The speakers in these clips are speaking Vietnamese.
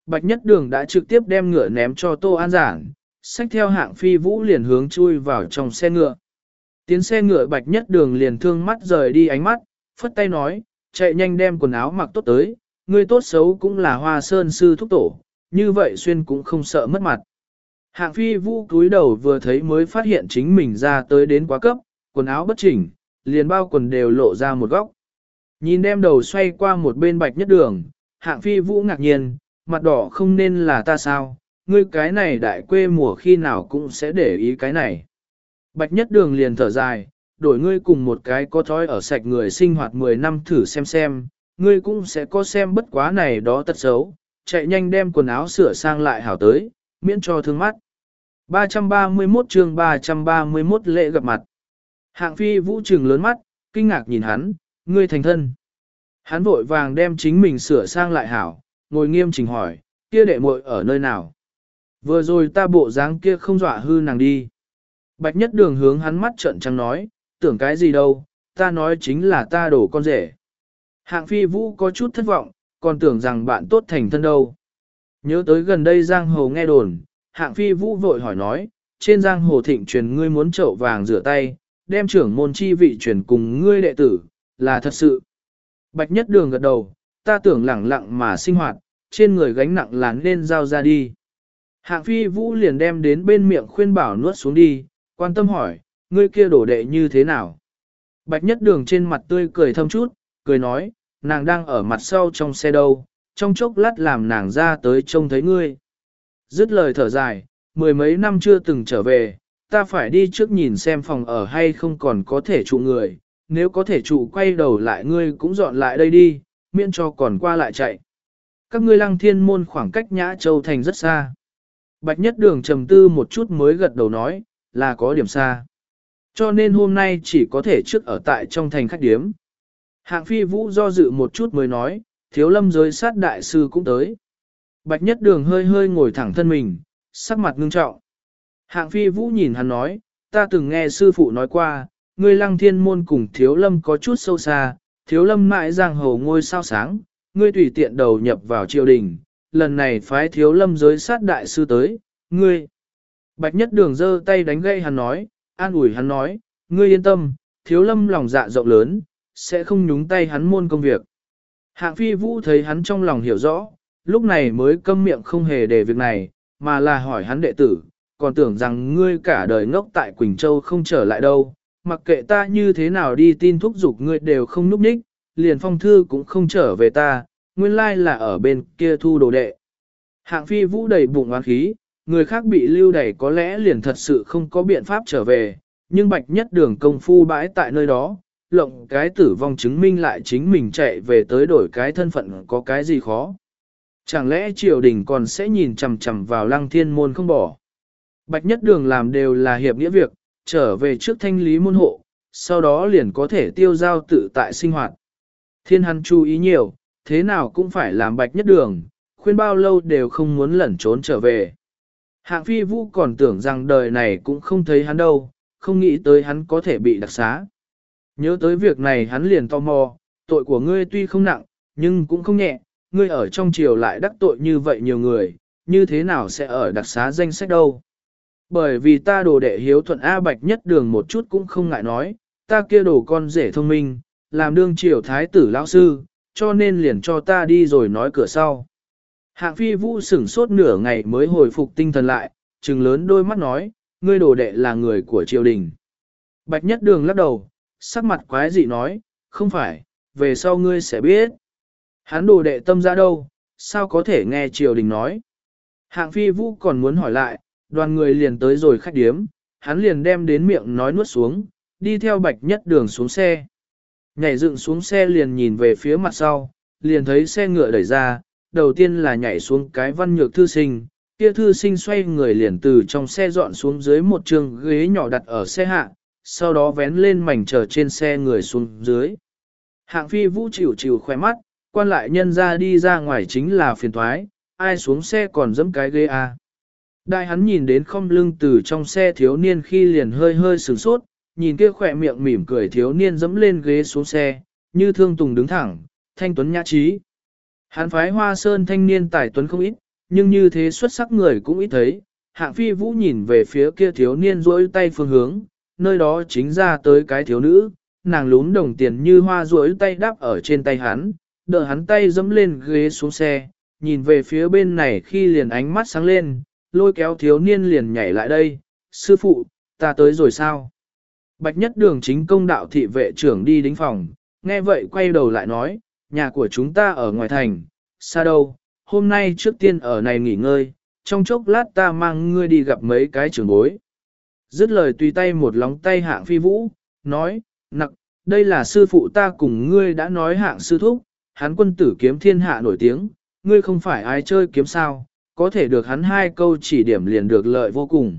Bạch Nhất Đường đã trực tiếp đem ngựa ném cho Tô An Giản, xách theo Hạng Phi Vũ liền hướng chui vào trong xe ngựa. Tiến xe ngựa Bạch Nhất Đường liền thương mắt rời đi ánh mắt, phất tay nói, chạy nhanh đem quần áo mặc tốt tới, người tốt xấu cũng là Hoa Sơn sư thúc tổ, như vậy xuyên cũng không sợ mất mặt. Hạng Phi Vũ cúi đầu vừa thấy mới phát hiện chính mình ra tới đến quá cấp, quần áo bất chỉnh, liền bao quần đều lộ ra một góc. Nhìn đem đầu xoay qua một bên Bạch Nhất Đường, Hạng Phi Vũ ngạc nhiên, mặt đỏ không nên là ta sao, ngươi cái này đại quê mùa khi nào cũng sẽ để ý cái này. Bạch Nhất Đường liền thở dài, đổi ngươi cùng một cái có thói ở sạch người sinh hoạt 10 năm thử xem, ngươi cũng sẽ có xem bất quá này đó tật xấu, chạy nhanh đem quần áo sửa sang lại hảo tới, miễn cho thương mắt. 331 chương 331 lễ gặp mặt. Hạng Phi Vũ trừng lớn mắt, kinh ngạc nhìn hắn, ngươi thành thân. Hắn vội vàng đem chính mình sửa sang lại hảo, ngồi nghiêm chỉnh hỏi, kia đệ muội ở nơi nào? Vừa rồi ta bộ dáng kia không dọa hư nàng đi. Bạch Nhất Đường hướng hắn mắt trợn trắng nói, tưởng cái gì đâu, ta nói chính là ta đổ con rể. Hạng Phi Vũ có chút thất vọng, còn tưởng rằng bạn tốt thành thân đâu. Nhớ tới gần đây giang hồ nghe đồn, Hạng Phi Vũ vội hỏi nói, trên giang hồ thịnh truyền ngươi muốn chậu vàng rửa tay, đem trưởng môn chi vị truyền cùng ngươi đệ tử, là thật sự. Bạch Nhất Đường gật đầu, ta tưởng lẳng lặng mà sinh hoạt, trên người gánh nặng là nên giao ra đi. Hạng Phi Vũ liền đem đến bên miệng khuyên bảo nuốt xuống đi, quan tâm hỏi, ngươi kia đổ đệ như thế nào? Bạch Nhất Đường trên mặt tươi cười thâm chút, cười nói, nàng đang ở mặt sau trong xe đâu, trong chốc lát làm nàng ra tới trông thấy ngươi. Dứt lời thở dài, 10 mấy năm chưa từng trở về, ta phải đi trước nhìn xem phòng ở hay không còn có thể trụ người, nếu có thể trụ quay đầu lại ngươi cũng dọn lại đây đi, miễn cho còn qua lại chạy. Các ngươi Lăng Thiên môn khoảng cách Nhã Châu thành rất xa. Bạch Nhất Đường trầm tư một chút mới gật đầu nói, là có điểm xa. Cho nên hôm nay chỉ có thể trước ở tại trong thành khách điếm. Hạng Phi Vũ do dự một chút mới nói, Thiếu Lâm giới sát đại sư cũng tới. Bạch Nhất Đường hơi hơi ngồi thẳng thân mình, sắc mặt ngưng trọng. Hạng Phi Vũ nhìn hắn nói, ta từng nghe sư phụ nói qua, ngươi Lăng Thiên môn cùng Thiếu Lâm có chút sâu xa, Thiếu Lâm mãi giang hồ ngôi sao sáng, ngươi tùy tiện đầu nhập vào triều đình, lần này phái Thiếu Lâm giới sát đại sư tới, ngươi. Bạch Nhất Đường giơ tay đánh gây hắn nói, an ủi hắn nói, ngươi yên tâm, Thiếu Lâm lòng dạ rộng lớn, sẽ không nhúng tay hắn môn công việc. Hạng Phi Vũ thấy hắn trong lòng hiểu rõ, lúc này mới câm miệng không hề để việc này, mà là hỏi hắn đệ tử, còn tưởng rằng ngươi cả đời ngốc tại Quỳnh Châu không trở lại đâu, mặc kệ ta như thế nào đi tin thúc giục ngươi đều không núp ních, liền phong thư cũng không trở về ta, nguyên lai là ở bên kia thu đồ đệ. Hạng Phi Vũ đầy bụng oán khí, người khác bị lưu đày có lẽ liền thật sự không có biện pháp trở về, nhưng Bạch Nhất Đường công phu bãi tại nơi đó, lộng cái tử vong chứng minh lại chính mình chạy về tới đổi cái thân phận có cái gì khó. Chẳng lẽ triều đình còn sẽ nhìn chằm chằm vào Lăng Thiên môn không bỏ. Bạch Nhất Đường làm đều là hiệp nghĩa việc, trở về trước thanh lý môn hộ, sau đó liền có thể tiêu giao tự tại sinh hoạt. Thiên hắn chú ý nhiều, thế nào cũng phải làm Bạch Nhất Đường, khuyên bao lâu đều không muốn lẩn trốn trở về. Hạng Phi Vũ còn tưởng rằng đời này cũng không thấy hắn đâu, không nghĩ tới hắn có thể bị đặc xá. Nhớ tới việc này hắn liền tò mò, tội của ngươi tuy không nặng, nhưng cũng không nhẹ, ngươi ở trong triều lại đắc tội như vậy nhiều người, như thế nào sẽ ở đặc xá danh sách đâu. Bởi vì ta đồ đệ hiếu thuận A Bạch Nhất Đường một chút cũng không ngại nói, ta kia đồ con rể thông minh, làm đương triều thái tử lão sư, cho nên liền cho ta đi rồi nói cửa sau. Hạng Phi Vũ sửng sốt nửa ngày mới hồi phục tinh thần lại, trừng lớn đôi mắt nói, ngươi đồ đệ là người của triều đình. Bạch Nhất Đường lắc đầu, sắc mặt quái dị nói, không phải, về sau ngươi sẽ biết. Hắn đồ đệ tâm ra đâu, sao có thể nghe triều đình nói. Hạng Phi Vũ còn muốn hỏi lại, đoàn người liền tới rồi khách điếm, hắn liền đem đến miệng nói nuốt xuống, đi theo Bạch Nhất Đường xuống xe. Nhảy dựng xuống xe liền nhìn về phía mặt sau, liền thấy xe ngựa đẩy ra, đầu tiên là nhảy xuống cái văn nhược thư sinh, kia thư sinh xoay người liền từ trong xe dọn xuống dưới một trường ghế nhỏ đặt ở xe hạ, sau đó vén lên mảnh chờ trên xe người xuống dưới. Hạng Phi Vũ chịu khoe mắt, quan lại nhân ra đi ra ngoài chính là phiền thoái, ai xuống xe còn dẫm cái ghế à. Đại hắn nhìn đến không lưng từ trong xe thiếu niên khi liền hơi hơi sửng sốt, nhìn kia khỏe miệng mỉm cười thiếu niên dẫm lên ghế xuống xe, như thương tùng đứng thẳng, thanh tuấn nhã trí. Hắn phái Hoa Sơn thanh niên tài tuấn không ít, nhưng như thế xuất sắc người cũng ít thấy. Hạng phi vũ nhìn về phía kia thiếu niên duỗi tay phương hướng, nơi đó chính ra tới cái thiếu nữ, nàng lún đồng tiền như hoa duỗi tay đáp ở trên tay hắn, đỡ hắn tay dẫm lên ghế xuống xe, nhìn về phía bên này khi liền ánh mắt sáng lên, lôi kéo thiếu niên liền nhảy lại đây, sư phụ, ta tới rồi sao? Bạch Nhất Đường chính công đạo thị vệ trưởng đi đính phòng, nghe vậy quay đầu lại nói, nhà của chúng ta ở ngoài thành, xa đâu, hôm nay trước tiên ở này nghỉ ngơi, trong chốc lát ta mang ngươi đi gặp mấy cái trưởng bối. Dứt lời tùy tay một lóng tay Hạng Phi Vũ, nói, nặc, đây là sư phụ ta cùng ngươi đã nói Hạng sư thúc, hắn quân tử kiếm thiên hạ nổi tiếng, ngươi không phải ai chơi kiếm sao, có thể được hắn hai câu chỉ điểm liền được lợi vô cùng.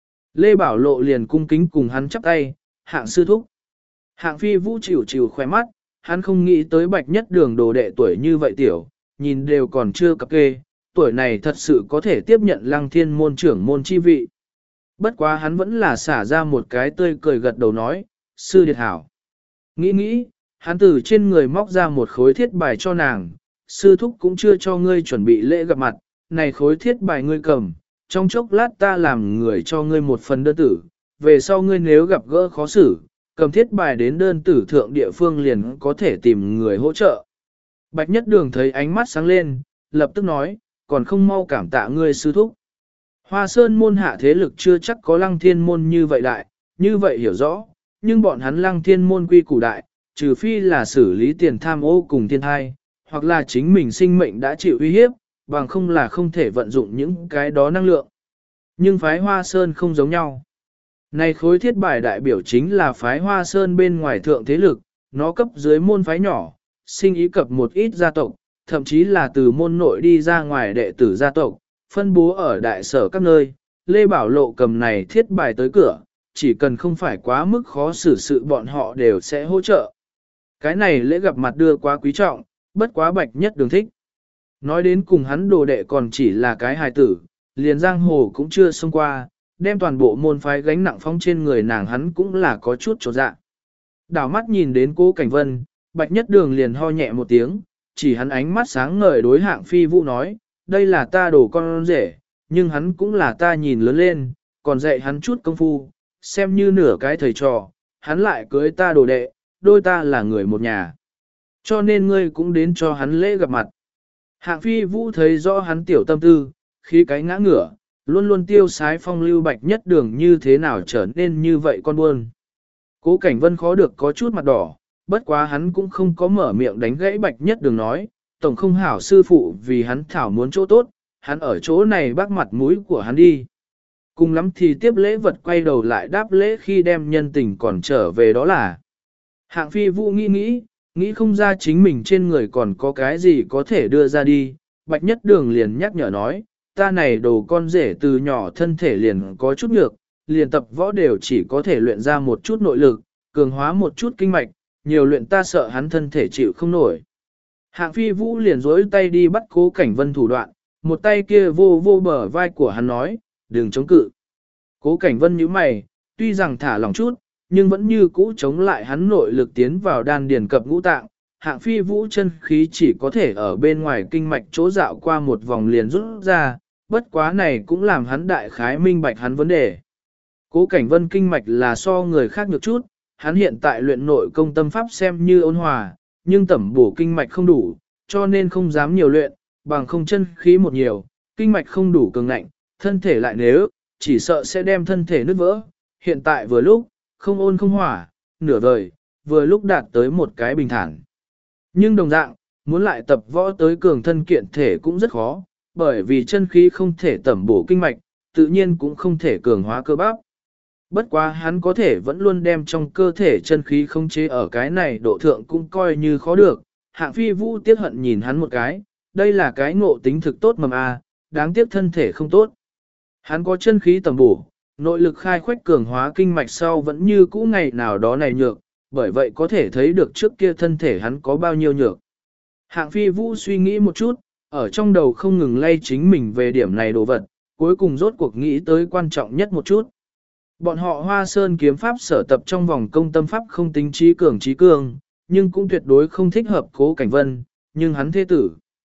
Lê Bảo Lộ liền cung kính cùng hắn chắp tay, Hạng sư thúc. Hạng Phi Vũ chịu chịu khoe mắt, hắn không nghĩ tới Bạch Nhất Đường đồ đệ tuổi như vậy tiểu, nhìn đều còn chưa cập kê, tuổi này thật sự có thể tiếp nhận Lăng Thiên môn trưởng môn chi vị. Bất quá hắn vẫn là xả ra một cái tươi cười gật đầu nói, sư điệt hảo. Nghĩ, hắn từ trên người móc ra một khối thiết bài cho nàng, sư thúc cũng chưa cho ngươi chuẩn bị lễ gặp mặt, này khối thiết bài ngươi cầm, trong chốc lát ta làm người cho ngươi một phần đơn tử, về sau ngươi nếu gặp gỡ khó xử, cầm thiết bài đến đơn tử thượng địa phương liền có thể tìm người hỗ trợ. Bạch Nhất Đường thấy ánh mắt sáng lên, lập tức nói, còn không mau cảm tạ ngươi sư thúc. Hoa Sơn môn hạ thế lực chưa chắc có Lăng Thiên môn như vậy đại, như vậy hiểu rõ, nhưng bọn hắn Lăng Thiên môn quy củ đại, trừ phi là xử lý tiền tham ô cùng thiên thai, hoặc là chính mình sinh mệnh đã chịu uy hiếp, bằng không là không thể vận dụng những cái đó năng lượng. Nhưng phái Hoa Sơn không giống nhau. Này khối thiết bài đại biểu chính là phái Hoa Sơn bên ngoài thượng thế lực, nó cấp dưới môn phái nhỏ, sinh ý cập một ít gia tộc, thậm chí là từ môn nội đi ra ngoài đệ tử gia tộc, phân bố ở đại sở các nơi. Lê Bảo Lộ cầm này thiết bài tới cửa, chỉ cần không phải quá mức khó xử sự bọn họ đều sẽ hỗ trợ. Cái này lễ gặp mặt đưa quá quý trọng, bất quá Bạch Nhất Đường thích. Nói đến cùng hắn đồ đệ còn chỉ là cái hài tử, liền giang hồ cũng chưa xông qua, đem toàn bộ môn phái gánh nặng phong trên người nàng hắn cũng là có chút trột dạ. Đảo mắt nhìn đến Cố Cảnh Vân, Bạch Nhất Đường liền ho nhẹ một tiếng, chỉ hắn ánh mắt sáng ngời đối Hạng Phi Vũ nói, đây là ta đồ con rể, nhưng hắn cũng là ta nhìn lớn lên, còn dạy hắn chút công phu, xem như nửa cái thầy trò, hắn lại cưới ta đồ đệ, đôi ta là người một nhà. Cho nên ngươi cũng đến cho hắn lễ gặp mặt. Hạng Phi Vũ thấy rõ hắn tiểu tâm tư, khí cái ngã ngửa, luôn luôn tiêu sái phong lưu Bạch Nhất Đường như thế nào trở nên như vậy con buôn. Cố Cảnh Vân khó được có chút mặt đỏ, bất quá hắn cũng không có mở miệng đánh gãy Bạch Nhất Đường nói, tổng không hảo sư phụ vì hắn thảo muốn chỗ tốt, hắn ở chỗ này bác mặt mũi của hắn đi. Cùng lắm thì tiếp lễ vật quay đầu lại đáp lễ khi đem nhân tình còn trở về đó là. Hạng Phi Vũ nghĩ không ra chính mình trên người còn có cái gì có thể đưa ra đi. Bạch Nhất Đường liền nhắc nhở nói, ta này đồ con rể từ nhỏ thân thể liền có chút nhược, liền tập võ đều chỉ có thể luyện ra một chút nội lực, cường hóa một chút kinh mạch, nhiều luyện ta sợ hắn thân thể chịu không nổi. Hạng Phi Vũ liền dối tay đi bắt Cố Cảnh Vân thủ đoạn, một tay kia vô bờ vai của hắn nói, đừng chống cự. Cố Cảnh Vân nhíu mày, tuy rằng thả lòng chút, nhưng vẫn như cũ chống lại hắn nội lực tiến vào đan điền cập ngũ tạng. Hạng Phi Vũ chân khí chỉ có thể ở bên ngoài kinh mạch chỗ dạo qua một vòng liền rút ra, bất quá này cũng làm hắn đại khái minh bạch hắn vấn đề. Cố Cảnh Vân kinh mạch là so người khác được chút, hắn hiện tại luyện nội công tâm pháp xem như ôn hòa, nhưng tẩm bổ kinh mạch không đủ, cho nên không dám nhiều luyện, bằng không chân khí một nhiều, kinh mạch không đủ cường ngạnh, thân thể lại nếu, chỉ sợ sẽ đem thân thể nứt vỡ. Hiện tại vừa lúc, không ôn không hỏa, nửa vời, vừa lúc đạt tới một cái bình thản. Nhưng đồng dạng, muốn lại tập võ tới cường thân kiện thể cũng rất khó, bởi vì chân khí không thể tẩm bổ kinh mạch, tự nhiên cũng không thể cường hóa cơ bắp. Bất quá hắn có thể vẫn luôn đem trong cơ thể chân khí không chế ở cái này độ thượng cũng coi như khó được. Hạng Phi Vũ tiếc hận nhìn hắn một cái, đây là cái ngộ tính thực tốt mầm a, đáng tiếc thân thể không tốt. Hắn có chân khí tẩm bổ, nội lực khai khoách cường hóa kinh mạch sau vẫn như cũ ngày nào đó này nhược, bởi vậy có thể thấy được trước kia thân thể hắn có bao nhiêu nhược. Hạng Phi Vũ suy nghĩ một chút, ở trong đầu không ngừng lay chính mình về điểm này đồ vật, cuối cùng rốt cuộc nghĩ tới quan trọng nhất một chút. Bọn họ Hoa Sơn kiếm pháp sở tập trong vòng công tâm pháp không tính trí cường, nhưng cũng tuyệt đối không thích hợp Cố Cảnh Vân, nhưng hắn thế tử.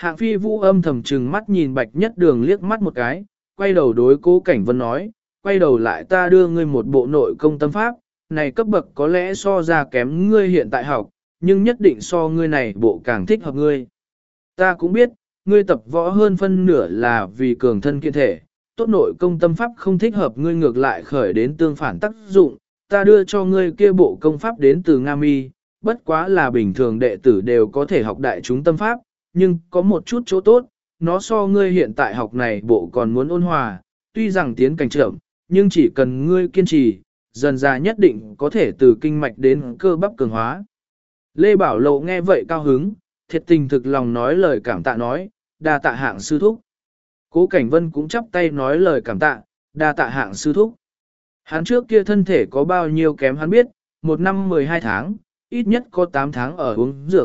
Hạng phi vũ âm thầm trừng mắt nhìn bạch nhất đường liếc mắt một cái, quay đầu đối Cố Cảnh Vân nói, quay đầu lại ta đưa ngươi một bộ nội công tâm pháp, này cấp bậc có lẽ so ra kém ngươi hiện tại học, nhưng nhất định so ngươi này bộ càng thích hợp ngươi. Ta cũng biết, ngươi tập võ hơn phân nửa là vì cường thân kiện thể, tốt nội công tâm pháp không thích hợp ngươi ngược lại khởi đến tương phản tác dụng, ta đưa cho ngươi kia bộ công pháp đến từ Nga Mi, bất quá là bình thường đệ tử đều có thể học đại chúng tâm pháp, nhưng có một chút chỗ tốt, nó so ngươi hiện tại học này bộ còn muốn ôn hòa, tuy rằng tiến cảnh chậm, nhưng chỉ cần ngươi kiên trì, dần ra nhất định có thể từ kinh mạch đến cơ bắp cường hóa. Lê Bảo Lộ nghe vậy cao hứng, thiệt tình thực lòng nói lời cảm tạ nói, đa tạ hạng sư thúc. Cố Cảnh Vân cũng chắp tay nói lời cảm tạ, đa tạ hạng sư thúc. Hắn trước kia thân thể có bao nhiêu kém hắn biết, 1 năm 12 tháng, ít nhất có 8 tháng ở uống dược,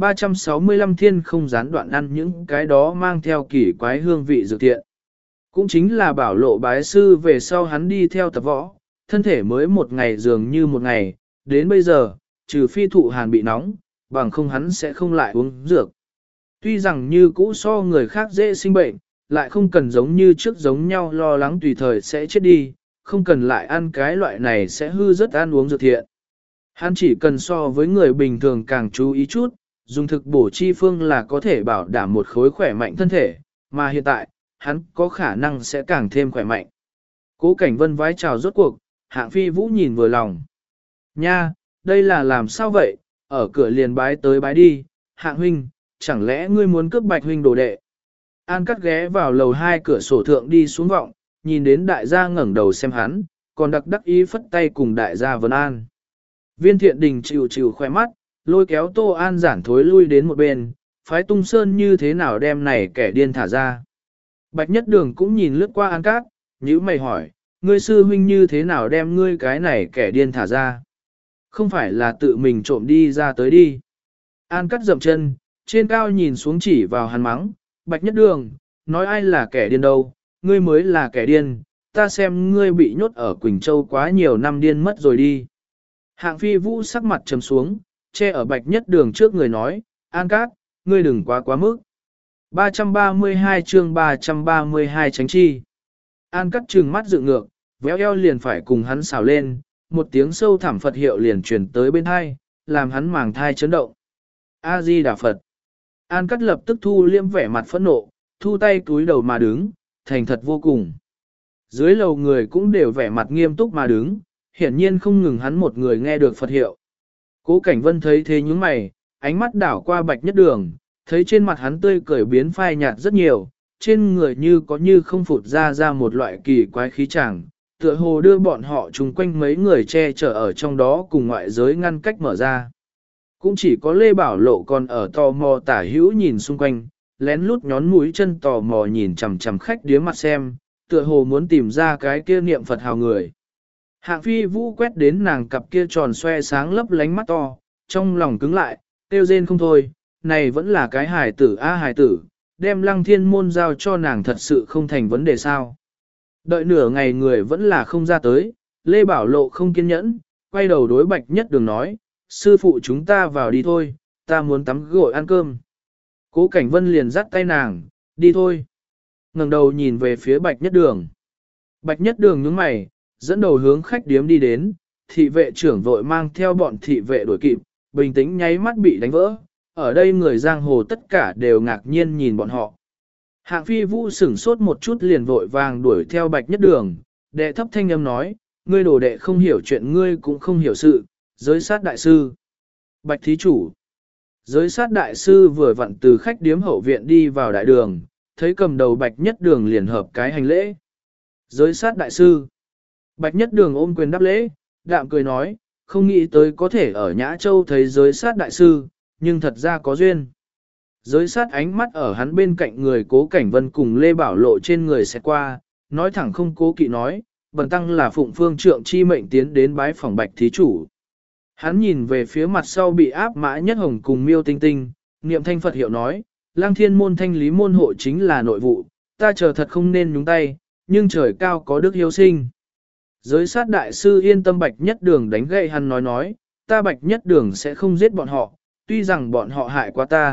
365 thiên không gián đoạn ăn những cái đó mang theo kỳ quái hương vị dược thiện. Cũng chính là Bảo Lộ bái sư về sau hắn đi theo tập võ, thân thể mới một ngày dường như một ngày, đến bây giờ, trừ phi thụ hàn bị nóng, bằng không hắn sẽ không lại uống dược. Tuy rằng như cũ so người khác dễ sinh bệnh, lại không cần giống như trước giống nhau lo lắng tùy thời sẽ chết đi, không cần lại ăn cái loại này sẽ hư rất ăn uống dược thiện. Hắn chỉ cần so với người bình thường càng chú ý chút, dùng thực bổ chi phương là có thể bảo đảm một khối khỏe mạnh thân thể, mà hiện tại, hắn có khả năng sẽ càng thêm khỏe mạnh. Cố Cảnh Vân vái chào rốt cuộc, Hạng Phi Vũ nhìn vừa lòng. Nha, đây là làm sao vậy, ở cửa liền bái tới bái đi, Hạng huynh, chẳng lẽ ngươi muốn cướp Bạch huynh đồ đệ? An Cắt ghé vào lầu 2 cửa sổ thượng đi xuống vọng, nhìn đến đại gia ngẩng đầu xem hắn, còn đắc ý phất tay cùng đại gia vấn an. Viên Thiện Đình chịu chịu khoe mắt, lôi kéo Tô An Giản thối lui đến một bên, phái Tung Sơn như thế nào đem này kẻ điên thả ra. Bạch Nhất Đường cũng nhìn lướt qua An Cát, nhíu mày hỏi, ngươi sư huynh như thế nào đem ngươi cái này kẻ điên thả ra? Không phải là tự mình trộm đi ra tới đi. An Cát dậm chân, trên cao nhìn xuống chỉ vào hắn mắng, Bạch Nhất Đường, nói ai là kẻ điên đâu, ngươi mới là kẻ điên, ta xem ngươi bị nhốt ở Quỳnh Châu quá nhiều năm điên mất rồi đi. Hạng Phi Vũ sắc mặt trầm xuống, che ở Bạch Nhất Đường trước người nói, An Cát, ngươi đừng quá mức. 332 chương 332 tránh chi. An Cát trừng mắt dựng ngược, véo eo liền phải cùng hắn xào lên, một tiếng sâu thẳm Phật hiệu liền truyền tới bên hai, làm hắn màng thai chấn động. A-di Đà Phật. An Cát lập tức thu liêm vẻ mặt phẫn nộ, thu tay túi đầu mà đứng, thành thật vô cùng. Dưới lầu người cũng đều vẻ mặt nghiêm túc mà đứng, hiển nhiên không ngừng hắn một người nghe được Phật hiệu. Cố Cảnh Vân thấy thế nhướng mày, ánh mắt đảo qua Bạch Nhất Đường, thấy trên mặt hắn tươi cười biến phai nhạt rất nhiều, trên người như có như không phụt ra một loại kỳ quái khí chàng, tựa hồ đưa bọn họ chung quanh mấy người che chở ở trong đó cùng ngoại giới ngăn cách mở ra. Cũng chỉ có Lê Bảo Lộ còn ở tò mò tả hữu nhìn xung quanh, lén lút nhón mũi chân tò mò nhìn chằm chằm khách điếm mặt xem, tựa hồ muốn tìm ra cái kia niệm Phật hào người. Hạng Phi Vũ quét đến nàng cặp kia tròn xoe sáng lấp lánh mắt to, trong lòng cứng lại, tiêu rên không thôi, này vẫn là cái hài tử hài tử, đem Lăng Thiên Môn giao cho nàng thật sự không thành vấn đề sao. Đợi nửa ngày người vẫn là không ra tới, Lê Bảo Lộ không kiên nhẫn, quay đầu đối Bạch Nhất Đường nói, sư phụ chúng ta vào đi thôi, ta muốn tắm gội ăn cơm. Cố Cảnh Vân liền dắt tay nàng, đi thôi. Ngẩng đầu nhìn về phía Bạch Nhất Đường. Bạch Nhất Đường nhướng mày, dẫn đầu hướng khách điếm đi đến, thị vệ trưởng vội mang theo bọn thị vệ đuổi kịp, bình tĩnh nháy mắt bị đánh vỡ. Ở đây người giang hồ tất cả đều ngạc nhiên nhìn bọn họ. Hạng Phi Vũ sửng sốt một chút liền vội vàng đuổi theo Bạch Nhất Đường, đệ thấp thanh âm nói, ngươi đồ đệ không hiểu chuyện ngươi cũng không hiểu sự, giới sát đại sư. Bạch thí chủ. Giới sát đại sư vừa vặn từ khách điếm hậu viện đi vào đại đường, thấy cầm đầu Bạch Nhất Đường liền hợp cái hành lễ. Giới sát đại sư. Bạch Nhất Đường ôm quyền đáp lễ, đạm cười nói, không nghĩ tới có thể ở Nhã Châu thấy giới sát đại sư, nhưng thật ra có duyên. Giới sát ánh mắt ở hắn bên cạnh người Cố Cảnh Vân cùng Lê Bảo Lộ trên người sẽ qua, nói thẳng không cố kỵ nói, bần tăng là Phụng Phương Trượng chi mệnh tiến đến bái phòng Bạch thí chủ. Hắn nhìn về phía mặt sau bị áp Mã Nhất Hồng cùng Miêu Tinh Tinh, niệm thanh Phật hiệu nói, Lang Thiên môn thanh lý môn hộ chính là nội vụ, ta chờ thật không nên nhúng tay, nhưng trời cao có đức hiếu sinh. Giới sát đại sư yên tâm Bạch Nhất Đường đánh gậy hắn nói, ta Bạch Nhất Đường sẽ không giết bọn họ, tuy rằng bọn họ hại quá ta,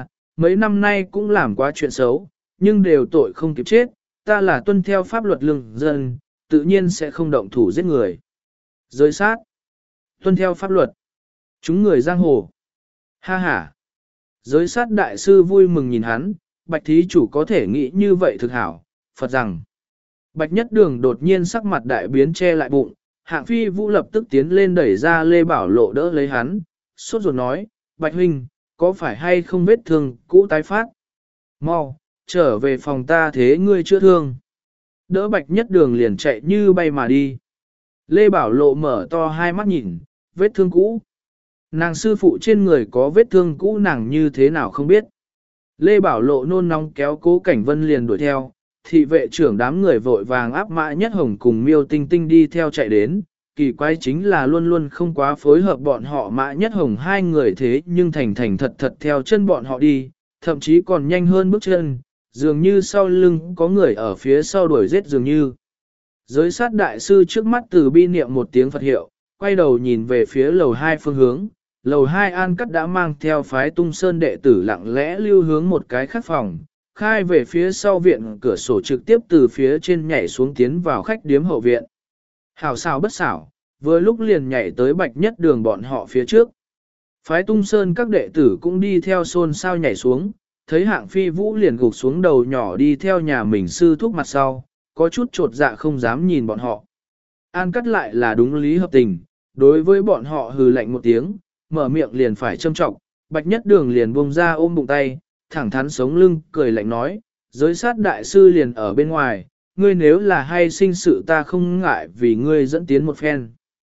mấy năm nay cũng làm quá chuyện xấu, nhưng đều tội không kịp chết, ta là tuân theo pháp luật lương dân, tự nhiên sẽ không động thủ giết người. Giới sát, tuân theo pháp luật, chúng người giang hồ. Ha ha. Giới sát đại sư vui mừng nhìn hắn, bạch thí chủ có thể nghĩ như vậy thực hảo, Phật rằng. Bạch nhất đường đột nhiên sắc mặt đại biến che lại bụng, hạng phi vũ lập tức tiến lên đẩy ra Lê Bảo Lộ đỡ lấy hắn, sốt ruột nói, bạch huynh, có phải hay không vết thương cũ tái phát? Mau, trở về phòng ta thế ngươi chữa thương. Đỡ bạch nhất đường liền chạy như bay mà đi. Lê Bảo Lộ mở to hai mắt nhìn, vết thương cũ. Nàng sư phụ trên người có vết thương cũ nàng như thế nào không biết. Lê Bảo Lộ nôn nóng kéo Cố Cảnh Vân liền đuổi theo, thị vệ trưởng đám người vội vàng áp Mã Nhất Hồng cùng Miêu Tinh Tinh đi theo chạy đến. Kỳ quái chính là luôn luôn không quá phối hợp bọn họ Mã Nhất Hồng hai người thế nhưng thành thành thật thật theo chân bọn họ đi, thậm chí còn nhanh hơn bước chân, dường như sau lưng có người ở phía sau đuổi giết dường như. Giới sát đại sư trước mắt từ bi niệm một tiếng Phật hiệu, quay đầu nhìn về phía lầu 2 phương hướng, lầu 2 An Cắt đã mang theo phái Tung Sơn đệ tử lặng lẽ lưu hướng một cái khác phòng, khai về phía sau viện cửa sổ trực tiếp từ phía trên nhảy xuống tiến vào khách điếm hậu viện. Hảo xảo bất xảo, vừa lúc liền nhảy tới bạch nhất đường bọn họ phía trước. Phái Tung Sơn các đệ tử cũng đi theo xôn xao nhảy xuống, thấy hạng phi vũ liền gục xuống đầu nhỏ đi theo nhà mình sư thúc mặt sau, có chút trột dạ không dám nhìn bọn họ. An Cắt lại là đúng lý hợp tình, đối với bọn họ hừ lạnh một tiếng, mở miệng liền phải châm trọng, bạch nhất đường liền buông ra ôm bụng tay, thẳng thắn sống lưng, cười lạnh nói, giới sát đại sư liền ở bên ngoài, ngươi nếu là hay sinh sự ta không ngại vì ngươi dẫn tiến một phen.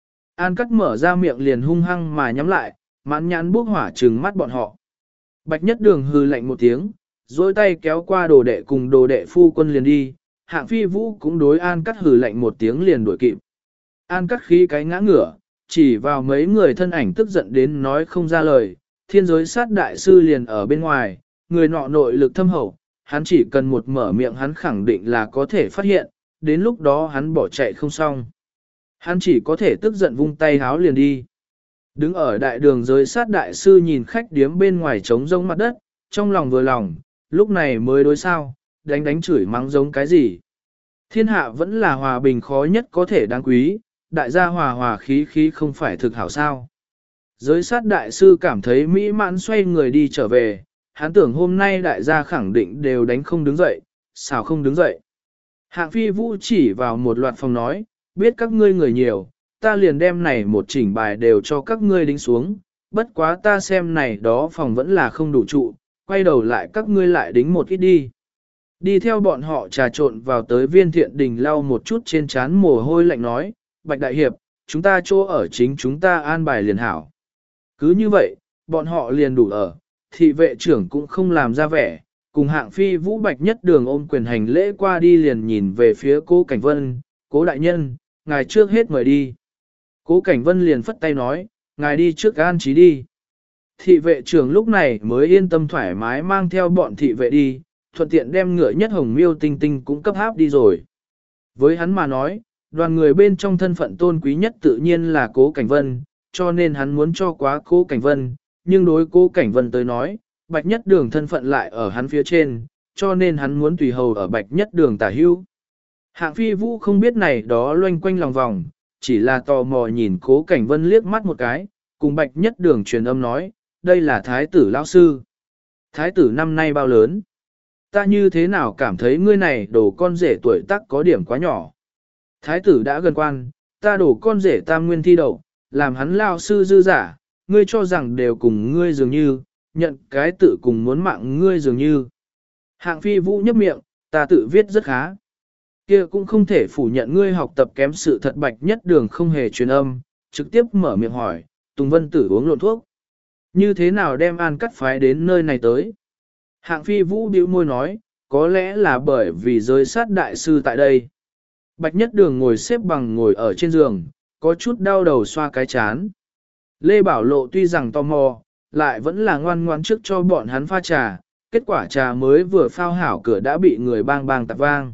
An Cắt mở ra miệng liền hung hăng mà nhắm lại, mãn nhãn bốc hỏa trừng mắt bọn họ. Bạch nhất đường hừ lạnh một tiếng, dối tay kéo qua đồ đệ cùng đồ đệ phu quân liền đi, hạng phi vũ cũng đối An Cắt hừ lạnh một tiếng liền đuổi kịp. An Cắt khí cái ngã ngửa, chỉ vào mấy người thân ảnh tức giận đến nói không ra lời, thiên giới sát đại sư liền ở bên ngoài, người nọ nội lực thâm hậu, hắn chỉ cần một mở miệng hắn khẳng định là có thể phát hiện, đến lúc đó hắn bỏ chạy không xong. Hắn chỉ có thể tức giận vung tay háo liền đi. Đứng ở đại đường giới sát đại sư nhìn khách điếm bên ngoài trống rông mặt đất, trong lòng vừa lòng, lúc này mới đối sao, đánh chửi mắng giống cái gì. Thiên hạ vẫn là hòa bình khó nhất có thể đáng quý, đại gia hòa hòa khí khí không phải thực hảo sao. Giới sát đại sư cảm thấy mỹ mãn xoay người đi trở về, hắn tưởng hôm nay đại gia khẳng định đều đánh không đứng dậy, sao không đứng dậy. Hạng phi vũ chỉ vào một loạt phòng nói, biết các ngươi người nhiều, ta liền đem này một chỉnh bài đều cho các ngươi đính xuống, bất quá ta xem này đó phòng vẫn là không đủ trụ, quay đầu lại các ngươi lại đính một ít đi. Đi theo bọn họ trà trộn vào tới Viên Thiện Đình lau một chút trên trán mồ hôi lạnh nói, Bạch Đại Hiệp, chúng ta chỗ ở chính chúng ta an bài liền hảo. Cứ như vậy, bọn họ liền đủ ở, thị vệ trưởng cũng không làm ra vẻ, cùng hạng phi vũ Bạch nhất đường ôm quyền hành lễ qua đi liền nhìn về phía Cố Cảnh Vân, Cố đại nhân, ngài trước hết mời đi. Cố Cảnh Vân liền phất tay nói, ngài đi trước an trí đi. Thị vệ trưởng lúc này mới yên tâm thoải mái mang theo bọn thị vệ đi, thuận tiện đem ngựa nhất hồng miêu tinh tinh cũng cấp háp đi rồi. Với hắn mà nói, đoàn người bên trong thân phận tôn quý nhất tự nhiên là Cố Cảnh Vân, cho nên hắn muốn cho quá Cố Cảnh Vân, nhưng đối Cố Cảnh Vân tới nói, Bạch Nhất Đường thân phận lại ở hắn phía trên, cho nên hắn muốn tùy hầu ở Bạch Nhất Đường tả hữu. Hạng phi vũ không biết này đó loanh quanh lòng vòng, chỉ là tò mò nhìn Cố Cảnh Vân liếc mắt một cái, cùng Bạch Nhất Đường truyền âm nói, đây là thái tử lão sư. Thái tử năm nay bao lớn? Ta như thế nào cảm thấy ngươi này đồ con rể tuổi tác có điểm quá nhỏ. Thái tử đã gần quan, ta đổ con rể tam nguyên thi đậu, làm hắn lao sư dư giả, ngươi cho rằng đều cùng ngươi dường như, nhận cái tự cùng muốn mạng ngươi dường như. Hạng phi vũ nhấp miệng, ta tự viết rất khá. Kia cũng không thể phủ nhận ngươi học tập kém sự thật. Bạch Nhất Đường không hề truyền âm, trực tiếp mở miệng hỏi, Tùng Vân Tử uống lộn thuốc. Như thế nào đem An Cắt phái đến nơi này tới? Hạng phi vũ bĩu môi nói, có lẽ là bởi vì giới sát đại sư tại đây. Bạch Nhất Đường ngồi xếp bằng ngồi ở trên giường, có chút đau đầu xoa cái chán. Lê Bảo Lộ tuy rằng tò mò, lại vẫn là ngoan ngoan trước cho bọn hắn pha trà, kết quả trà mới vừa phao hảo cửa đã bị người bang bang tạp vang.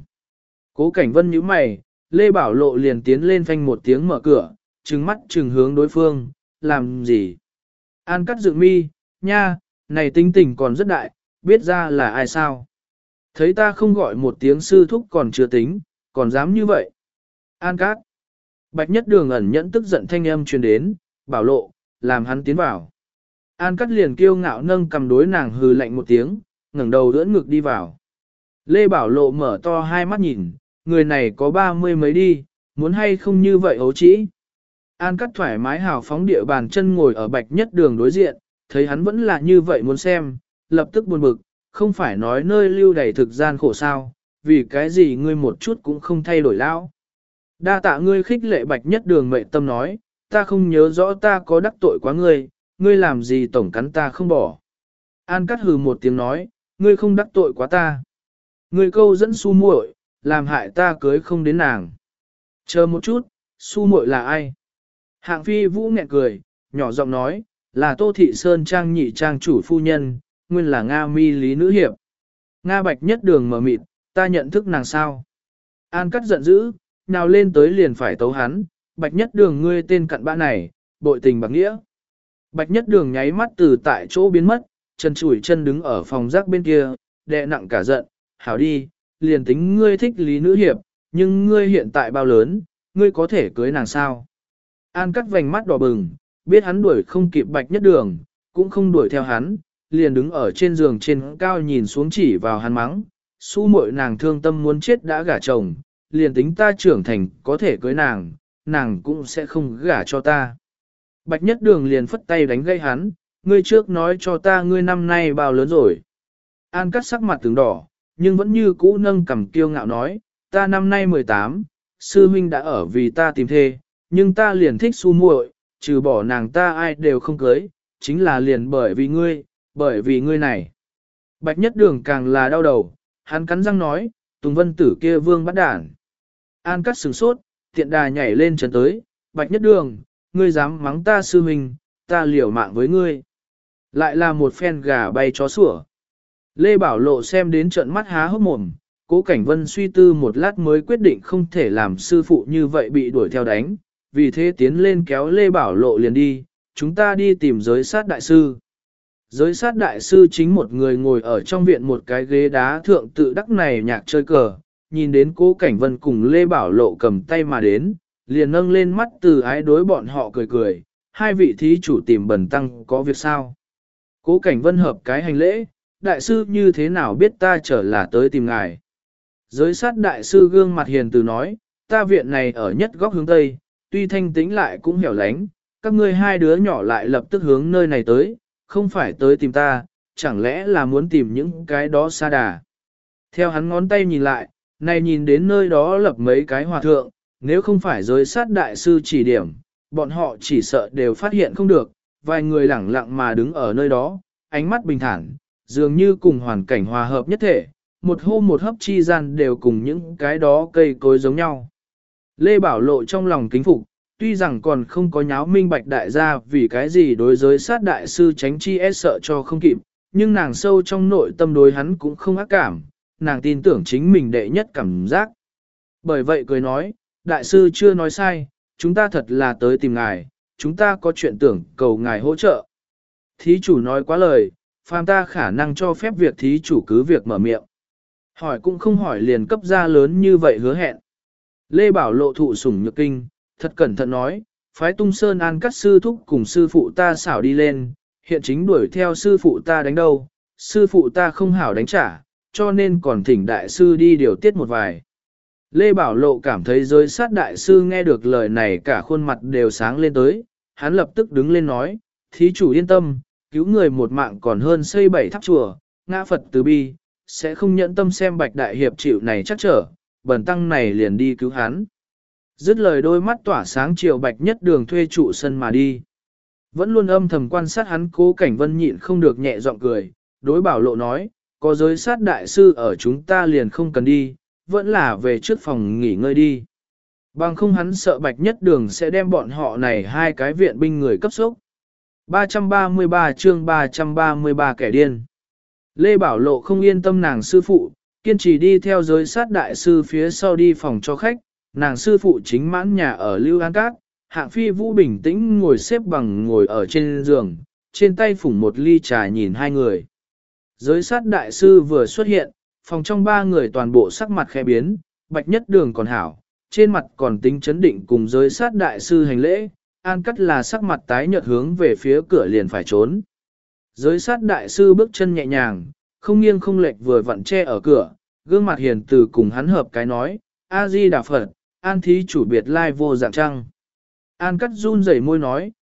Cố Cảnh Vân nhíu mày, Lê Bảo Lộ liền tiến lên phanh một tiếng mở cửa, trừng mắt trừng hướng đối phương, làm gì? An Cắt dựng mi, nha, này tính tình còn rất đại, biết ra là ai sao? Thấy ta không gọi một tiếng sư thúc còn chưa tính, còn dám như vậy. An Cát. Bạch Nhất Đường ẩn nhẫn tức giận thanh âm truyền đến, bảo lộ, làm hắn tiến vào. An Cát liền kiêu ngạo nâng cầm đối nàng hừ lạnh một tiếng, ngẩng đầu đỡ ngực đi vào. Lê Bảo Lộ mở to hai mắt nhìn, người này có 30 mấy đi, muốn hay không như vậy ấu trĩ. An Cát thoải mái hào phóng địa bàn chân ngồi ở Bạch Nhất Đường đối diện, thấy hắn vẫn là như vậy muốn xem, lập tức buồn bực, không phải nói nơi lưu đầy thực gian khổ sao, vì cái gì ngươi một chút cũng không thay đổi lão. Đa tạ ngươi khích lệ Bạch Nhất Đường mệnh tâm nói, ta không nhớ rõ ta có đắc tội quá ngươi, ngươi làm gì tổng cắn ta không bỏ. An Cát hừ một tiếng nói, ngươi không đắc tội quá ta. Ngươi câu dẫn Su muội, làm hại ta cưới không đến nàng. Chờ một chút, Su muội là ai? Hạng Phi Vũ nghẹn cười, nhỏ giọng nói, là Tô Thị Sơn Trang nhị trang chủ phu nhân, nguyên là Nga Mi Lý Nữ Hiệp. Nga Bạch Nhất Đường mở mịt, ta nhận thức nàng sao? An Cát giận dữ, nào lên tới liền phải tấu hắn, Bạch Nhất Đường ngươi tên cặn bã này, bội tình bạc nghĩa. Bạch Nhất Đường nháy mắt từ tại chỗ biến mất, chân chủi chân đứng ở phòng rác bên kia, đè nặng cả giận, hảo đi, liền tính ngươi thích Lý Nữ Hiệp, nhưng ngươi hiện tại bao lớn, ngươi có thể cưới nàng sao? An Cát vành mắt đỏ bừng, biết hắn đuổi không kịp Bạch Nhất Đường, cũng không đuổi theo hắn, liền đứng ở trên giường trên cao nhìn xuống chỉ vào hắn mắng, Su muội nàng thương tâm muốn chết đã gả chồng, liền tính ta trưởng thành có thể cưới nàng, nàng cũng sẽ không gả cho ta. Bạch Nhất Đường liền phất tay đánh gây hắn, ngươi trước nói cho ta ngươi năm nay bao lớn rồi. An Cát sắc mặt tướng đỏ, nhưng vẫn như cũ nâng cằm kiêu ngạo nói, ta năm nay 18, sư huynh đã ở vì ta tìm thê, nhưng ta liền thích Su muội, trừ bỏ nàng ta ai đều không cưới, chính là liền bởi vì ngươi này. Bạch Nhất Đường càng là đau đầu, hắn cắn răng nói, Tùng Vân Tử kia vương bắt đản. An Cát sửng sốt, tiện đà nhảy lên trần tới, Bạch Nhất Đường, ngươi dám mắng ta sư huynh, ta liều mạng với ngươi. Lại là một phen gà bay chó sủa. Lê Bảo Lộ xem đến trận mắt há hốc mồm, Cố Cảnh Vân suy tư một lát mới quyết định không thể làm sư phụ như vậy bị đuổi theo đánh, vì thế tiến lên kéo Lê Bảo Lộ liền đi, chúng ta đi tìm giới sát đại sư. Giới sát đại sư chính một người ngồi ở trong viện một cái ghế đá thượng tự đắc này nhạc chơi cờ, nhìn đến Cố Cảnh Vân cùng Lê Bảo Lộ cầm tay mà đến, liền nâng lên mắt từ ái đối bọn họ cười cười, hai vị thí chủ tìm bần tăng có việc sao. Cố Cảnh Vân hợp cái hành lễ, đại sư như thế nào biết ta trở là tới tìm ngài. Giới sát đại sư gương mặt hiền từ nói, ta viện này ở nhất góc hướng Tây, tuy thanh tĩnh lại cũng hẻo lánh, các ngươi hai đứa nhỏ lại lập tức hướng nơi này tới, không phải tới tìm ta, chẳng lẽ là muốn tìm những cái đó xa đà. Theo hắn ngón tay nhìn lại, này nhìn đến nơi đó lập mấy cái hòa thượng, nếu không phải giới sát đại sư chỉ điểm, bọn họ chỉ sợ đều phát hiện không được, vài người lẳng lặng mà đứng ở nơi đó, ánh mắt bình thản, dường như cùng hoàn cảnh hòa hợp nhất thể, một hô một hấp chi gian đều cùng những cái đó cây cối giống nhau. Lê Bảo Lộ trong lòng kính phục, tuy rằng còn không có nháo minh bạch đại gia vì cái gì đối giới sát đại sư tránh chi e sợ cho không kịp, nhưng nàng sâu trong nội tâm đối hắn cũng không ác cảm, nàng tin tưởng chính mình đệ nhất cảm giác. Bởi vậy cười nói, đại sư chưa nói sai, chúng ta thật là tới tìm ngài, chúng ta có chuyện tưởng cầu ngài hỗ trợ. Thí chủ nói quá lời, phàm ta khả năng cho phép việc thí chủ cứ việc mở miệng. Hỏi cũng không hỏi liền cấp ra lớn như vậy hứa hẹn. Lê Bảo Lộ thụ sủng nhược kinh, thật cẩn thận nói, phái Tung Sơn An Cát sư thúc cùng sư phụ ta xảo đi lên, hiện chính đuổi theo sư phụ ta đánh đâu, sư phụ ta không hảo đánh trả, cho nên còn thỉnh đại sư đi điều tiết một vài. Lê Bảo Lộ cảm thấy giới sát đại sư nghe được lời này cả khuôn mặt đều sáng lên tới, hắn lập tức đứng lên nói, thí chủ yên tâm, cứu người một mạng còn hơn xây 7 tháp chùa, ngã Phật từ bi, sẽ không nhẫn tâm xem Bạch đại hiệp chịu này chắc trở, bần tăng này liền đi cứu hắn. Dứt lời đôi mắt tỏa sáng chiều Bạch Nhất Đường thuê trụ sân mà đi. Vẫn luôn âm thầm quan sát hắn Cố Cảnh Vân nhịn không được nhẹ giọng cười, đối Bảo Lộ nói, có giới sát đại sư ở chúng ta liền không cần đi, vẫn là về trước phòng nghỉ ngơi đi. Bằng không hắn sợ Bạch Nhất Đường sẽ đem bọn họ này hai cái viện binh người cấp sốc. 333 chương 333 kẻ điên. Lê Bảo Lộ không yên tâm nàng sư phụ, kiên trì đi theo giới sát đại sư phía sau đi phòng cho khách, nàng sư phụ chính mãn nhà ở Lưu An Cát, Hạng Phi Vũ bình tĩnh ngồi xếp bằng ngồi ở trên giường, trên tay phủng một ly trà nhìn hai người. Giới sát đại sư vừa xuất hiện, phòng trong ba người toàn bộ sắc mặt khẽ biến, Bạch Nhất Đường còn hảo, trên mặt còn tính chấn định cùng giới sát đại sư hành lễ, An Cắt là sắc mặt tái nhợt hướng về phía cửa liền phải trốn. Giới sát đại sư bước chân nhẹ nhàng, không nghiêng không lệch vừa vặn che ở cửa, gương mặt hiền từ cùng hắn hợp cái nói, A-di-đà Phật, An thí chủ biệt lai vô dạng trăng. An Cắt run rẩy môi nói,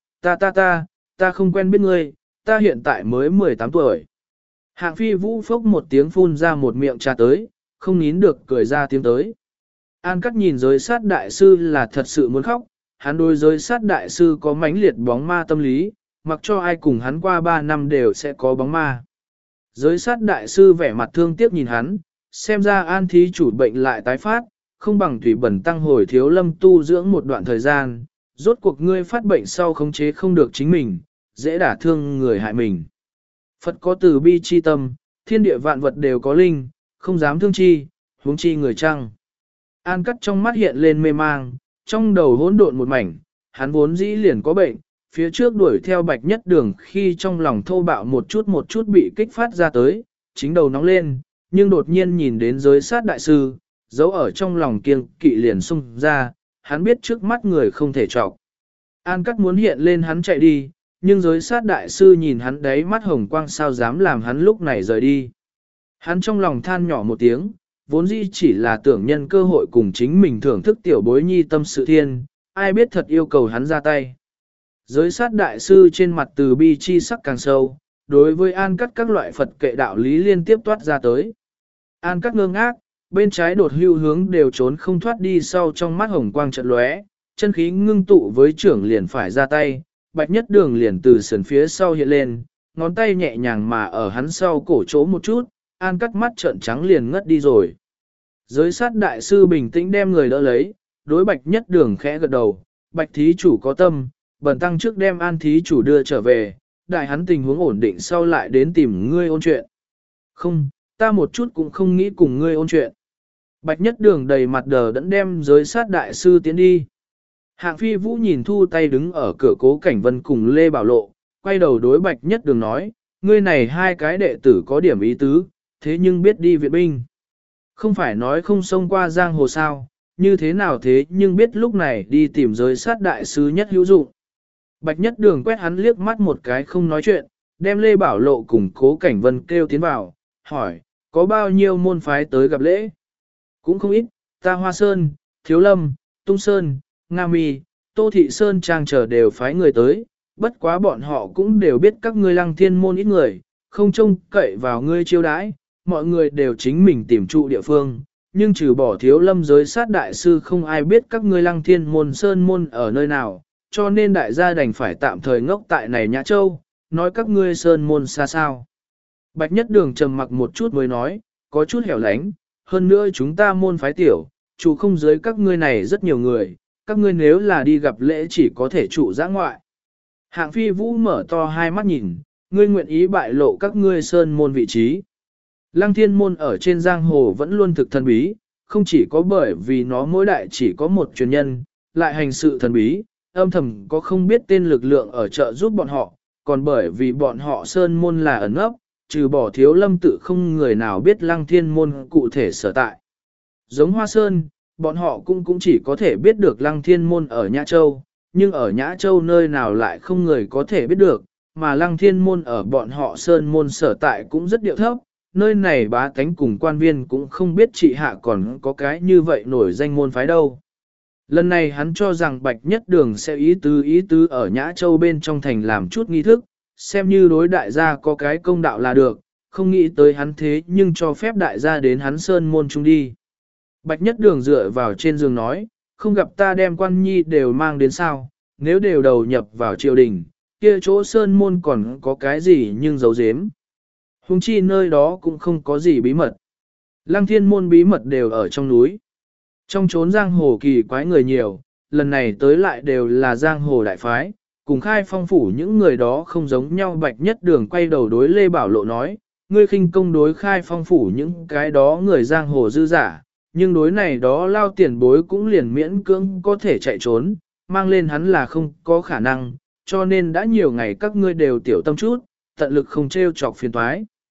ta không quen biết ngươi, ta hiện tại mới 18 tuổi. Hạng phi vũ phốc một tiếng phun ra một miệng trà tới, không nín được cười ra tiếng tới. An Cắt nhìn giới sát đại sư là thật sự muốn khóc, hắn đối giới sát đại sư có mãnh liệt bóng ma tâm lý, mặc cho ai cùng hắn qua 3 năm đều sẽ có bóng ma. Giới sát đại sư vẻ mặt thương tiếc nhìn hắn, xem ra An thí chủ bệnh lại tái phát, không bằng thủy bẩn tăng hồi thiếu lâm tu dưỡng một đoạn thời gian, rốt cuộc ngươi phát bệnh sau khống chế không được chính mình, dễ đả thương người hại mình. Phật có từ bi chi tâm, thiên địa vạn vật đều có linh, không dám thương chi, huống chi người chăng. An Cắt trong mắt hiện lên mê mang, trong đầu hỗn độn một mảnh, hắn vốn dĩ liền có bệnh, phía trước đuổi theo Bạch Nhất Đường khi trong lòng thô bạo một chút bị kích phát ra tới, chính đầu nóng lên, nhưng đột nhiên nhìn đến giới sát đại sư, dấu ở trong lòng kiêng kỵ liền xung ra, hắn biết trước mắt người không thể trọc. An Cắt muốn hiện lên hắn chạy đi, nhưng giới sát đại sư nhìn hắn đấy mắt hồng quang sao dám làm hắn lúc này rời đi. Hắn trong lòng than nhỏ một tiếng, vốn dĩ chỉ là tưởng nhân cơ hội cùng chính mình thưởng thức tiểu bối nhi tâm sự thiên, ai biết thật yêu cầu hắn ra tay. Giới sát đại sư trên mặt từ bi chi sắc càng sâu, đối với An Cắt các loại Phật kệ đạo lý liên tiếp toát ra tới. An Cắt ngơ ngác, bên trái đột hưu hướng đều trốn không thoát đi sau trong mắt hồng quang chợt lóe, chân khí ngưng tụ với trưởng liền phải ra tay, Bạch Nhất Đường liền từ sườn phía sau hiện lên, ngón tay nhẹ nhàng mà ở hắn sau cổ chỗ một chút, An Cắt mắt trợn trắng liền ngất đi rồi. Giới sát đại sư bình tĩnh đem người đỡ lấy, đối Bạch Nhất Đường khẽ gật đầu, Bạch thí chủ có tâm, bần tăng trước đem An thí chủ đưa trở về, đại hắn tình huống ổn định sau lại đến tìm ngươi ôn chuyện. Không, ta một chút cũng không nghĩ cùng ngươi ôn chuyện. Bạch Nhất Đường đầy mặt đờ đẫn đem giới sát đại sư tiến đi. Hạng phi vũ nhìn thu tay đứng ở cửa Cố Cảnh Vân cùng Lê Bảo Lộ, quay đầu đối Bạch Nhất Đường nói, ngươi này hai cái đệ tử có điểm ý tứ, thế nhưng biết đi viện binh. Không phải nói không xông qua giang hồ sao, như thế nào thế nhưng biết lúc này đi tìm giới sát đại sứ nhất hữu dụng. Bạch Nhất Đường quét hắn liếc mắt một cái không nói chuyện, đem Lê Bảo Lộ cùng Cố Cảnh Vân kêu tiến vào, hỏi, có bao nhiêu môn phái tới gặp lễ? Cũng không ít, ta Hoa Sơn, Thiếu Lâm, Tung Sơn, Nga Mi, Tô Thị Sơn Trang chờ đều phái người tới, bất quá bọn họ cũng đều biết các ngươi Lăng Thiên môn ít người, không trông cậy vào ngươi chiêu đãi, mọi người đều chính mình tìm trụ địa phương, nhưng trừ bỏ Thiếu Lâm giới sát đại sư không ai biết các ngươi Lăng Thiên môn Sơn môn ở nơi nào, cho nên đại gia đành phải tạm thời ngốc tại này Nhã Châu, nói các ngươi Sơn môn xa sao. Bạch Nhất Đường trầm mặc một chút mới nói, có chút hẻo lánh, hơn nữa chúng ta môn phái tiểu, chủ không giới các ngươi này rất nhiều người, các ngươi nếu là đi gặp lễ chỉ có thể trụ giã ngoại. Hạng phi vũ mở to hai mắt nhìn, ngươi nguyện ý bại lộ các ngươi Sơn môn vị trí. Lăng Thiên môn ở trên giang hồ vẫn luôn thực thần bí, không chỉ có bởi vì nó mỗi đại chỉ có một truyền nhân, lại hành sự thần bí, âm thầm có không biết tên lực lượng ở trợ giúp bọn họ, còn bởi vì bọn họ Sơn môn là ẩn ấp, trừ bỏ Thiếu Lâm tự không người nào biết Lăng Thiên môn cụ thể sở tại. Giống Hoa Sơn, bọn họ cũng chỉ có thể biết được Lăng Thiên môn ở Nhã Châu, nhưng ở Nhã Châu nơi nào lại không người có thể biết được, mà Lăng Thiên môn ở bọn họ Sơn môn sở tại cũng rất điệu thấp, nơi này bá tánh cùng quan viên cũng không biết trị hạ còn có cái như vậy nổi danh môn phái đâu. Lần này hắn cho rằng Bạch Nhất Đường sẽ ý tứ ở Nhã Châu bên trong thành làm chút nghi thức, xem như đối đại gia có cái công đạo là được, không nghĩ tới hắn thế nhưng cho phép đại gia đến hắn Sơn môn chung đi. Bạch Nhất Đường dựa vào trên giường nói, không gặp ta đem quan nhi đều mang đến sao, nếu đều đầu nhập vào triều đình, kia chỗ Sơn môn còn có cái gì nhưng giấu giếm. Hùng chi nơi đó cũng không có gì bí mật. Lăng Thiên môn bí mật đều ở trong núi. Trong chốn giang hồ kỳ quái người nhiều, lần này tới lại đều là giang hồ đại phái, cùng Khai Phong phủ những người đó không giống nhau. Bạch Nhất Đường quay đầu đối Lê Bảo Lộ nói, ngươi khinh công đối Khai Phong phủ những cái đó người giang hồ dư giả, nhưng đối này đó lao tiền bối cũng liền miễn cưỡng có thể chạy trốn, mang lên hắn là không có khả năng, cho nên đã nhiều ngày các ngươi đều tiểu tâm chút, tận lực không trêu chọc phiền toái.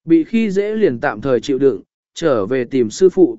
Bị khi dễ liền tạm thời chịu đựng, trở về tìm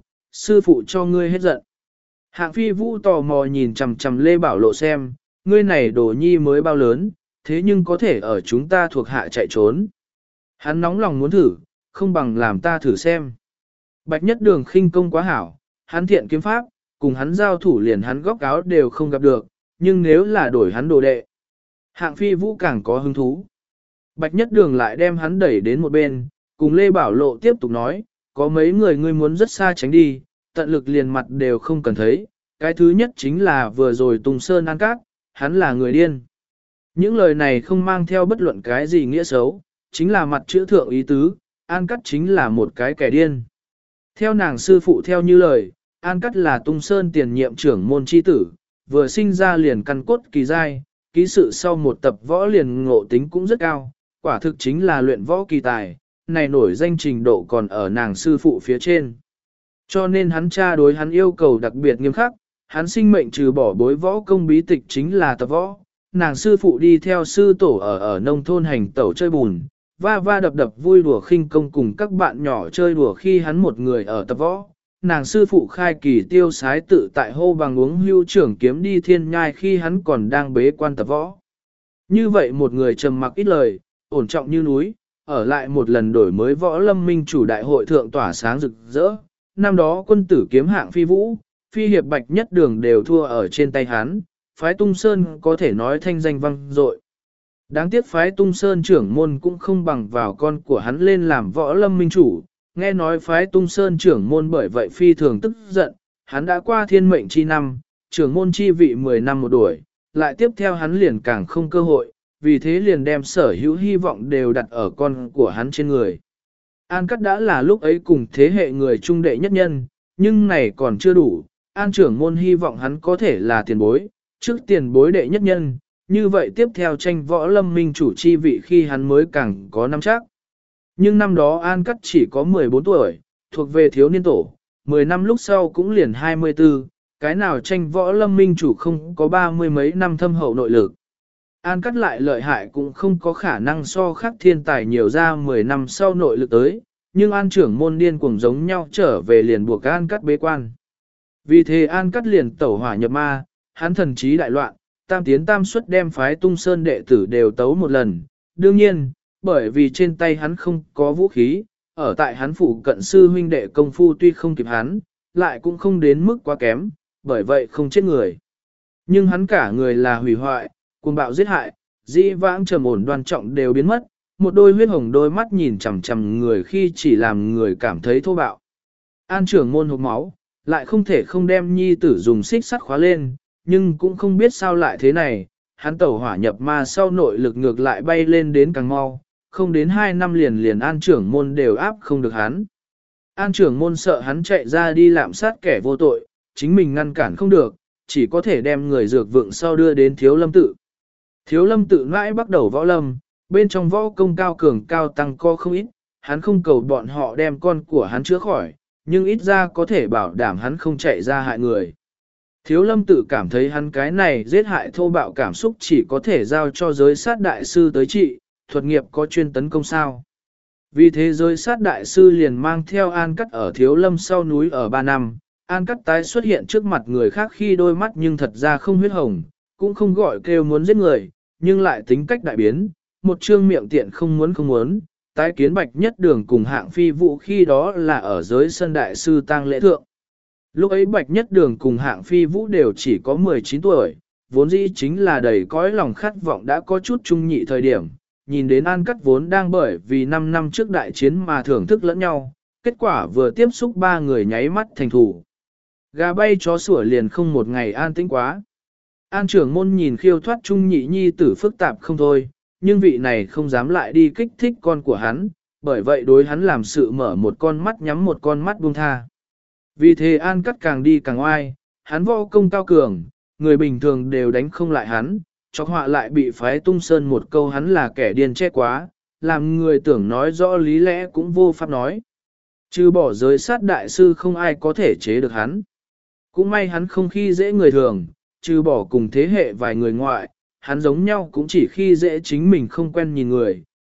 sư phụ cho ngươi hết giận. Hạng phi vũ tò mò nhìn chằm chằm Lê Bảo Lộ xem, ngươi này đồ nhi mới bao lớn, thế nhưng có thể ở chúng ta thuộc hạ chạy trốn. Hắn nóng lòng muốn thử, không bằng làm ta thử xem. Bạch Nhất Đường khinh công quá hảo, hắn thiện kiếm pháp, cùng hắn giao thủ liền hắn góc áo đều không gặp được, nhưng nếu là đổi hắn đồ đệ, Hạng phi vũ càng có hứng thú. Bạch Nhất Đường lại đem hắn đẩy đến một bên, cùng Lê Bảo Lộ tiếp tục nói, có mấy người ngươi muốn rất xa tránh đi, tận lực liền mặt đều không cần thấy. Cái thứ nhất chính là vừa rồi Tùng Sơn An Cát, hắn là người điên. Những lời này không mang theo bất luận cái gì nghĩa xấu, chính là mặt chữ thượng ý tứ, An Cát chính là một cái kẻ điên. Theo nàng sư phụ theo như lời, An Cát là Tung Sơn tiền nhiệm trưởng môn chi tử, vừa sinh ra liền căn cốt kỳ giai, ký sự sau một tập võ liền ngộ tính cũng rất cao, quả thực chính là luyện võ kỳ tài, này nổi danh trình độ còn ở nàng sư phụ phía trên. Cho nên hắn cha đối hắn yêu cầu đặc biệt nghiêm khắc, hắn sinh mệnh trừ bỏ bối võ công bí tịch chính là tập võ, nàng sư phụ đi theo sư tổ ở nông thôn hành tẩu chơi bùn, va va đập đập vui đùa khinh công cùng các bạn nhỏ chơi đùa khi hắn một người ở tập võ. Nàng sư phụ khai kỳ tiêu sái tự tại hô bằng uống hưu trưởng kiếm đi thiên nhai khi hắn còn đang bế quan tập võ. Như vậy một người trầm mặc ít lời, ổn trọng như núi, ở lại một lần đổi mới võ lâm minh chủ đại hội thượng tỏa sáng rực rỡ. Năm đó quân tử kiếm hạng phi vũ, phi hiệp Bạch Nhất Đường đều thua ở trên tay hắn, phái Tung Sơn có thể nói thanh danh vang dội. Đáng tiếc phái Tung Sơn trưởng môn cũng không bằng vào con của hắn lên làm võ lâm minh chủ, nghe nói phái Tung Sơn trưởng môn bởi vậy phi thường tức giận, hắn đã qua thiên mệnh chi năm, trưởng môn chi vị 10 năm một đuổi, lại tiếp theo hắn liền càng không cơ hội, vì thế liền đem sở hữu hy vọng đều đặt ở con của hắn trên người. An Cát đã là lúc ấy cùng thế hệ người trung đệ nhất nhân, nhưng này còn chưa đủ, An trưởng môn hy vọng hắn có thể là tiền bối, trước tiền bối đệ nhất nhân, như vậy tiếp theo tranh võ lâm minh chủ chi vị khi hắn mới càng có năm chắc. Nhưng năm đó An Cát chỉ có 14 tuổi, thuộc về thiếu niên tổ, 10 năm lúc sau cũng liền 24, cái nào tranh võ lâm minh chủ không có 30 mấy năm thâm hậu nội lực. An Cát lại lợi hại cũng không có khả năng so khác thiên tài nhiều ra 10 năm sau nội lực tới, nhưng An trưởng môn điên cuồng giống nhau trở về liền buộc An Cát bế quan. Vì thế An Cát liền tẩu hỏa nhập ma, hắn thần trí đại loạn, tam tiến tam xuất đem phái Tung Sơn đệ tử đều tấu một lần. Đương nhiên, bởi vì trên tay hắn không có vũ khí, ở tại hắn phụ cận sư huynh đệ công phu tuy không kịp hắn, lại cũng không đến mức quá kém, bởi vậy không chết người. Nhưng hắn cả người là hủy hoại, cuồng bạo giết hại, dĩ vãng trầm ổn đoan trọng đều biến mất, một đôi huyết hồng đôi mắt nhìn chằm chằm người khi chỉ làm người cảm thấy thô bạo. An trưởng môn hộc máu, lại không thể không đem nhi tử dùng xích sắt khóa lên, nhưng cũng không biết sao lại thế này, hắn tẩu hỏa nhập ma sau nội lực ngược lại bay lên đến càng mau, không đến 2 năm liền an trưởng môn đều áp không được hắn. An trưởng môn sợ hắn chạy ra đi lạm sát kẻ vô tội, chính mình ngăn cản không được, chỉ có thể đem người dược vượng sau đưa đến Thiếu Lâm tự. Thiếu Lâm tự mãi bắt đầu võ lâm, bên trong võ công cao cường cao tăng co không ít, hắn không cầu bọn họ đem con của hắn chữa khỏi, nhưng ít ra có thể bảo đảm hắn không chạy ra hại người. Thiếu Lâm tự cảm thấy hắn cái này giết hại thô bạo cảm xúc chỉ có thể giao cho giới sát đại sư tới trị, thuật nghiệp có chuyên tấn công sao. Vì thế giới sát đại sư liền mang theo An Cát ở Thiếu Lâm sau núi ở 3 năm, An Cát tái xuất hiện trước mặt người khác khi đôi mắt nhưng thật ra không huyết hồng, cũng không gọi kêu muốn giết người, nhưng lại tính cách đại biến, một trương miệng tiện không muốn, tái kiến Bạch Nhất Đường cùng Hạng Phi Vũ khi đó là ở giới sân đại sư tang lễ thượng. Lúc ấy Bạch Nhất Đường cùng Hạng Phi Vũ đều chỉ có 19 tuổi, vốn dĩ chính là đầy cõi lòng khát vọng đã có chút trung nhị thời điểm, nhìn đến An Cát vốn đang bởi vì 5 năm trước đại chiến mà thưởng thức lẫn nhau, kết quả vừa tiếp xúc 3 người nháy mắt thành thủ. Gà bay chó sủa liền không một ngày an tĩnh quá. An trưởng môn nhìn khiêu thoát trung nhị nhi tử phức tạp không thôi, nhưng vị này không dám lại đi kích thích con của hắn, bởi vậy đối hắn làm sự mở một con mắt nhắm một con mắt buông tha. Vì thế An Cát càng đi càng oai, hắn võ công cao cường, người bình thường đều đánh không lại hắn, chọc họa lại bị phái Tung Sơn một câu hắn là kẻ điên che quá, làm người tưởng nói rõ lý lẽ cũng vô pháp nói. Trừ bỏ giới sát đại sư không ai có thể chế được hắn. Cũng may hắn không khi dễ người thường, trừ bỏ cùng thế hệ vài người ngoại, hắn giống nhau cũng chỉ khi dễ chính mình không quen nhìn người,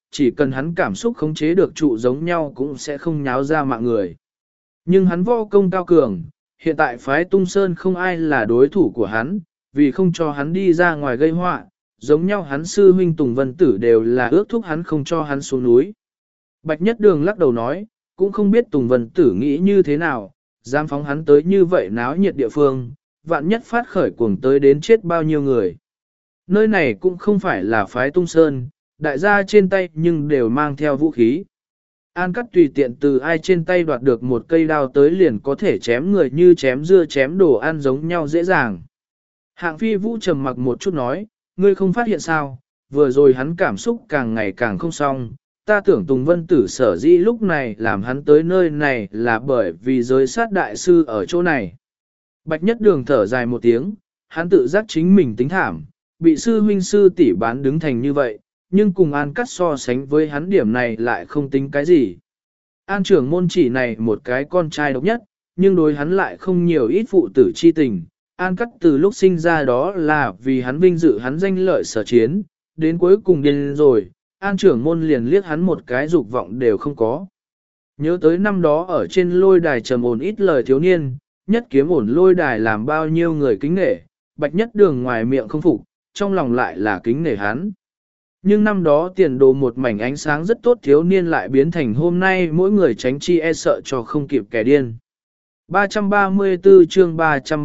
chỉ cần hắn cảm xúc khống chế được trụ giống nhau cũng sẽ không nháo ra mạng người. Nhưng hắn võ công cao cường, hiện tại phái Tung Sơn không ai là đối thủ của hắn, vì không cho hắn đi ra ngoài gây họa, giống nhau hắn sư huynh Tùng Vân Tử đều là ước thúc hắn không cho hắn xuống núi. Bạch Nhất Đường lắc đầu nói, cũng không biết Tùng Vân Tử nghĩ như thế nào, dám phóng hắn tới như vậy náo nhiệt địa phương, vạn nhất phát khởi cuồng tới đến chết bao nhiêu người. Nơi này cũng không phải là phái Tung Sơn, đại gia trên tay nhưng đều mang theo vũ khí. An Cắt tùy tiện từ ai trên tay đoạt được một cây đao tới liền có thể chém người như chém dưa chém đồ ăn giống nhau dễ dàng. Hạng Phi Vũ trầm mặc một chút nói, ngươi không phát hiện sao, vừa rồi hắn cảm xúc càng ngày càng không xong, ta tưởng Tùng Vân Tử sở dĩ lúc này làm hắn tới nơi này là bởi vì giới sát đại sư ở chỗ này. Bạch Nhất Đường thở dài một tiếng, hắn tự giác chính mình tính thảm, bị sư huynh sư tỷ bán đứng thành như vậy, nhưng cùng An Cắt so sánh với hắn điểm này lại không tính cái gì. An trưởng môn chỉ này một cái con trai độc nhất, nhưng đối hắn lại không nhiều ít phụ tử chi tình. An Cắt từ lúc sinh ra đó là vì hắn vinh dự hắn danh lợi sở chiến, đến cuối cùng điên rồi, An trưởng môn liền liếc hắn một cái dục vọng đều không có. Nhớ tới năm đó ở trên lôi đài trầm ổn ít lời thiếu niên, nhất kiếm ổn lôi đài làm bao nhiêu người kính nể, Bạch Nhất Đường ngoài miệng không phục, trong lòng lại là kính nể hắn. Nhưng năm đó tiền đồ một mảnh ánh sáng rất tốt thiếu niên lại biến thành hôm nay mỗi người tránh chi e sợ cho không kịp kẻ điên. 334 chương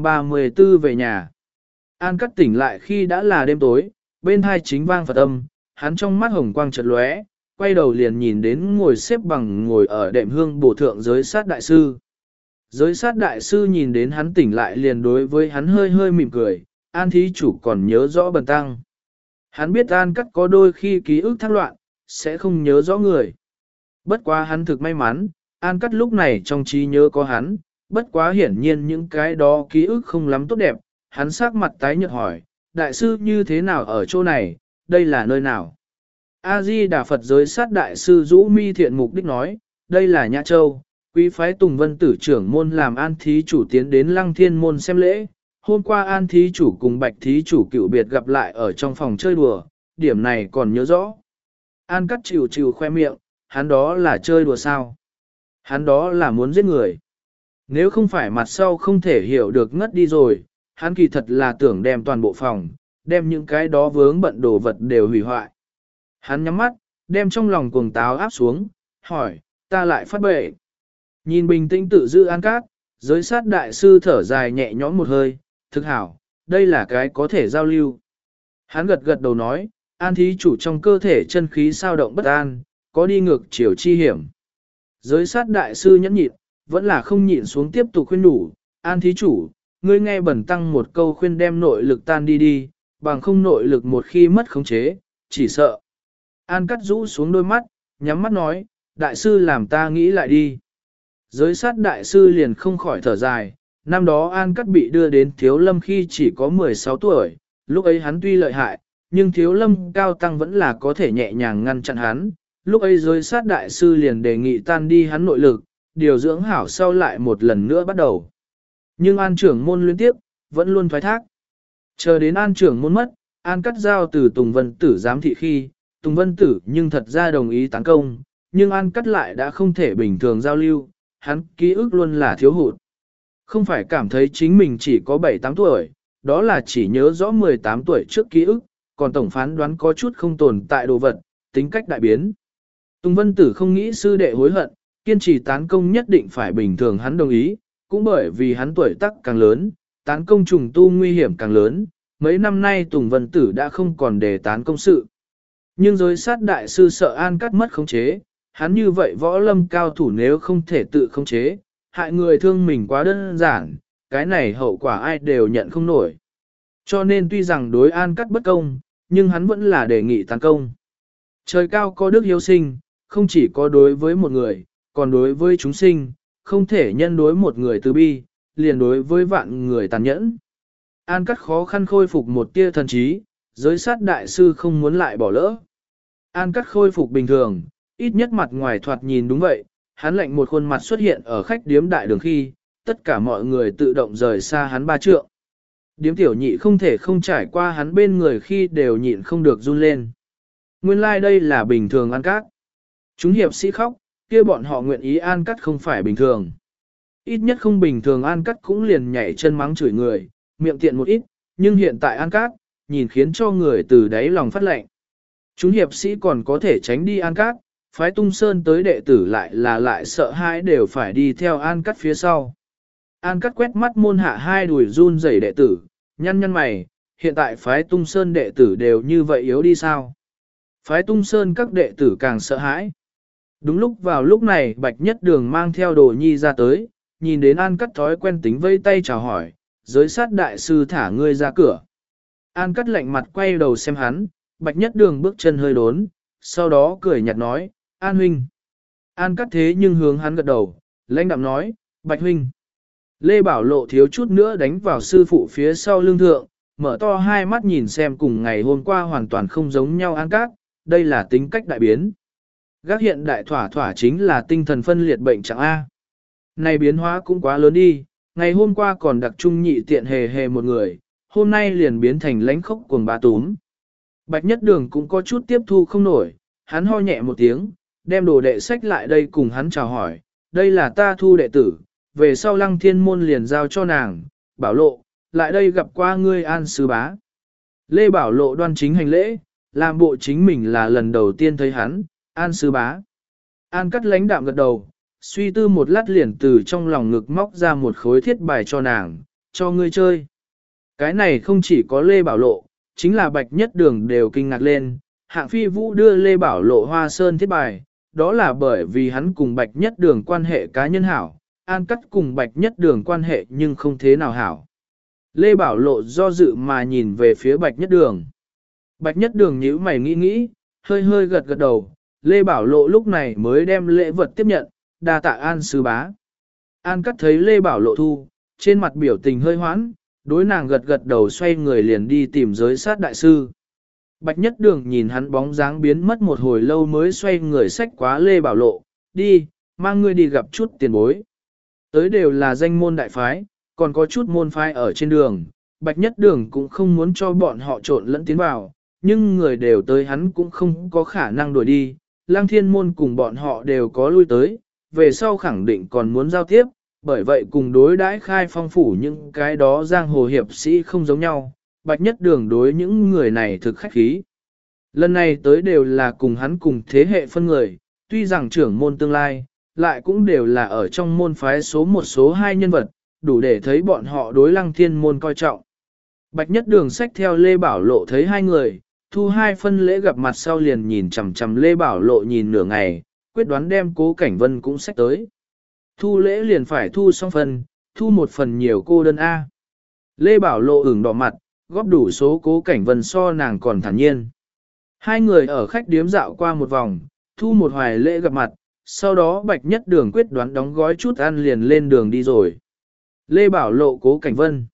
334 về nhà. An Cắt tỉnh lại khi đã là đêm tối, bên hai chính vang Phật âm, hắn trong mắt hồng quang chợt lóe, quay đầu liền nhìn đến ngồi xếp bằng ngồi ở đệm hương bổ thượng giới sát đại sư. Giới sát đại sư nhìn đến hắn tỉnh lại liền đối với hắn hơi hơi mỉm cười, An thí chủ còn nhớ rõ bần tăng. Hắn biết An Cắt có đôi khi ký ức thác loạn, sẽ không nhớ rõ người. Bất quá hắn thực may mắn, An Cắt lúc này trong trí nhớ có hắn, bất quá hiển nhiên những cái đó ký ức không lắm tốt đẹp. Hắn sắc mặt tái nhợt hỏi, đại sư như thế nào ở chỗ này, đây là nơi nào? A-di Đà Phật giới sát đại sư Dũ Mi Thiện mục đích nói, đây là Nhã Châu, quý phái Tùng Vân Tử trưởng môn làm An thí chủ tiến đến Lăng Thiên môn xem lễ. Hôm qua An thí chủ cùng Bạch thí chủ cựu biệt gặp lại ở trong phòng chơi đùa, điểm này còn nhớ rõ. An Cắt chịu chịu khoe miệng, hắn đó là chơi đùa sao? Hắn đó là muốn giết người. Nếu không phải mặt sau không thể hiểu được ngất đi rồi, hắn kỳ thật là tưởng đem toàn bộ phòng, đem những cái đó vướng bận đồ vật đều hủy hoại. Hắn nhắm mắt, đem trong lòng cuồng táo áp xuống, hỏi, ta lại phát bệ. Nhìn bình tĩnh tự giữ An Cát, giới sát đại sư thở dài nhẹ nhõm một hơi, thực hảo, đây là cái có thể giao lưu. Hắn gật gật đầu nói, An thí chủ trong cơ thể chân khí sao động bất an, có đi ngược chiều chi hiểm. Giới sát đại sư nhẫn nhịn, vẫn là không nhịn xuống tiếp tục khuyên đủ, An thí chủ, ngươi nghe bẩn tăng một câu khuyên đem nội lực tan đi đi, bằng không nội lực một khi mất khống chế, chỉ sợ. An Cắt rũ xuống đôi mắt, nhắm mắt nói, đại sư làm ta nghĩ lại đi. Giới sát đại sư liền không khỏi thở dài, năm đó An Cắt bị đưa đến Thiếu Lâm khi chỉ có 16 tuổi, lúc ấy hắn tuy lợi hại, nhưng Thiếu Lâm cao tăng vẫn là có thể nhẹ nhàng ngăn chặn hắn. Lúc ấy giới sát đại sư liền đề nghị tan đi hắn nội lực, điều dưỡng hảo sau lại một lần nữa bắt đầu. Nhưng An trưởng môn liên tiếp, vẫn luôn thoái thác. Chờ đến An trưởng môn mất, An Cắt giao từ Tùng Vân Tử giám thị khi, Tùng Vân Tử nhưng thật ra đồng ý tán công, nhưng An Cắt lại đã không thể bình thường giao lưu, hắn ký ức luôn là thiếu hụt. Không phải cảm thấy chính mình chỉ có 7-8 tuổi, đó là chỉ nhớ rõ 18 tuổi trước ký ức, còn tổng phán đoán có chút không tồn tại đồ vật, tính cách đại biến. Tùng Vân Tử không nghĩ sư đệ hối hận, kiên trì tán công nhất định phải bình thường hắn đồng ý, cũng bởi vì hắn tuổi tác càng lớn, tán công trùng tu nguy hiểm càng lớn, mấy năm nay Tùng Vân Tử đã không còn để tán công sự. Nhưng giới sát đại sư sợ An Cắt mất khống chế, hắn như vậy võ lâm cao thủ nếu không thể tự khống chế, hại người thương mình quá đơn giản, cái này hậu quả ai đều nhận không nổi. Cho nên tuy rằng đối An Cắt bất công, nhưng hắn vẫn là đề nghị tán công. Trời cao có đức hiếu sinh, không chỉ có đối với một người, còn đối với chúng sinh, không thể nhân đối một người từ bi, liền đối với vạn người tàn nhẫn. An Cắt khó khăn khôi phục một tia thần trí, giới sát đại sư không muốn lại bỏ lỡ. An Cắt khôi phục bình thường, ít nhất mặt ngoài thoạt nhìn đúng vậy, hắn lạnh một khuôn mặt xuất hiện ở khách điếm đại đường khi, tất cả mọi người tự động rời xa hắn 3 trượng. Điếm tiểu nhị không thể không trải qua hắn bên người khi đều nhịn không được run lên. Nguyên lai like đây là bình thường ăn cát. Chúng hiệp sĩ khóc, kia bọn họ nguyện ý ăn cắt không phải bình thường. Ít nhất không bình thường ăn cắt cũng liền nhảy chân mắng chửi người, miệng tiện một ít, nhưng hiện tại ăn cát, nhìn khiến cho người từ đáy lòng phát lệnh. Chúng hiệp sĩ còn có thể tránh đi ăn cát, phái tung sơn tới đệ tử lại sợ hãi đều phải đi theo an cắt phía sau. An cắt quét mắt môn hạ hai đùi run rẩy đệ tử, nhăn nhăn mày, hiện tại phái tung sơn đệ tử đều như vậy yếu đi sao? Phái tung sơn các đệ tử càng sợ hãi. Đúng vào lúc này Bạch Nhất Đường mang theo Đồ Nhi ra tới, nhìn đến An Cắt thói quen tính vây tay chào hỏi, giới sát đại sư thả ngươi ra cửa. An Cắt lạnh mặt quay đầu xem hắn, Bạch Nhất Đường bước chân hơi đốn, sau đó cười nhạt nói, An huynh. An Cắt thế nhưng hướng hắn gật đầu, lãnh đạm nói, Bạch huynh. Lê Bảo Lộ thiếu chút nữa đánh vào sư phụ phía sau lưng thượng, mở to hai mắt nhìn xem cùng ngày hôm qua hoàn toàn không giống nhau An Cát, đây là tính cách đại biến. Gác hiện đại thỏa chính là tinh thần phân liệt bệnh trạng A. Này biến hóa cũng quá lớn đi, ngày hôm qua còn đặc trung nhị tiện hề một người, hôm nay liền biến thành lãnh khốc cuồng bá túm. Bạch Nhất Đường cũng có chút tiếp thu không nổi, hắn ho nhẹ một tiếng, đem đồ đệ sách lại đây cùng hắn chào hỏi, đây là ta thu đệ tử, về sau Lăng Thiên môn liền giao cho nàng, Bảo Lộ, lại đây gặp qua ngươi An sư bá. Lê Bảo Lộ đoan chính hành lễ, làm bộ chính mình là lần đầu tiên thấy hắn, An sư bá. An Cắt lãnh đạm gật đầu, suy tư một lát liền từ trong lòng ngực móc ra một khối thiết bài cho nàng, cho ngươi chơi. Cái này không chỉ có Lê Bảo Lộ, chính là Bạch Nhất Đường đều kinh ngạc lên, Hạng Phi Vũ đưa Lê Bảo Lộ Hoa Sơn thiết bài, đó là bởi vì hắn cùng Bạch Nhất Đường quan hệ cá nhân hảo, An Cắt cùng Bạch Nhất Đường quan hệ nhưng không thế nào hảo. Lê Bảo Lộ do dự mà nhìn về phía Bạch Nhất Đường. Bạch Nhất Đường nhíu mày nghĩ, hơi gật đầu, Lê Bảo Lộ lúc này mới đem lễ vật tiếp nhận, đa tạ An sư bá. An Cắt thấy Lê Bảo Lộ thu, trên mặt biểu tình hơi hoãn, đối nàng gật đầu xoay người liền đi tìm giới sát đại sư. Bạch Nhất Đường nhìn hắn bóng dáng biến mất một hồi lâu mới xoay người xách quá Lê Bảo Lộ, đi, mang ngươi đi gặp chút tiền bối. Tới đều là danh môn đại phái, còn có chút môn phái ở trên đường, Bạch Nhất Đường cũng không muốn cho bọn họ trộn lẫn tiến vào, nhưng người đều tới hắn cũng không có khả năng đuổi đi, Lăng Thiên môn cùng bọn họ đều có lui tới, về sau khẳng định còn muốn giao tiếp, bởi vậy cùng đối đãi khai phong phủ những cái đó giang hồ hiệp sĩ không giống nhau, Bạch Nhất Đường đối những người này thực khách khí. Lần này tới đều là cùng hắn cùng thế hệ phân người, tuy rằng trưởng môn tương lai, lại cũng đều là ở trong môn phái số 1 số 2 nhân vật, đủ để thấy bọn họ đối Lăng Thiên môn coi trọng. Bạch Nhất Đường xách theo Lê Bảo Lộ thấy hai người, thu hai phân lễ gặp mặt sau liền nhìn chằm chằm Lê Bảo Lộ nhìn nửa ngày, quyết đoán đem Cố Cảnh Vân cũng xách tới. Thu lễ liền phải thu xong phần, thu một phần nhiều cô đơn A. Lê Bảo Lộ ửng đỏ mặt, góp đủ số Cố Cảnh Vân so nàng còn thản nhiên. Hai người ở khách điếm dạo qua một vòng, thu một hoài lễ gặp mặt, sau đó Bạch Nhất Đường quyết đoán đóng gói chút ăn liền lên đường đi rồi. Lê Bảo Lộ Cố Cảnh Vân.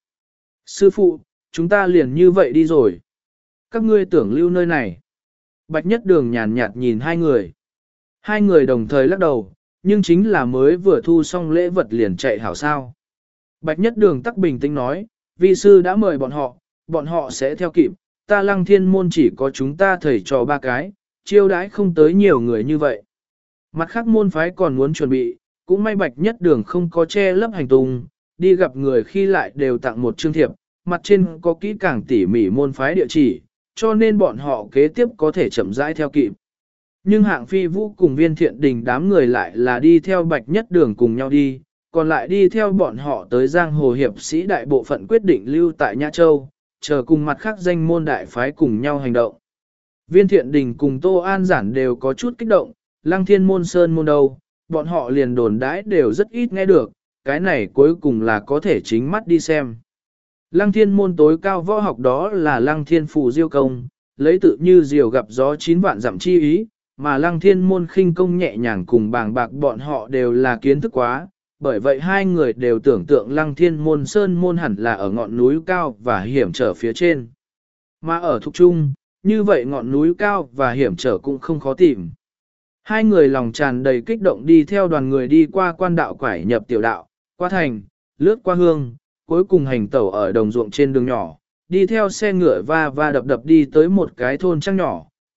Sư phụ, chúng ta liền như vậy đi rồi. Các ngươi tưởng lưu nơi này. Bạch Nhất Đường nhàn nhạt nhìn hai người. Hai người đồng thời lắc đầu, nhưng chính là mới vừa thu xong lễ vật liền chạy hảo sao. Bạch Nhất Đường tắc bình tĩnh nói, vi sư đã mời bọn họ sẽ theo kịp, ta Lăng Thiên môn chỉ có chúng ta thầy trò ba cái, chiêu đãi không tới nhiều người như vậy. Mặt khác môn phái còn muốn chuẩn bị, cũng may Bạch Nhất Đường không có che lấp hành tung, đi gặp người khi lại đều tặng một chương thiệp, mặt trên có kỹ càng tỉ mỉ môn phái địa chỉ, cho nên bọn họ kế tiếp có thể chậm rãi theo kịp. Nhưng Hạng Phi Vũ cùng Viên Thiện Đình đám người lại là đi theo Bạch Nhất Đường cùng nhau đi, còn lại đi theo bọn họ tới giang hồ hiệp sĩ đại bộ phận quyết định lưu tại Nhã Châu, chờ cùng mặt khác danh môn đại phái cùng nhau hành động. Viên Thiện Đình cùng Tô An Giản đều có chút kích động, Lăng Thiên môn sơn môn đâu, bọn họ liền đồn đãi đều rất ít nghe được, cái này cuối cùng là có thể chính mắt đi xem. Lăng Thiên môn tối cao võ học đó là Lăng Thiên Phù Diêu Công, lấy tự như diều gặp gió 9 vạn dặm chi ý, mà Lăng Thiên môn khinh công nhẹ nhàng cùng bàng bạc bọn họ đều là kiến thức quá, bởi vậy hai người đều tưởng tượng Lăng Thiên môn sơn môn hẳn là ở ngọn núi cao và hiểm trở phía trên. Mà ở Thục Trung, như vậy ngọn núi cao và hiểm trở cũng không khó tìm. Hai người lòng tràn đầy kích động đi theo đoàn người đi qua quan đạo quải nhập tiểu đạo, qua thành, lướt qua hương, cuối cùng hành tẩu ở đồng ruộng trên đường nhỏ, đi theo xe ngựa va đập đi tới một cái thôn trăng nhỏ,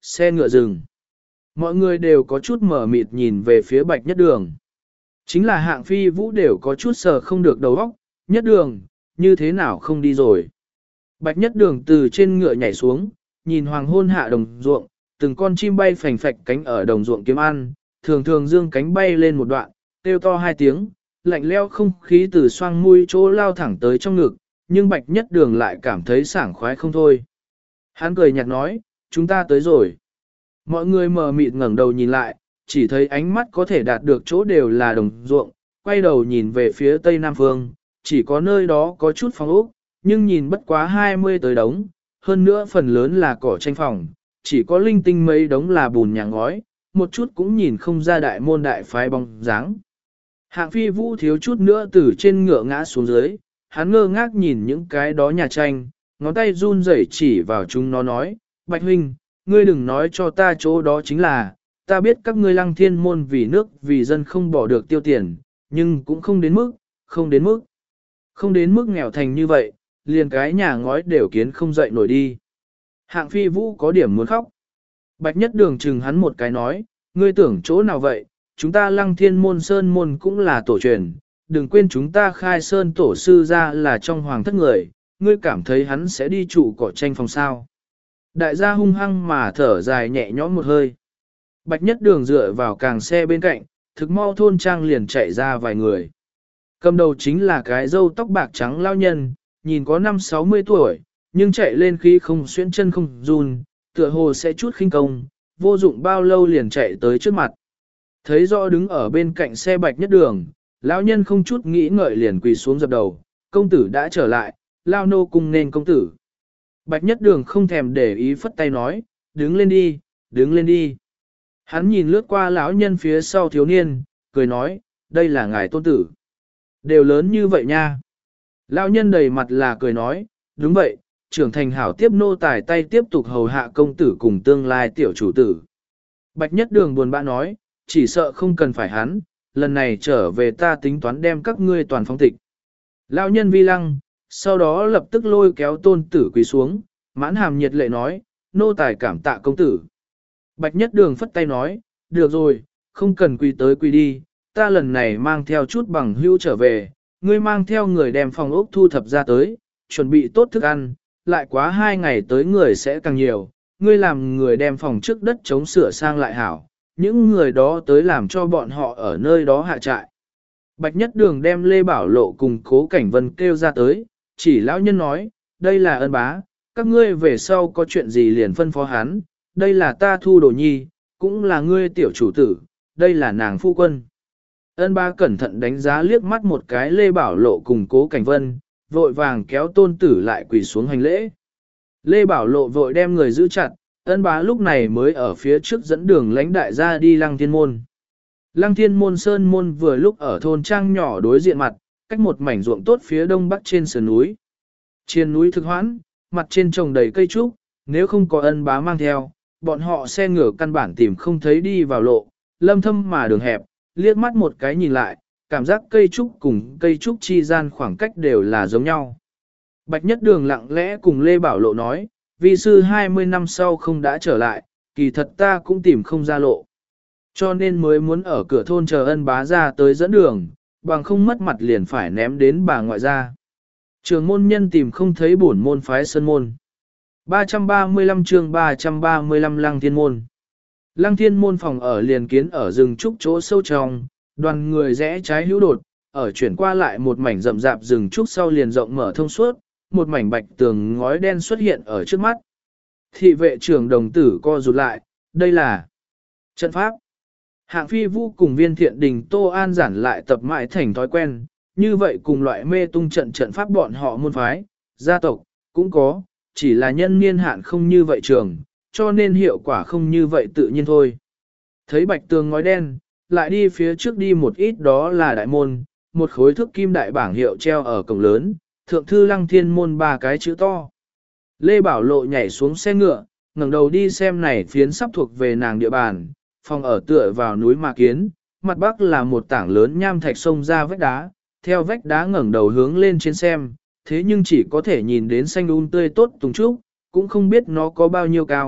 xe ngựa dừng. Mọi người đều có chút mở mịt nhìn về phía Bạch Nhất Đường. Chính là Hạng Phi Vũ đều có chút sờ không được đầu óc, Nhất Đường, như thế nào không đi rồi. Bạch Nhất Đường từ trên ngựa nhảy xuống, nhìn hoàng hôn hạ đồng ruộng, từng con chim bay phành phạch cánh ở đồng ruộng kiếm ăn, thường thường dương cánh bay lên một đoạn, kêu to hai tiếng, lạnh leo không khí từ xoang mũi chỗ lao thẳng tới trong ngực, nhưng Bạch Nhất Đường lại cảm thấy sảng khoái không thôi. Hắn cười nhạt nói, chúng ta tới rồi. Mọi người mờ mịt ngẩng đầu nhìn lại, chỉ thấy ánh mắt có thể đạt được chỗ đều là đồng ruộng, quay đầu nhìn về phía tây nam phương, chỉ có nơi đó có chút phòng ốc, nhưng nhìn bất quá 20 tới đống, hơn nữa phần lớn là cỏ tranh phòng, chỉ có linh tinh mấy đống là bùn nhà ngói, một chút cũng nhìn không ra đại môn đại phái bóng dáng. Hạng Phi Vũ thiếu chút nữa từ trên ngựa ngã xuống dưới, hắn ngơ ngác nhìn những cái đó nhà tranh, ngón tay run rẩy chỉ vào chúng nó nói, Bạch huynh, ngươi đừng nói cho ta chỗ đó chính là, ta biết các ngươi Lăng Thiên môn vì nước vì dân không bỏ được tiêu tiền, nhưng cũng không đến mức, không đến mức nghèo thành như vậy, liền cái nhà ngói đều kiến không dậy nổi đi. Hạng Phi Vũ có điểm muốn khóc. Bạch Nhất Đường chừng hắn một cái nói, ngươi tưởng chỗ nào vậy, chúng ta Lăng Thiên môn sơn môn cũng là tổ truyền, đừng quên chúng ta khai sơn tổ sư ra là trong hoàng thất người, ngươi cảm thấy hắn sẽ đi trụ cỏ tranh phòng sao. Đại gia hung hăng mà thở dài nhẹ nhõm một hơi. Bạch Nhất Đường dựa vào càng xe bên cạnh, thực mau thôn trang liền chạy ra vài người. Cầm đầu chính là cái râu tóc bạc trắng lao nhân, nhìn có 5-60 tuổi, nhưng chạy lên khi không xuyên chân không run, tựa hồ sẽ chút khinh công, vô dụng bao lâu liền chạy tới trước mặt. Thấy rõ đứng ở bên cạnh xe Bạch Nhất Đường, lão nhân không chút nghĩ ngợi liền quỳ xuống dập đầu, công tử đã trở lại, lao nô cùng nên công tử. Bạch Nhất Đường không thèm để ý phất tay nói, đứng lên đi, đứng lên đi. Hắn nhìn lướt qua lão nhân phía sau thiếu niên, cười nói, đây là ngài tôn tử. Đều lớn như vậy nha. Lão nhân đầy mặt là cười nói, đúng vậy, trưởng thành hảo tiếp nô tài tay tiếp tục hầu hạ công tử cùng tương lai tiểu chủ tử. Bạch Nhất Đường buồn bã nói, chỉ sợ không cần phải hắn, lần này trở về ta tính toán đem các ngươi toàn phóng tịch. Lão nhân vi lăng, sau đó lập tức lôi kéo tôn tử quỳ xuống, mãn hàm nhiệt lệ nói, nô tài cảm tạ công tử. Bạch Nhất Đường phất tay nói, được rồi, không cần quỳ tới quỳ đi, ta lần này mang theo chút bằng hữu trở về, ngươi mang theo người đem phòng ốc thu thập ra tới, chuẩn bị tốt thức ăn, lại quá 2 ngày tới người sẽ càng nhiều, ngươi làm người đem phòng trước đất chống sửa sang lại hảo, những người đó tới làm cho bọn họ ở nơi đó hạ trại. Bạch Nhất Đường đem Lê Bảo Lộ cùng Cố Cảnh Vân kêu ra tới, chỉ lão nhân nói, đây là ân bá, các ngươi về sau có chuyện gì liền phân phó hắn, đây là ta Thu Đồ Nhi, cũng là ngươi tiểu chủ tử, đây là nàng phu quân. Ân bá cẩn thận đánh giá liếc mắt một cái Lê Bảo Lộ cùng Cố Cảnh Vân, vội vàng kéo tôn tử lại quỳ xuống hành lễ. Lê Bảo Lộ vội đem người giữ chặt, ân bá lúc này mới ở phía trước dẫn đường lãnh đại gia đi Lăng Thiên môn. Lăng Thiên môn sơn môn vừa lúc ở thôn trang nhỏ đối diện mặt, cách một mảnh ruộng tốt phía đông bắc trên sườn núi. Trên núi thực hoãn, mặt trên trồng đầy cây trúc, nếu không có ân bá mang theo, bọn họ xe ngựa căn bản tìm không thấy đi vào lộ, lâm thâm mà đường hẹp, liếc mắt một cái nhìn lại, cảm giác cây trúc cùng cây trúc chi gian khoảng cách đều là giống nhau. Bạch Nhất Đường lặng lẽ cùng Lê Bảo Lộ nói, vi sư 20 năm sau không đã trở lại, kỳ thật ta cũng tìm không ra lộ. Cho nên mới muốn ở cửa thôn chờ ân bá ra tới dẫn đường, bằng không mất mặt liền phải ném đến bà ngoại gia. Trường môn nhân tìm không thấy bổn môn phái sơn môn. 335 chương 335 Lăng Thiên môn. Lăng Thiên môn phòng ở liền kiến ở rừng trúc chỗ sâu trong, đoàn người rẽ trái hữu đột, ở chuyển qua lại một mảnh rậm rạp rừng trúc sau liền rộng mở thông suốt, một mảnh bạch tường ngói đen xuất hiện ở trước mắt. Thị vệ trưởng đồng tử co rụt lại, đây là trận pháp. Hạng Phi Vũ cùng Viên Thiện Đình Tô An giản lại tập mãi thành thói quen, như vậy cùng loại mê tung trận pháp bọn họ môn phái, gia tộc, cũng có, chỉ là nhân niên hạn không như vậy trường, cho nên hiệu quả không như vậy tự nhiên thôi. Thấy bạch tường ngói đen, lại đi phía trước đi một ít đó là đại môn, một khối thước kim đại bảng hiệu treo ở cổng lớn, thượng thư Lăng Thiên môn 3 cái chữ to. Lê Bảo Lộ nhảy xuống xe ngựa, ngẩng đầu đi xem này phiến sắp thuộc về nàng địa bàn, phòng ở tựa vào núi Mạc Kiến, mặt bắc là một tảng lớn nham thạch sông ra vách đá, theo vách đá ngẩng đầu hướng lên trên xem, thế nhưng chỉ có thể nhìn đến xanh tươi tốt tùng trúc, cũng không biết nó có bao nhiêu cao,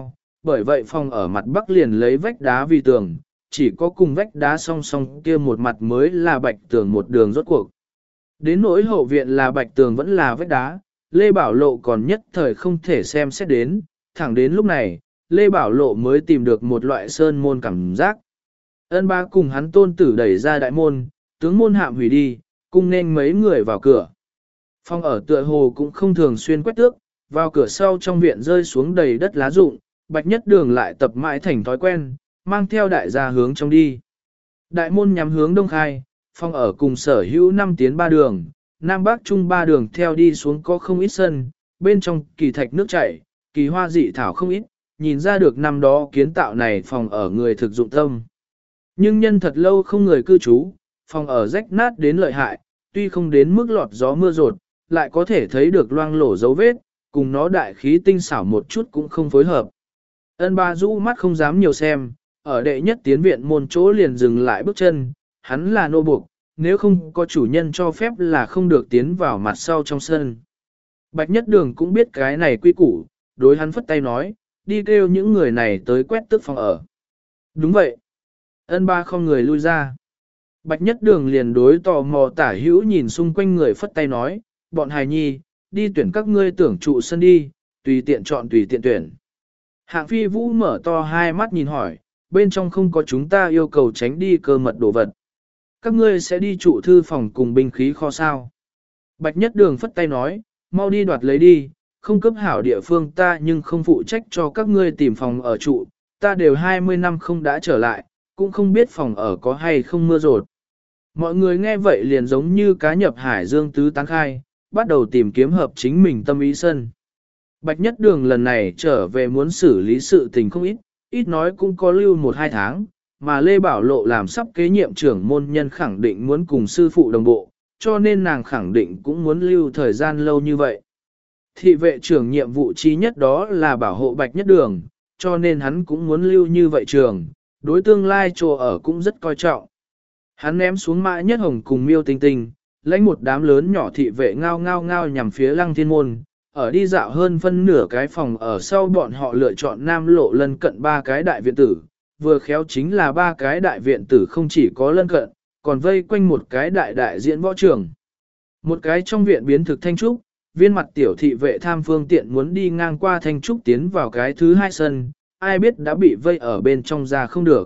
bởi vậy phòng ở mặt bắc liền lấy vách đá vì tường, chỉ có cùng vách đá song song kia một mặt mới là bạch tường một đường rốt cuộc. Đến nỗi hậu viện là bạch tường vẫn là vách đá, Lê Bảo Lộ còn nhất thời không thể xem xét đến, thẳng đến lúc này, Lê Bảo Lộ mới tìm được một loại sơn môn cảm giác. Ân Bá cùng hắn tôn tử đẩy ra đại môn, tướng môn hạm hủy đi, cung nên mấy người vào cửa. Phòng ở tựa hồ cũng không thường xuyên quét tước, vào cửa sau trong viện rơi xuống đầy đất lá rụng, Bạch Nhất Đường lại tập mãi thành thói quen, mang theo đại gia hướng trong đi. Đại môn nhắm hướng đông khai, phòng ở cùng sở hữu 5 tiến 3 đường, Nam Bắc Trung 3 đường theo đi xuống có không ít sân, bên trong kỳ thạch nước chảy, kỳ hoa dị thảo không ít, nhìn ra được năm đó kiến tạo này phòng ở người thực dụng tâm. Nhưng nhân thật lâu không người cư trú, phòng ở rách nát đến lợi hại, tuy không đến mức lọt gió mưa rột, lại có thể thấy được loang lổ dấu vết, cùng nó đại khí tinh xảo một chút cũng không phối hợp. Ân Ba rũ mắt không dám nhiều xem, ở đệ nhất tiến viện môn chỗ liền dừng lại bước chân, hắn là nô buộc, nếu không có chủ nhân cho phép là không được tiến vào mặt sau trong sân. Bạch Nhất Đường cũng biết cái này quy củ, đối hắn phất tay nói, đi kêu những người này tới quét tước phòng ở. Đúng vậy. Ân Ba không người lui ra. Bạch Nhất Đường liền đối tò mò tả hữu nhìn xung quanh người phất tay nói, bọn hài nhi, đi tuyển các ngươi tưởng trụ sân đi, tùy tiện chọn tùy tiện tuyển. Hạng Phi Vũ mở to hai mắt nhìn hỏi, bên trong không có chúng ta yêu cầu tránh đi cơ mật đồ vật. Các ngươi sẽ đi trụ thư phòng cùng binh khí kho sao. Bạch Nhất Đường phất tay nói, mau đi đoạt lấy đi, không cấp hảo địa phương ta nhưng không phụ trách cho các ngươi tìm phòng ở trụ, ta đều 20 năm không đã trở lại, cũng không biết phòng ở có hay không mưa rột. Mọi người nghe vậy liền giống như cá nhập hải dương tứ tán khai, bắt đầu tìm kiếm hợp chính mình tâm ý sân. Bạch Nhất Đường lần này trở về muốn xử lý sự tình không ít, ít nói cũng có lưu 1-2 tháng, mà Lê Bảo Lộ làm sắp kế nhiệm trưởng môn nhân khẳng định muốn cùng sư phụ đồng bộ, cho nên nàng khẳng định cũng muốn lưu thời gian lâu như vậy. Thị vệ trưởng nhiệm vụ chi nhất đó là bảo hộ Bạch Nhất Đường, cho nên hắn cũng muốn lưu như vậy trường, đối tương lai chỗ ở cũng rất coi trọng. Hắn ném xuống Mã Nhất Hồng cùng Miêu Tinh Tinh, lãnh một đám lớn nhỏ thị vệ ngao ngao ngao nhằm phía Lăng Thiên Môn, ở đi dạo hơn phân nửa cái phòng ở sau bọn họ lựa chọn Nam Lộ lân cận 3 cái đại viện tử, vừa khéo chính là 3 cái đại viện tử không chỉ có lân cận, còn vây quanh một cái đại diễn võ trường. Một cái trong viện biến thực thanh trúc, viên mặt tiểu thị vệ tham phương tiện muốn đi ngang qua thanh trúc tiến vào cái thứ 2 sân, ai biết đã bị vây ở bên trong ra không được.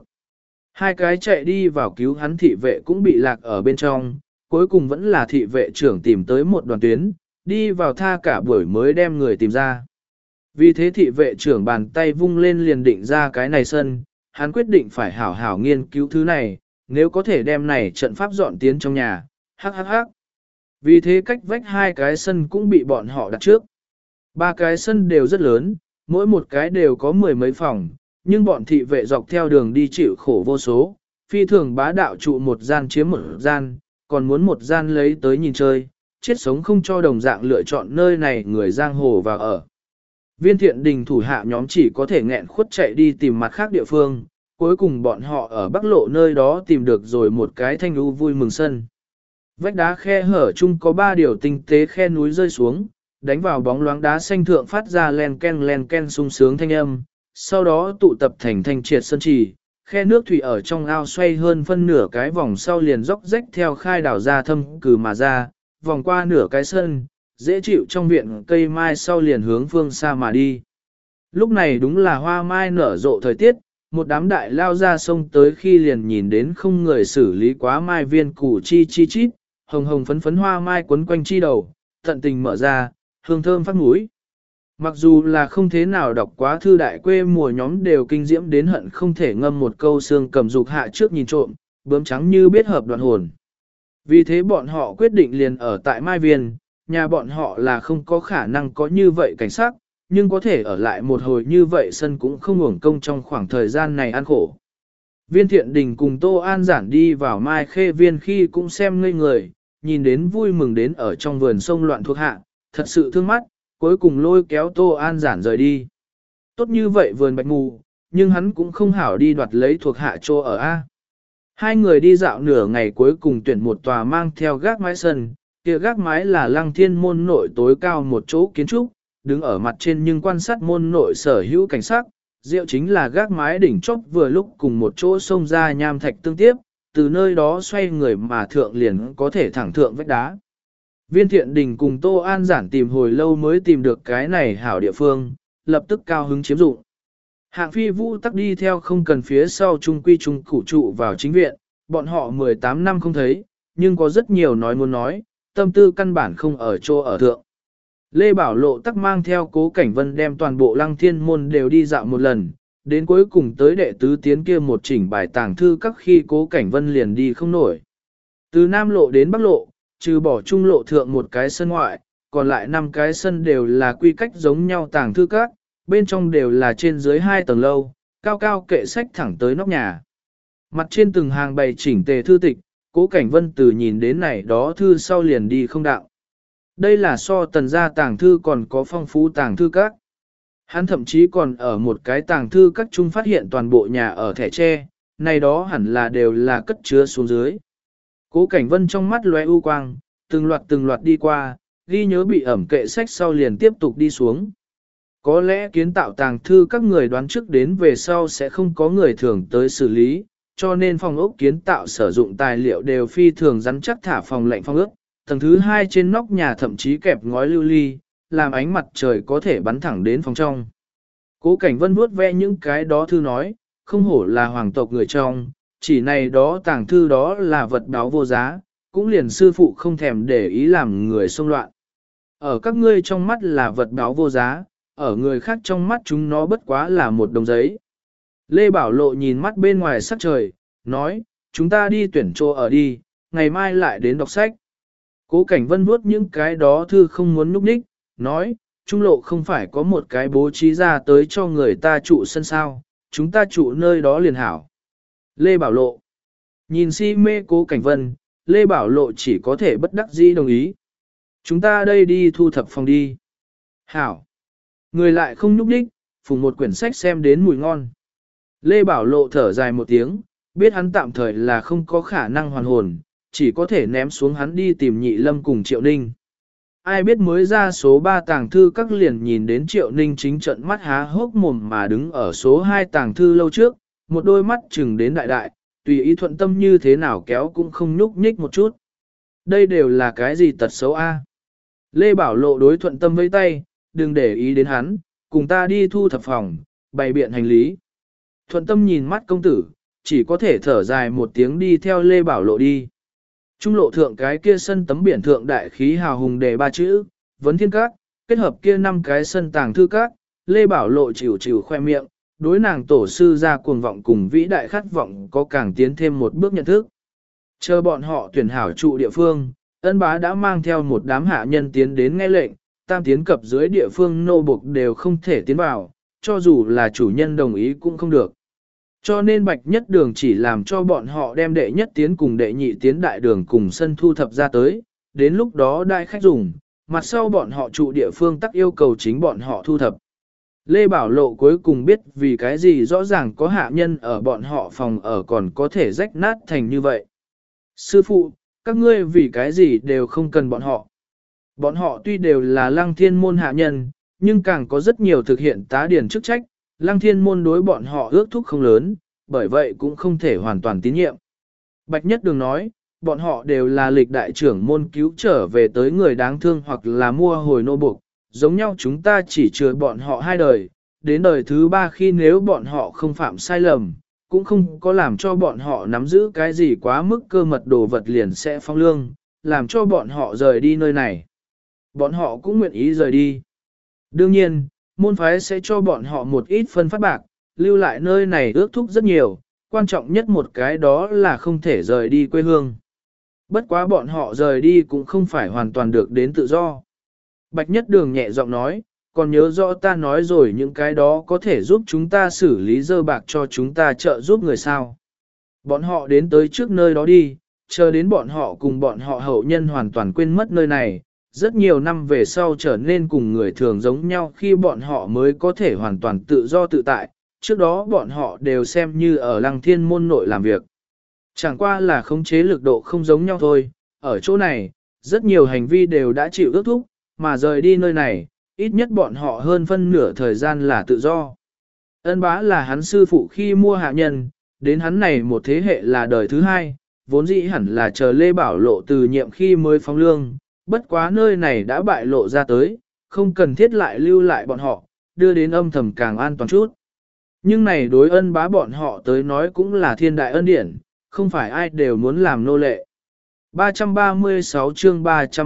2 cái chạy đi vào cứu hắn thị vệ cũng bị lạc ở bên trong, cuối cùng vẫn là thị vệ trưởng tìm tới một đoàn tuyến, đi vào tha cả buổi mới đem người tìm ra. Vì thế thị vệ trưởng bàn tay vung lên liền định ra cái này sân, hắn quyết định phải hảo hảo nghiên cứu thứ này, nếu có thể đem này trận pháp dọn tiến trong nhà, hắc hắc hắc. Vì thế cách vách 2 cái sân cũng bị bọn họ đặt trước. 3 cái sân đều rất lớn, mỗi một cái đều có 10 mấy phòng, nhưng bọn thị vệ dọc theo đường đi chịu khổ vô số, phi thường bá đạo trụ một gian chiếm một gian, còn muốn một gian lấy tới nhìn chơi, chết sống không cho đồng dạng lựa chọn nơi này người giang hồ vào ở. Viên Thiện Đình thủ hạ nhóm chỉ có thể nghẹn khuất chạy đi tìm mặt khác địa phương, cuối cùng bọn họ ở Bắc Lộ nơi đó tìm được rồi một cái thanh lưu vui mừng sân. Vách đá khe hở chung có 3 điều tinh tế khe núi rơi xuống, đánh vào bóng loáng đá xanh thượng phát ra len ken sung sướng thanh âm, sau đó tụ tập thành thanh triệt sơn trì, khe nước thủy ở trong ao xoay hơn phân nửa cái vòng sau liền dốc rách theo khai đảo ra thâm cử mà ra, vòng qua nửa cái sân, dễ chịu trong viện cây mai sau liền hướng phương xa mà đi. Lúc này đúng là hoa mai nở rộ thời tiết, một đám đại lao ra sông tới khi liền nhìn đến không người xử lý quá mai viên củ chi chít, hồng hồng phấn phấn hoa mai quấn quanh chi đầu, tận tình mở ra, hương thơm phát mũi. Mặc dù là không thế nào đọc quá thư đại quê mùa nhóm đều kinh diễm đến hận không thể ngâm một câu xương cầm dục hạ trước nhìn trộm, bướm trắng như biết hợp đoạn hồn. Vì thế bọn họ quyết định liền ở tại Mai Viên, nhà bọn họ là không có khả năng có như vậy cảnh sắc, nhưng có thể ở lại một hồi như vậy sân cũng không uổng công trong khoảng thời gian này ăn khổ. Viên Thiện Đình cùng Tô An Giản đi vào Mai Khê Viên khi cũng xem ngây người, nhìn đến vui mừng đến ở trong vườn sông loạn thuộc hạ, thật sự thương mắt, cuối cùng lôi kéo Tô An Giản rời đi. Tốt như vậy vườn bạch mù, nhưng hắn cũng không hảo đi đoạt lấy thuộc hạ chỗ ở A. 2 người đi dạo nửa ngày cuối cùng tuyển một tòa mang theo gác mái sân, kia gác mái là Lăng Thiên môn nội tối cao một chỗ kiến trúc, đứng ở mặt trên nhưng quan sát môn nội sở hữu cảnh sắc, rượu chính là gác mái đỉnh chóp vừa lúc cùng một chỗ xông ra nham thạch tương tiếp, từ nơi đó xoay người mà thượng liền có thể thẳng thượng vách đá. Viên Thiện Đình cùng Tô An Giản tìm hồi lâu mới tìm được cái này hảo địa phương, lập tức cao hứng chiếm dụng. Hạng Phi Vũ tắc đi theo không cần phía sau trung quy trung cụ trụ vào chính viện, bọn họ 18 năm không thấy, nhưng có rất nhiều nói muốn nói, tâm tư căn bản không ở chỗ ở thượng. Lê Bảo Lộ tắc mang theo Cố Cảnh Vân đem toàn bộ Lăng Thiên môn đều đi dạo một lần, đến cuối cùng tới đệ tứ tiến kia một chỉnh bài tàng thư các khi Cố Cảnh Vân liền đi không nổi. Từ Nam Lộ đến Bắc Lộ, trừ bỏ Trung Lộ thượng một cái sân ngoại, còn lại 5 cái sân đều là quy cách giống nhau tàng thư các, bên trong đều là trên dưới 2 tầng lâu, cao cao kệ sách thẳng tới nóc nhà. Mặt trên từng hàng bày chỉnh tề thư tịch, Cố Cảnh Vân từ nhìn đến này đó thư sau liền đi không đạo. Đây là so Tần gia tàng thư còn có phong phú tàng thư các. Hắn thậm chí còn ở một cái tàng thư các trung phát hiện toàn bộ nhà ở thẻ tre, này đó hẳn là đều là cất chứa xuống dưới. Cố Cảnh Vân trong mắt lóe u quang, từng loạt đi qua, ghi nhớ bị ẩm kệ sách sau liền tiếp tục đi xuống. Có lẽ kiến tạo tàng thư các người đoán trước đến về sau sẽ không có người thường tới xử lý, cho nên phòng ốc kiến tạo sử dụng tài liệu đều phi thường rắn chắc thả phòng lạnh phong ướt. Tầng thứ 2 trên nóc nhà thậm chí kẹp ngói lưu ly, làm ánh mặt trời có thể bắn thẳng đến phòng trong. Cố Cảnh Vân vuốt ve những cái đó thư nói, không hổ là hoàng tộc người trong, chỉ này đó tàng thư đó là vật báo vô giá, cũng liền sư phụ không thèm để ý làm người xông loạn. Ở các ngươi trong mắt là vật báo vô giá, ở người khác trong mắt chúng nó bất quá là một đồng giấy. Lê Bảo Lộ nhìn mắt bên ngoài sắc trời, nói, chúng ta đi tuyển chỗ ở đi, ngày mai lại đến đọc sách. Cố Cảnh Vân vuốt những cái đó thư không muốn núp ních, nói, Trung Lộ không phải có một cái bố trí ra tới cho người ta trụ sân sao, chúng ta trụ nơi đó liền hảo. Lê Bảo Lộ nhìn si mê Cố Cảnh Vân, Lê Bảo Lộ chỉ có thể bất đắc dĩ đồng ý. Chúng ta đây đi thu thập phòng đi. Hảo. Người lại không nhúc đích, phùng một quyển sách xem đến mùi ngon. Lê Bảo Lộ thở dài một tiếng, biết hắn tạm thời là không có khả năng hoàn hồn, chỉ có thể ném xuống hắn đi tìm Nhị Lâm cùng Triệu Ninh. Ai biết mới ra số 3 tàng thư các liền nhìn đến Triệu Ninh chính trận mắt há hốc mồm mà đứng ở số 2 tàng thư lâu trước, một đôi mắt chừng đến đại đại, tùy ý thuận tâm như thế nào kéo cũng không nhúc nhích một chút. Đây đều là cái gì tật xấu a? Lê Bảo Lộ đối thuận tâm với tay, đừng để ý đến hắn, cùng ta đi thu thập phòng, bày biện hành lý. Thuận tâm nhìn mắt công tử, chỉ có thể thở dài một tiếng đi theo Lê Bảo Lộ đi. Trung lộ thượng cái kia sân tấm biển thượng đại khí hào hùng đề 3 chữ, vấn thiên các, kết hợp kia 5 cái sân tàng thư các, Lê Bảo Lộ chịu khoe miệng, đối nàng tổ sư ra cuồng vọng cùng vĩ đại khát vọng có càng tiến thêm một bước nhận thức. Chờ bọn họ tuyển hảo trụ địa phương, Ân Bá đã mang theo một đám hạ nhân tiến đến nghe lệnh, tam tiến cập dưới địa phương nô buộc đều không thể tiến vào, cho dù là chủ nhân đồng ý cũng không được. Cho nên Bạch Nhất Đường chỉ làm cho bọn họ đem đệ nhất tiến cùng đệ nhị tiến đại đường cùng sân thu thập ra tới, đến lúc đó đại khách dùng, mặt sau bọn họ trụ địa phương tắc yêu cầu chính bọn họ thu thập. Lê Bảo Lộ cuối cùng biết vì cái gì rõ ràng có hạ nhân ở bọn họ phòng ở còn có thể rách nát thành như vậy. Sư phụ, các ngươi vì cái gì đều không cần bọn họ. Bọn họ tuy đều là Lăng Thiên môn hạ nhân, nhưng càng có rất nhiều thực hiện tá điển chức trách, Lăng Thiên môn đối bọn họ ước thúc không lớn, bởi vậy cũng không thể hoàn toàn tín nhiệm. Bạch Nhất Đường nói, bọn họ đều là lịch đại trưởng môn cứu trở về tới người đáng thương hoặc là mua hồi nô buộc, giống nhau chúng ta chỉ chừa bọn họ 2 đời, đến đời thứ 3 khi nếu bọn họ không phạm sai lầm, cũng không có làm cho bọn họ nắm giữ cái gì quá mức cơ mật đồ vật liền sẽ phong lương, làm cho bọn họ rời đi nơi này. Bọn họ cũng nguyện ý rời đi. Đương nhiên, môn phái sẽ cho bọn họ một ít phân phát bạc, lưu lại nơi này ước thúc rất nhiều, quan trọng nhất một cái đó là không thể rời đi quê hương. Bất quá bọn họ rời đi cũng không phải hoàn toàn được đến tự do. Bạch Nhất Đường nhẹ giọng nói, còn nhớ rõ ta nói rồi những cái đó có thể giúp chúng ta xử lý dơ bạc cho chúng ta trợ giúp người sao. Bọn họ đến tới trước nơi đó đi, chờ đến bọn họ cùng bọn họ hậu nhân hoàn toàn quên mất nơi này, rất nhiều năm về sau trở nên cùng người thường giống nhau khi bọn họ mới có thể hoàn toàn tự do tự tại, trước đó bọn họ đều xem như ở Lăng Thiên môn nội làm việc. Chẳng qua là khống chế lực độ không giống nhau thôi, ở chỗ này, rất nhiều hành vi đều đã chịu ước thúc, mà rời đi nơi này, ít nhất bọn họ hơn phân nửa thời gian là tự do. Ân bá là hắn sư phụ khi mua hạ nhân, đến hắn này một thế hệ là đời thứ hai, vốn dĩ hẳn là chờ Lê Bảo Lộ từ nhiệm khi mới phóng lương, bất quá nơi này đã bại lộ ra tới, không cần thiết lại lưu lại bọn họ, đưa đến âm thầm càng an toàn chút. Nhưng này đối ân bá bọn họ tới nói cũng là thiên đại ân điển, không phải ai đều muốn làm nô lệ. 336 chương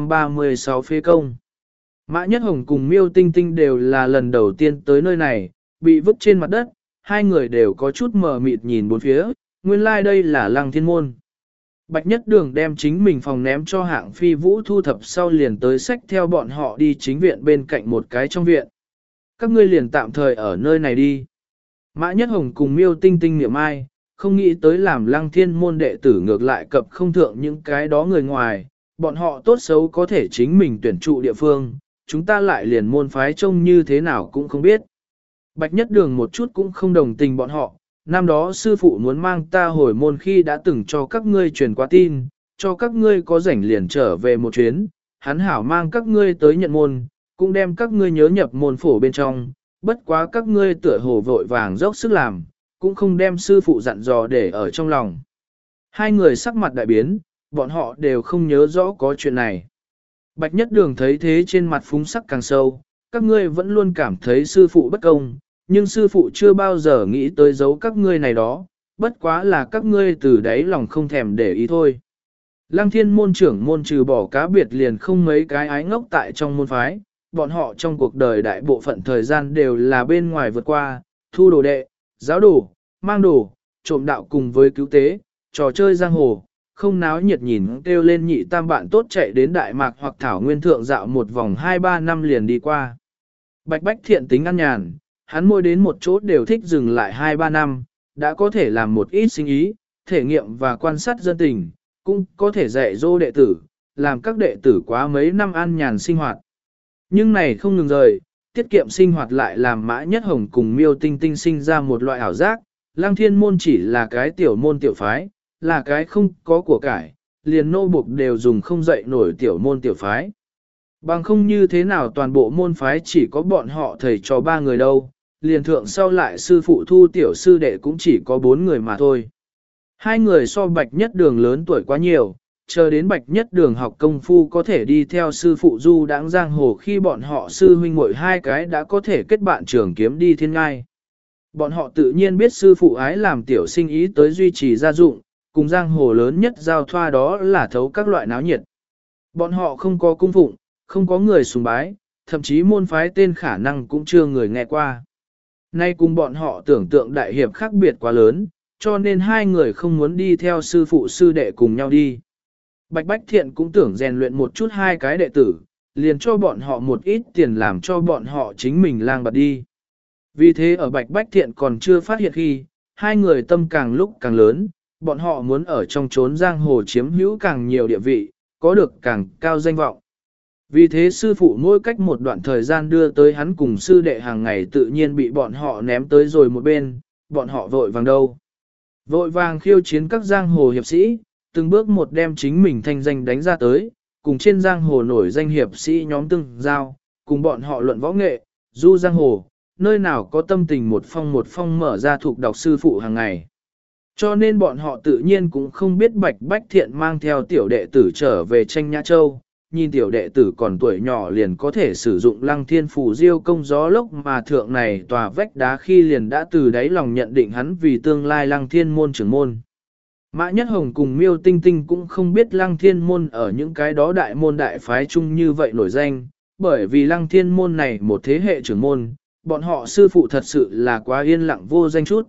336 phế công. Mã Nhất Hồng cùng Miêu Tinh Tinh đều là lần đầu tiên tới nơi này, bị vứt trên mặt đất, hai người đều có chút mờ mịt nhìn bốn phía, nguyên lai like đây là Lăng Thiên Môn. Bạch Nhất Đường đem chính mình phòng ném cho hạng phi vũ thu thập sau liền tới xách theo bọn họ đi chính viện bên cạnh một cái trong viện. Các ngươi liền tạm thời ở nơi này đi. Mã Nhất Hồng cùng Miêu Tinh Tinh niệm ai, không nghĩ tới làm Lăng Thiên Môn đệ tử ngược lại cập không thượng những cái đó người ngoài, bọn họ tốt xấu có thể chính mình tuyển trụ địa phương, chúng ta lại liền môn phái trông như thế nào cũng không biết. Bạch Nhất Đường một chút cũng không đồng tình bọn họ, năm đó sư phụ muốn mang ta hồi môn khi đã từng cho các ngươi truyền qua tin, cho các ngươi có rảnh liền trở về một chuyến, hắn hảo mang các ngươi tới nhận môn, cũng đem các ngươi nhớ nhập môn phổ bên trong, bất quá các ngươi tựa hồ vội vàng dốc sức làm, cũng không đem sư phụ dặn dò để ở trong lòng. Hai người sắc mặt đại biến, bọn họ đều không nhớ rõ có chuyện này. Bạch Nhất Đường thấy thế trên mặt phúng sắc càng sâu, các ngươi vẫn luôn cảm thấy sư phụ bất công, nhưng sư phụ chưa bao giờ nghĩ tới giấu các ngươi này đó, bất quá là các ngươi từ đáy lòng không thèm để ý thôi. Lăng Thiên môn trưởng môn trừ bỏ cá biệt liền không mấy cái ái ngốc tại trong môn phái, bọn họ trong cuộc đời đại bộ phận thời gian đều là bên ngoài vượt qua, thu đồ đệ, giáo đồ, mang đồ, trộm đạo cùng với cứu tế, trò chơi giang hồ, không náo nhiệt nhìn kêu lên nhị tam bạn tốt chạy đến Đại Mạc hoặc Thảo Nguyên Thượng dạo một vòng 2-3 năm liền đi qua. Bạch Bách Thiện tính ăn nhàn, hắn mỗi đến một chỗ đều thích dừng lại 2-3 năm, đã có thể làm một ít sinh ý, thể nghiệm và quan sát dân tình, cũng có thể dạy dỗ đệ tử, làm các đệ tử quá mấy năm ăn nhàn sinh hoạt. Nhưng này không ngừng rời, tiết kiệm sinh hoạt lại làm Mã Nhất Hồng cùng Miêu Tinh Tinh sinh ra một loại ảo giác, Lăng Thiên môn chỉ là cái tiểu môn tiểu phái, là cái không có của cải, liền nô buộc đều dùng không dậy nổi tiểu môn tiểu phái. Bằng không như thế nào toàn bộ môn phái chỉ có bọn họ thầy cho 3 người đâu, liền thượng sau lại sư phụ thu tiểu sư đệ cũng chỉ có 4 người mà thôi. Hai người so Bạch Nhất Đường lớn tuổi quá nhiều, chờ đến Bạch Nhất Đường học công phu có thể đi theo sư phụ du đãng giang hồ khi bọn họ sư huynh muội hai cái đã có thể kết bạn trường kiếm đi thiên ngai. Bọn họ tự nhiên biết sư phụ ái làm tiểu sinh ý tới duy trì gia dụng, cùng giang hồ lớn nhất giao thoa đó là thấu các loại náo nhiệt. Bọn họ không có cung phụng, không có người sùng bái, thậm chí môn phái tên khả năng cũng chưa người nghe qua. Nay cùng bọn họ tưởng tượng đại hiệp khác biệt quá lớn, cho nên hai người không muốn đi theo sư phụ sư đệ cùng nhau đi. Bạch Bách Thiện cũng tưởng rèn luyện một chút hai cái đệ tử, liền cho bọn họ một ít tiền làm cho bọn họ chính mình lang bạt đi. Vì thế ở Bạch Bách Thiện còn chưa phát hiện khi, hai người tâm càng lúc càng lớn, bọn họ muốn ở trong chốn giang hồ chiếm hữu càng nhiều địa vị, có được càng cao danh vọng. Vì thế sư phụ mỗi cách một đoạn thời gian đưa tới hắn cùng sư đệ hàng ngày tự nhiên bị bọn họ ném tới rồi một bên, bọn họ vội vàng đâu. Vội vàng khiêu chiến các giang hồ hiệp sĩ, từng bước một đem chính mình thanh danh đánh ra tới, cùng trên giang hồ nổi danh hiệp sĩ nhóm từng giao, cùng bọn họ luận võ nghệ, du giang hồ, nơi nào có tâm tình một phong mở ra thuộc đọc sư phụ hàng ngày. Cho nên bọn họ tự nhiên cũng không biết Bạch Bách Thiện mang theo tiểu đệ tử trở về tranh Nhã Châu, nhìn tiểu đệ tử còn tuổi nhỏ liền có thể sử dụng Lăng Thiên Phủ Diêu công gió lốc mà thượng này tòa vách đá khi liền đã từ đáy lòng nhận định hắn vì tương lai Lăng Thiên môn trưởng môn. Mã Nhất Hồng cùng Miêu Tinh Tinh cũng không biết Lăng Thiên môn ở những cái đó đại môn đại phái chung như vậy nổi danh, bởi vì Lăng Thiên môn này một thế hệ trưởng môn, bọn họ sư phụ thật sự là quá yên lặng vô danh chút.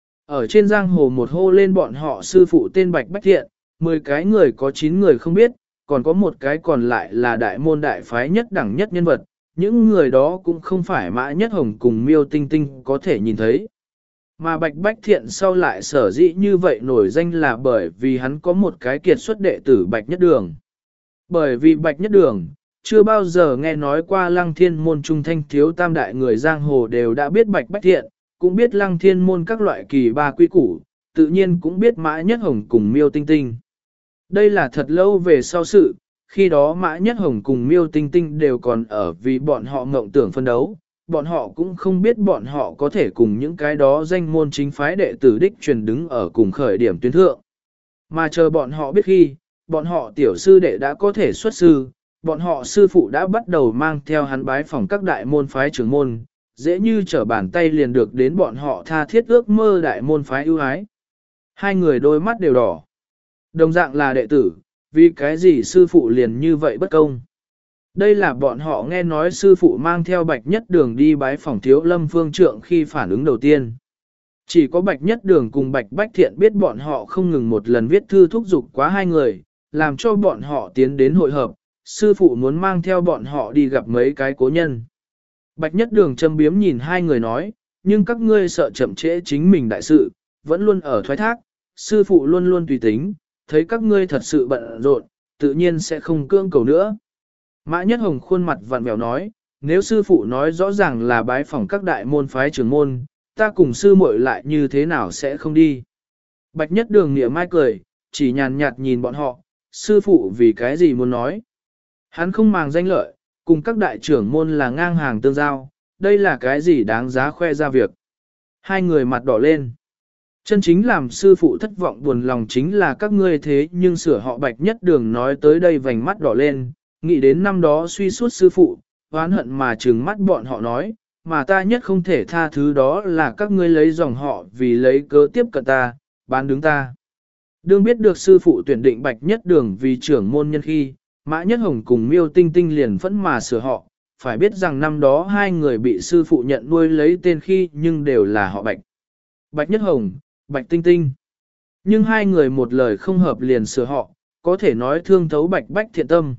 Ở trên giang hồ một hô lên bọn họ sư phụ tên Bạch Bách Thiện, 10 cái người có 9 người không biết, còn có một cái còn lại là đại môn đại phái nhất đẳng nhất nhân vật, những người đó cũng không phải Mã Nhất Hồng cùng Miêu Tinh Tinh có thể nhìn thấy. Mà Bạch Bách Thiện sau lại sở dĩ như vậy nổi danh là bởi vì hắn có một cái kiệt xuất đệ tử Bạch Nhất Đường. Bởi vì Bạch Nhất Đường, chưa bao giờ nghe nói qua Lăng Thiên môn trung thanh thiếu tam đại người giang hồ đều đã biết Bạch Bách Thiện, cũng biết Lăng Thiên môn các loại kỳ ba quy củ, tự nhiên cũng biết Mã Nhất Hồng cùng Miêu Tinh Tinh. Đây là thật lâu về sau sự, khi đó Mã Nhất Hồng cùng Miêu Tinh Tinh đều còn ở vì bọn họ mộng tưởng phân đấu, bọn họ cũng không biết bọn họ có thể cùng những cái đó danh môn chính phái đệ tử đích truyền đứng ở cùng khởi điểm tuyến thượng. Mà chờ bọn họ biết khi, bọn họ tiểu sư đệ đã có thể xuất sư, bọn họ sư phụ đã bắt đầu mang theo hắn bái phỏng các đại môn phái trưởng môn, dễ như trở bàn tay liền được đến bọn họ tha thiết ước mơ đại môn phái ưu ái. Hai người đôi mắt đều đỏ. Đồng dạng là đệ tử, vì cái gì sư phụ liền như vậy bất công. Đây là bọn họ nghe nói sư phụ mang theo Bạch Nhất Đường đi bái phỏng Thiếu Lâm Phương Trượng khi phản ứng đầu tiên. Chỉ có Bạch Nhất Đường cùng Bạch Bách Thiện biết bọn họ không ngừng một lần viết thư thúc giục quá hai người, làm cho bọn họ tiến đến hội hợp, sư phụ muốn mang theo bọn họ đi gặp mấy cái cố nhân. Bạch Nhất Đường châm biếm nhìn hai người nói, nhưng các ngươi sợ chậm trễ chính mình đại sự, vẫn luôn ở thoái thác, sư phụ luôn luôn tùy tính, thấy các ngươi thật sự bận rộn, tự nhiên sẽ không cưỡng cầu nữa. Mã Nhất Hồng khuôn mặt vặn vẹo nói, nếu sư phụ nói rõ ràng là bái phỏng các đại môn phái trưởng môn, ta cùng sư muội lại như thế nào sẽ không đi. Bạch Nhất Đường nghĩa mai cười, chỉ nhàn nhạt nhìn bọn họ, sư phụ vì cái gì muốn nói. Hắn không màng danh lợi, cùng các đại trưởng môn là ngang hàng tương giao, đây là cái gì đáng giá khoe ra việc. Hai người mặt đỏ lên. Chân chính làm sư phụ thất vọng buồn lòng chính là các ngươi thế nhưng sửa họ Bạch Nhất Đường nói tới đây vành mắt đỏ lên, nghĩ đến năm đó suy suốt sư phụ, oán hận mà trừng mắt bọn họ nói, mà ta nhất không thể tha thứ đó là các ngươi lấy dòng họ vì lấy cớ tiếp cận ta, bán đứng ta. Đương biết được sư phụ tuyển định Bạch Nhất Đường vì trưởng môn nhân khi, Mã Nhất Hồng cùng Miêu Tinh Tinh liền phẫn mà sửa họ, phải biết rằng năm đó hai người bị sư phụ nhận nuôi lấy tên khi nhưng đều là họ Bạch. Bạch Nhất Hồng, Bạch Tinh Tinh. Nhưng hai người một lời không hợp liền sửa họ, có thể nói thương thấu Bạch Bách Thiện tâm.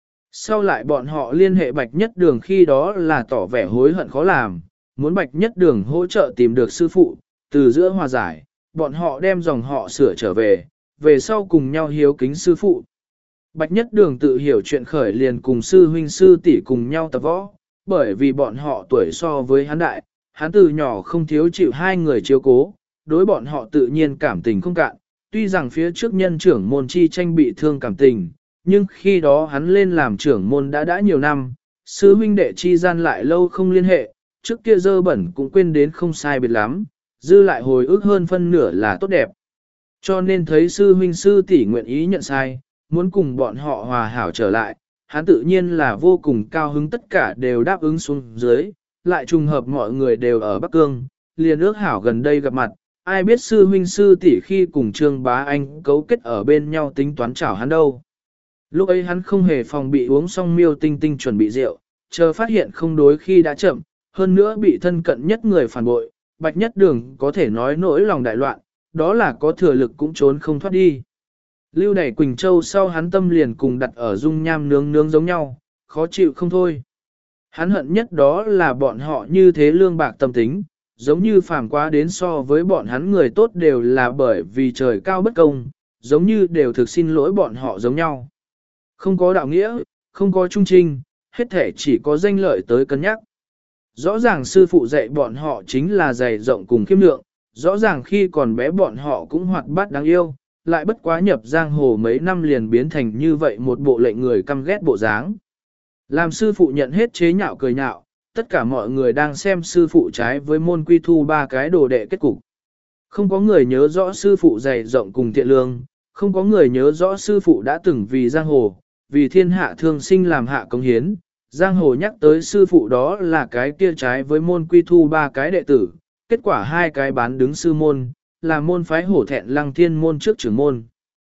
Sau lại bọn họ liên hệ Bạch Nhất Đường khi đó là tỏ vẻ hối hận khó làm, muốn Bạch Nhất Đường hỗ trợ tìm được sư phụ, từ giữa hòa giải, bọn họ đem dòng họ sửa trở về, về sau cùng nhau hiếu kính sư phụ. Bạch Nhất Đường tự hiểu chuyện khởi liền cùng sư huynh sư tỷ cùng nhau tập võ, bởi vì bọn họ tuổi so với hắn đại, hắn từ nhỏ không thiếu chịu hai người chiếu cố, đối bọn họ tự nhiên cảm tình không cạn, tuy rằng phía trước nhân trưởng môn chi tranh bị thương cảm tình, nhưng khi đó hắn lên làm trưởng môn đã nhiều năm, sư huynh đệ chi gian lại lâu không liên hệ, trước kia dơ bẩn cũng quên đến không sai biệt lắm, dư lại hồi ức hơn phân nửa là tốt đẹp. Cho nên thấy sư huynh sư tỷ nguyện ý nhận sai, muốn cùng bọn họ hòa hảo trở lại, hắn tự nhiên là vô cùng cao hứng tất cả đều đáp ứng xuống dưới, lại trùng hợp mọi người đều ở Bắc Cương, liền ước hảo gần đây gặp mặt, ai biết sư huynh sư tỷ khi cùng Trương Bá Anh cấu kết ở bên nhau tính toán chảo hắn đâu. Lúc ấy hắn không hề phòng bị uống xong Miêu Tinh Tinh chuẩn bị rượu, chờ phát hiện không đối khi đã chậm, hơn nữa bị thân cận nhất người phản bội, Bạch Nhất Đường có thể nói nỗi lòng đại loạn, đó là có thừa lực cũng trốn không thoát đi. Lưu đẩy Quỳnh Châu sau hắn tâm liền cùng đặt ở dung nham nướng nướng giống nhau, khó chịu không thôi. Hắn hận nhất đó là bọn họ như thế lương bạc tâm tính, giống như phàm quá đến so với bọn hắn người tốt đều là bởi vì trời cao bất công, giống như đều thực xin lỗi bọn họ giống nhau. Không có đạo nghĩa, không có trung trinh, hết thể chỉ có danh lợi tới cân nhắc. Rõ ràng sư phụ dạy bọn họ chính là dày rộng cùng khiêm lượng, rõ ràng khi còn bé bọn họ cũng hoạt bát đáng yêu, lại bất quá nhập giang hồ mấy năm liền biến thành như vậy một bộ lệnh người căm ghét bộ dáng. Làm sư phụ nhận hết chế nhạo cười nhạo, tất cả mọi người đang xem sư phụ trái với môn quy thu ba cái đồ đệ kết cục. Không có người nhớ rõ sư phụ dày rộng cùng thiện lương, không có người nhớ rõ sư phụ đã từng vì giang hồ, vì thiên hạ thương sinh làm hạ công hiến. Giang hồ nhắc tới sư phụ đó là cái kia trái với môn quy thu ba cái đệ tử, kết quả hai cái bán đứng sư môn, là môn phái hổ thẹn Lăng Thiên môn trước trưởng môn.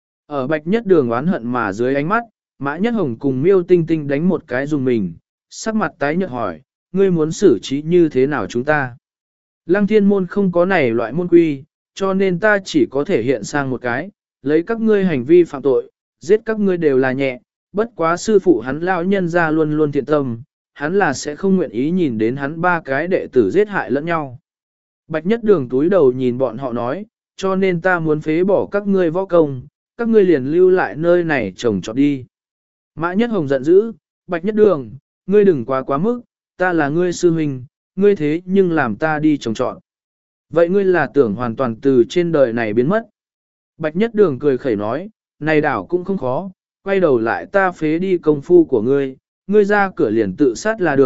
Ở Bạch Nhất Đường oán hận mà dưới ánh mắt, Mã Nhất Hồng cùng Miêu Tinh Tinh đánh một cái dùng mình, sắc mặt tái nhợt hỏi, ngươi muốn xử trí như thế nào chúng ta? Lăng Thiên môn không có này loại môn quy, cho nên ta chỉ có thể hiện sang một cái, lấy các ngươi hành vi phạm tội, giết các ngươi đều là nhẹ, bất quá sư phụ hắn lão nhân ra luôn luôn thiện tâm, hắn là sẽ không nguyện ý nhìn đến hắn ba cái đệ tử giết hại lẫn nhau. Bạch Nhất Đường túi đầu nhìn bọn họ nói, cho nên ta muốn phế bỏ các ngươi võ công, các ngươi liền lưu lại nơi này trồng trọt đi. Mã Nhất Hồng giận dữ, Bạch Nhất Đường, ngươi đừng quá mức, ta là ngươi sư huynh, ngươi thế nhưng làm ta đi trồng trọt. Vậy ngươi là tưởng hoàn toàn từ trên đời này biến mất. Bạch Nhất Đường cười khẩy nói, này đảo cũng không khó, quay đầu lại ta phế đi công phu của ngươi, ngươi ra cửa liền tự sát là được,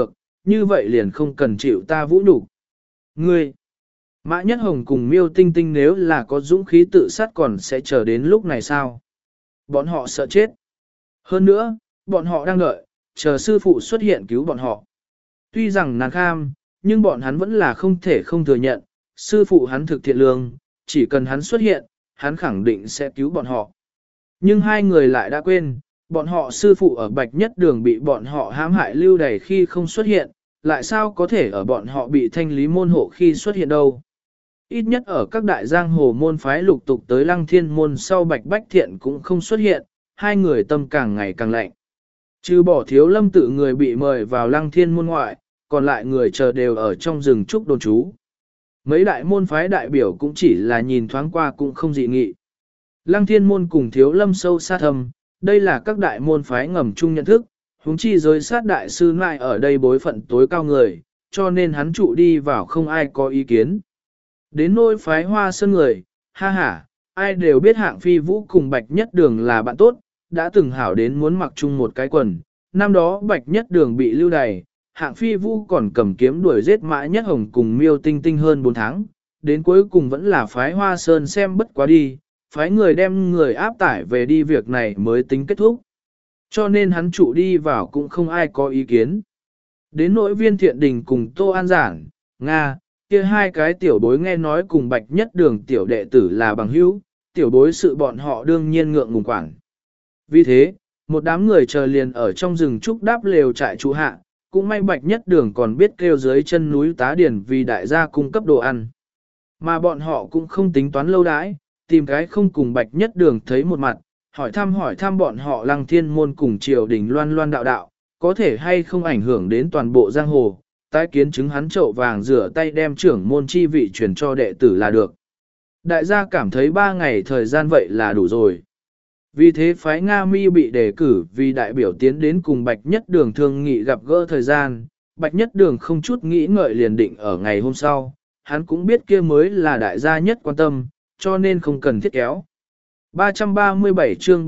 như vậy liền không cần chịu ta vũ nhục. Ngươi, Mã Nhất Hồng cùng Miêu Tinh Tinh nếu là có dũng khí tự sát còn sẽ chờ đến lúc này sao? Bọn họ sợ chết. Hơn nữa, bọn họ đang đợi, chờ sư phụ xuất hiện cứu bọn họ. Tuy rằng nàng kham, nhưng bọn hắn vẫn là không thể không thừa nhận, sư phụ hắn thực thiện lương, chỉ cần hắn xuất hiện, hắn khẳng định sẽ cứu bọn họ. Nhưng hai người lại đã quên, bọn họ sư phụ ở Bạch Nhất Đường bị bọn họ hãm hại lưu đày khi không xuất hiện, lại sao có thể ở bọn họ bị thanh lý môn hộ khi xuất hiện đâu. Ít nhất ở các đại giang hồ môn phái lục tục tới Lăng Thiên môn sau Bạch Bách Thiện cũng không xuất hiện, hai người tâm càng ngày càng lạnh. Trừ bỏ Thiếu Lâm tự người bị mời vào Lăng Thiên môn ngoại, còn lại người chờ đều ở trong rừng trúc đồn trú. Mấy đại môn phái đại biểu cũng chỉ là nhìn thoáng qua cũng không dị nghị. Lăng Thiên môn cùng Thiếu Lâm sâu xa thâm, đây là các đại môn phái ngầm chung nhận thức, huống chi giới sát đại sư lại ở đây bối phận tối cao người, cho nên hắn trụ đi vào không ai có ý kiến. Đến nỗi phái Hoa Sơn người, ha ha, ai đều biết Hạng Phi Vũ cùng Bạch Nhất Đường là bạn tốt, đã từng hảo đến muốn mặc chung một cái quần. Năm đó Bạch Nhất Đường bị lưu đày, Hạng Phi Vũ còn cầm kiếm đuổi giết Mã Nhất Hồng cùng Miêu Tinh Tinh hơn 4 tháng, đến cuối cùng vẫn là phái Hoa Sơn xem bất quá đi, phái người đem người áp tải về đi việc này mới tính kết thúc. Cho nên hắn trụ đi vào cũng không ai có ý kiến. Đến nỗi Viên Thiện Đình cùng Tô An Giảng, Nga, kia hai cái tiểu bối nghe nói cùng Bạch Nhất Đường tiểu đệ tử là bằng hữu, tiểu bối sự bọn họ đương nhiên ngượng ngùng quản. Vì thế, một đám người chờ liền ở trong rừng trúc đáp lều trại trụ hạ, cũng may Bạch Nhất Đường còn biết kêu dưới chân núi tá điển vì đại gia cung cấp đồ ăn. Mà bọn họ cũng không tính toán lâu đãi, tìm cái không cùng Bạch Nhất Đường thấy một mặt, hỏi thăm bọn họ Lăng Thiên môn cùng triều đình loan loan đạo đạo, có thể hay không ảnh hưởng đến toàn bộ giang hồ, tái kiến chứng hắn chậu vàng rửa tay đem trưởng môn chi vị truyền cho đệ tử là được. Đại gia cảm thấy 3 ngày thời gian vậy là đủ rồi. Vì thế phái Nga Mi bị đề cử vì đại biểu tiến đến cùng Bạch Nhất Đường thương nghị gặp gỡ thời gian, Bạch Nhất Đường không chút nghĩ ngợi liền định ở ngày hôm sau, hắn cũng biết kia mới là đại gia nhất quan tâm, cho nên không cần thiết kéo. 337 chương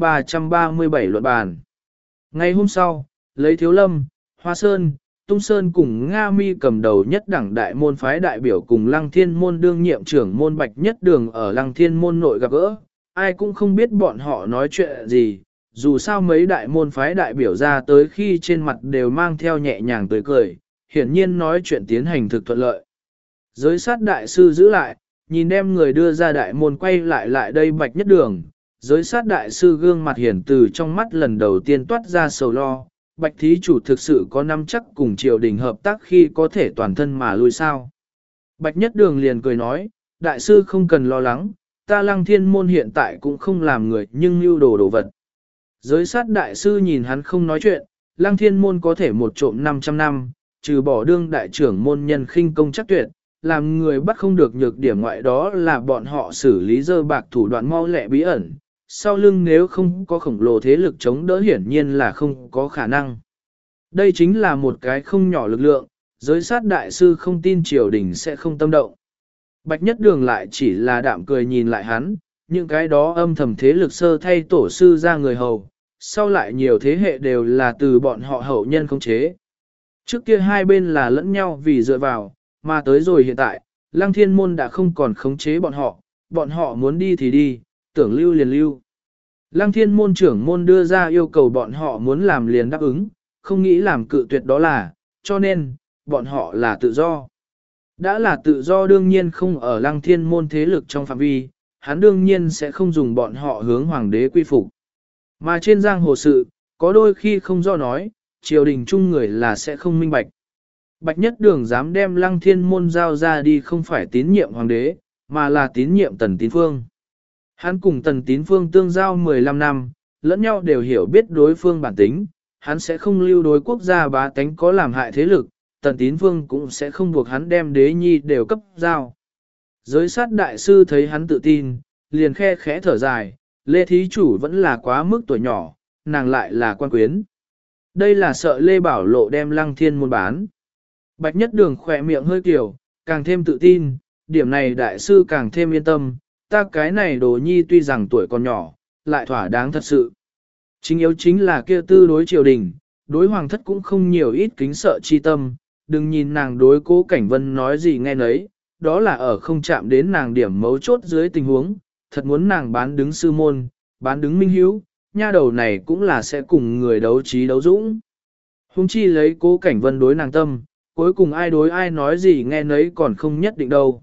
337 luận bàn. Ngày hôm sau, lấy Thiếu Lâm, Hoa Sơn, Tung Sơn cùng Nga Mi cầm đầu nhất đẳng đại môn phái đại biểu cùng Lăng Thiên môn đương nhiệm trưởng môn Bạch Nhất Đường ở Lăng Thiên môn nội gặp gỡ, ai cũng không biết bọn họ nói chuyện gì, dù sao mấy đại môn phái đại biểu ra tới khi trên mặt đều mang theo nhẹ nhàng tươi cười, hiển nhiên nói chuyện tiến hành thực thuận lợi. Giới sát đại sư giữ lại, nhìn đem người đưa ra đại môn quay lại đây Bạch Nhất Đường, giới sát đại sư gương mặt hiển từ trong mắt lần đầu tiên toát ra sầu lo, Bạch thí chủ thực sự có nắm chắc cùng triều đình hợp tác khi có thể toàn thân mà lui sao. Bạch Nhất Đường liền cười nói, đại sư không cần lo lắng, ta Lăng Thiên môn hiện tại cũng không làm người nhưng lưu đồ vật. Giới sát đại sư nhìn hắn không nói chuyện, Lăng Thiên môn có thể một trộm 500 năm, trừ bỏ đương đại trưởng môn nhân khinh công chắc tuyệt, làm người bắt không được nhược điểm ngoại đó là bọn họ xử lý dơ bạc thủ đoạn mau lẹ bí ẩn. Sau lưng nếu không có khổng lồ thế lực chống đỡ hiển nhiên là không có khả năng. Đây chính là một cái không nhỏ lực lượng, giới sát đại sư không tin triều đình sẽ không tâm động. Bạch Nhất Đường lại chỉ là đạm cười nhìn lại hắn, những cái đó âm thầm thế lực sơ thay tổ sư ra người hầu, sau lại nhiều thế hệ đều là từ bọn họ hậu nhân khống chế. Trước kia hai bên là lẫn nhau vì dựa vào, mà tới rồi hiện tại, Lăng Thiên môn đã không còn khống chế bọn họ muốn đi thì đi, tưởng lưu liền lưu. Lăng Thiên môn trưởng môn đưa ra yêu cầu bọn họ muốn làm liền đáp ứng, không nghĩ làm cự tuyệt đó là, cho nên, bọn họ là tự do. Đã là tự do đương nhiên không ở Lăng Thiên môn thế lực trong phạm vi, hắn đương nhiên sẽ không dùng bọn họ hướng hoàng đế quy phục. Mà trên giang hồ sự, có đôi khi không do nói, triều đình chung người là sẽ không minh bạch. Bạch Nhất Đường dám đem Lăng Thiên môn giao ra đi không phải tín nhiệm hoàng đế, mà là tín nhiệm Tần Tín Phương. Hắn cùng Tần Tín Phương tương giao 15 năm, lẫn nhau đều hiểu biết đối phương bản tính, hắn sẽ không lưu đối quốc gia bá tánh có làm hại thế lực, Tần Tín Phương cũng sẽ không buộc hắn đem đế nhi đều cấp giao. Giới sát đại sư thấy hắn tự tin, liền khe khẽ thở dài, Lê Thí Chủ vẫn là quá mức tuổi nhỏ, nàng lại là quan quyến. Đây là sợ Lê Bảo Lộ đem Lăng Thiên môn bán. Bạch Nhất Đường khỏe miệng hơi kiểu, càng thêm tự tin, điểm này đại sư càng thêm yên tâm, ta cái này đồ nhi tuy rằng tuổi còn nhỏ, lại thỏa đáng thật sự. Chính yếu chính là kia tư đối triều đình, đối hoàng thất cũng không nhiều ít kính sợ chi tâm, đừng nhìn nàng đối Cố Cảnh Vân nói gì nghe nấy, đó là ở không chạm đến nàng điểm mấu chốt dưới tình huống, thật muốn nàng bán đứng sư môn, bán đứng minh hiếu, nha đầu này cũng là sẽ cùng người đấu trí đấu dũng. Hùng chi lấy Cố Cảnh Vân đối nàng tâm, cuối cùng ai đối ai nói gì nghe nấy còn không nhất định đâu.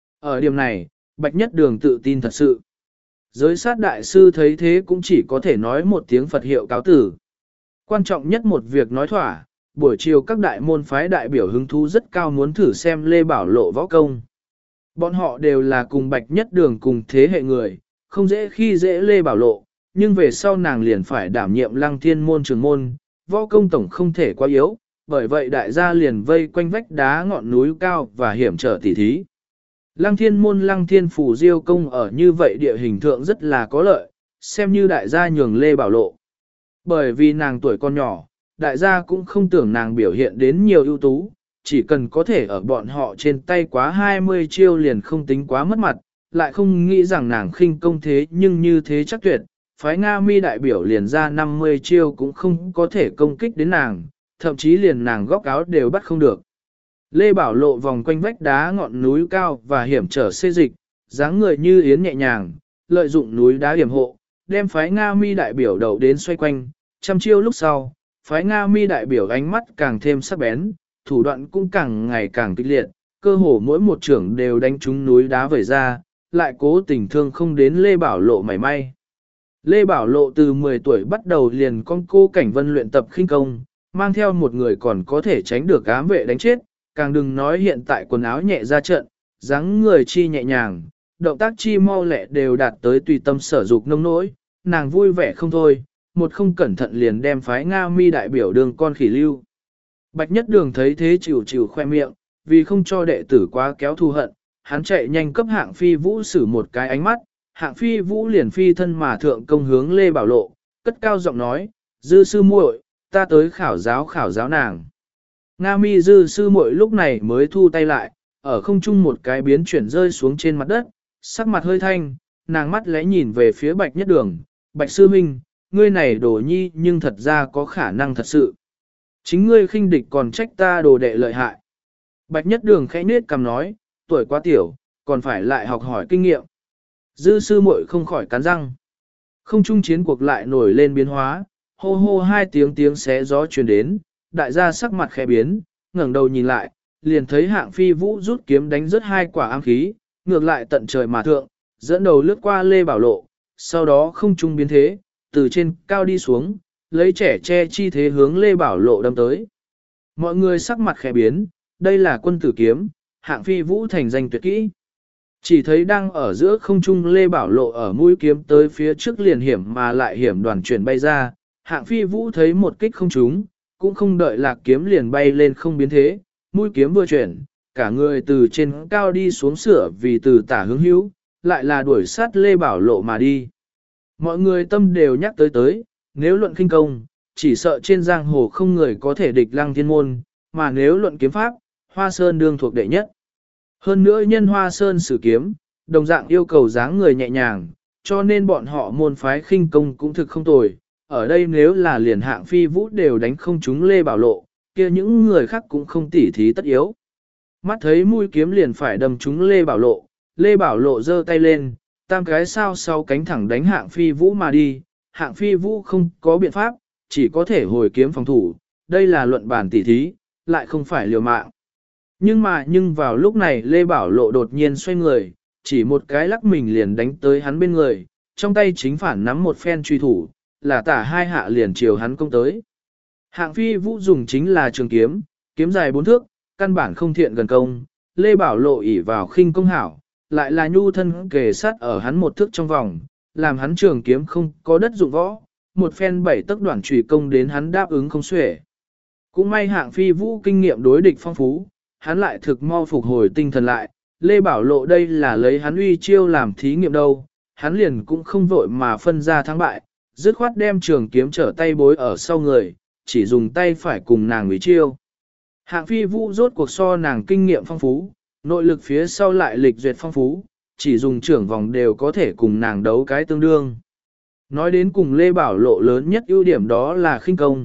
Ở điểm này, Bạch Nhất Đường tự tin thật sự. Giới sát đại sư thấy thế cũng chỉ có thể nói một tiếng Phật hiệu cáo tử. Quan trọng nhất một việc nói thỏa, buổi chiều các đại môn phái đại biểu hứng thú rất cao muốn thử xem Lê Bảo Lộ võ công. Bọn họ đều là cùng Bạch Nhất Đường cùng thế hệ người, không dễ khi dễ Lê Bảo Lộ, nhưng về sau nàng liền phải đảm nhiệm Lăng Thiên môn trường môn, võ công tổng không thể quá yếu, bởi vậy đại gia liền vây quanh vách đá ngọn núi cao và hiểm trở tỉ thí. Lăng Thiên môn Lăng Thiên phủ diêu công ở như vậy địa hình thượng rất là có lợi, xem như đại gia nhường Lê Bảo Lộ. Bởi vì nàng tuổi còn nhỏ, đại gia cũng không tưởng nàng biểu hiện đến nhiều ưu tú, chỉ cần có thể ở bọn họ trên tay quá 20 chiêu liền không tính quá mất mặt, lại không nghĩ rằng nàng khinh công thế nhưng như thế chắc tuyệt, phái Nga Mi đại biểu liền ra 50 chiêu cũng không có thể công kích đến nàng, thậm chí liền nàng góc áo đều bắt không được. Lê Bảo Lộ vòng quanh vách đá ngọn núi cao và hiểm trở xê dịch, dáng người như yến nhẹ nhàng, lợi dụng núi đá hiểm hộ, đem phái Nga Mi đại biểu đầu đến xoay quanh, trăm chiêu lúc sau, phái Nga Mi đại biểu ánh mắt càng thêm sắc bén, thủ đoạn cũng càng ngày càng kịch liệt, cơ hồ mỗi một trưởng đều đánh trúng núi đá vẩy ra, lại cố tình thương không đến Lê Bảo Lộ mảy may. Lê Bảo Lộ từ 10 tuổi bắt đầu liền con Cố Cảnh Vân luyện tập khinh công, mang theo một người còn có thể tránh được ám vệ đánh chết, càng đừng nói hiện tại quần áo nhẹ ra trận, dáng người chi nhẹ nhàng, động tác chi mau lẹ đều đạt tới tùy tâm sở dục nông nỗi, nàng vui vẻ không thôi, một không cẩn thận liền đem phái Nga Mi đại biểu đường con khỉ lưu. Bạch Nhất Đường thấy thế chịu chịu khoe miệng, vì không cho đệ tử quá kéo thù hận, hắn chạy nhanh cấp Hạng Phi Vũ xử một cái ánh mắt, Hạng Phi Vũ liền phi thân mà thượng công hướng Lê Bảo Lộ, cất cao giọng nói, dư sư muội, ta tới khảo giáo nàng. Nga Mi dư sư muội lúc này mới thu tay lại, ở không trung một cái biến chuyển rơi xuống trên mặt đất, sắc mặt hơi thanh, nàng mắt lẽ nhìn về phía Bạch Nhất Đường, Bạch sư huynh, ngươi này đồ nhi nhưng thật ra có khả năng thật sự. Chính ngươi khinh địch còn trách ta đồ đệ lợi hại. Bạch Nhất Đường khẽ nết cằm nói, tuổi quá tiểu, còn phải lại học hỏi kinh nghiệm. Dư sư muội không khỏi cắn răng. Không trung chiến cuộc lại nổi lên biến hóa, hô hô hai tiếng xé gió truyền đến, đại gia sắc mặt khẽ biến, ngẩng đầu nhìn lại, liền thấy Hạng Phi Vũ rút kiếm đánh rớt hai quả ám khí, ngược lại tận trời mà thượng, dẫn đầu lướt qua Lê Bảo Lộ, sau đó không trung biến thế, từ trên cao đi xuống, lấy trẻ che chi thế hướng Lê Bảo Lộ đâm tới. Mọi người sắc mặt khẽ biến, đây là quân tử kiếm, Hạng Phi Vũ thành danh tuyệt kỹ. Chỉ thấy đang ở giữa không trung Lê Bảo Lộ ở mũi kiếm tới phía trước liền hiểm mà lại hiểm đoàn chuyển bay ra, Hạng Phi Vũ thấy một kích không trúng, cũng không đợi lạc kiếm liền bay lên không biến thế, mũi kiếm vừa chuyển, cả người từ trên cao đi xuống sửa vì từ tả hướng hữu, lại là đuổi sát Lê Bảo Lộ mà đi. Mọi người tâm đều nhắc tới, nếu luận khinh công, chỉ sợ trên giang hồ không người có thể địch Lăng Thiên môn, mà nếu luận kiếm pháp, Hoa Sơn đương thuộc đệ nhất. Hơn nữa nhân Hoa Sơn sử kiếm, đồng dạng yêu cầu dáng người nhẹ nhàng, cho nên bọn họ môn phái khinh công cũng thực không tồi. Ở đây nếu là liền Hạng Phi Vũ đều đánh không trúng Lê Bảo Lộ, kia những người khác cũng không tỉ thí tất yếu. Mắt thấy mũi kiếm liền phải đâm trúng Lê Bảo Lộ giơ tay lên, tam cái sao sau cánh thẳng đánh Hạng Phi Vũ mà đi, Hạng Phi Vũ không có biện pháp, chỉ có thể hồi kiếm phòng thủ, đây là luận bản tỉ thí, lại không phải liều mạng. Nhưng vào lúc này Lê Bảo Lộ đột nhiên xoay người, chỉ một cái lắc mình liền đánh tới hắn bên người, trong tay chính phản nắm một phen truy thủ, là tả hai hạ liền chiều hắn công tới. Hạng Phi Vũ dùng chính là trường kiếm, kiếm dài 4 thước, căn bản không thiện gần công, Lê Bảo Lộ ỷ vào khinh công hảo, lại là nhu thân kề sát ở hắn một thước trong vòng, làm hắn trường kiếm không có đất dụng võ, một phen 7 tấc đoạn chùy công đến hắn đáp ứng không xuể. Cũng may Hạng Phi Vũ kinh nghiệm đối địch phong phú, hắn lại thực mau phục hồi tinh thần lại, Lê Bảo Lộ đây là lấy hắn uy chiêu làm thí nghiệm đâu, hắn liền cũng không vội mà phân ra thắng bại, dứt khoát đem trường kiếm trở tay bối ở sau người, chỉ dùng tay phải cùng nàng uy chiêu. Hạng Phi Vũ rốt cuộc so nàng kinh nghiệm phong phú, nội lực phía sau lại lịch duyệt phong phú, chỉ dùng trưởng vòng đều có thể cùng nàng đấu cái tương đương. Nói đến cùng Lê Bảo Lộ lớn nhất ưu điểm đó là khinh công,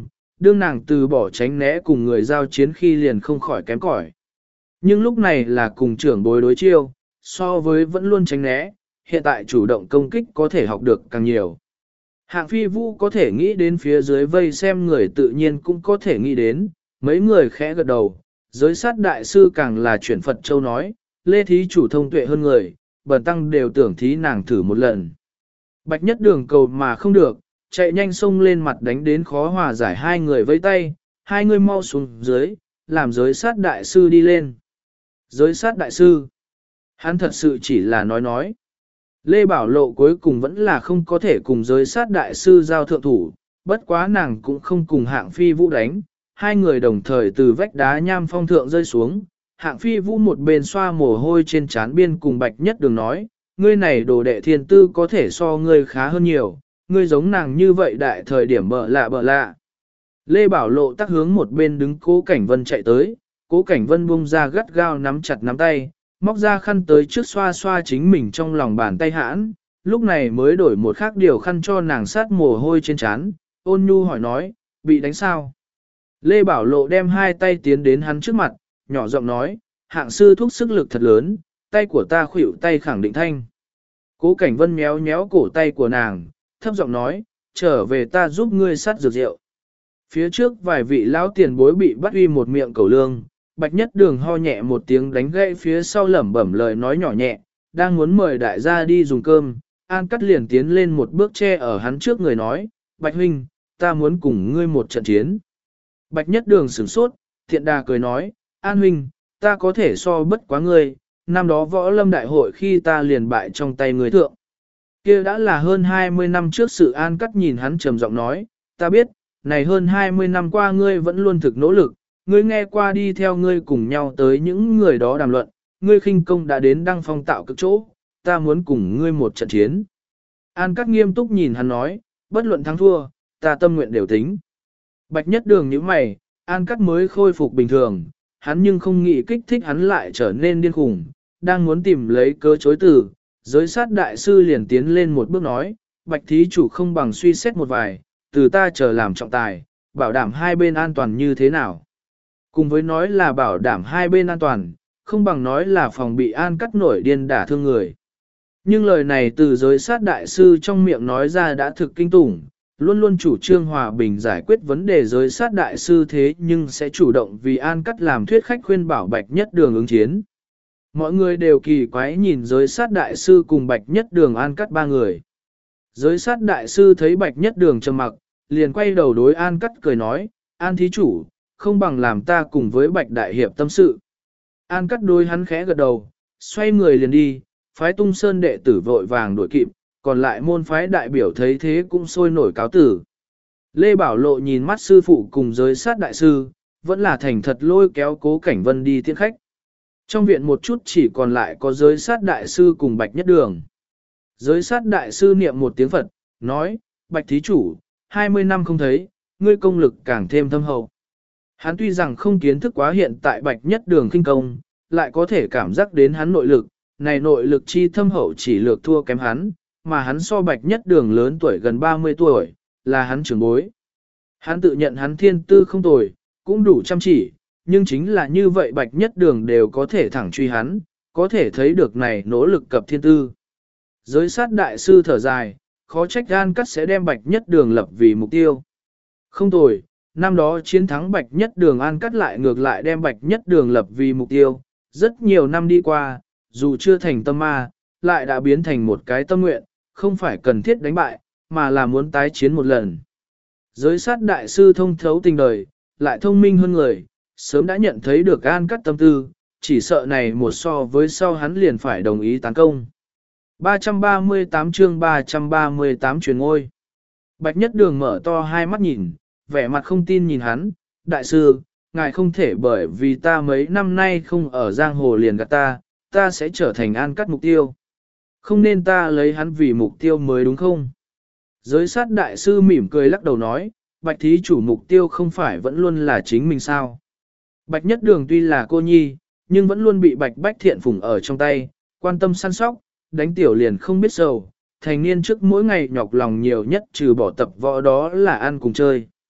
đương nàng từ bỏ tránh né cùng người giao chiến khi liền không khỏi kém cỏi. Nhưng lúc này là cùng trưởng bối đối chiêu, so với vẫn luôn tránh né, hiện tại chủ động công kích có thể học được càng nhiều. Hạng phi vũ có thể nghĩ đến phía dưới vây xem người tự nhiên cũng có thể nghĩ đến, mấy người khẽ gật đầu, giới sát đại sư càng là chuyển Phật Châu nói, Lê Thí chủ thông tuệ hơn người, bần tăng đều tưởng thí nàng thử một lần. Bạch Nhất Đường cầu mà không được, chạy nhanh xông lên mặt đánh đến khó hòa giải hai người vây tay, hai người mau xuống dưới, làm giới sát đại sư đi lên. Giới sát đại sư, hắn thật sự chỉ là nói. Lê Bảo Lộ cuối cùng vẫn là không có thể cùng giới sát đại sư giao thượng thủ, bất quá nàng cũng không cùng hạng phi vũ đánh, hai người đồng thời từ vách đá nham phong thượng rơi xuống, hạng phi vũ một bên xoa mồ hôi trên trán biên cùng Bạch Nhất Đường nói, ngươi này đồ đệ thiên tư có thể so ngươi khá hơn nhiều, ngươi giống nàng như vậy đại thời điểm bợ lạ. Lê Bảo Lộ tắc hướng một bên đứng Cố Cảnh Vân chạy tới, Cố Cảnh Vân buông ra gắt gao nắm chặt nắm tay, móc ra khăn tới trước xoa xoa chính mình trong lòng bàn tay hãn, lúc này mới đổi một khác điều khăn cho nàng sát mồ hôi trên trán, ôn nhu hỏi nói, bị đánh sao? Lê Bảo Lộ đem hai tay tiến đến hắn trước mặt, nhỏ giọng nói, hạng sư thúc sức lực thật lớn, tay của ta khuỵu tay khẳng định thanh. Cố Cảnh Vân méo méo cổ tay của nàng, thấp giọng nói, trở về ta giúp ngươi sát dược rượu. Phía trước vài vị lão tiền bối bị bắt uy một miệng cầu lương, Bạch Nhất Đường ho nhẹ một tiếng đánh gãy phía sau lẩm bẩm lời nói nhỏ nhẹ, đang muốn mời đại gia đi dùng cơm, An Cắt liền tiến lên một bước che ở hắn trước người nói, Bạch huynh, ta muốn cùng ngươi một trận chiến. Bạch Nhất Đường sửng sốt, thiện đà cười nói, An huynh, ta có thể so bất quá ngươi, năm đó võ lâm đại hội khi ta liền bại trong tay người thượng. Kia đã là hơn 20 năm trước sự. An Cắt nhìn hắn trầm giọng nói, ta biết, này hơn 20 năm qua ngươi vẫn luôn thực nỗ lực, ngươi nghe qua đi theo ngươi cùng nhau tới những người đó đàm luận, ngươi khinh công đã đến đăng phong tạo cực chỗ, ta muốn cùng ngươi một trận chiến. An Cắt nghiêm túc nhìn hắn nói, bất luận thắng thua, ta tâm nguyện đều tính. Bạch Nhất Đường nhíu mày, An Cắt mới khôi phục bình thường, hắn nhưng không nghĩ kích thích hắn lại trở nên điên khủng, đang muốn tìm lấy cớ chối từ, giới sát đại sư liền tiến lên một bước nói, Bạch thí chủ không bằng suy xét một vài, từ ta chờ làm trọng tài, bảo đảm hai bên an toàn như thế nào. Cùng với nói là bảo đảm hai bên an toàn, không bằng nói là phòng bị An Cắt nổi điên đả thương người. Nhưng lời này từ giới sát đại sư trong miệng nói ra đã thực kinh tủng, luôn luôn chủ trương hòa bình giải quyết vấn đề giới sát đại sư thế nhưng sẽ chủ động vì An Cắt làm thuyết khách khuyên bảo Bạch Nhất Đường ứng chiến. Mọi người đều kỳ quái nhìn giới sát đại sư cùng Bạch Nhất Đường An Cắt ba người. Giới sát đại sư thấy Bạch Nhất Đường trầm mặc, liền quay đầu đối An Cắt cười nói, An thí chủ, không bằng làm ta cùng với Bạch đại hiệp tâm sự. An Cắt đối hắn khẽ gật đầu, xoay người liền đi, phái Tung Sơn đệ tử vội vàng đuổi kịp, còn lại môn phái đại biểu thấy thế cũng sôi nổi cáo tử. Lê Bảo Lộ nhìn mắt sư phụ cùng giới sát đại sư, vẫn là thành thật lôi kéo Cố Cảnh Vân đi tiễn khách. Trong viện một chút chỉ còn lại có giới sát đại sư cùng Bạch Nhất Đường. Giới sát đại sư niệm một tiếng Phật, nói, Bạch thí chủ, 20 năm không thấy, ngươi công lực càng thêm thâm hậu. Hắn tuy rằng không kiến thức quá hiện tại Bạch Nhất Đường kinh công, lại có thể cảm giác đến hắn nội lực, này nội lực chi thâm hậu chỉ lược thua kém hắn, mà hắn so Bạch Nhất Đường lớn tuổi gần 30 tuổi, là hắn trưởng bối. Hắn tự nhận hắn thiên tư không tồi, cũng đủ chăm chỉ, nhưng chính là như vậy Bạch Nhất Đường đều có thể thẳng truy hắn, có thể thấy được này nỗ lực cập thiên tư. Giới sát đại sư thở dài, khó trách An Cắt sẽ đem Bạch Nhất Đường lập vì mục tiêu. Không tồi, năm đó chiến thắng Bạch Nhất Đường An Cắt lại ngược lại đem Bạch Nhất Đường lập vì mục tiêu. Rất nhiều năm đi qua, dù chưa thành tâm ma, lại đã biến thành một cái tâm nguyện, không phải cần thiết đánh bại, mà là muốn tái chiến một lần. Giới sát đại sư thông thấu tình đời, lại thông minh hơn người, sớm đã nhận thấy được An Cắt tâm tư, chỉ sợ này một so với sau hắn liền phải đồng ý tán công. 338 chương 338 truyền ngôi. Bạch Nhất Đường mở to hai mắt nhìn, vẻ mặt không tin nhìn hắn, đại sư, ngài không thể bởi vì ta mấy năm nay không ở giang hồ liền gạt ta sẽ trở thành An Cắt mục tiêu. Không nên ta lấy hắn vì mục tiêu mới đúng không? Giới sát đại sư mỉm cười lắc đầu nói, Bạch thí chủ mục tiêu không phải vẫn luôn là chính mình sao? Bạch Nhất Đường tuy là cô nhi, nhưng vẫn luôn bị Bạch Bách Thiện phủng ở trong tay, quan tâm săn sóc, đánh tiểu liền không biết sầu, thành niên trước mỗi ngày nhọc lòng nhiều nhất trừ bỏ tập võ đó là ăn cùng chơi.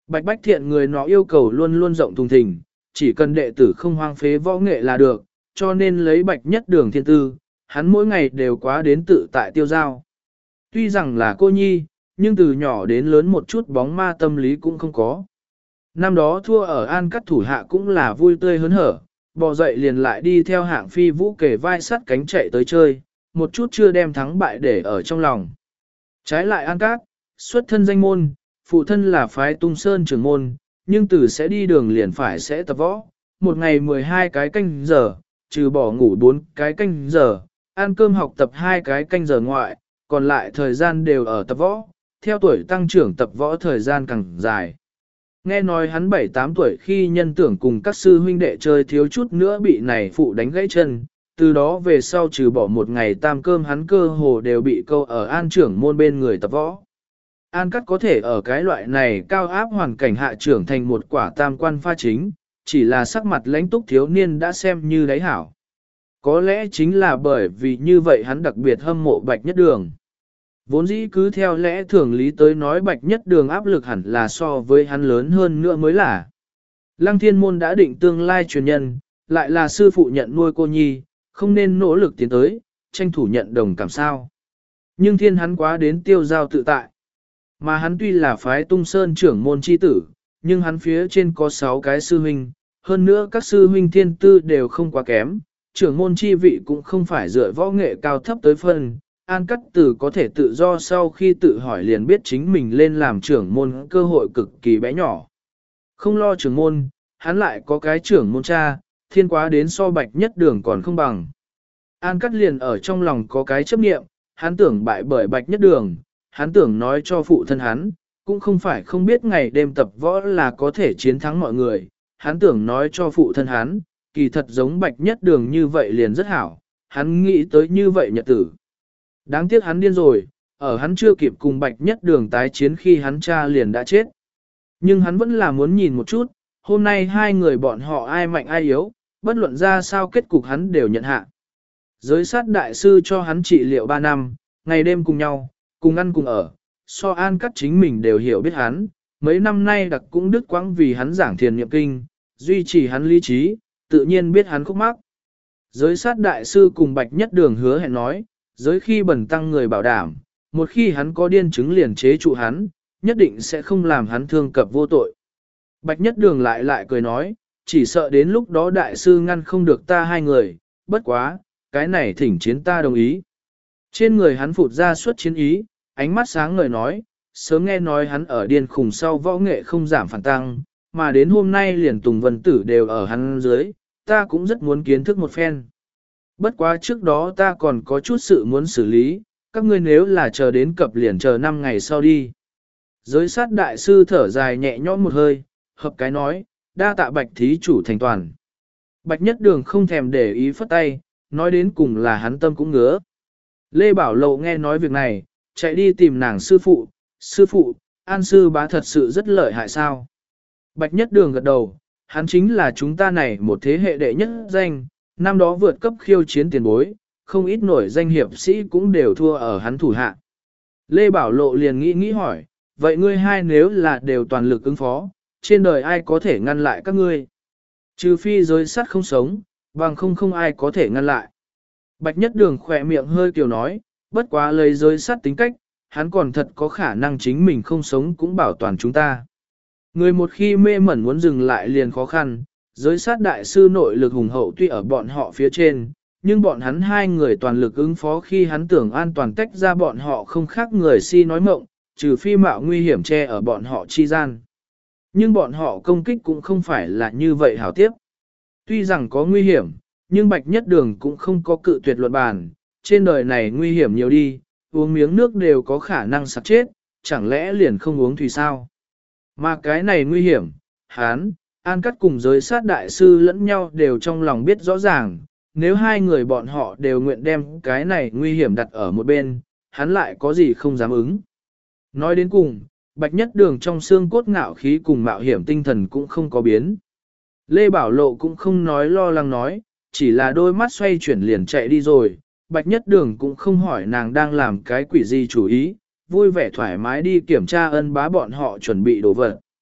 Bạch Bách Thiện người nó yêu cầu luôn luôn rộng thùng thình, chỉ cần đệ tử không hoang phế võ nghệ là được, cho nên lấy Bạch Nhất Đường thiên tư, hắn mỗi ngày đều quá đến tự tại tiêu giao. Tuy rằng là cô nhi, nhưng từ nhỏ đến lớn một chút bóng ma tâm lý cũng không có. Năm đó thua ở An Cắt thủ hạ cũng là vui tươi hớn hở, bò dậy liền lại đi theo hạng phi vũ kề vai sắt cánh chạy tới chơi, một chút chưa đem thắng bại để ở trong lòng. Trái lại An Cát, xuất thân danh môn, phụ thân là phái Tung Sơn trưởng môn, nhưng từ sẽ đi đường liền phải sẽ tập võ, một ngày 12 cái canh giờ, trừ bỏ ngủ 4 cái canh giờ, ăn cơm học tập 2 cái canh giờ ngoại, còn lại thời gian đều ở tập võ, theo tuổi tăng trưởng tập võ thời gian càng dài. Nghe nói hắn 7-8 tuổi khi nhân tưởng cùng các sư huynh đệ chơi thiếu chút nữa bị này phụ đánh gãy chân, từ đó về sau trừ bỏ một ngày tam cơm hắn cơ hồ đều bị câu ở an trưởng môn bên người tập võ. An Cắt có thể ở cái loại này cao áp hoàn cảnh hạ trưởng thành một quả tam quan pha chính, chỉ là sắc mặt lãnh túc thiếu niên đã xem như đáy hảo. Có lẽ chính là bởi vì như vậy hắn đặc biệt hâm mộ Bạch Nhất Đường. Vốn dĩ cứ theo lẽ thường lý tới nói Bạch Nhất Đường áp lực hẳn là so với hắn lớn hơn nữa mới là. Lăng Thiên Môn đã định tương lai truyền nhân, lại là sư phụ nhận nuôi cô nhi, không nên nỗ lực tiến tới, tranh thủ nhận đồng cảm sao. Nhưng thiên hắn quá đến tiêu giao tự tại. Mà hắn tuy là phái Tung Sơn trưởng môn chi tử, nhưng hắn phía trên có 6 cái sư huynh, hơn nữa các sư huynh thiên tư đều không quá kém, trưởng môn chi vị cũng không phải dựa võ nghệ cao thấp tới phân. An Cắt Tử có thể tự do sau khi tự hỏi liền biết chính mình lên làm trưởng môn cơ hội cực kỳ bé nhỏ. Không lo trưởng môn, hắn lại có cái trưởng môn cha, thiên quá đến so Bạch Nhất Đường còn không bằng. An Cắt liền ở trong lòng có cái chấp niệm, hắn tưởng bại bởi Bạch Nhất Đường, hắn tưởng nói cho phụ thân hắn, cũng không phải không biết ngày đêm tập võ là có thể chiến thắng mọi người, hắn tưởng nói cho phụ thân hắn, kỳ thật giống Bạch Nhất Đường như vậy liền rất hảo, hắn nghĩ tới như vậy nhật tử. Đáng tiếc hắn điên rồi, ở hắn chưa kịp cùng Bạch Nhất Đường tái chiến khi hắn cha liền đã chết. Nhưng hắn vẫn là muốn nhìn một chút, hôm nay hai người bọn họ ai mạnh ai yếu, bất luận ra sao kết cục hắn đều nhận hạ. Giới sát đại sư cho hắn trị liệu 3 năm, ngày đêm cùng nhau, cùng ăn cùng ở, so An Cắt chính mình đều hiểu biết hắn, mấy năm nay đặc cũng đứt quãng vì hắn giảng thiền niệm kinh, duy trì hắn lý trí, tự nhiên biết hắn khúc mắc. Giới sát đại sư cùng Bạch Nhất Đường hứa hẹn nói, giới khi bần tăng người bảo đảm, một khi hắn có điên chứng liền chế trụ hắn, nhất định sẽ không làm hắn thương cập vô tội. Bạch Nhất Đường lại cười nói, chỉ sợ đến lúc đó đại sư ngăn không được ta hai người, bất quá, cái này thỉnh chiến ta đồng ý. Trên người hắn phụt ra suốt chiến ý, ánh mắt sáng ngời nói, sớm nghe nói hắn ở điên khùng sau võ nghệ không giảm phản tăng, mà đến hôm nay liền Tùng Vân Tử đều ở hắn dưới, ta cũng rất muốn kiến thức một phen. Bất quá trước đó ta còn có chút sự muốn xử lý, các ngươi nếu là chờ đến cập liền chờ 5 ngày sau đi. Giới sát đại sư thở dài nhẹ nhõm một hơi, hợp cái nói, đa tạ Bạch thí chủ thành toàn. Bạch Nhất Đường không thèm để ý phất tay, nói đến cùng là hắn tâm cũng ngứa. Lê Bảo Lộ nghe nói việc này, chạy đi tìm nàng sư phụ, An sư bá thật sự rất lợi hại sao. Bạch Nhất Đường gật đầu, hắn chính là chúng ta này một thế hệ đệ nhất danh, năm đó vượt cấp khiêu chiến tiền bối, không ít nổi danh hiệp sĩ cũng đều thua ở hắn thủ hạ. Lê Bảo Lộ liền nghĩ hỏi, vậy ngươi hai nếu là đều toàn lực ứng phó, trên đời ai có thể ngăn lại các ngươi? Trừ phi giới sắt không sống, bằng không ai có thể ngăn lại. Bạch Nhất Đường khỏe miệng hơi kiều nói, bất quá lấy giới sắt tính cách, hắn còn thật có khả năng chính mình không sống cũng bảo toàn chúng ta. Người một khi mê mẩn muốn dừng lại liền khó khăn, giới sát đại sư nội lực hùng hậu tuy ở bọn họ phía trên, nhưng bọn hắn hai người toàn lực ứng phó khi hắn tưởng an toàn tách ra bọn họ không khác người si nói mộng, trừ phi mạo nguy hiểm che ở bọn họ chi gian. Nhưng bọn họ công kích cũng không phải là như vậy hảo tiếp. Tuy rằng có nguy hiểm, nhưng Bạch Nhất Đường cũng không có cự tuyệt luận bàn, trên đời này nguy hiểm nhiều đi, uống miếng nước đều có khả năng sặc chết, chẳng lẽ liền không uống thủy sao? Mà cái này nguy hiểm, hắn, An Cắt cùng giới sát đại sư lẫn nhau đều trong lòng biết rõ ràng, nếu hai người bọn họ đều nguyện đem cái này nguy hiểm đặt ở một bên, hắn lại có gì không dám ứng. Nói đến cùng, Bạch Nhất Đường trong xương cốt ngạo khí cùng mạo hiểm tinh thần cũng không có biến. Lê Bảo Lộ cũng không nói lo lắng nói, chỉ là đôi mắt xoay chuyển liền chạy đi rồi, Bạch Nhất Đường cũng không hỏi nàng đang làm cái quỷ gì chủ ý, vui vẻ thoải mái đi kiểm tra ân bá bọn họ chuẩn bị đồ vật.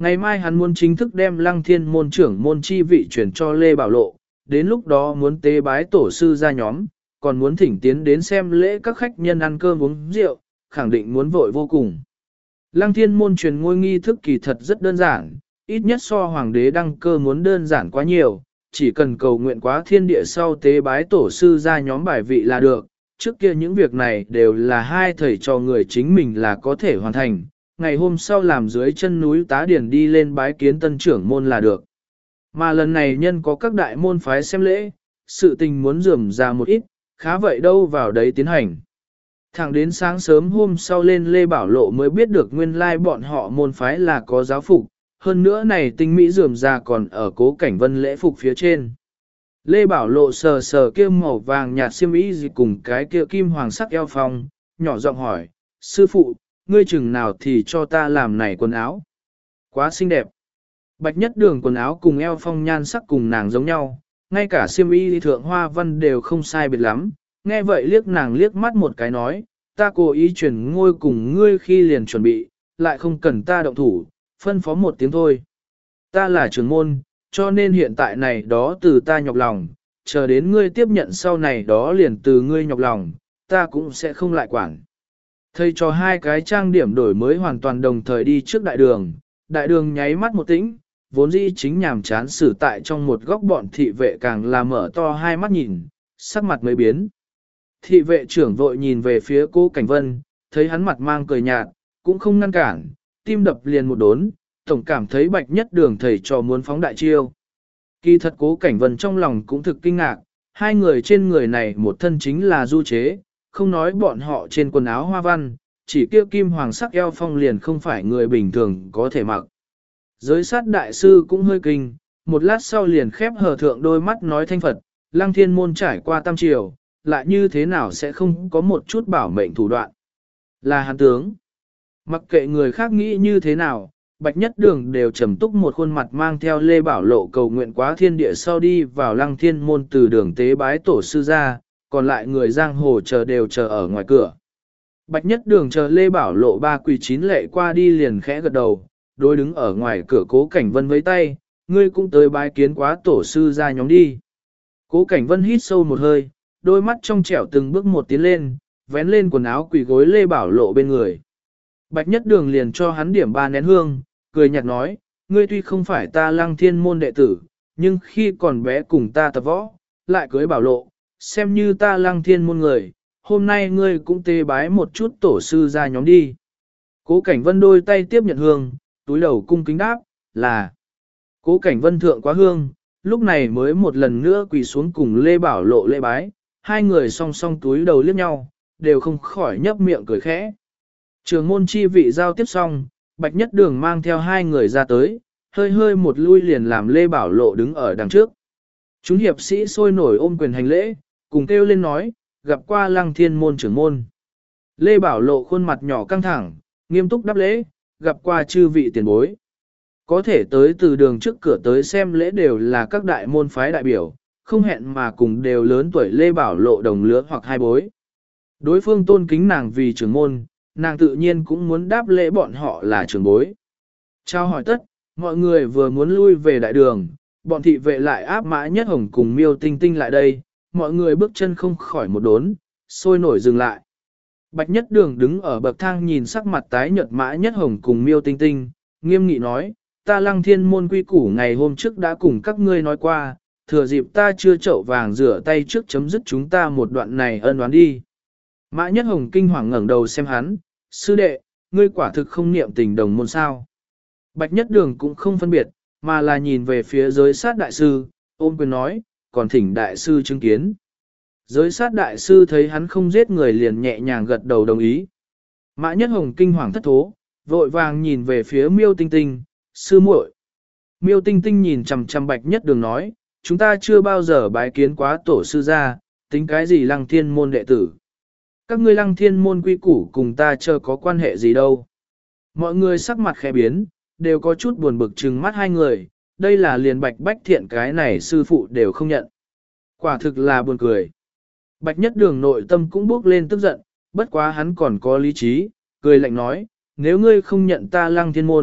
Ngày mai hắn muốn chính thức đem Lăng Thiên môn trưởng môn chi vị chuyển cho Lê Bảo Lộ, đến lúc đó muốn tế bái tổ sư ra nhóm, còn muốn thỉnh tiến đến xem lễ các khách nhân ăn cơm uống rượu, khẳng định muốn vội vô cùng. Lăng Thiên môn truyền ngôi nghi thức kỳ thật rất đơn giản, ít nhất so hoàng đế đăng cơ muốn đơn giản quá nhiều, chỉ cần cầu nguyện quá thiên địa sau tế bái tổ sư ra nhóm bài vị là được. Trước kia những việc này đều là hai thầy trò người chính mình là có thể hoàn thành, ngày hôm sau làm dưới chân núi tá điển đi lên bái kiến tân trưởng môn là được. Mà lần này nhân có các đại môn phái xem lễ, sự tình muốn rườm ra một ít, khá vậy đâu vào đấy tiến hành. Thẳng đến sáng sớm hôm sau lên Lê Bảo Lộ mới biết được nguyên lai bọn họ môn phái là có giáo phục, hơn nữa này tinh mỹ rườm ra còn ở Cố Cảnh Vân lễ phục phía trên. Lê Bảo Lộ sờ sờ kia màu vàng nhạt xiêm y gì cùng cái kia kim hoàng sắc eo phong, nhỏ giọng hỏi, sư phụ, ngươi chừng nào thì cho ta làm này quần áo. Quá xinh đẹp. Bạch nhất đường quần áo cùng eo phong nhan sắc cùng nàng giống nhau, ngay cả xiêm y thượng hoa văn đều không sai biệt lắm. Nghe vậy liếc nàng liếc mắt một cái nói, ta cố ý chuyển ngôi cùng ngươi khi liền chuẩn bị, lại không cần ta động thủ, phân phó một tiếng thôi. Ta là trưởng môn, cho nên hiện tại này đó từ ta nhọc lòng, chờ đến ngươi tiếp nhận sau này đó liền từ ngươi nhọc lòng, ta cũng sẽ không lại quản. Thầy cho hai cái trang điểm đổi mới hoàn toàn đồng thời đi trước đại đường nháy mắt một tĩnh, vốn dĩ chính nhàm chán xử tại trong một góc bọn thị vệ càng là mở to hai mắt nhìn, sắc mặt mới biến. Thị vệ trưởng vội nhìn về phía Cố Cảnh Vân, thấy hắn mặt mang cười nhạt, cũng không ngăn cản, tim đập liền một đốn, tổng cảm thấy bạch nhất đường thầy trò muốn phóng đại chiêu. Kỳ thật Cố Cảnh Vân trong lòng cũng thực kinh ngạc, hai người trên người này một thân chính là du chế, không nói bọn họ trên quần áo hoa văn, chỉ kia kim hoàng sắc eo phong liền không phải người bình thường có thể mặc. Giới sát đại sư cũng hơi kinh, một lát sau liền khép hờ thượng đôi mắt nói thanh Phật, Lăng Thiên môn trải qua tam triều, lại như thế nào sẽ không có một chút bảo mệnh thủ đoạn. Là hắn tướng. Mặc kệ người khác nghĩ như thế nào, Bạch Nhất Đường đều trầm túc một khuôn mặt mang theo Lê Bảo Lộ cầu nguyện quá thiên địa sau đi vào Lăng Thiên môn từ đường tế bái tổ sư ra, còn lại người giang hồ đều chờ ở ngoài cửa. Bạch Nhất Đường chờ Lê Bảo Lộ ba quỳ chín lệ qua đi liền khẽ gật đầu, đối đứng ở ngoài cửa Cố Cảnh Vân với tay, ngươi cũng tới bái kiến quá tổ sư ra nhóm đi. Cố Cảnh Vân hít sâu một hơi, đôi mắt trong trẻo từng bước một tiến lên, vén lên quần áo quỳ gối Lê Bảo Lộ bên người. Bạch Nhất Đường liền cho hắn điểm 3 nén hương, cười nhạt nói, ngươi tuy không phải ta Lăng Thiên môn đệ tử, nhưng khi còn bé cùng ta tập võ, lại cưới Bảo Lộ, xem như ta Lăng Thiên môn người, hôm nay ngươi cũng tế bái một chút tổ sư ra nhóm đi. Cố Cảnh Vân đôi tay tiếp nhận hương, túi đầu cung kính đáp, là. Cố Cảnh Vân thượng quá hương, lúc này mới một lần nữa quỳ xuống cùng Lê Bảo Lộ lễ bái, hai người song song túi đầu liếc nhau, đều không khỏi nhấp miệng cười khẽ. Trường môn chi vị giao tiếp xong, Bạch Nhất Đường mang theo hai người ra tới, hơi hơi một lui liền làm Lê Bảo Lộ đứng ở đằng trước. Chúng hiệp sĩ sôi nổi ôm quyền hành lễ, cùng kêu lên nói, gặp qua Lăng Thiên môn trưởng môn. Lê Bảo Lộ khuôn mặt nhỏ căng thẳng, nghiêm túc đáp lễ, gặp qua chư vị tiền bối. Có thể tới từ đường trước cửa tới xem lễ đều là các đại môn phái đại biểu, không hẹn mà cùng đều lớn tuổi Lê Bảo Lộ đồng lứa hoặc hai bối. Đối phương tôn kính nàng vì trưởng môn, nàng tự nhiên cũng muốn đáp lễ bọn họ là trưởng bối. Chào hỏi tất, mọi người vừa muốn lui về đại đường, bọn thị vệ lại áp Mã Nhất Hồng cùng Miêu Tinh Tinh lại đây, mọi người bước chân không khỏi một đốn, sôi nổi dừng lại. Bạch Nhất Đường đứng ở bậc thang nhìn sắc mặt tái nhợt Mã Nhất Hồng cùng Miêu Tinh Tinh, nghiêm nghị nói, ta Lăng Thiên môn quy củ ngày hôm trước đã cùng các ngươi nói qua, thừa dịp ta chưa chậu vàng rửa tay trước chấm dứt chúng ta một đoạn này ân oán đi. Mã Nhất Hồng kinh hoàng ngẩng đầu xem hắn, sư đệ, ngươi quả thực không niệm tình đồng môn sao. Bạch Nhất Đường cũng không phân biệt, mà là nhìn về phía giới sát đại sư, ôm quyền nói, còn thỉnh đại sư chứng kiến. Giới sát đại sư thấy hắn không giết người liền nhẹ nhàng gật đầu đồng ý. Mã Nhất Hồng kinh hoàng thất thố, vội vàng nhìn về phía Miêu Tinh Tinh, sư muội. Miêu Tinh Tinh nhìn chằm chằm Bạch Nhất Đường nói, chúng ta chưa bao giờ bái kiến quá tổ sư gia, tính cái gì Lăng Thiên môn đệ tử. Các ngươi Lăng Thiên môn quy củ cùng ta chưa có quan hệ gì đâu. Mọi người sắc mặt khẽ biến, đều có chút buồn bực trừng mắt hai người, đây là liền Bạch Bách Thiện cái này sư phụ đều không nhận. Quả thực là buồn cười. Bạch Nhất Đường nội tâm cũng bốc lên tức giận, bất quá hắn còn có lý trí, cười lạnh nói, nếu ngươi không nhận ta Lăng Thiên môn,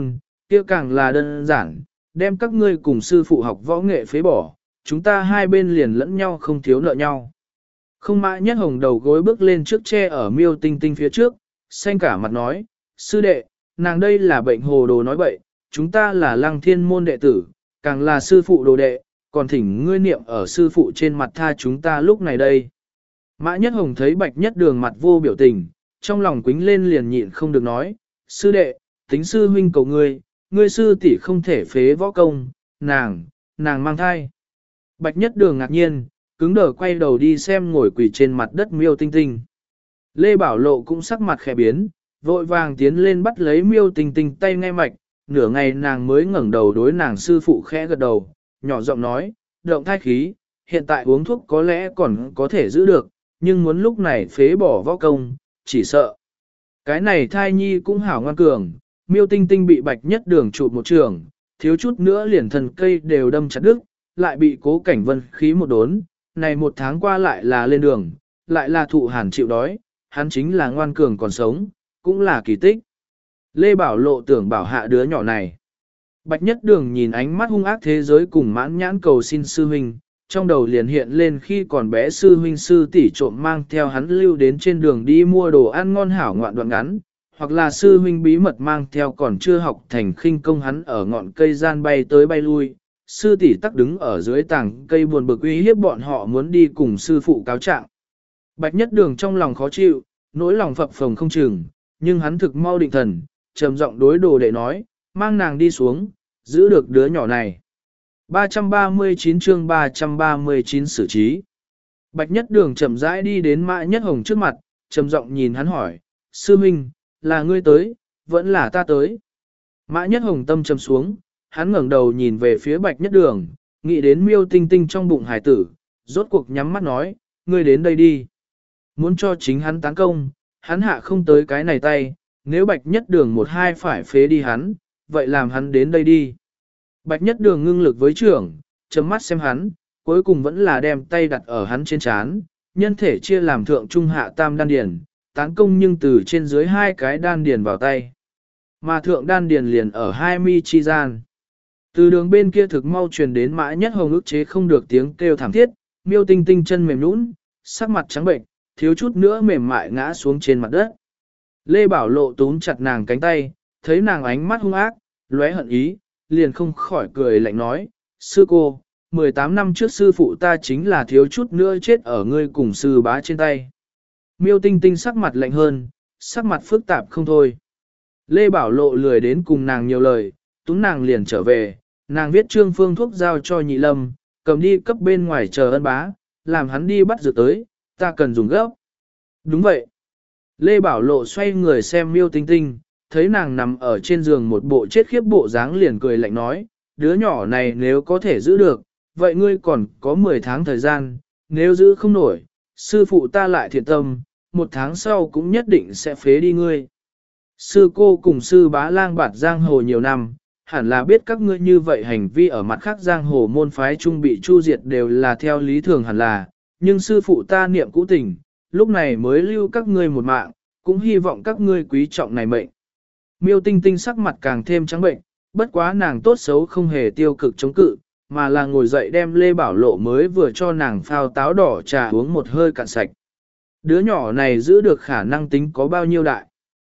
kia càng là đơn giản, đem các ngươi cùng sư phụ học võ nghệ phế bỏ, chúng ta hai bên liền lẫn nhau không thiếu nợ nhau. Không Mã Nhất Hồng đầu gối bước lên trước che ở Miêu Tinh Tinh phía trước, xanh cả mặt nói, sư đệ, nàng đây là bệnh hồ đồ nói bậy, chúng ta là Lăng Thiên môn đệ tử, càng là sư phụ đồ đệ, còn thỉnh ngươi niệm ở sư phụ trên mặt tha chúng ta lúc này đây. Mã Nhất Hồng thấy Bạch Nhất Đường mặt vô biểu tình, trong lòng quính lên liền nhịn không được nói, sư đệ, tính sư huynh cầu ngươi sư tỷ không thể phế võ công, nàng mang thai. Bạch Nhất Đường ngạc nhiên, cứng đờ quay đầu đi xem ngồi quỳ trên mặt đất Miêu Tinh Tinh. Lê Bảo Lộ cũng sắc mặt khẽ biến, vội vàng tiến lên bắt lấy Miêu Tinh Tinh tay ngay mạch, nửa ngày nàng mới ngẩng đầu đối nàng sư phụ khẽ gật đầu, nhỏ giọng nói, động thai khí, hiện tại uống thuốc có lẽ còn có thể giữ được, nhưng muốn lúc này phế bỏ võ công, chỉ sợ. Cái này thai nhi cũng hảo ngoan cường, Miêu Tinh Tinh bị Bạch Nhất Đường chụp một trường, thiếu chút nữa liền thần cây đều đâm chặt đứt, lại bị Cố Cảnh Vân khí một đốn, này một tháng qua lại là lên đường, lại là thụ hàn chịu đói, hắn chính là ngoan cường còn sống, cũng là kỳ tích. Lê Bảo Lộ tưởng bảo hạ đứa nhỏ này. Bạch Nhất Đường nhìn ánh mắt hung ác thế giới cùng mãn nhãn cầu xin sư huynh, trong đầu liền hiện lên khi còn bé sư huynh sư tỷ trộm mang theo hắn lưu đến trên đường đi mua đồ ăn ngon hảo ngoạn đoạn ngắn, hoặc là sư huynh bí mật mang theo còn chưa học thành khinh công hắn ở ngọn cây gian bay tới bay lui, sư tỷ tắc đứng ở dưới tảng cây buồn bực uy hiếp bọn họ muốn đi cùng sư phụ cáo trạng. Bạch Nhất Đường trong lòng khó chịu, nỗi lòng phập phồng không chừng, nhưng hắn thực mau định thần, trầm giọng đối đồ đệ nói, mang nàng đi xuống, giữ được đứa nhỏ này. 339 chương 339 xử trí. Bạch Nhất Đường chậm rãi đi đến Mã Nhất Hồng trước mặt, trầm giọng nhìn hắn hỏi, sư minh, là ngươi tới, vẫn là ta tới. Mã Nhất Hồng tâm trầm xuống, hắn ngẩng đầu nhìn về phía Bạch Nhất Đường, nghĩ đến Miêu Tinh Tinh trong bụng hải tử, rốt cuộc nhắm mắt nói, ngươi đến đây đi. Muốn cho chính hắn tán công, hắn hạ không tới cái này tay, nếu Bạch Nhất Đường một hai phải phế đi hắn, vậy làm hắn đến đây đi. Bạch Nhất Đường ngưng lực với trưởng, chấm mắt xem hắn, cuối cùng vẫn là đem tay đặt ở hắn trên trán, nhân thể chia làm thượng trung hạ tam đan điền, tán công nhưng từ trên dưới hai cái đan điền vào tay. Mà thượng đan điền liền ở hai mi chi gian. Từ đường bên kia thực mau truyền đến Mã Nhất Hồng ức chế không được tiếng kêu thảm thiết, Miêu Tinh Tinh chân mềm nhũn, sắc mặt trắng bệnh, thiếu chút nữa mềm mại ngã xuống trên mặt đất. Lê Bảo Lộ túm chặt nàng cánh tay, thấy nàng ánh mắt hung ác, lóe hận ý, liền không khỏi cười lạnh nói, sư cô, 18 năm trước sư phụ ta chính là thiếu chút nữa chết ở ngươi cùng sư bá trên tay. Miêu Tinh Tinh sắc mặt lạnh hơn, sắc mặt phức tạp không thôi. Lê Bảo Lộ lười đến cùng nàng nhiều lời, túm nàng liền trở về, nàng viết trương phương thuốc giao cho Nhị Lâm, cầm đi cấp bên ngoài chờ Ân bá, làm hắn đi bắt dược tới, ta cần dùng gấp. Đúng vậy. Lê Bảo Lộ xoay người xem Miêu Tinh Tinh, thấy nàng nằm ở trên giường một bộ chết khiếp bộ dáng liền cười lạnh nói, đứa nhỏ này nếu có thể giữ được, vậy ngươi còn có 10 tháng thời gian, nếu giữ không nổi, sư phụ ta lại thiện tâm, 1 tháng sau cũng nhất định sẽ phế đi ngươi. Sư cô cùng sư bá lang bạt giang hồ nhiều năm, hẳn là biết các ngươi như vậy hành vi ở mặt khác giang hồ môn phái trung bị chu diệt đều là theo lý thường hẳn là, nhưng sư phụ ta niệm cũ tình, lúc này mới lưu các ngươi một mạng, cũng hy vọng các ngươi quý trọng này mệnh. Miêu Tinh Tinh sắc mặt càng thêm trắng bệnh, bất quá nàng tốt xấu không hề tiêu cực chống cự, mà là ngồi dậy đem Lê Bảo Lộ mới vừa cho nàng phao táo đỏ trà uống một hơi cạn sạch. Đứa nhỏ này giữ được khả năng tính có bao nhiêu đại?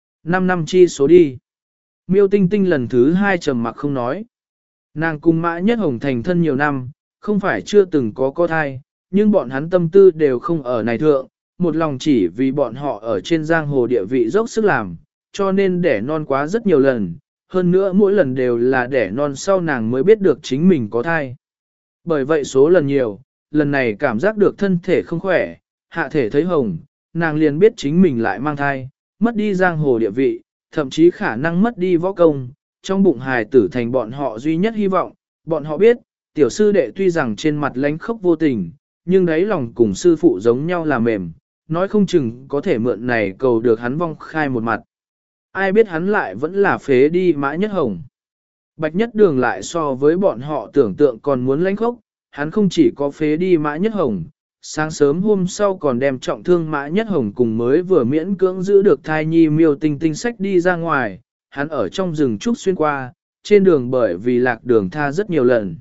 5 năm chi số đi. Miêu Tinh Tinh lần thứ 2 trầm mặc không nói. Nàng cùng Mã Nhất Hồng thành thân nhiều năm, không phải chưa từng có thai, nhưng bọn hắn tâm tư đều không ở này thượng, một lòng chỉ vì bọn họ ở trên giang hồ địa vị dốc sức làm, cho nên đẻ non quá rất nhiều lần, hơn nữa mỗi lần đều là đẻ non sau nàng mới biết được chính mình có thai. Bởi vậy số lần nhiều, lần này cảm giác được thân thể không khỏe, hạ thể thấy hồng, nàng liền biết chính mình lại mang thai, mất đi giang hồ địa vị, thậm chí khả năng mất đi võ công, trong bụng hài tử thành bọn họ duy nhất hy vọng, bọn họ biết, tiểu sư đệ tuy rằng trên mặt lánh khóc vô tình, nhưng đáy lòng cùng sư phụ giống nhau là mềm, nói không chừng có thể mượn này cầu được hắn vong khai một mặt. Ai biết hắn lại vẫn là phế đi Mã Nhất Hồng. Bạch Nhất Đường lại so với bọn họ tưởng tượng còn muốn lãnh khốc, hắn không chỉ có phế đi Mã Nhất Hồng, sáng sớm hôm sau còn đem trọng thương Mã Nhất Hồng cùng mới vừa miễn cưỡng giữ được thai nhi Miêu Tinh Tinh sách đi ra ngoài, hắn ở trong rừng trúc xuyên qua, trên đường bởi vì lạc đường tha rất nhiều lần.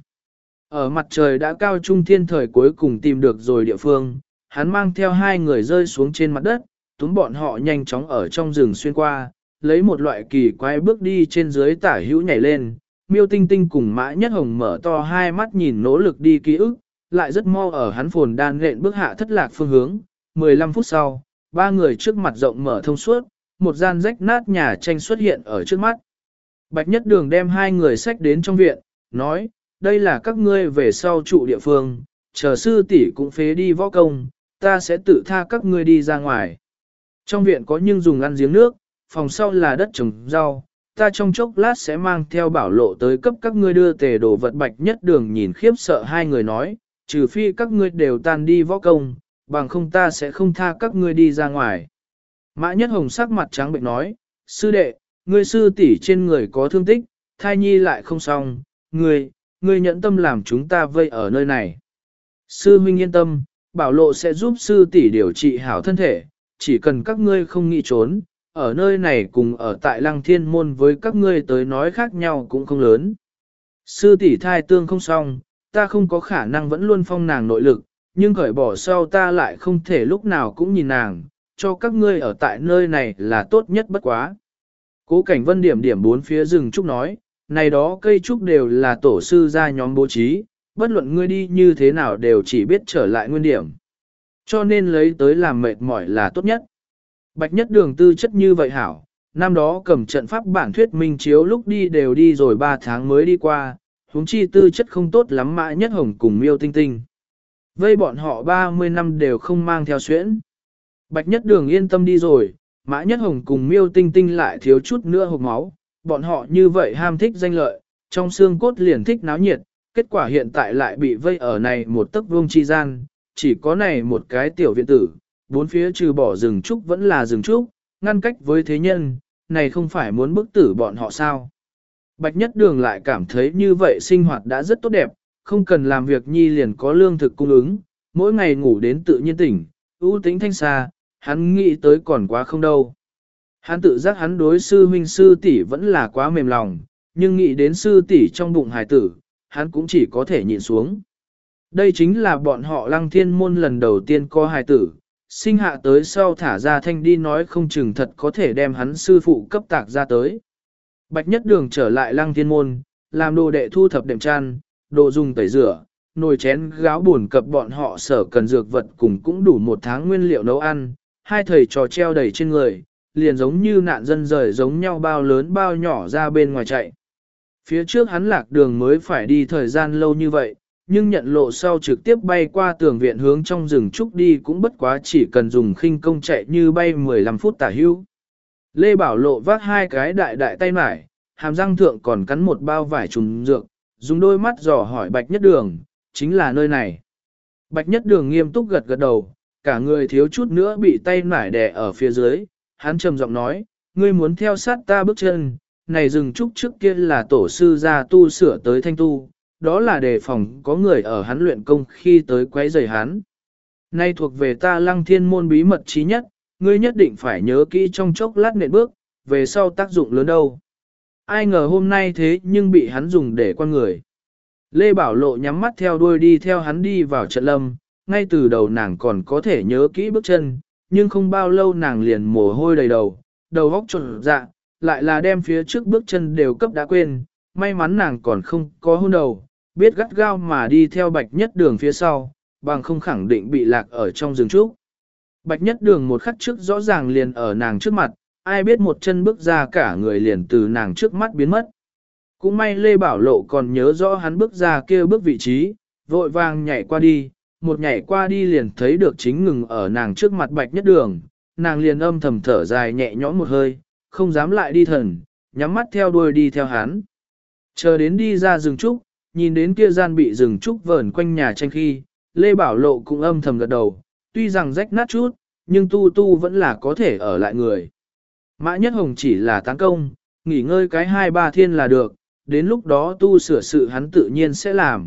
Ở mặt trời đã cao trung thiên thời cuối cùng tìm được rồi địa phương, hắn mang theo hai người rơi xuống trên mặt đất, túm bọn họ nhanh chóng ở trong rừng xuyên qua, lấy một loại kỳ quái bước đi trên dưới tả hữu nhảy lên. Miêu Tinh Tinh cùng Mã Nhất Hồng mở to hai mắt nhìn nỗ lực đi ký ức, lại rất mau ở hắn phồn đan lện bước hạ thất lạc phương hướng. 15 phút sau, ba người trước mặt rộng mở thông suốt, một gian rách nát nhà tranh xuất hiện ở trước mắt. Bạch Nhất Đường đem hai người xách đến trong viện, nói, đây là các ngươi về sau trụ địa phương, chờ sư tỷ cũng phế đi võ công, ta sẽ tự tha các ngươi đi ra ngoài. Trong viện có nhưng dùng ăn giếng nước, phòng sau là đất trồng rau, ta trong chốc lát sẽ mang theo Bảo Lộ tới cấp các ngươi đưa tề đồ vật. Bạch Nhất Đường nhìn khiếp sợ hai người nói, trừ phi các ngươi đều tan đi võ công, bằng không ta sẽ không tha các ngươi đi ra ngoài. Mã Nhất Hồng sắc mặt trắng bệnh nói, sư đệ, ngươi sư tỷ trên người có thương tích, thai nhi lại không xong, ngươi nhẫn tâm làm chúng ta vây ở nơi này. Sư huynh yên tâm, Bảo Lộ sẽ giúp sư tỷ điều trị hảo thân thể, chỉ cần các ngươi không nghĩ trốn, ở nơi này cùng ở tại Lăng Thiên Môn với các ngươi tới nói khác nhau cũng không lớn. Sư tỷ thai tương không xong, ta không có khả năng vẫn luôn phong nàng nội lực, nhưng khởi bỏ sau ta lại không thể lúc nào cũng nhìn nàng, cho các ngươi ở tại nơi này là tốt nhất bất quá. Cố Cảnh Vân điểm điểm bốn phía rừng trúc nói, này đó cây trúc đều là tổ sư gia nhóm bố trí, bất luận ngươi đi như thế nào đều chỉ biết trở lại nguyên điểm. Cho nên lấy tới làm mệt mỏi là tốt nhất. Bạch Nhất Đường tư chất như vậy hảo, năm đó cầm trận pháp bản thuyết minh chiếu lúc đi đều đi rồi 3 tháng mới đi qua, huống chi tư chất không tốt lắm. Mã Nhất Hồng cùng Miêu Tinh Tinh. Vây bọn họ 30 năm đều không mang theo xuyễn. Bạch Nhất Đường yên tâm đi rồi, Mã Nhất Hồng cùng Miêu Tinh Tinh lại thiếu chút nữa hộc máu, bọn họ như vậy ham thích danh lợi, trong xương cốt liền thích náo nhiệt, kết quả hiện tại lại bị vây ở này một tấc vuông chi gian, chỉ có này một cái tiểu viện tử, bốn phía trừ bỏ rừng trúc vẫn là rừng trúc, ngăn cách với thế nhân, này không phải muốn bức tử bọn họ sao. Bạch Nhất Đường lại cảm thấy như vậy sinh hoạt đã rất tốt đẹp, không cần làm việc nhi liền có lương thực cung ứng, mỗi ngày ngủ đến tự nhiên tỉnh, ưu tĩnh thanh xa, hắn nghĩ tới còn quá không đâu. Hắn tự giác hắn đối sư huynh sư tỷ vẫn là quá mềm lòng, nhưng nghĩ đến sư tỷ trong bụng hài tử, hắn cũng chỉ có thể nhịn xuống. Đây chính là bọn họ Lăng Thiên Môn lần đầu tiên có hài tử, sinh hạ tới sau thả ra thanh đi nói không chừng thật có thể đem hắn sư phụ cấp tạc ra tới. Bạch Nhất Đường trở lại Lăng Thiên Môn, làm đồ đệ thu thập đệm chăn, đồ dùng tẩy rửa, nồi chén gáo buồn cập bọn họ sở cần dược vật cùng cũng đủ 1 tháng nguyên liệu nấu ăn, hai thầy trò treo đầy trên người, liền giống như nạn dân rời giống nhau bao lớn bao nhỏ ra bên ngoài chạy. Phía trước hắn lạc đường mới phải đi thời gian lâu như vậy, nhưng nhận lộ sau trực tiếp bay qua tường viện hướng trong rừng trúc đi cũng bất quá chỉ cần dùng khinh công chạy như bay 15 phút tả hữu. Lê Bảo Lộ vác hai cái đại đại tay mải, hàm răng thượng còn cắn một bao vải trùng dược, dùng đôi mắt dò hỏi Bạch Nhất Đường, chính là nơi này. Bạch Nhất Đường nghiêm túc gật gật đầu, cả người thiếu chút nữa bị tay mải đè ở phía dưới, hắn trầm giọng nói, ngươi muốn theo sát ta bước chân, này rừng trúc trước kia là tổ sư gia tu sửa tới thanh tu, đó là đề phòng có người ở hắn luyện công khi tới quấy rầy hắn. Nay thuộc về ta Lăng Thiên Môn bí mật trí nhất, ngươi nhất định phải nhớ kỹ trong chốc lát nện bước, về sau tác dụng lớn đâu. Ai ngờ hôm nay thế nhưng bị hắn dùng để quan người. Lê Bảo Lộ nhắm mắt theo đuôi đi theo hắn đi vào trận lâm, ngay từ đầu nàng còn có thể nhớ kỹ bước chân, nhưng không bao lâu nàng liền mồ hôi đầy đầu, đầu óc trộn dạ, lại là đem phía trước bước chân đều cấp đã quên, may mắn nàng còn không có hôn đầu, biết gắt gao mà đi theo Bạch Nhất Đường phía sau, bằng không khẳng định bị lạc ở trong rừng trúc. Bạch Nhất Đường một khắc trước rõ ràng liền ở nàng trước mặt, ai biết một chân bước ra cả người liền từ nàng trước mắt biến mất. Cũng may Lê Bảo Lộ còn nhớ rõ hắn bước ra kia bước vị trí, vội vàng nhảy qua đi, một nhảy qua đi liền thấy được chính ngừng ở nàng trước mặt Bạch Nhất Đường, nàng liền âm thầm thở dài nhẹ nhõm một hơi, không dám lại đi thần, nhắm mắt theo đuôi đi theo hắn. Chờ đến đi ra rừng trúc, nhìn đến kia gian bị rừng trúc vờn quanh nhà tranh khi, Lê Bảo Lộ cũng âm thầm gật đầu, tuy rằng rách nát chút, nhưng tu vẫn là có thể ở lại người. Mã Nhất Hồng chỉ là tán công, nghỉ ngơi cái 2-3 thiên là được, đến lúc đó tu sửa sự hắn tự nhiên sẽ làm.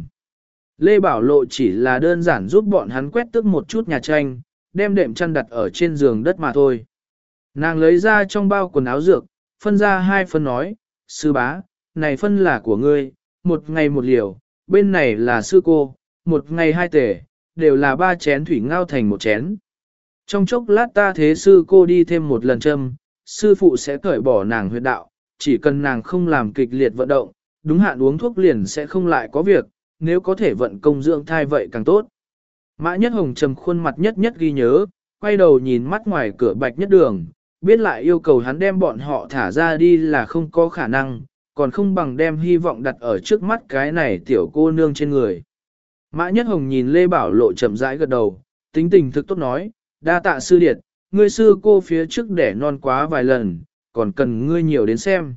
Lê Bảo Lộ chỉ là đơn giản giúp bọn hắn quét tước một chút nhà tranh, đem đệm chăn đặt ở trên giường đất mà thôi. Nàng lấy ra trong bao quần áo dược, phân ra 2 phần nói, sư bá, này phân là của ngươi, một ngày một liều, bên này là sư cô, một ngày hai tể, đều là 3 chén thủy ngao thành một chén. Trong chốc lát ta thế sư cô đi thêm một lần châm, sư phụ sẽ cởi bỏ nàng huyệt đạo, chỉ cần nàng không làm kịch liệt vận động, đúng hạn uống thuốc liền sẽ không lại có việc, nếu có thể vận công dưỡng thai vậy càng tốt. Mã Nhất Hồng trầm khuôn mặt nhất nhất ghi nhớ, quay đầu nhìn mắt ngoài cửa Bạch Nhất Đường, biết lại yêu cầu hắn đem bọn họ thả ra đi là không có khả năng, còn không bằng đem hy vọng đặt ở trước mắt cái này tiểu cô nương trên người. Mã Nhất Hồng nhìn Lê Bảo Lộ chậm rãi gật đầu, tính tình thực tốt nói, đa tạ sư điệt, ngươi sư cô phía trước đẻ non quá vài lần, còn cần ngươi nhiều đến xem.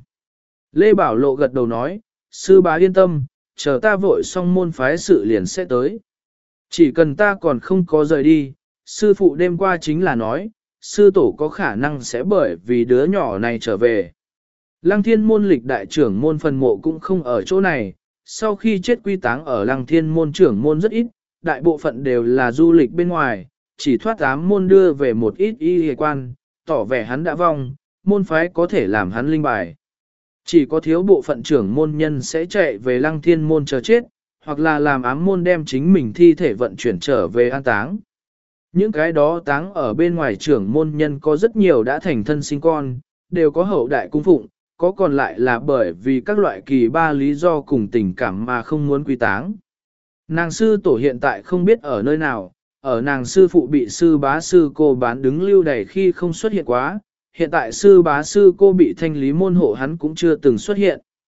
Lê Bảo Lộ gật đầu nói, sư bá yên tâm, chờ ta vội xong môn phái sự liền sẽ tới. Chỉ cần ta còn không có rời đi, sư phụ đêm qua chính là nói, sư tổ có khả năng sẽ bởi vì đứa nhỏ này trở về. Lăng thiên môn lịch đại trưởng môn phần mộ cũng không ở chỗ này, sau khi chết quy táng ở lăng thiên môn trưởng môn rất ít, đại bộ phận đều là du lịch bên ngoài, chỉ thoát ám môn đưa về một ít y hề quan, tỏ vẻ hắn đã vong, môn phái có thể làm hắn linh bài. Chỉ có thiếu bộ phận trưởng môn nhân sẽ chạy về lăng thiên môn chờ chết, hoặc là làm ám môn đem chính mình thi thể vận chuyển trở về an táng. Những cái đó táng ở bên ngoài trưởng môn nhân có rất nhiều đã thành thân sinh con, đều có hậu đại cung phụng, có còn lại là bởi vì các loại kỳ ba lý do cùng tình cảm mà không muốn quy táng. Nàng sư tổ hiện tại không biết ở nơi nào, ở nàng sư phụ bị sư bá sư cô bán đứng lưu đày khi không xuất hiện quá, hiện tại sư bá sư cô bị thanh lý môn hộ hắn cũng chưa từng xuất hiện.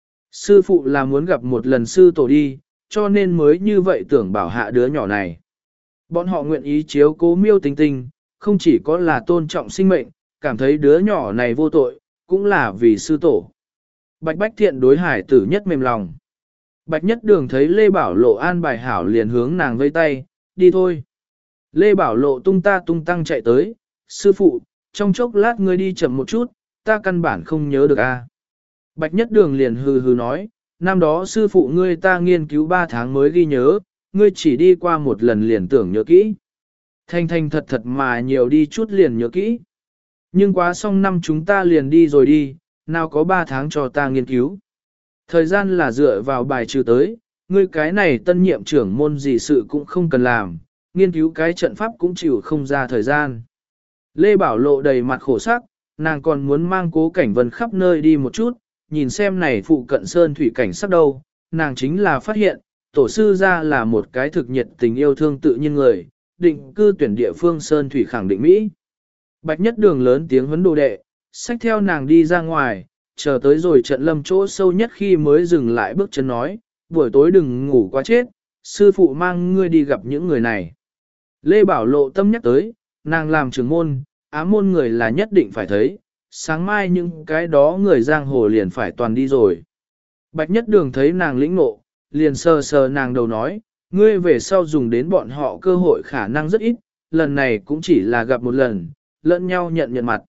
Sư phụ là muốn gặp một lần sư tổ đi, cho nên mới như vậy tưởng bảo hạ đứa nhỏ này. Bọn họ nguyện ý chiếu cố Miêu Tinh Tinh, không chỉ có là tôn trọng sinh mệnh, cảm thấy đứa nhỏ này vô tội, cũng là vì sư tổ. Bạch Bách Thiện đối hải tử nhất mềm lòng. Bạch Nhất Đường thấy Lê Bảo Lộ an bài hảo liền hướng nàng vây tay, đi thôi. Lê Bảo Lộ tung ta tung tăng chạy tới, sư phụ, trong chốc lát ngươi đi chậm một chút, ta căn bản không nhớ được a. Bạch Nhất Đường liền hừ hừ nói, năm đó sư phụ ngươi ta nghiên cứu 3 tháng mới ghi nhớ, ngươi chỉ đi qua một lần liền tưởng nhớ kỹ. Thanh thanh thật thật mà nhiều đi chút liền nhớ kỹ. Nhưng quá xong năm chúng ta liền đi rồi đi, nào có 3 tháng cho ta nghiên cứu. Thời gian là dựa vào bài trừ tới, ngươi cái này tân nhiệm trưởng môn gì sự cũng không cần làm, nghiên cứu cái trận pháp cũng chịu không ra thời gian. Lê Bảo Lộ đầy mặt khổ sắc, nàng còn muốn mang Cố Cảnh Vân khắp nơi đi một chút, nhìn xem này phụ cận sơn thủy cảnh sắc đâu, nàng chính là phát hiện, tổ sư ra là một cái thực nhiệt tình yêu thương tự nhiên người, định cư tuyển địa phương sơn thủy khẳng định Mỹ. Bạch Nhất Đường lớn tiếng huấn đồ đệ, xách theo nàng đi ra ngoài, chờ tới rồi trận lâm chỗ sâu nhất khi mới dừng lại bước chân nói, buổi tối đừng ngủ quá chết, sư phụ mang ngươi đi gặp những người này. Lê Bảo Lộ tâm nhắc tới, nàng làm trưởng môn, ám môn người là nhất định phải thấy, sáng mai những cái đó người giang hồ liền phải toàn đi rồi. Bạch Nhất Đường thấy nàng lĩnh nộ, liền sờ sờ nàng đầu nói, ngươi về sau dùng đến bọn họ cơ hội khả năng rất ít, lần này cũng chỉ là gặp một lần, lẫn nhau nhận mặt.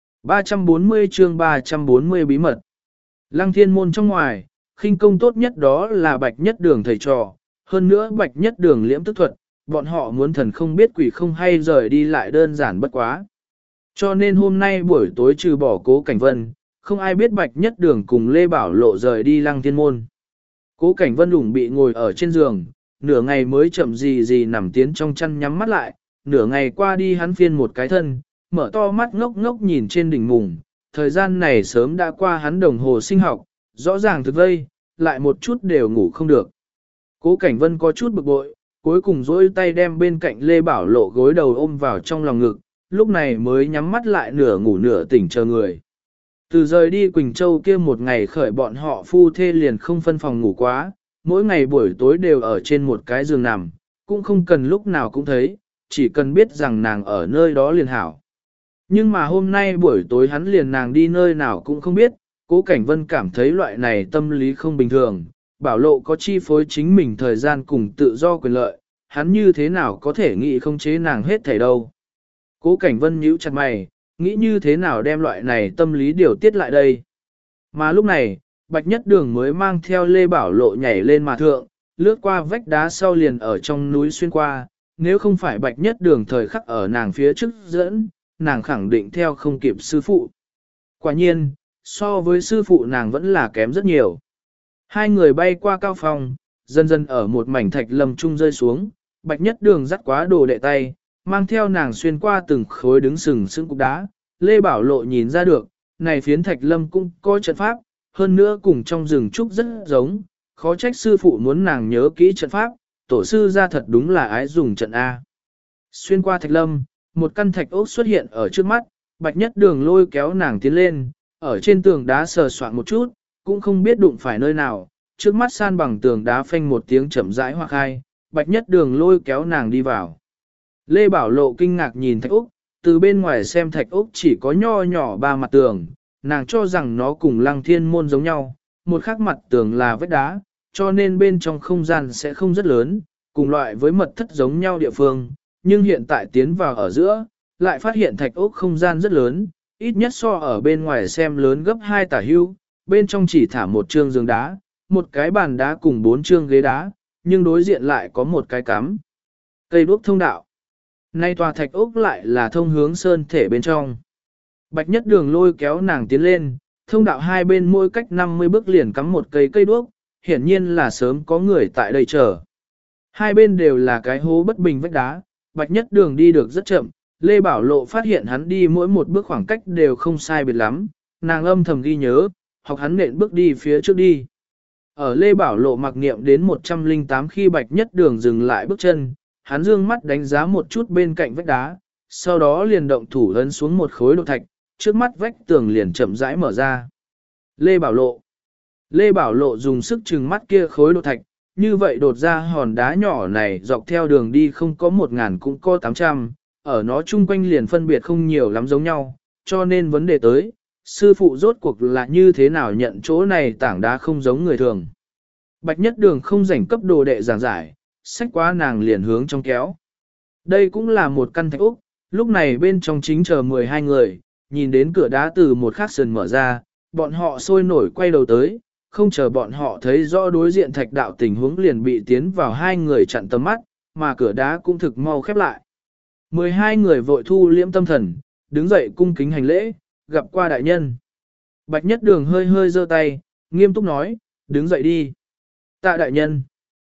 340 chương 340 bí mật. Lăng Thiên môn trong ngoài, khinh công tốt nhất đó là Bạch Nhất Đường thầy trò, hơn nữa Bạch Nhất Đường liễm tức thuật, bọn họ muốn thần không biết quỷ không hay rời đi lại đơn giản bất quá. Cho nên hôm nay buổi tối trừ bỏ Cố Cảnh Vân, không ai biết Bạch Nhất Đường cùng Lê Bảo Lộ rời đi Lăng Thiên môn. Cố Cảnh Vân ủng bị ngồi ở trên giường, nửa ngày mới chậm gì nằm tiến trong chăn nhắm mắt lại, nửa ngày qua đi hắn phiên một cái thân, mở to mắt ngốc ngốc nhìn trên đỉnh mùng, thời gian này sớm đã qua hắn đồng hồ sinh học, rõ ràng thực vây, lại một chút đều ngủ không được. Cố Cảnh Vân có chút bực bội, cuối cùng dỗi tay đem bên cạnh Lê Bảo Lộ gối đầu ôm vào trong lòng ngực, lúc này mới nhắm mắt lại nửa ngủ nửa tỉnh chờ người. Từ rời đi Quỳnh Châu kia một ngày khởi bọn họ phu thê liền không phân phòng ngủ quá, mỗi ngày buổi tối đều ở trên một cái giường nằm, cũng không cần lúc nào cũng thấy, chỉ cần biết rằng nàng ở nơi đó liền hảo. Nhưng mà hôm nay buổi tối hắn liền nàng đi nơi nào cũng không biết, Cố Cảnh Vân cảm thấy loại này tâm lý không bình thường, Bảo Lộ có chi phối chính mình thời gian cùng tự do quyền lợi, hắn như thế nào có thể nghĩ không chế nàng hết thảy đâu. Cố Cảnh Vân nhíu chặt mày, nghĩ như thế nào đem loại này tâm lý điều tiết lại đây. Mà lúc này, Bạch Nhất Đường mới mang theo Lê Bảo Lộ nhảy lên mà thượng, lướt qua vách đá sau liền ở trong núi xuyên qua, nếu không phải Bạch Nhất Đường thời khắc ở nàng phía trước dẫn, nàng khẳng định theo không kịp sư phụ. Quả nhiên, so với sư phụ nàng vẫn là kém rất nhiều. Hai người bay qua cao phòng, dần dần ở một mảnh thạch lâm trung rơi xuống, Bạch Nhất Đường dắt quá đồ đệ tay, mang theo nàng xuyên qua từng khối đứng sừng sững cục đá. Lê Bảo Lộ nhìn ra được, này phiến thạch lâm cũng có trận pháp, hơn nữa cùng trong rừng trúc rất giống, khó trách sư phụ muốn nàng nhớ kỹ trận pháp, tổ sư ra thật đúng là ái dùng trận A. Xuyên qua thạch lâm, một căn thạch ốc xuất hiện ở trước mắt, Bạch Nhất Đường lôi kéo nàng tiến lên, ở trên tường đá sờ soạn một chút, cũng không biết đụng phải nơi nào, trước mắt san bằng tường đá phanh một tiếng chậm rãi hoa khai, Bạch Nhất Đường lôi kéo nàng đi vào. Lê Bảo Lộ kinh ngạc nhìn thạch ốc, từ bên ngoài xem thạch ốc chỉ có nho nhỏ ba mặt tường, nàng cho rằng nó cùng Lăng Thiên Môn giống nhau, một khác mặt tường là vách đá, cho nên bên trong không gian sẽ không rất lớn, cùng loại với mật thất giống nhau địa phương, nhưng hiện tại tiến vào ở giữa, lại phát hiện thạch ốc không gian rất lớn, ít nhất so ở bên ngoài xem lớn gấp 2 tả hưu, bên trong chỉ thả một trương giường đá, một cái bàn đá cùng 4 trương ghế đá, nhưng đối diện lại có một cái cắm. Cây đuốc thông đạo. Nay tòa thạch ốc lại là thông hướng sơn thể bên trong. Bạch Nhất Đường lôi kéo nàng tiến lên, thông đạo hai bên mỗi cách 50 bước liền cắm một cây đuốc, hiển nhiên là sớm có người tại đây chờ. Hai bên đều là cái hố bất bình vách đá, Bạch Nhất Đường đi được rất chậm, Lê Bảo Lộ phát hiện hắn đi mỗi một bước khoảng cách đều không sai biệt lắm, nàng âm thầm ghi nhớ, học hắn nện bước đi phía trước đi. Ở Lê Bảo Lộ mặc niệm đến 108 khi Bạch Nhất Đường dừng lại bước chân, hắn dương mắt đánh giá một chút bên cạnh vách đá, sau đó liền động thủ ấn xuống một khối đột thạch, trước mắt vách tường liền chậm rãi mở ra. Lê Bảo Lộ dùng sức trừng mắt kia khối đột thạch, như vậy đột ra hòn đá nhỏ này dọc theo đường đi không có 1000 cũng có 800, ở nó chung quanh liền phân biệt không nhiều lắm giống nhau, cho nên vấn đề tới, sư phụ rốt cuộc là như thế nào nhận chỗ này tảng đá không giống người thường. Bạch Nhất Đường không rảnh cấp đồ đệ giảng giải, xách quá nàng liền hướng trong kéo. Đây cũng là một căn thạch úc, lúc này bên trong chính chờ 12 người, nhìn đến cửa đá từ một khắc sườn mở ra, bọn họ sôi nổi quay đầu tới, không chờ bọn họ thấy rõ đối diện thạch đạo tình huống liền bị tiến vào hai người chặn tầm mắt, mà cửa đá cũng thực mau khép lại. 12 người vội thu liễm tâm thần, đứng dậy cung kính hành lễ, gặp qua đại nhân. Bạch Nhất Đường hơi hơi giơ tay, nghiêm túc nói, đứng dậy đi. Tạ đại nhân.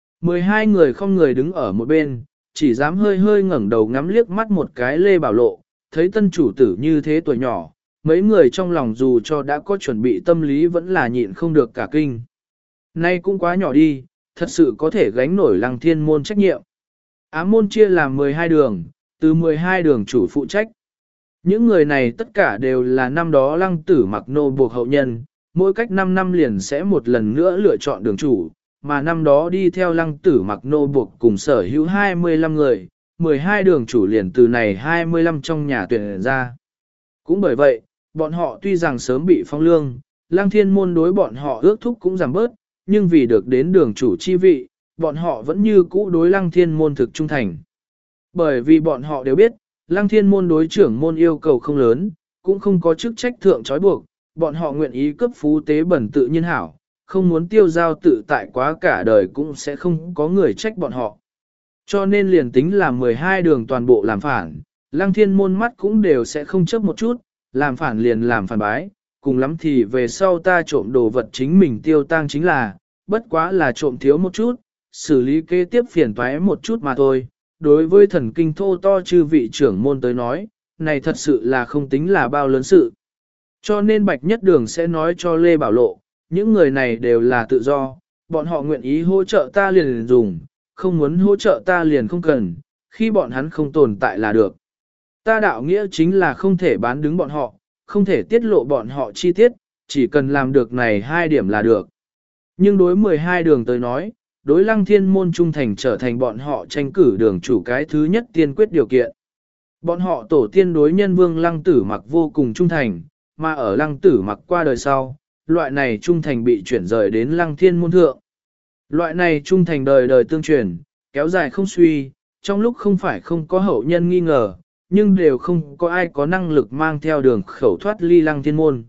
12 người không người đứng ở một bên, chỉ dám hơi hơi ngẩng đầu ngắm liếc mắt một cái Lê Bảo Lộ, thấy tân chủ tử như thế tuổi nhỏ, mấy người trong lòng dù cho đã có chuẩn bị tâm lý vẫn là nhịn không được cả kinh. Nay cũng quá nhỏ đi, thật sự có thể gánh nổi Lăng Thiên Môn trách nhiệm. Ám môn chia làm 12 đường, từ 12 đường chủ phụ trách. Những người này tất cả đều là năm đó Lăng Tử Mặc nô buộc hậu nhân, mỗi cách 5 năm liền sẽ một lần nữa lựa chọn đường chủ, mà năm đó đi theo Lăng Tử Mặc nô buộc cùng sở hữu 25 người, 12 đường chủ liền từ này 25 trong nhà tuyển ra. Cũng bởi vậy, bọn họ tuy rằng sớm bị phong lương, Lăng Thiên Môn đối bọn họ ước thúc cũng giảm bớt, nhưng vì được đến đường chủ chi vị, bọn họ vẫn như cũ đối Lăng Thiên Môn thực trung thành. Bởi vì bọn họ đều biết, Lăng Thiên Môn đối trưởng môn yêu cầu không lớn, cũng không có chức trách thượng trói buộc, bọn họ nguyện ý cấp phú tế bẩn tự nhiên hảo, không muốn tiêu giao tự tại quá cả đời cũng sẽ không có người trách bọn họ. Cho nên liền tính là 12 đường toàn bộ làm phản, Lăng Thiên Môn mắt cũng đều sẽ không chấp một chút, làm phản liền làm phản bái, cùng lắm thì về sau ta trộm đồ vật chính mình tiêu tang chính là, bất quá là trộm thiếu một chút, xử lý kế tiếp phiền toái một chút mà thôi. Đối với thần kinh thô to chư vị trưởng môn tới nói, này thật sự là không tính là bao lớn sự. Cho nên Bạch Nhất Đường sẽ nói cho Lê Bảo Lộ, những người này đều là tự do, bọn họ nguyện ý hỗ trợ ta liền dùng, không muốn hỗ trợ ta liền không cần, khi bọn hắn không tồn tại là được. Ta đạo nghĩa chính là không thể bán đứng bọn họ, không thể tiết lộ bọn họ chi tiết, chỉ cần làm được này 2 điểm là được. Nhưng đối 12 đường tới nói, đối Lăng Thiên Môn trung thành trở thành bọn họ tranh cử đường chủ cái thứ nhất tiên quyết điều kiện. Bọn họ tổ tiên đối nhân vương Lăng Tử Mặc vô cùng trung thành, mà ở Lăng Tử Mặc qua đời sau, loại này trung thành bị chuyển rời đến Lăng Thiên Môn thượng. Loại này trung thành đời đời tương truyền, kéo dài không suy, trong lúc không phải không có hậu nhân nghi ngờ, nhưng đều không có ai có năng lực mang theo đường khẩu thoát ly Lăng Thiên Môn.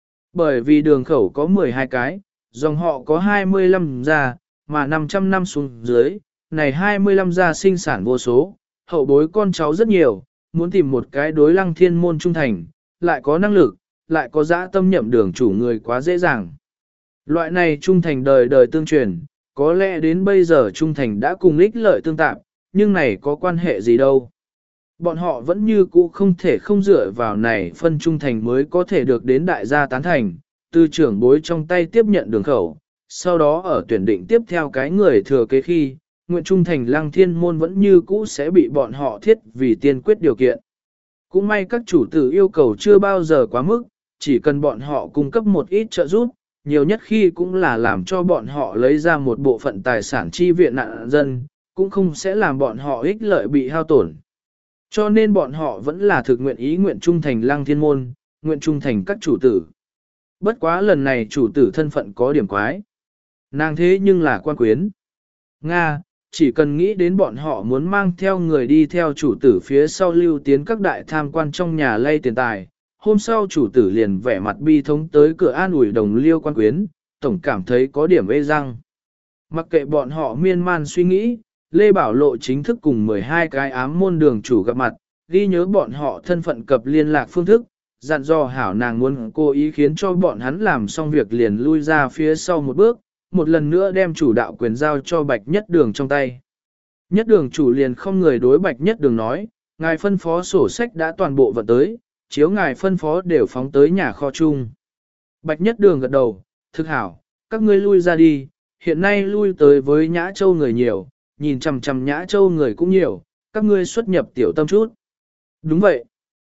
Bởi vì đường khẩu có 12 cái, dòng họ có 25 gia, mà 500 năm xuống dưới, này 25 gia sinh sản vô số, hậu bối con cháu rất nhiều, muốn tìm một cái đối Lăng Thiên Môn trung thành, lại có năng lực, lại có dã tâm nhậm đường chủ người quá dễ dàng. Loại này trung thành đời đời tương truyền, có lẽ đến bây giờ trung thành đã cùng ích lợi tương tạp, nhưng này có quan hệ gì đâu. Bọn họ vẫn như cũ không thể không dựa vào này phân trung thành mới có thể được đến đại gia tán thành, từ trưởng bối trong tay tiếp nhận đường khẩu, sau đó ở tuyển định tiếp theo cái người thừa kế khi, nguyện trung thành Lăng Thiên Môn vẫn như cũ sẽ bị bọn họ thiết vì tiên quyết điều kiện. Cũng may các chủ tử yêu cầu chưa bao giờ quá mức, chỉ cần bọn họ cung cấp một ít trợ giúp, nhiều nhất khi cũng là làm cho bọn họ lấy ra một bộ phận tài sản chi viện nạn dân, cũng không sẽ làm bọn họ ích lợi bị hao tổn. Cho nên bọn họ vẫn là thực nguyện ý nguyện trung thành Lăng Thiên Môn, nguyện trung thành các chủ tử. Bất quá lần này chủ tử thân phận có điểm quái. Nàng thế nhưng là quan quyến. Nga, chỉ cần nghĩ đến bọn họ muốn mang theo người đi theo chủ tử phía sau lưu tiến các đại tham quan trong nhà lay tiền tài. Hôm sau chủ tử liền vẻ mặt bi thống tới cửa an ủi đồng liêu quan quyến, tổng cảm thấy có điểm ê răng. Mặc kệ bọn họ miên man suy nghĩ, Lê Bảo Lộ chính thức cùng 12 cái ám môn đường chủ gặp mặt, ghi nhớ bọn họ thân phận cập liên lạc phương thức, dặn dò hảo nàng muốn cố ý khiến cho bọn hắn làm xong việc liền lui ra phía sau một bước, một lần nữa đem chủ đạo quyền giao cho Bạch Nhất Đường trong tay. Nhất Đường chủ liền không người đối Bạch Nhất Đường nói, ngài phân phó sổ sách đã toàn bộ vận tới, chiếu ngài phân phó đều phóng tới nhà kho chung. Bạch Nhất Đường gật đầu, thực hảo, các ngươi lui ra đi, hiện nay lui tới với Nhã Châu người nhiều, nhìn chằm chằm Nhã Châu người cũng nhiều, các ngươi xuất nhập tiểu tâm chút. Đúng vậy.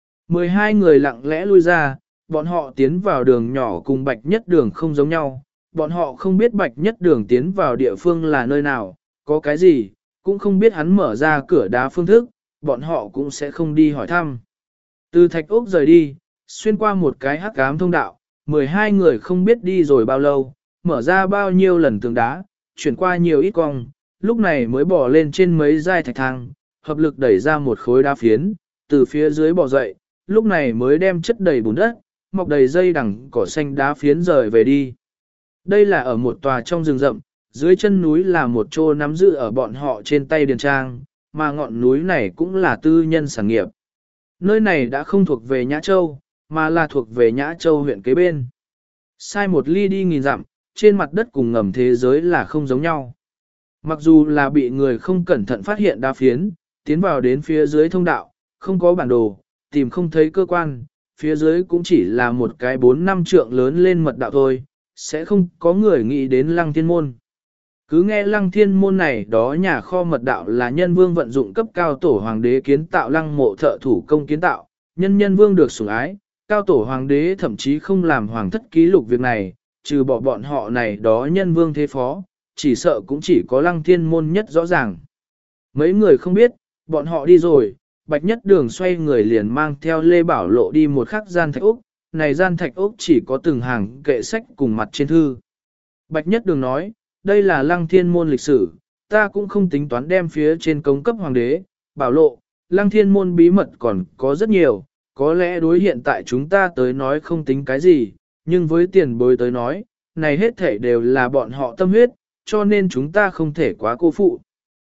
12 người lặng lẽ lui ra, bọn họ tiến vào đường nhỏ cùng Bạch Nhất Đường không giống nhau, bọn họ không biết Bạch Nhất Đường tiến vào địa phương là nơi nào, có cái gì, cũng không biết hắn mở ra cửa đá phương thức, bọn họ cũng sẽ không đi hỏi thăm. Từ Thạch Ốc rời đi, xuyên qua một cái hắc ám thông đạo, 12 người không biết đi rồi bao lâu, mở ra bao nhiêu lần tường đá, chuyển qua nhiều ít cong, lúc này mới bỏ lên trên mấy giai thạch thang, hợp lực đẩy ra một khối đá phiến, từ phía dưới bò dậy, lúc này mới đem chất đầy bùn đất, mọc đầy dây đằng cỏ xanh đá phiến rời về đi. Đây là ở một tòa trong rừng rậm, dưới chân núi là một chỗ nắm giữ ở bọn họ trên tay điền trang, mà ngọn núi này cũng là tư nhân sản nghiệp. Nơi này đã không thuộc về Nhã Châu, mà là thuộc về Nhã Châu huyện kế bên. Sai một ly đi nghìn dặm, trên mặt đất cùng ngầm thế giới là không giống nhau. Mặc dù là bị người không cẩn thận phát hiện đá phiến, tiến vào đến phía dưới thông đạo, không có bản đồ, tìm không thấy cơ quan, phía dưới cũng chỉ là một cái 4-5 trượng lớn lên mật đạo thôi, sẽ không có người nghĩ đến Lăng Thiên Môn. Cứ nghe Lăng Thiên Môn này đó nhà kho mật đạo là nhân vương vận dụng cấp cao tổ hoàng đế kiến tạo lăng mộ thợ thủ công kiến tạo, nhân vương được sủng ái, cao tổ hoàng đế thậm chí không làm hoàng thất ký lục việc này, trừ bỏ bọn họ này đó nhân vương thế phó, chỉ sợ cũng chỉ có Lăng Thiên Môn nhất rõ ràng. Mấy người không biết, bọn họ đi rồi, Bạch Nhất Đường xoay người liền mang theo Lê Bảo Lộ đi một khắc gian thạch ốc, này gian thạch ốc chỉ có từng hàng kệ sách cùng mặt trên thư. Bạch Nhất Đường nói, đây là Lăng Thiên Môn lịch sử, ta cũng không tính toán đem phía trên cống cấp hoàng đế, Bảo Lộ, Lăng Thiên Môn bí mật còn có rất nhiều, có lẽ đối hiện tại chúng ta tới nói không tính cái gì, nhưng với tiền bối tới nói, này hết thể đều là bọn họ tâm huyết, cho nên chúng ta không thể quá cô phụ.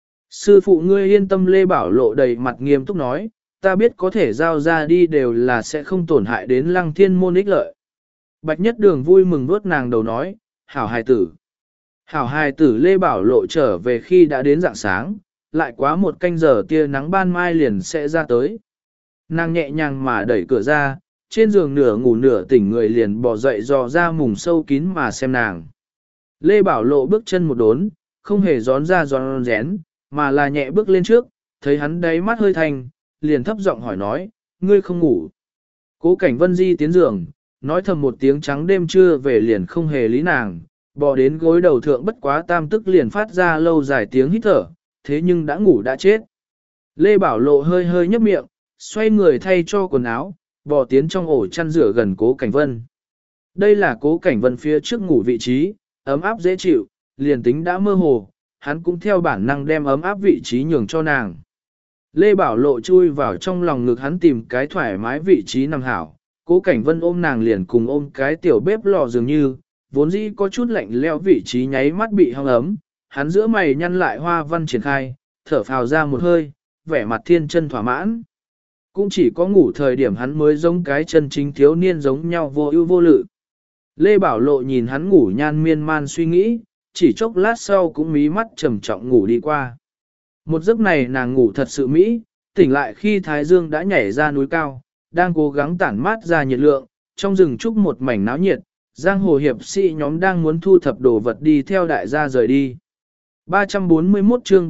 Sư phụ ngươi yên tâm, Lê Bảo Lộ đầy mặt nghiêm túc nói, ta biết có thể giao ra đi đều là sẽ không tổn hại đến Lăng Thiên Môn ích lợi. Bạch Nhất Đường vui mừng vuốt nàng đầu nói, hảo hài tử. Hảo hài tử Lê Bảo Lộ trở về khi đã đến rạng sáng, lại quá một canh giờ tia nắng ban mai liền sẽ ra tới. Nàng nhẹ nhàng mà đẩy cửa ra, trên giường nửa ngủ nửa tỉnh người liền bỏ dậy dò ra mùng sâu kín mà xem nàng. Lê Bảo Lộ bước chân một đốn, không hề gión ra gión rén, mà là nhẹ bước lên trước, thấy hắn đáy mắt hơi thanh, liền thấp giọng hỏi nói, ngươi không ngủ. Cố Cảnh Vân Di tiến giường, nói thầm một tiếng trắng đêm trưa về liền không hề lý nàng, bò đến gối đầu thượng bất quá tam tức liền phát ra lâu dài tiếng hít thở, thế nhưng đã ngủ đã chết. Lê Bảo Lộ hơi hơi nhấp miệng, xoay người thay cho quần áo, bò tiến trong ổ chăn rửa gần Cố Cảnh Vân. Đây là Cố Cảnh Vân phía trước ngủ vị trí, ấm áp dễ chịu, liền tính đã mơ hồ, hắn cũng theo bản năng đem ấm áp vị trí nhường cho nàng. Lê Bảo Lộ chui vào trong lòng ngực hắn tìm cái thoải mái vị trí nằm hảo, Cố Cảnh Vân ôm nàng liền cùng ôm cái tiểu bếp lò dường như, vốn dĩ có chút lạnh leo vị trí nháy mắt bị hong ấm, hắn giữa mày nhăn lại hoa văn triển khai, thở phào ra một hơi, vẻ mặt thiên chân thỏa mãn. Cũng chỉ có ngủ thời điểm hắn mới giống cái chân chính thiếu niên giống nhau vô ưu vô lự. Lê Bảo Lộ nhìn hắn ngủ nhan miên man suy nghĩ, chỉ chốc lát sau cũng mí mắt trầm trọng ngủ đi qua. Một giấc này nàng ngủ thật sự mỹ, tỉnh lại khi Thái Dương đã nhảy ra núi cao, đang cố gắng tản mát ra nhiệt lượng, trong rừng trúc một mảnh náo nhiệt, giang hồ hiệp sĩ nhóm đang muốn thu thập đồ vật đi theo đại gia rời đi. 341 chương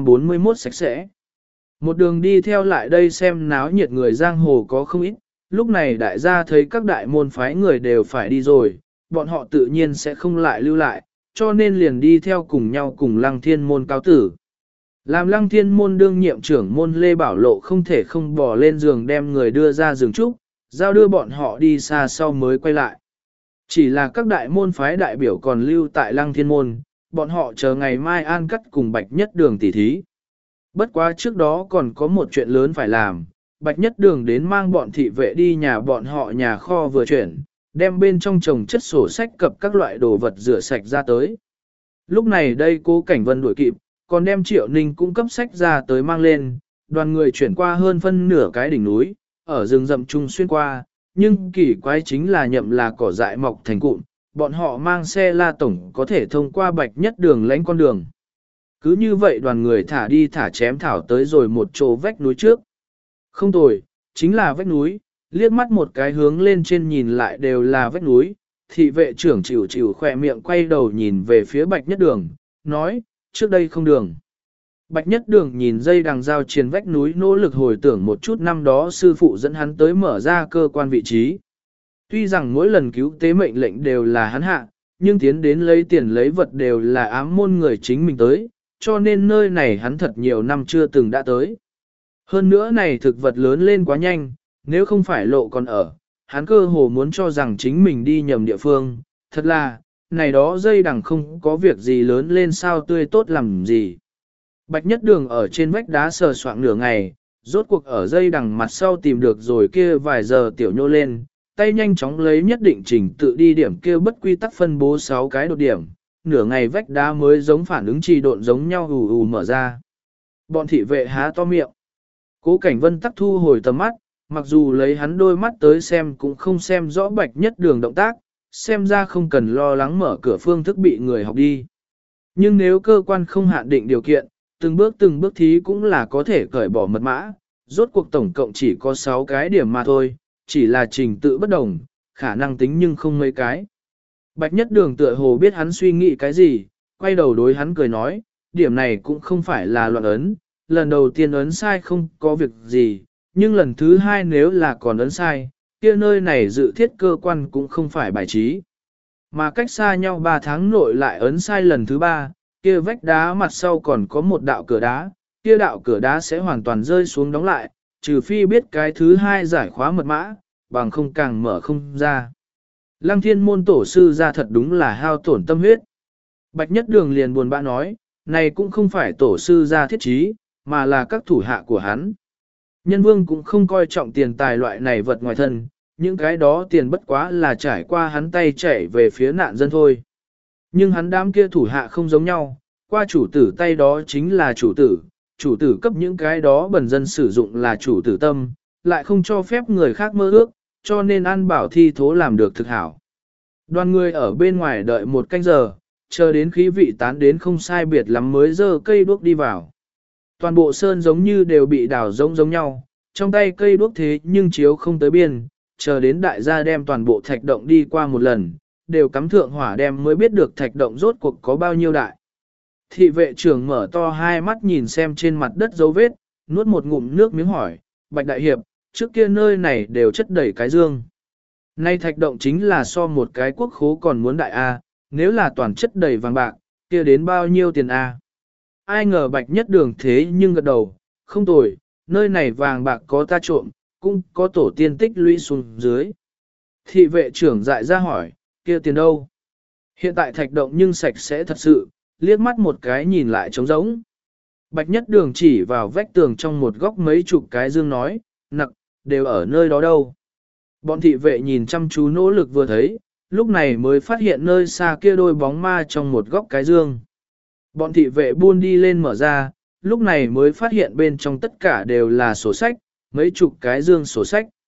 341 sạch sẽ. Một đường đi theo lại đây xem náo nhiệt người giang hồ có không ít, lúc này đại gia thấy các đại môn phái người đều phải đi rồi, bọn họ tự nhiên sẽ không lại lưu lại, cho nên liền đi theo cùng nhau cùng Lăng Thiên môn cáo tử. Làm Lăng Thiên môn đương nhiệm trưởng môn Lê Bảo Lộ không thể không bỏ lên giường đem người đưa ra giường trúc, giao đưa bọn họ đi xa sau mới quay lại. Chỉ là các đại môn phái đại biểu còn lưu tại Lăng Thiên môn, bọn họ chờ ngày mai an cắt cùng Bạch Nhất Đường tỉ thí. Bất quá trước đó còn có một chuyện lớn phải làm, Bạch Nhất Đường đến mang bọn thị vệ đi nhà bọn họ nhà kho vừa chuyển, đem bên trong chồng chất sổ sách cập các loại đồ vật rửa sạch ra tới. Lúc này đây Cố Cảnh Vân đuổi kịp, còn đem Triệu Ninh cung cấp sách ra tới mang lên, đoàn người chuyển qua hơn phân nửa cái đỉnh núi, ở rừng rậm trung xuyên qua, nhưng kỳ quái chính là nhậm là cỏ dại mọc thành cụm, bọn họ mang xe la tổng có thể thông qua Bạch Nhất Đường lánh con đường. Cứ như vậy đoàn người thả đi thả chém thảo tới rồi một chỗ vách núi trước. Không tồi, chính là vách núi, liếc mắt một cái hướng lên trên nhìn lại đều là vách núi, thị vệ trưởng chịu chịu khỏe miệng quay đầu nhìn về phía Bạch Nhất Đường, nói, trước đây không đường. Bạch Nhất Đường nhìn dây đằng dao trên vách núi nỗ lực hồi tưởng một chút năm đó sư phụ dẫn hắn tới mở ra cơ quan vị trí. Tuy rằng mỗi lần cứu tế mệnh lệnh đều là hắn hạ, nhưng tiến đến lấy tiền lấy vật đều là ám môn người chính mình tới, cho nên nơi này hắn thật nhiều năm chưa từng đã tới. Hơn nữa này thực vật lớn lên quá nhanh, nếu không phải lộ còn ở, hắn cơ hồ muốn cho rằng chính mình đi nhầm địa phương, thật là, này đó dây đằng không có việc gì lớn lên sao tươi tốt làm gì. Bạch Nhất Đường ở trên vách đá sờ soạng nửa ngày, rốt cuộc ở dây đằng mặt sau tìm được rồi kia vài giờ tiểu nhô lên, tay nhanh chóng lấy nhất định trình tự đi điểm kia bất quy tắc phân bố 6 cái đột điểm, nửa ngày vách đá mới giống phản ứng trì độn giống nhau ù ù mở ra. Bọn thị vệ há to miệng. Cố Cảnh Vân tắc thu hồi tầm mắt, mặc dù lấy hắn đôi mắt tới xem cũng không xem rõ Bạch Nhất Đường động tác, xem ra không cần lo lắng mở cửa phương thức bị người học đi. Nhưng nếu cơ quan không hạn định điều kiện, từng bước thí cũng là có thể cởi bỏ mật mã, rốt cuộc tổng cộng chỉ có 6 cái điểm mà thôi, chỉ là trình tự bất đồng, khả năng tính nhưng không mấy cái. Bạch Nhất Đường tựa hồ biết hắn suy nghĩ cái gì, quay đầu đối hắn cười nói, điểm này cũng không phải là loạn ấn, lần đầu tiên ấn sai không có việc gì, nhưng lần thứ hai nếu là còn ấn sai, kia nơi này dự thiết cơ quan cũng không phải bài trí. Mà cách xa nhau 3 tháng nội lại ấn sai lần thứ 3, kia vách đá mặt sau còn có một đạo cửa đá, kia đạo cửa đá sẽ hoàn toàn rơi xuống đóng lại, trừ phi biết cái thứ 2 giải khóa mật mã, bằng không càng mở không ra. Lăng Thiên môn tổ sư ra thật đúng là hao tổn tâm huyết. Bạch Nhất Đường liền buồn bã nói, này cũng không phải tổ sư ra thiết trí, mà là các thủ hạ của hắn. Nhân vương cũng không coi trọng tiền tài loại này vật ngoài thân, những cái đó tiền bất quá là trải qua hắn tay chảy về phía nạn dân thôi. Nhưng hắn đám kia thủ hạ không giống nhau, qua chủ tử tay đó chính là chủ tử cấp những cái đó bần dân sử dụng là chủ tử tâm, lại không cho phép người khác mơ ước, cho nên An Bảo thi thố làm được thực hảo. Đoàn người ở bên ngoài đợi 1 canh giờ, chờ đến khí vị tán đến không sai biệt lắm mới giơ cây đuốc đi vào. Toàn bộ sơn giống như đều bị đào giống nhau, trong tay cây đuốc thế nhưng chiếu không tới biên, chờ đến đại gia đem toàn bộ thạch động đi qua một lần, đều cắm thượng hỏa đem mới biết được thạch động rốt cuộc có bao nhiêu đại. Thị vệ trưởng mở to hai mắt nhìn xem trên mặt đất dấu vết, nuốt một ngụm nước miếng hỏi, Bạch Đại Hiệp, trước kia nơi này đều chất đầy cái dương. Nay thạch động chính là so một cái quốc khố còn muốn đại A, nếu là toàn chất đầy vàng bạc, kia đến bao nhiêu tiền A. Ai ngờ Bạch Nhất Đường thế nhưng gật đầu, không tồi, nơi này vàng bạc có ta trộm, cũng có tổ tiên tích lũy xuống dưới. Thị vệ trưởng dại ra hỏi, kia tiền đâu? Hiện tại thạch động nhưng sạch sẽ thật sự, liếc mắt một cái nhìn lại trống rỗng. Bạch Nhất Đường chỉ vào vách tường trong một góc mấy chục cái dương nói, nặc, đều ở nơi đó đâu. Bọn thị vệ nhìn chăm chú nỗ lực vừa thấy, lúc này mới phát hiện nơi xa kia đôi bóng ma trong một góc cái dương. Bọn thị vệ buôn đi lên mở ra, lúc này mới phát hiện bên trong tất cả đều là sổ sách, mấy chục cái dương sổ sách.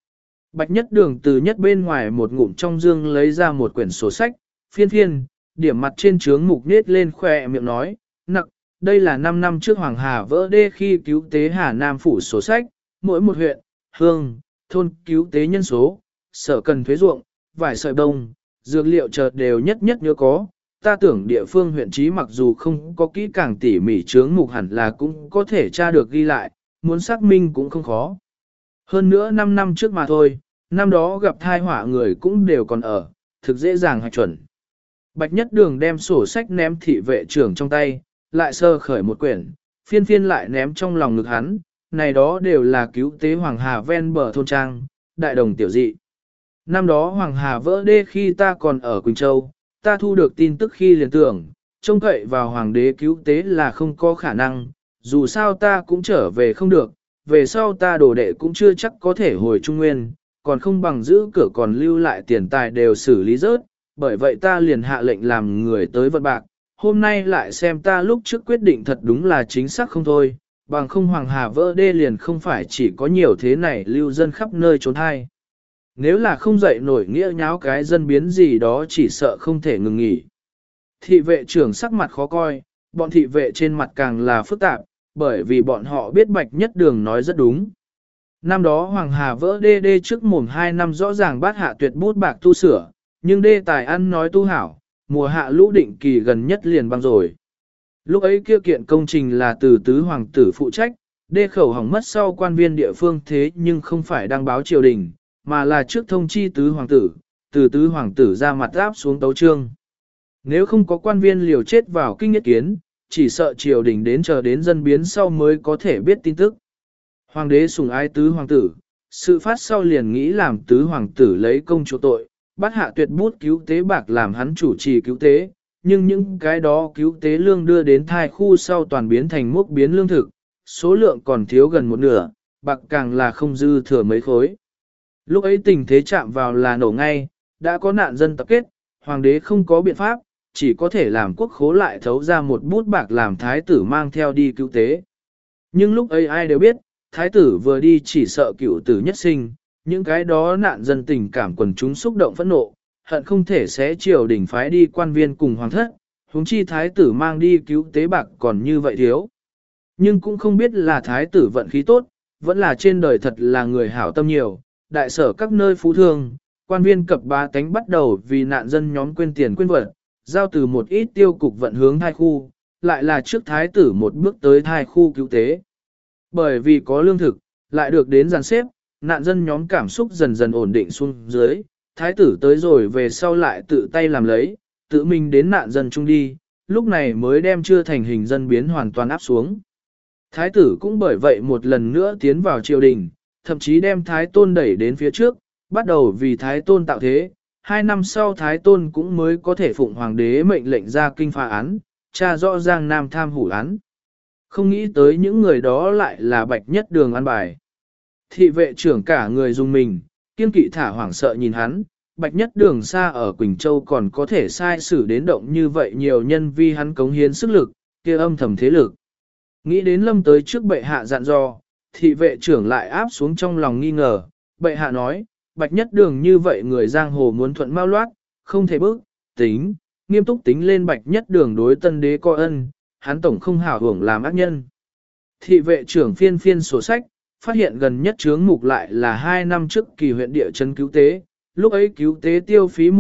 Bạch Nhất Đường từ nhất bên ngoài một ngụm trong dương lấy ra một quyển sổ sách, phiên phiên, điểm mặt trên chướng mục nết lên khỏe miệng nói, nặng, đây là 5 năm trước Hoàng Hà vỡ đê khi cứu tế Hà Nam phủ sổ sách, mỗi một huyện, hương, thôn cứu tế nhân số, sở cần thuế ruộng, vải sợi bông, dược liệu chợt đều nhất nhất nhớ có. Ta tưởng địa phương huyện trí mặc dù không có kỹ càng tỉ mỉ chướng mục hẳn là cũng có thể tra được ghi lại, muốn xác minh cũng không khó. Hơn nữa 5 năm trước mà thôi, năm đó gặp thai họa người cũng đều còn ở, thực dễ dàng hạch chuẩn. Bạch Nhất Đường đem sổ sách ném thị vệ trưởng trong tay, lại sơ khởi một quyển, phiên phiên lại ném trong lòng ngực hắn, này đó đều là cứu tế Hoàng Hà ven bờ thôn trang, đại đồng tiểu dị. Năm đó Hoàng Hà vỡ đê khi ta còn ở Quỳnh Châu, ta thu được tin tức khi liền tưởng, trông cậy vào Hoàng đế cứu tế là không có khả năng, dù sao ta cũng trở về không được, về sau ta đồ đệ cũng chưa chắc có thể hồi Trung Nguyên, còn không bằng giữ cửa còn lưu lại tiền tài đều xử lý rớt, bởi vậy ta liền hạ lệnh làm người tới vận bạc, hôm nay lại xem ta lúc trước quyết định thật đúng là chính xác không thôi, bằng không Hoàng Hà vỡ đê liền không phải chỉ có nhiều thế này lưu dân khắp nơi trốn hay. Nếu là không dậy nổi nghĩa nháo cái dân biến gì đó chỉ sợ không thể ngừng nghỉ. Thị vệ trưởng sắc mặt khó coi, bọn thị vệ trên mặt càng là phức tạp, bởi vì bọn họ biết Bạch Nhất Đường nói rất đúng. Năm đó Hoàng Hà vỡ đê trước mồm 2 năm rõ ràng bát hạ tuyệt bút bạc tu sửa, nhưng đê tài ăn nói tu hảo, mùa hạ lũ định kỳ gần nhất liền băng rồi. Lúc ấy kia kiện công trình là từ tứ hoàng tử phụ trách, đê khẩu hỏng mất sau quan viên địa phương thế nhưng không phải đăng báo triều đình, mà là trước thông chi tứ hoàng tử, từ tứ hoàng tử ra mặt áp xuống tấu trương. Nếu không có quan viên liều chết vào kinh nhất kiến, chỉ sợ triều đình đến chờ đến dân biến sau mới có thể biết tin tức. Hoàng đế sủng ái tứ hoàng tử, sự phát sau liền nghĩ làm tứ hoàng tử lấy công chỗ tội, bắt hạ tuyệt bút cứu tế bạc làm hắn chủ trì cứu tế, nhưng những cái đó cứu tế lương đưa đến thai khu sau toàn biến thành mốc biến lương thực, số lượng còn thiếu gần một nửa, bạc càng là không dư thừa mấy khối. Lúc ấy tình thế chạm vào là nổ ngay, đã có nạn dân tập kết, hoàng đế không có biện pháp, chỉ có thể làm quốc khố lại thấu ra một bút bạc làm thái tử mang theo đi cứu tế. Nhưng lúc ấy ai đều biết, thái tử vừa đi chỉ sợ cựu tử nhất sinh, những cái đó nạn dân tình cảm quần chúng xúc động phẫn nộ, hận không thể sẽ triều đình phái đi quan viên cùng hoàng thất, huống chi thái tử mang đi cứu tế bạc còn như vậy thiếu. Nhưng cũng không biết là thái tử vận khí tốt, vẫn là trên đời thật là người hảo tâm nhiều, đại sở các nơi phú thương, quan viên cập bá tánh bắt đầu vì nạn dân nhóm quên tiền quên vật, giao từ một ít tiêu cục vận hướng thai khu, lại là trước thái tử một bước tới thai khu cứu tế. Bởi vì có lương thực, lại được đến dàn xếp, nạn dân nhóm cảm xúc dần dần ổn định xuống dưới, thái tử tới rồi về sau lại tự tay làm lấy, tự mình đến nạn dân chung đi, lúc này mới đem chưa thành hình dân biến hoàn toàn áp xuống. Thái tử cũng bởi vậy một lần nữa tiến vào triều đình, thậm chí đem thái tôn đẩy đến phía trước, bắt đầu vì thái tôn tạo thế. 2 năm sau thái tôn cũng mới có thể phụng hoàng đế mệnh lệnh ra kinh phá án, tra rõ Giang Nam tham hủ án. Không nghĩ tới những người đó lại là Bạch Nhất Đường ăn bài. Thị vệ trưởng cả người dùng mình, kiên kỵ thả hoảng sợ nhìn hắn, Bạch Nhất Đường xa ở Quỳnh Châu còn có thể sai xử đến động như vậy nhiều nhân vi hắn cống hiến sức lực, kia âm thầm thế lực. Nghĩ đến lâm tới trước bệ hạ dặn dò, thị vệ trưởng lại áp xuống trong lòng nghi ngờ, bệ hạ nói, Bạch Nhất Đường như vậy người giang hồ muốn thuận mau loát, không thể bước, tính, nghiêm túc tính lên Bạch Nhất Đường đối tân đế có ân, hắn tổng không hảo hưởng làm ác nhân. Thị vệ trưởng phiên phiên sổ sách, phát hiện gần nhất chướng mục lại là 2 năm trước kỳ huyện địa chân cứu tế, lúc ấy cứu tế tiêu phí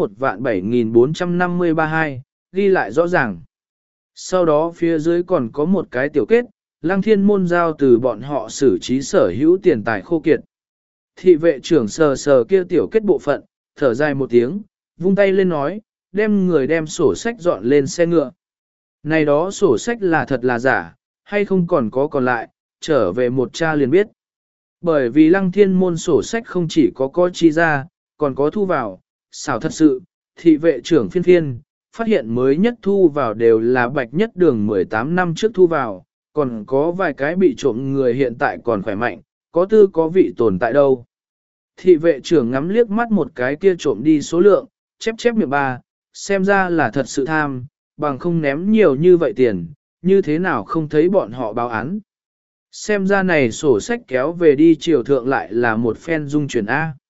1.7453.2, ghi lại rõ ràng. Sau đó phía dưới còn có một cái tiểu kết, Lăng Thiên môn giao từ bọn họ xử trí sở hữu tiền tài khô kiệt. Thị vệ trưởng sờ sờ kia tiểu kết bộ phận, thở dài một tiếng, vung tay lên nói, đem người đem sổ sách dọn lên xe ngựa. Này đó sổ sách là thật là giả, hay không còn có còn lại, trở về một cha liền biết. Bởi vì Lăng Thiên môn sổ sách không chỉ có chi ra, còn có thu vào, xảo thật sự, thị vệ trưởng phiên phiên, phát hiện mới nhất thu vào đều là Bạch Nhất Đường 18 năm trước thu vào, còn có vài cái bị trộm người hiện tại còn khỏe mạnh, có tư có vị tồn tại đâu. Thị vệ trưởng ngắm liếc mắt một cái kia trộm đi số lượng, chép chép miệng ba, xem ra là thật sự tham, bằng không ném nhiều như vậy tiền, như thế nào không thấy bọn họ báo án. Xem ra này sổ sách kéo về đi triều thượng lại là một phen dung chuyển A.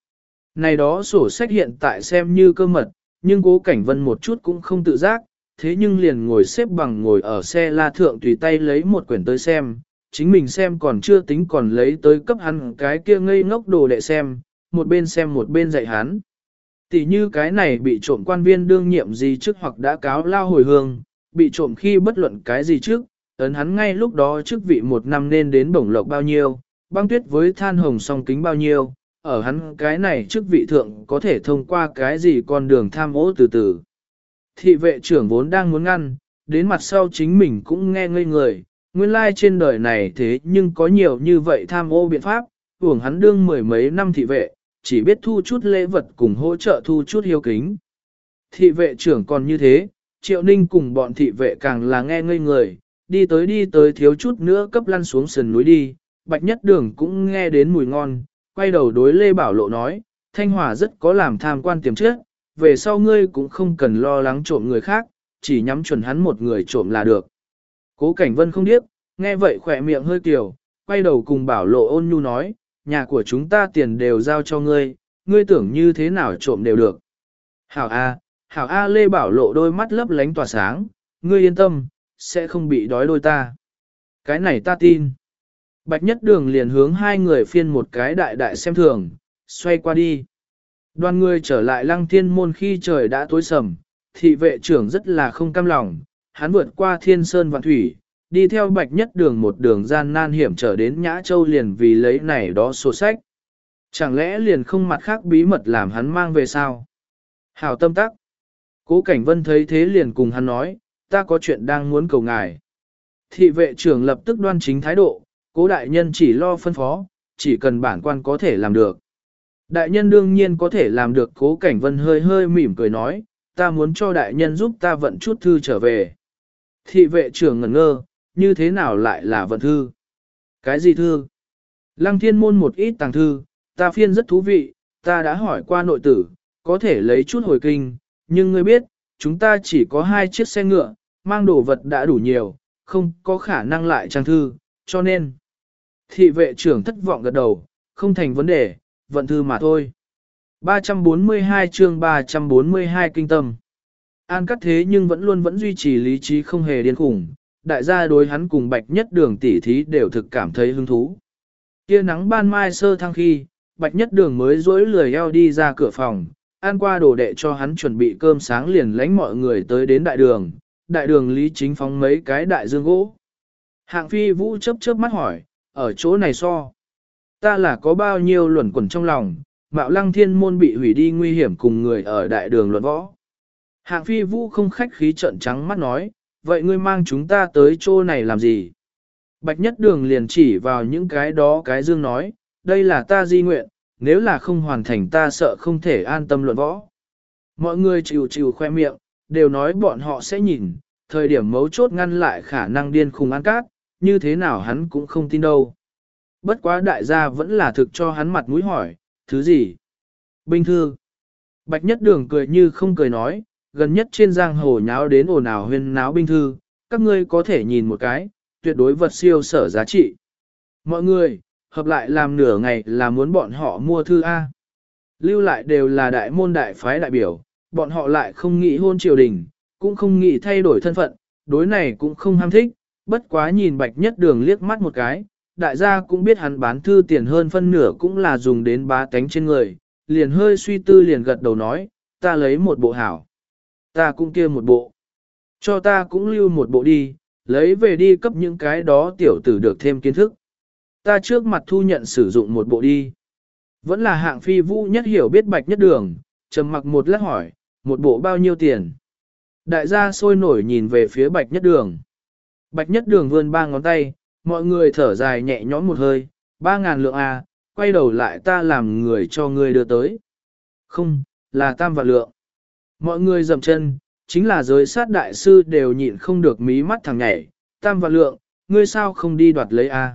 Này đó sổ sách hiện tại xem như cơ mật, nhưng Cố Cảnh Vân một chút cũng không tự giác, thế nhưng liền ngồi xếp bằng ngồi ở xe la thượng tùy tay lấy một quyển tới xem, chính mình xem còn chưa tính còn lấy tới cấp hắn cái kia ngây ngốc đồ đệ xem một bên dạy hắn. Tỷ như cái này bị trộm quan viên đương nhiệm gì trước hoặc đã cáo lao hồi hương, bị trộm khi bất luận cái gì trước, ấn hắn ngay lúc đó chức vị 1 năm nên đến bổng lộc bao nhiêu, băng tuyết với than hồng song kính bao nhiêu, ở hắn cái này chức vị thượng có thể thông qua cái gì con đường tham ô từ từ. Thị vệ trưởng vốn đang muốn ngăn, đến mặt sau chính mình cũng nghe ngây người, nguyên lai trên đời này thế nhưng có nhiều như vậy tham ô biện pháp, uổng hắn đương 10 mấy năm thị vệ, chỉ biết thu chút lễ vật cùng hỗ trợ thu chút hiếu kính. Thị vệ trưởng còn như thế, Triệu Ninh cùng bọn thị vệ càng là nghe ngây người, đi tới thiếu chút nữa cấp lăn xuống sườn núi đi, Bạch Nhất Đường cũng nghe đến mùi ngon, quay đầu đối Lê Bảo Lộ nói, Thanh Hòa rất có làm tham quan tiềm chất, về sau ngươi cũng không cần lo lắng trộm người khác, chỉ nhắm chuẩn hắn một người trộm là được. Cố Cảnh Vân không điếc, nghe vậy khỏe miệng hơi kiều, quay đầu cùng Bảo Lộ ôn nhu nói, nhà của chúng ta tiền đều giao cho ngươi, ngươi tưởng như thế nào trộm đều được. Hảo A Lê Bảo Lộ đôi mắt lấp lánh tỏa sáng, ngươi yên tâm, sẽ không bị đói đôi ta. Cái này ta tin. Bạch Nhất Đường liền hướng hai người phiên một cái đại đại xem thường, xoay qua đi. Đoàn người trở lại Lăng Thiên Môn khi trời đã tối sầm, thị vệ trưởng rất là không cam lòng, hắn vượt qua thiên sơn vạn thủy, đi theo Bạch Nhất Đường một đường gian nan hiểm trở đến Nhã Châu liền vì lấy này đó sổ sách. Chẳng lẽ liền không mặt khác bí mật làm hắn mang về sao? Hảo tâm tắc. Cố Cảnh Vân thấy thế liền cùng hắn nói, ta có chuyện đang muốn cầu ngài. Thị vệ trưởng lập tức đoan chính thái độ, Cố đại nhân chỉ lo phân phó, chỉ cần bản quan có thể làm được. Đại nhân đương nhiên có thể làm được. Cố Cảnh Vân hơi hơi mỉm cười nói, ta muốn cho đại nhân giúp ta vận chút thư trở về. Thị vệ trưởng ngẩn ngơ, như thế nào lại là vận thư? Cái gì thư? Lăng Thiên Môn một ít tàng thư, ta phiên rất thú vị, ta đã hỏi qua nội tử, có thể lấy chút hồi kinh, nhưng ngươi biết, chúng ta chỉ có 2 chiếc xe ngựa, mang đồ vật đã đủ nhiều, không có khả năng lại trang thư, cho nên. Thị vệ trưởng thất vọng gật đầu, không thành vấn đề, vận thư mà thôi. 342 chương 342 kinh tâm. An Cắt thế nhưng vẫn duy trì lý trí không hề điên khủng, đại gia đối hắn cùng Bạch Nhất Đường tỉ thí đều thực cảm thấy hứng thú. Tia nắng ban mai sơ thăng khi, Bạch Nhất Đường mới duỗi lười eo đi ra cửa phòng, ăn qua đồ đệ cho hắn chuẩn bị cơm sáng liền lánh mọi người tới đến đại đường Lý Chính phóng mấy cái đại dương gỗ. Hạng Phi Vũ chớp mắt hỏi, ở chỗ này so. Ta là có bao nhiêu luẩn quẩn trong lòng, Mạo Lăng Thiên Môn bị hủy đi nguy hiểm cùng người ở đại đường luận võ. Hạng Phi Vũ không khách khí trợn trắng mắt nói, vậy ngươi mang chúng ta tới chỗ này làm gì? Bạch Nhất Đường liền chỉ vào những cái đó cái dương nói, đây là ta di nguyện, nếu là không hoàn thành ta sợ không thể an tâm luận võ. Mọi người chịu khoe miệng, đều nói bọn họ sẽ nhìn, thời điểm mấu chốt ngăn lại khả năng điên khùng An Cát, như thế nào hắn cũng không tin đâu. Bất quá đại gia vẫn là thực cho hắn mặt mũi hỏi, thứ gì? Binh thư. Bạch Nhất Đường cười như không cười nói, gần nhất trên giang hồ nháo đến ồn ào huyên náo binh thư, các ngươi có thể nhìn một cái, tuyệt đối vật siêu sở giá trị. Mọi người, hợp lại làm nửa ngày là muốn bọn họ mua thư A. Lưu lại đều là đại môn đại phái đại biểu, bọn họ lại không nghĩ hôn triều đình, cũng không nghĩ thay đổi thân phận, đối này cũng không ham thích, bất quá nhìn Bạch Nhất Đường liếc mắt một cái, đại gia cũng biết hắn bán thư tiền hơn phân nửa cũng là dùng đến bá tánh trên người, liền hơi suy tư liền gật đầu nói, ta lấy một bộ hảo. Ta cũng kia một bộ. Cho ta cũng lưu một bộ đi, lấy về đi cấp những cái đó tiểu tử được thêm kiến thức. Ta trước mặt thu nhận sử dụng một bộ đi. Vẫn là Hạng Phi Vũ nhất hiểu biết Bạch Nhất Đường, trầm mặc một lát hỏi, một bộ bao nhiêu tiền? Đại gia sôi nổi nhìn về phía Bạch Nhất Đường. Bạch Nhất Đường vươn 3 ngón tay, mọi người thở dài nhẹ nhõm một hơi, 3.000 lượng à, quay đầu lại ta làm người cho ngươi đưa tới. Không, là 3 vạn lượng. Mọi người dậm chân, chính là giới sát đại sư đều nhịn không được mí mắt thằng nhảy, 3 vạn lượng, ngươi sao không đi đoạt lấy a?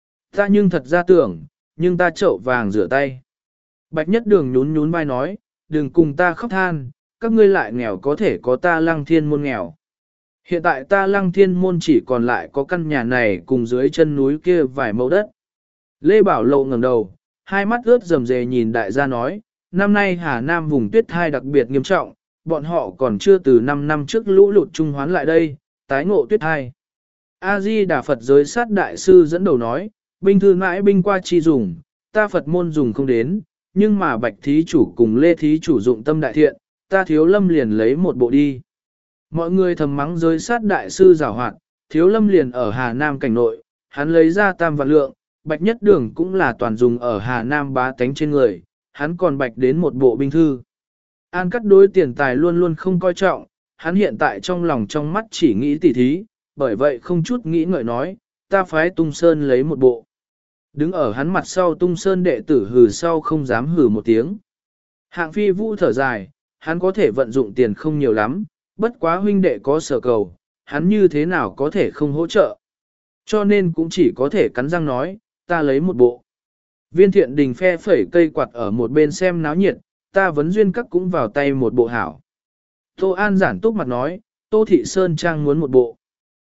Ta nhưng thật ra tưởng, nhưng ta chậu vàng rửa tay. Bạch Nhất Đường nhún vai nói, đừng cùng ta khóc than, các ngươi lại nghèo có thể có ta Lăng Thiên Môn nghèo. Hiện tại ta Lăng Thiên Môn chỉ còn lại có căn nhà này cùng dưới chân núi kia vài mẫu đất. Lê Bảo Lộ ngẩng đầu, hai mắt ướt rầm rề nhìn đại gia nói, năm nay Hà Nam vùng tuyết thai đặc biệt nghiêm trọng, bọn họ còn chưa từ 5 năm trước lũ lụt trung hoán lại đây, tái ngộ tuyết thai. A-di Đà Phật giới sát đại sư dẫn đầu nói, binh thư mãi binh qua chi dùng, ta Phật môn dùng không đến, nhưng mà Bạch thí chủ cùng Lê thí chủ dụng tâm đại thiện, ta Thiếu Lâm liền lấy một bộ đi. Mọi người thầm mắng giới sát đại sư giảo hoạt, Thiếu Lâm liền ở Hà Nam cảnh nội, hắn lấy ra tam vạn lượng, Bạch nhất đường cũng là toàn dùng ở Hà Nam bá tánh trên người, hắn còn bạch đến một bộ binh thư. An Cắt đối tiền tài luôn luôn không coi trọng, hắn hiện tại trong lòng trong mắt chỉ nghĩ tỉ thí, bởi vậy không chút nghĩ ngợi nói, ta phái Tung Sơn lấy một bộ. Đứng ở hắn mặt sau Tung Sơn đệ tử hừ sau không dám hừ một tiếng. Hạng Phi Vũ thở dài, hắn có thể vận dụng tiền không nhiều lắm, bất quá huynh đệ có sở cầu, hắn như thế nào có thể không hỗ trợ. Cho nên cũng chỉ có thể cắn răng nói, ta lấy một bộ. Viên Thiện Đình phe phẩy cây quạt ở một bên xem náo nhiệt, ta vấn duyên các cũng vào tay một bộ hảo. Tô An giản túc mặt nói, Tô Thị Sơn Trang muốn một bộ.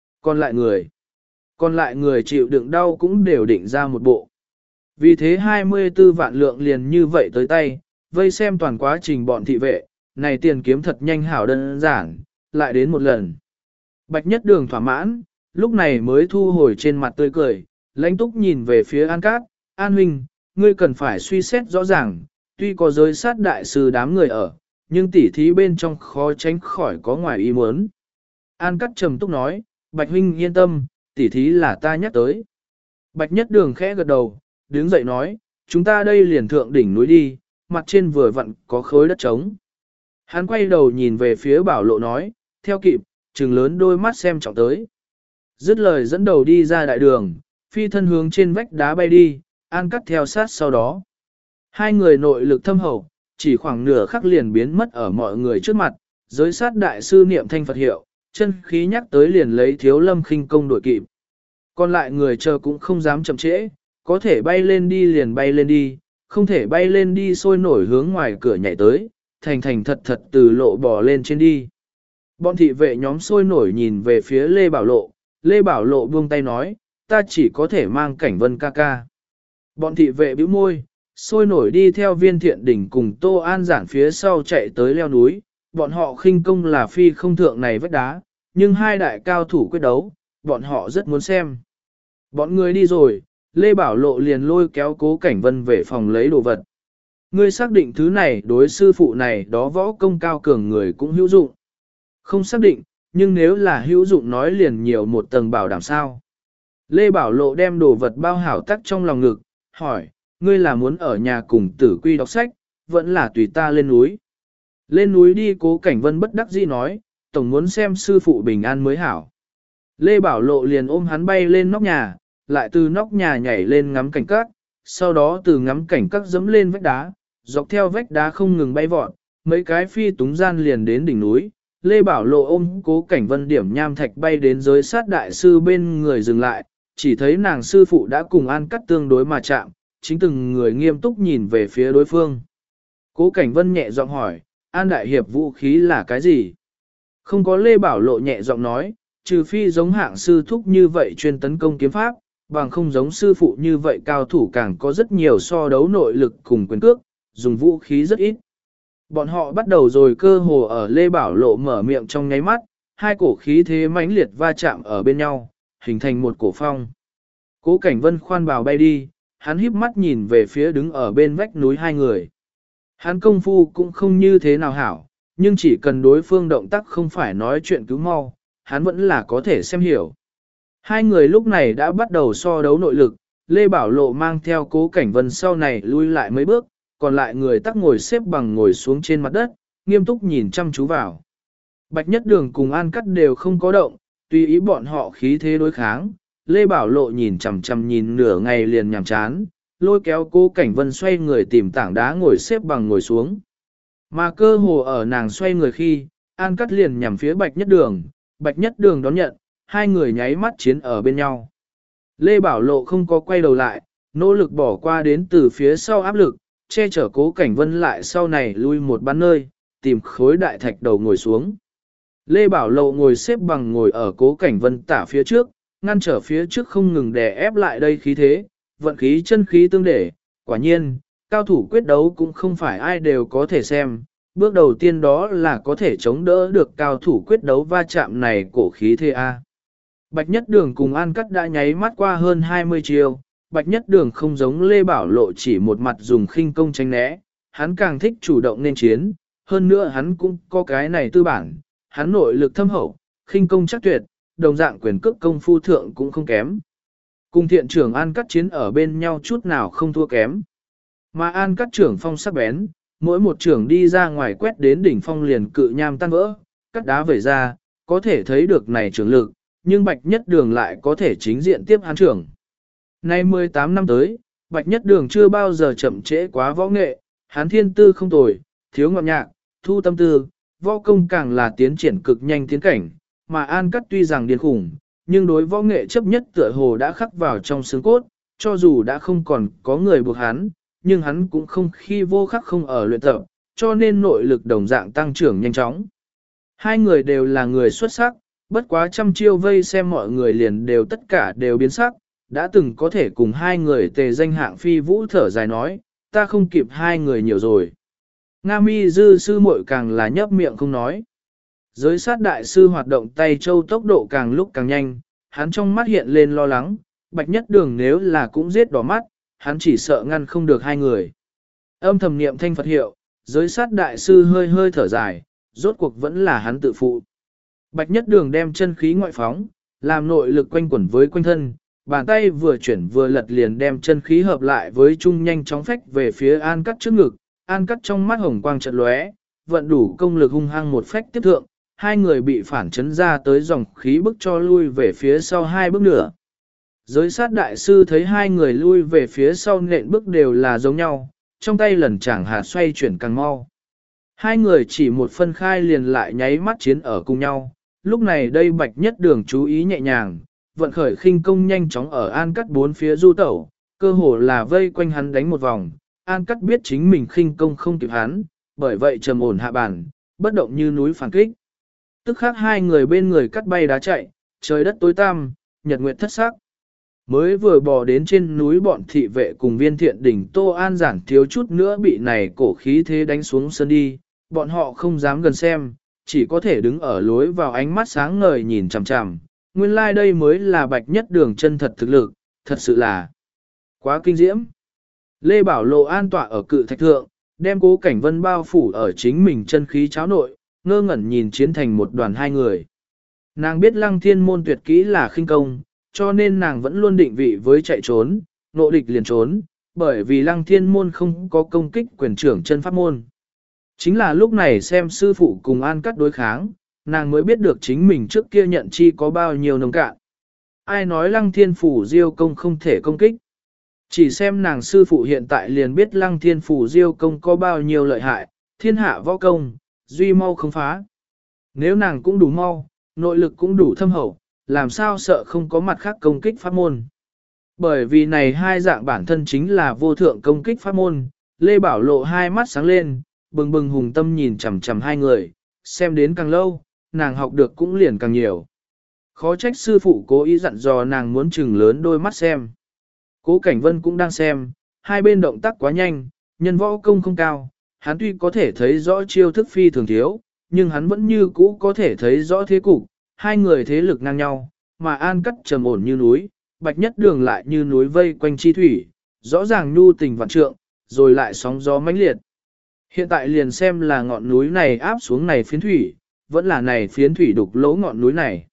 Còn lại người chịu đựng đau cũng đều định ra một bộ. Vì thế 24 vạn lượng liền như vậy tới tay, vây xem toàn quá trình bọn thị vệ, này tiền kiếm thật nhanh hảo đơn giản, lại đến một lần. Bạch nhất đường thỏa mãn, lúc này mới thu hồi trên mặt tươi cười, lãnh túc nhìn về phía An Cát, An huynh, ngươi cần phải suy xét rõ ràng, tuy có giới sát đại sư đám người ở, nhưng tỉ thí bên trong khó tránh khỏi có ngoài ý muốn. An Cát trầm túc nói, Bạch huynh yên tâm, tỉ thí là ta nhắc tới. Bạch nhất đường khẽ gật đầu, đứng dậy nói, chúng ta đây liền thượng đỉnh núi đi, mặt trên vừa vặn có khối đất trống. Hắn quay đầu nhìn về phía bảo lộ nói, theo kịp, trừng lớn đôi mắt xem trọng tới. Dứt lời dẫn đầu đi ra đại đường, phi thân hướng trên vách đá bay đi, An Cắt theo sát sau đó. Hai người nội lực thâm hậu, chỉ khoảng nửa khắc liền biến mất ở mọi người trước mặt, giới sát đại sư niệm thanh Phật hiệu, chân khí nhắc tới liền lấy Thiếu Lâm khinh công đổi kịp. Còn lại người chờ cũng không dám chậm trễ, có thể bay lên đi liền bay lên đi, không thể bay lên đi sôi nổi hướng ngoài cửa nhảy tới, thành thành thật thật từ lộ bò lên trên đi. Bọn thị vệ nhóm sôi nổi nhìn về phía Lê Bảo Lộ buông tay nói, ta chỉ có thể mang Cảnh Vân ca ca. Bọn thị vệ bĩu môi, sôi nổi đi theo Viên Thiện Đỉnh cùng Tô An Giản phía sau chạy tới leo núi, bọn họ khinh công là phi không thượng này vách đá, nhưng hai đại cao thủ quyết đấu, bọn họ rất muốn xem. Bọn người đi rồi, Lê Bảo Lộ liền lôi kéo Cố Cảnh Vân về phòng lấy đồ vật. Ngươi xác định thứ này đối sư phụ này đó võ công cao cường người cũng hữu dụng. Không xác định, nhưng nếu là hữu dụng nói liền nhiều một tầng bảo đảm sao. Lê Bảo Lộ đem đồ vật bao hảo tắc trong lòng ngực, hỏi, ngươi là muốn ở nhà cùng Tử Quy đọc sách, vẫn là tùy ta lên núi. Lên núi đi Cố Cảnh Vân bất đắc dĩ nói, tổng muốn xem sư phụ bình an mới hảo. Lê Bảo Lộ liền ôm hắn bay lên nóc nhà, lại từ nóc nhà nhảy lên ngắm cảnh các, sau đó từ ngắm cảnh các dẫm lên vách đá, dọc theo vách đá không ngừng bay vọt, mấy cái phi túng gian liền đến đỉnh núi. Lê Bảo Lộ ôm Cố Cảnh Vân điểm nham thạch bay đến giới sát đại sư bên người dừng lại, chỉ thấy nàng sư phụ đã cùng An Cắt tương đối mà chạm, chính từng người nghiêm túc nhìn về phía đối phương. Cố Cảnh Vân nhẹ giọng hỏi, An đại hiệp vũ khí là cái gì? Không có. Lê Bảo Lộ nhẹ giọng nói, trừ phi giống hạng sư thúc như vậy chuyên tấn công kiếm pháp, bằng không giống sư phụ như vậy cao thủ càng có rất nhiều so đấu nội lực cùng quyền cước, dùng vũ khí rất ít. Bọn họ bắt đầu rồi cơ hồ ở Lê Bảo Lộ mở miệng trong nháy mắt, hai cổ khí thế mãnh liệt va chạm ở bên nhau, hình thành một cổ phong. Cố Cảnh Vân khoan bào bay đi, hắn híp mắt nhìn về phía đứng ở bên vách núi hai người. Hắn công phu cũng không như thế nào hảo, nhưng chỉ cần đối phương động tác không phải nói chuyện cứu mau, hắn vẫn là có thể xem hiểu. Hai người lúc này đã bắt đầu so đấu nội lực, Lê Bảo Lộ mang theo Cố Cảnh Vân sau này lui lại mấy bước, còn lại người tắc ngồi xếp bằng ngồi xuống trên mặt đất, nghiêm túc nhìn chăm chú vào. Bạch Nhất Đường cùng An Cắt đều không có động, tùy ý bọn họ khí thế đối kháng. Lê Bảo Lộ nhìn chằm chằm nhìn nửa ngày liền nhàm chán, lôi kéo Cố Cảnh Vân xoay người tìm tảng đá ngồi xếp bằng ngồi xuống. Mà cơ hồ ở nàng xoay người khi, An Cắt liền nhằm phía Bạch Nhất Đường, Bạch Nhất Đường đón nhận, hai người nháy mắt chiến ở bên nhau. Lê Bảo Lộ không có quay đầu lại, nỗ lực bỏ qua đến từ phía sau áp lực, che chở Cố Cảnh Vân lại sau này lui một bán nơi, tìm khối đại thạch đầu ngồi xuống. Lê Bảo Lộ ngồi xếp bằng ngồi ở Cố Cảnh Vân tả phía trước, ngăn trở phía trước không ngừng đè ép lại đây khí thế, vận khí chân khí tương để, quả nhiên, cao thủ quyết đấu cũng không phải ai đều có thể xem, bước đầu tiên đó là có thể chống đỡ được cao thủ quyết đấu va chạm này cổ khí thế A. Bạch Nhất Đường cùng An Cắt đã nháy mắt qua hơn 20 chiêu, Bạch Nhất Đường không giống Lê Bảo Lộ chỉ một mặt dùng khinh công tránh né, hắn càng thích chủ động nên chiến, hơn nữa hắn cũng có cái này tư bản, hắn nội lực thâm hậu, khinh công chắc tuyệt, đồng dạng quyền cước công phu thượng cũng không kém. Cùng thiện trưởng An Cắt chiến ở bên nhau chút nào không thua kém. Mà An Cắt trưởng phong sắc bén, mỗi một trưởng đi ra ngoài quét đến đỉnh phong liền cự nham tan vỡ, cắt đá vẩy ra, có thể thấy được này trưởng lực, nhưng Bạch Nhất Đường lại có thể chính diện tiếp hắn trưởng. Nay 18 năm tới, Bạch Nhất Đường chưa bao giờ chậm trễ quá võ nghệ, hắn thiên tư không tồi, thiếu ngọt nhạc, thu tâm tư, võ công càng là tiến triển cực nhanh tiến cảnh, mà An Cắt tuy rằng điên khủng, nhưng đối võ nghệ chấp nhất tựa hồ đã khắc vào trong xương cốt, cho dù đã không còn có người buộc hắn, nhưng hắn cũng không khi vô khắc không ở luyện tập, cho nên nội lực đồng dạng tăng trưởng nhanh chóng. Hai người đều là người xuất sắc, bất quá trăm chiêu vây xem mọi người liền đều tất cả đều biến sắc, đã từng có thể cùng hai người tề danh hạng phi vũ thở dài nói, ta không kịp hai người nhiều rồi. Nga Mi dư sư muội càng là nhấp miệng không nói. Giới sát đại sư hoạt động tay châu tốc độ càng lúc càng nhanh, hắn trong mắt hiện lên lo lắng, Bạch Nhất Đường nếu là cũng giết đỏ mắt, hắn chỉ sợ ngăn không được hai người. Âm thầm niệm thanh Phật hiệu, giới sát đại sư hơi hơi thở dài, rốt cuộc vẫn là hắn tự phụ. Bạch Nhất Đường đem chân khí ngoại phóng, làm nội lực quanh quẩn với quanh thân, bàn tay vừa chuyển vừa lật liền đem chân khí hợp lại với chung nhanh chóng phách về phía An Cắt trước ngực, An Cắt trong mắt hồng quang chợt lóe, vận đủ công lực hung hăng một phách tiếp thượng, hai người bị phản chấn ra tới dòng khí bức cho lui về phía sau hai bước nữa. Giới sát đại sư thấy hai người lui về phía sau nện bước đều là giống nhau, trong tay lần chẳng hạt xoay chuyển càng mau. Hai người chỉ một phân khai liền lại nháy mắt chiến ở cùng nhau, lúc này đây Bạch Nhất Đường chú ý nhẹ nhàng, vận khởi khinh công nhanh chóng ở An Cắt bốn phía du tẩu, cơ hồ là vây quanh hắn đánh một vòng, An Cắt biết chính mình khinh công không kịp hắn, bởi vậy trầm ổn hạ bàn, bất động như núi phản kích. Tức khắc hai người bên người cắt bay đá chạy, trời đất tối tăm, nhật nguyệt thất sắc. Mới vừa bò đến trên núi bọn thị vệ cùng viên thiện đỉnh Tô An Giản thiếu chút nữa bị này cổ khí thế đánh xuống sân đi, bọn họ không dám gần xem, chỉ có thể đứng ở lối vào ánh mắt sáng ngời nhìn chằm chằm. Nguyên lai like đây mới là Bạch Nhất Đường chân thật thực lực, thật sự là quá kinh diễm. Lê Bảo Lộ an tọa ở cự thạch thượng, đem Cố Cảnh Vân bao phủ ở chính mình chân khí cháo nội, ngơ ngẩn nhìn chiến thành một đoàn hai người. Nàng biết Lăng Thiên môn tuyệt kỹ là khinh công, cho nên nàng vẫn luôn định vị với chạy trốn, nộ địch liền trốn, bởi vì Lăng Thiên môn không có công kích quyền trưởng chân pháp môn. Chính là lúc này xem sư phụ cùng An Cắt đối kháng, nàng mới biết được chính mình trước kia nhận chi có bao nhiêu nông cạn. Ai nói Lăng Thiên phủ diêu công không thể công kích. Chỉ xem nàng sư phụ hiện tại liền biết Lăng Thiên phủ diêu công có bao nhiêu lợi hại, thiên hạ võ công, duy mau không phá. Nếu nàng cũng đủ mau, nội lực cũng đủ thâm hậu, làm sao sợ không có mặt khác công kích pháp môn. Bởi vì này hai dạng bản thân chính là vô thượng công kích pháp môn, Lê Bảo Lộ hai mắt sáng lên, bừng bừng hùng tâm nhìn chằm chằm hai người, xem đến càng lâu, nàng học được cũng liền càng nhiều. Khó trách sư phụ cố ý dặn dò nàng muốn chừng lớn đôi mắt xem. Cố Cảnh Vân cũng đang xem, hai bên động tác quá nhanh, nhân võ công không cao, hắn tuy có thể thấy rõ chiêu thức phi thường thiếu, nhưng hắn vẫn như cũ có thể thấy rõ thế cục, hai người thế lực ngang nhau, mà An Cắt trầm ổn như núi, Bạch Nhất Đường lại như núi vây quanh chi thủy, rõ ràng nhu tình vạn trượng, rồi lại sóng gió mãnh liệt. Hiện tại liền xem là ngọn núi này áp xuống này phiến thủy, vẫn là này phiến thủy đục lỗ ngọn núi này.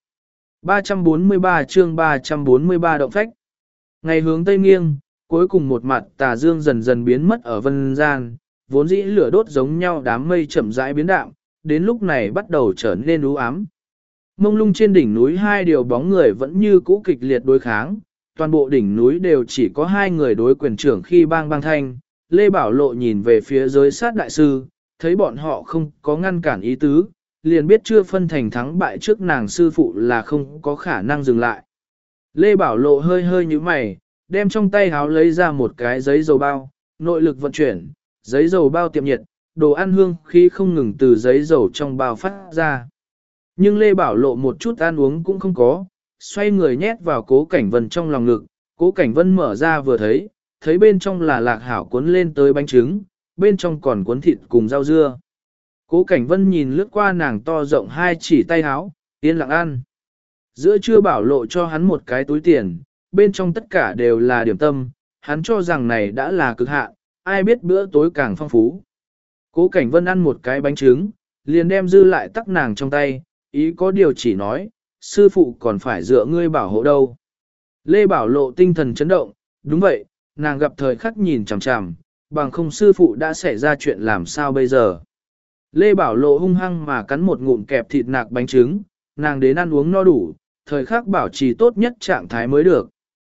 343 chương 343 động phách. Ngày hướng tây nghiêng, cuối cùng một mặt tà dương dần dần biến mất ở vân gian, vốn dĩ lửa đốt giống nhau đám mây chậm rãi biến đạm, đến lúc này bắt đầu trở nên u ám. Mông lung trên đỉnh núi hai điều bóng người vẫn như cũ kịch liệt đối kháng, toàn bộ đỉnh núi đều chỉ có hai người đối quyền trưởng khi bang bang thanh. Lê Bảo Lộ nhìn về phía giới sát đại sư, thấy bọn họ không có ngăn cản ý tứ, liền biết chưa phân thành thắng bại trước nàng sư phụ là không có khả năng dừng lại. Lê Bảo Lộ hơi hơi như mày, đem trong tay háo lấy ra một cái giấy dầu bao, nội lực vận chuyển, giấy dầu bao tiệm nhiệt, đồ ăn hương khi không ngừng từ giấy dầu trong bao phát ra. Nhưng Lê Bảo Lộ một chút ăn uống cũng không có, xoay người nhét vào Cố Cảnh Vân trong lòng ngực, Cố Cảnh Vân mở ra vừa thấy, thấy bên trong là Lạc Hảo cuốn lên tới bánh trứng, bên trong còn cuốn thịt cùng rau dưa. Cố Cảnh Vân nhìn lướt qua nàng to rộng hai chỉ tay háo, yên lặng ăn. Giữa trưa Bảo Lộ cho hắn một cái túi tiền, bên trong tất cả đều là điểm tâm, hắn cho rằng này đã là cực hạn, ai biết bữa tối càng phong phú. Cố Cảnh Vân ăn một cái bánh trứng, liền đem dư lại tắc nàng trong tay, ý có điều chỉ nói, sư phụ còn phải dựa ngươi bảo hộ đâu. Lê Bảo Lộ tinh thần chấn động, đúng vậy, nàng gặp thời khắc nhìn chằm chằm, bằng không sư phụ đã xảy ra chuyện làm sao bây giờ. Lê Bảo Lộ hung hăng mà cắn một ngụm kẹp thịt nạc bánh trứng, nàng đến ăn uống no đủ, thời khắc bảo trì tốt nhất trạng thái mới được.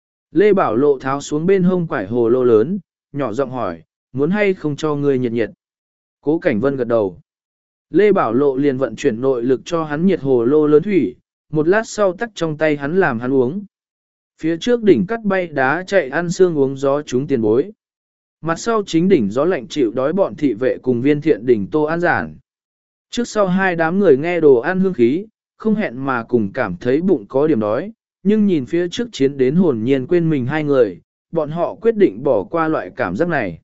Lê Bảo Lộ tháo xuống bên hông quải hồ lô lớn, nhỏ giọng hỏi, muốn hay không cho ngươi nhiệt nhiệt. Cố Cảnh Vân gật đầu. Lê Bảo Lộ liền vận chuyển nội lực cho hắn nhiệt hồ lô lớn thủy, một lát sau tắt trong tay hắn làm hắn uống. Phía trước đỉnh cắt bay đá chạy ăn xương uống gió chúng tiền bối. Mặt sau chính đỉnh gió lạnh chịu đói bọn thị vệ cùng viên thiện đỉnh Tô An Giản. Trước sau hai đám người nghe đồ ăn hương khí, không hẹn mà cùng cảm thấy bụng có điểm đói, nhưng nhìn phía trước chiến đến hồn nhiên quên mình hai người, bọn họ quyết định bỏ qua loại cảm giác này.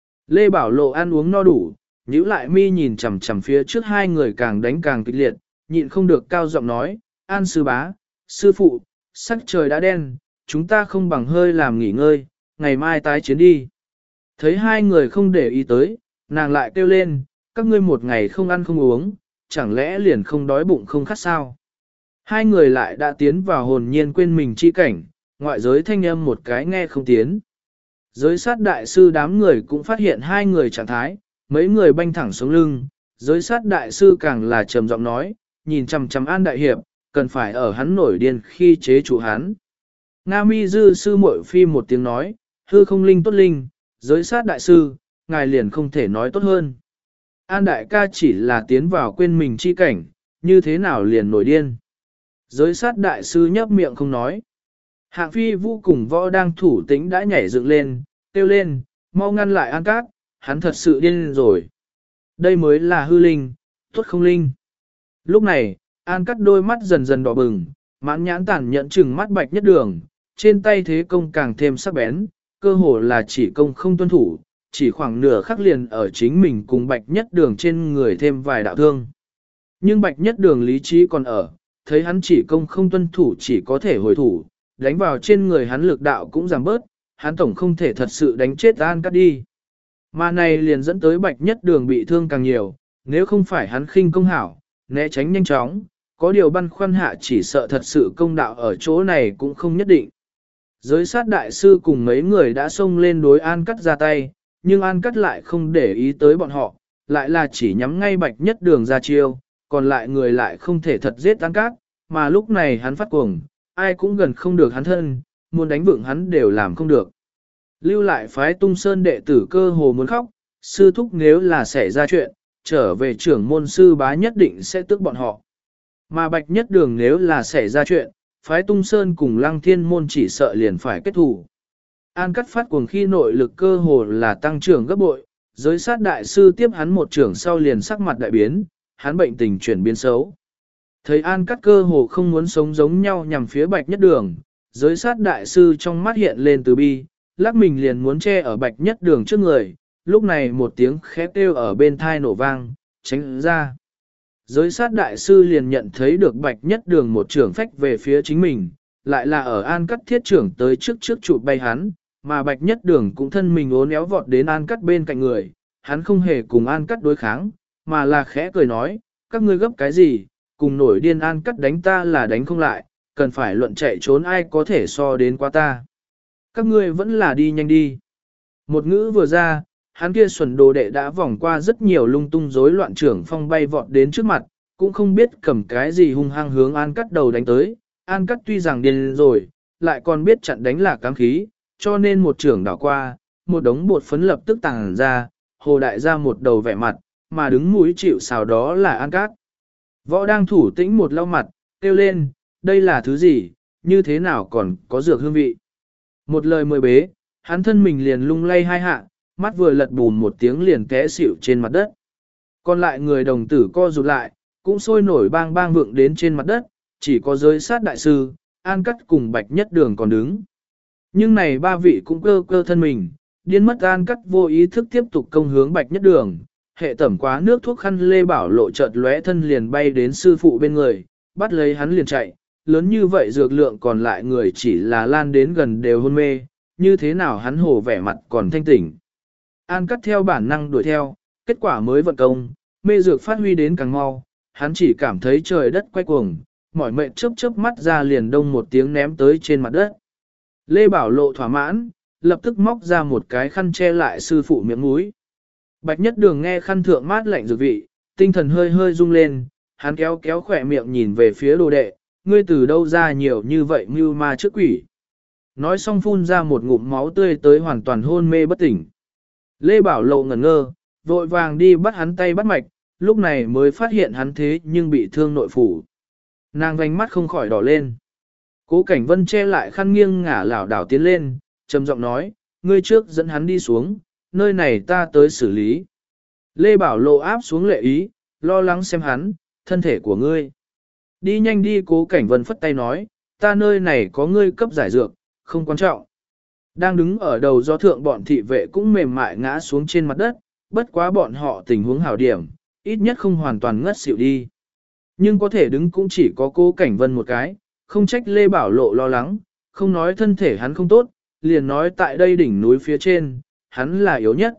Lê Bảo Lộ ăn uống no đủ, nhíu lại mi nhìn chằm chằm phía trước hai người càng đánh càng kịch liệt, nhịn không được cao giọng nói, An sư bá, sư phụ, sắc trời đã đen, chúng ta không bằng hơi làm nghỉ ngơi, ngày mai tái chiến đi. Thấy hai người không để ý tới, nàng lại kêu lên, các ngươi một ngày không ăn không uống, chẳng lẽ liền không đói bụng không khát sao? Hai người lại đã tiến vào hồn nhiên quên mình chi cảnh, ngoại giới thanh âm một cái nghe không tiến. Giới sát đại sư đám người cũng phát hiện hai người trạng thái, mấy người banh thẳng sống lưng, giới sát đại sư càng là trầm giọng nói, nhìn chằm chằm An đại hiệp, cần phải ở hắn nổi điên khi chế chủ hắn. Nga Mi dư sư muội phi một tiếng nói, hư không linh tốt linh, giới sát đại sư, ngài liền không thể nói tốt hơn. An đại ca chỉ là tiến vào quên mình chi cảnh, như thế nào liền nổi điên. Giới sát đại sư nhấp miệng không nói. Hạng phi vũ cùng võ đang thủ tĩnh đã nhảy dựng lên, kêu lên, mau ngăn lại An Cát, hắn thật sự điên rồi. Đây mới là hư linh, tốt không linh. Lúc này, An Cát đôi mắt dần dần đỏ bừng, mãn nhãn tàn nhẫn chừng mắt Bạch Nhất Đường, trên tay thế công càng thêm sắc bén, cơ hồ là chỉ công không tuân thủ, chỉ khoảng nửa khắc liền ở chính mình cùng Bạch Nhất Đường trên người thêm vài đạo thương. Nhưng Bạch Nhất Đường lý trí còn ở, thấy hắn chỉ công không tuân thủ chỉ có thể hồi thủ, đánh vào trên người hắn lực đạo cũng giảm bớt, hắn tổng không thể thật sự đánh chết An Cát đi. Mà này liền dẫn tới Bạch Nhất Đường bị thương càng nhiều, nếu không phải hắn khinh công hảo, né tránh nhanh chóng, có điều băn khoăn hạ chỉ sợ thật sự công đạo ở chỗ này cũng không nhất định. Giới sát đại sư cùng mấy người đã xông lên đối An Cát ra tay, nhưng An Cát lại không để ý tới bọn họ, lại là chỉ nhắm ngay Bạch Nhất Đường ra chiêu, còn lại người lại không thể thật giết An Cát, mà lúc này hắn phát cuồng, ai cũng gần không được hắn thân, muốn đánh vượng hắn đều làm không được. Lưu lại phái Tung Sơn đệ tử cơ hồ muốn khóc, sư thúc nếu là xảy ra chuyện, trở về trưởng môn sư bá nhất định sẽ tước bọn họ. Mà Bạch Nhất Đường nếu là xảy ra chuyện, phái Tung Sơn cùng Lăng Thiên môn chỉ sợ liền phải kết thù. An Cát phát cuồng khi nội lực cơ hồ là tăng trưởng gấp bội, giới sát đại sư tiếp hắn một trưởng sau liền sắc mặt đại biến, hắn bệnh tình chuyển biến xấu. Thấy An Cát cơ hồ không muốn sống giống nhau nhằm phía Bạch Nhất Đường, giới sát đại sư trong mắt hiện lên từ bi, lắc mình liền muốn che ở Bạch Nhất Đường trước người, lúc này một tiếng khét kêu ở bên thai nổ vang, tránh ra. Giới sát đại sư liền nhận thấy được Bạch Nhất Đường một trưởng phách về phía chính mình, lại là ở An Cát thiết trưởng tới trước chụp bay hắn, mà Bạch Nhất Đường cũng thân mình ốn éo vọt đến An Cát bên cạnh người, hắn không hề cùng An Cát đối kháng, mà là khẽ cười nói, các ngươi gấp cái gì, cùng nổi điên An Cát đánh ta là đánh không lại, cần phải luận chạy trốn ai có thể so đến qua ta. Các ngươi vẫn là đi nhanh đi. Một ngữ vừa ra, hắn kia xuẩn đồ đệ đã vòng qua rất nhiều lung tung rối loạn trưởng phong bay vọt đến trước mặt, cũng không biết cầm cái gì hung hăng hướng An Cát đầu đánh tới. An Cát tuy rằng điên rồi, lại còn biết chặn đánh là cám khí, cho nên một trưởng đảo qua, một đống bột phấn lập tức tàng ra, hồ đại ra một đầu vẻ mặt, mà đứng mũi chịu sào đó là An Cát. Võ đang thủ tĩnh một lau mặt, kêu lên, đây là thứ gì, như thế nào còn có dược hương vị. Một lời mời bế, hắn thân mình liền lung lay hai hạ, mắt vừa lật bùn một tiếng liền té xỉu trên mặt đất. Còn lại người đồng tử co rụt lại, cũng sôi nổi bang bang vượng đến trên mặt đất, chỉ có giới sát đại sư, An Cát cùng Bạch Nhất Đường còn đứng. Nhưng này ba vị cũng cơ cơ thân mình, điên mất An Cắt vô ý thức tiếp tục công hướng Bạch Nhất Đường, hệ tẩm quá nước thuốc khăn Lê Bảo Lộ chợt lóe thân liền bay đến sư phụ bên người, bắt lấy hắn liền chạy, lớn như vậy dược lượng còn lại người chỉ là lan đến gần đều hôn mê, như thế nào hắn hổ vẻ mặt còn thanh tỉnh. An Cắt theo bản năng đuổi theo, kết quả mới vận công, mê dược phát huy đến càng mau, hắn chỉ cảm thấy trời đất quay cuồng, mỏi mệt chớp chớp mắt ra liền đông một tiếng ném tới trên mặt đất. Lê Bảo Lộ thỏa mãn, lập tức móc ra một cái khăn che lại sư phụ miệng mũi. Bạch Nhất Đường nghe khăn thượng mát lạnh dược vị, tinh thần hơi hơi rung lên, hắn kéo kéo khỏe miệng nhìn về phía đồ đệ, ngươi từ đâu ra nhiều như vậy mưu ma trước quỷ. Nói xong phun ra một ngụm máu tươi tới hoàn toàn hôn mê bất tỉnh. Lê Bảo Lộ ngẩn ngơ, vội vàng đi bắt hắn tay bắt mạch, lúc này mới phát hiện hắn thế nhưng bị thương nội phủ. Nàng vành mắt không khỏi đỏ lên. Cố Cảnh Vân che lại khăn nghiêng ngả lảo đảo tiến lên, trầm giọng nói, ngươi trước dẫn hắn đi xuống, nơi này ta tới xử lý. Lê Bảo Lộ áp xuống lệ ý, lo lắng xem hắn, thân thể của ngươi. Đi nhanh đi. Cố Cảnh Vân phất tay nói, ta nơi này có ngươi cấp giải dược, không quan trọng. Đang đứng ở đầu gió thượng bọn thị vệ cũng mềm mại ngã xuống trên mặt đất, bất quá bọn họ tình huống hảo điểm, ít nhất không hoàn toàn ngất xỉu đi. Nhưng có thể đứng cũng chỉ có Cố Cảnh Vân một cái, không trách Lê Bảo Lộ lo lắng, không nói thân thể hắn không tốt, liền nói tại đây đỉnh núi phía trên, hắn là yếu nhất.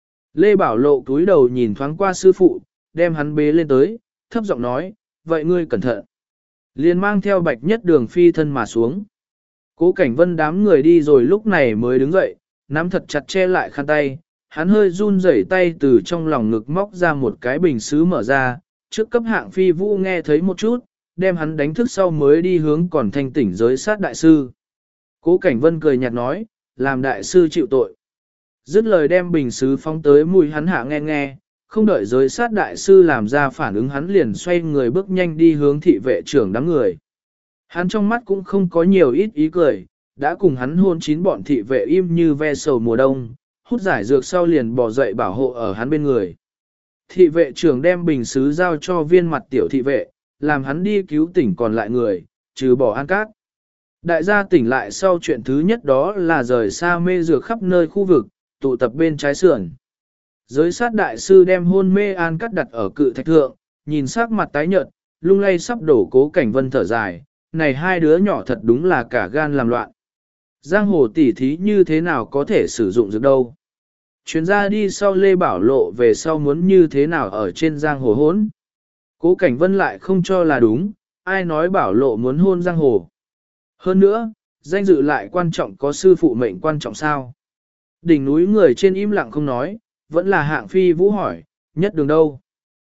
Lê Bảo Lộ cúi đầu nhìn thoáng qua sư phụ, đem hắn bế lên tới, thấp giọng nói, vậy ngươi cẩn thận. Liền mang theo Bạch Nhất Đường phi thân mà xuống. Cố Cảnh Vân đám người đi rồi lúc này mới đứng dậy, nắm thật chặt che lại khăn tay, hắn hơi run rẩy tay từ trong lòng ngực móc ra một cái bình sứ mở ra, trước cấp hạng phi vũ nghe thấy một chút, đem hắn đánh thức sau mới đi hướng còn thanh tỉnh giới sát đại sư. Cố Cảnh Vân cười nhạt nói, làm đại sư chịu tội. Dứt lời đem bình sứ phóng tới mùi hắn hạ nghe nghe, không đợi giới sát đại sư làm ra phản ứng hắn liền xoay người bước nhanh đi hướng thị vệ trưởng đám người. Hắn trong mắt cũng không có nhiều ít ý cười, đã cùng hắn hôn chín bọn thị vệ im như ve sầu mùa đông, hút giải dược sau liền bỏ dậy bảo hộ ở hắn bên người. Thị vệ trưởng đem bình sứ giao cho viên mặt tiểu thị vệ, làm hắn đi cứu tỉnh còn lại người, trừ bỏ An Cát. Đại gia tỉnh lại sau chuyện thứ nhất đó là rời xa mê dược khắp nơi khu vực, tụ tập bên trái sườn. Giới sát đại sư đem hôn mê An Cát đặt ở cự thạch thượng, nhìn sắc mặt tái nhợt, lung lay sắp đổ Cố Cảnh Vân thở dài, này hai đứa nhỏ thật đúng là cả gan làm loạn. Giang hồ tỉ thí như thế nào có thể sử dụng dược đâu. Chuyến ra đi sau Lê Bảo Lộ về sau muốn như thế nào ở trên giang hồ hốn. Cố Cảnh Vân lại không cho là đúng, ai nói Bảo Lộ muốn hôn giang hồ. Hơn nữa, danh dự lại quan trọng có sư phụ mệnh quan trọng sao. Đỉnh núi người trên im lặng không nói, vẫn là hạng phi vũ hỏi, Nhất Đường đâu.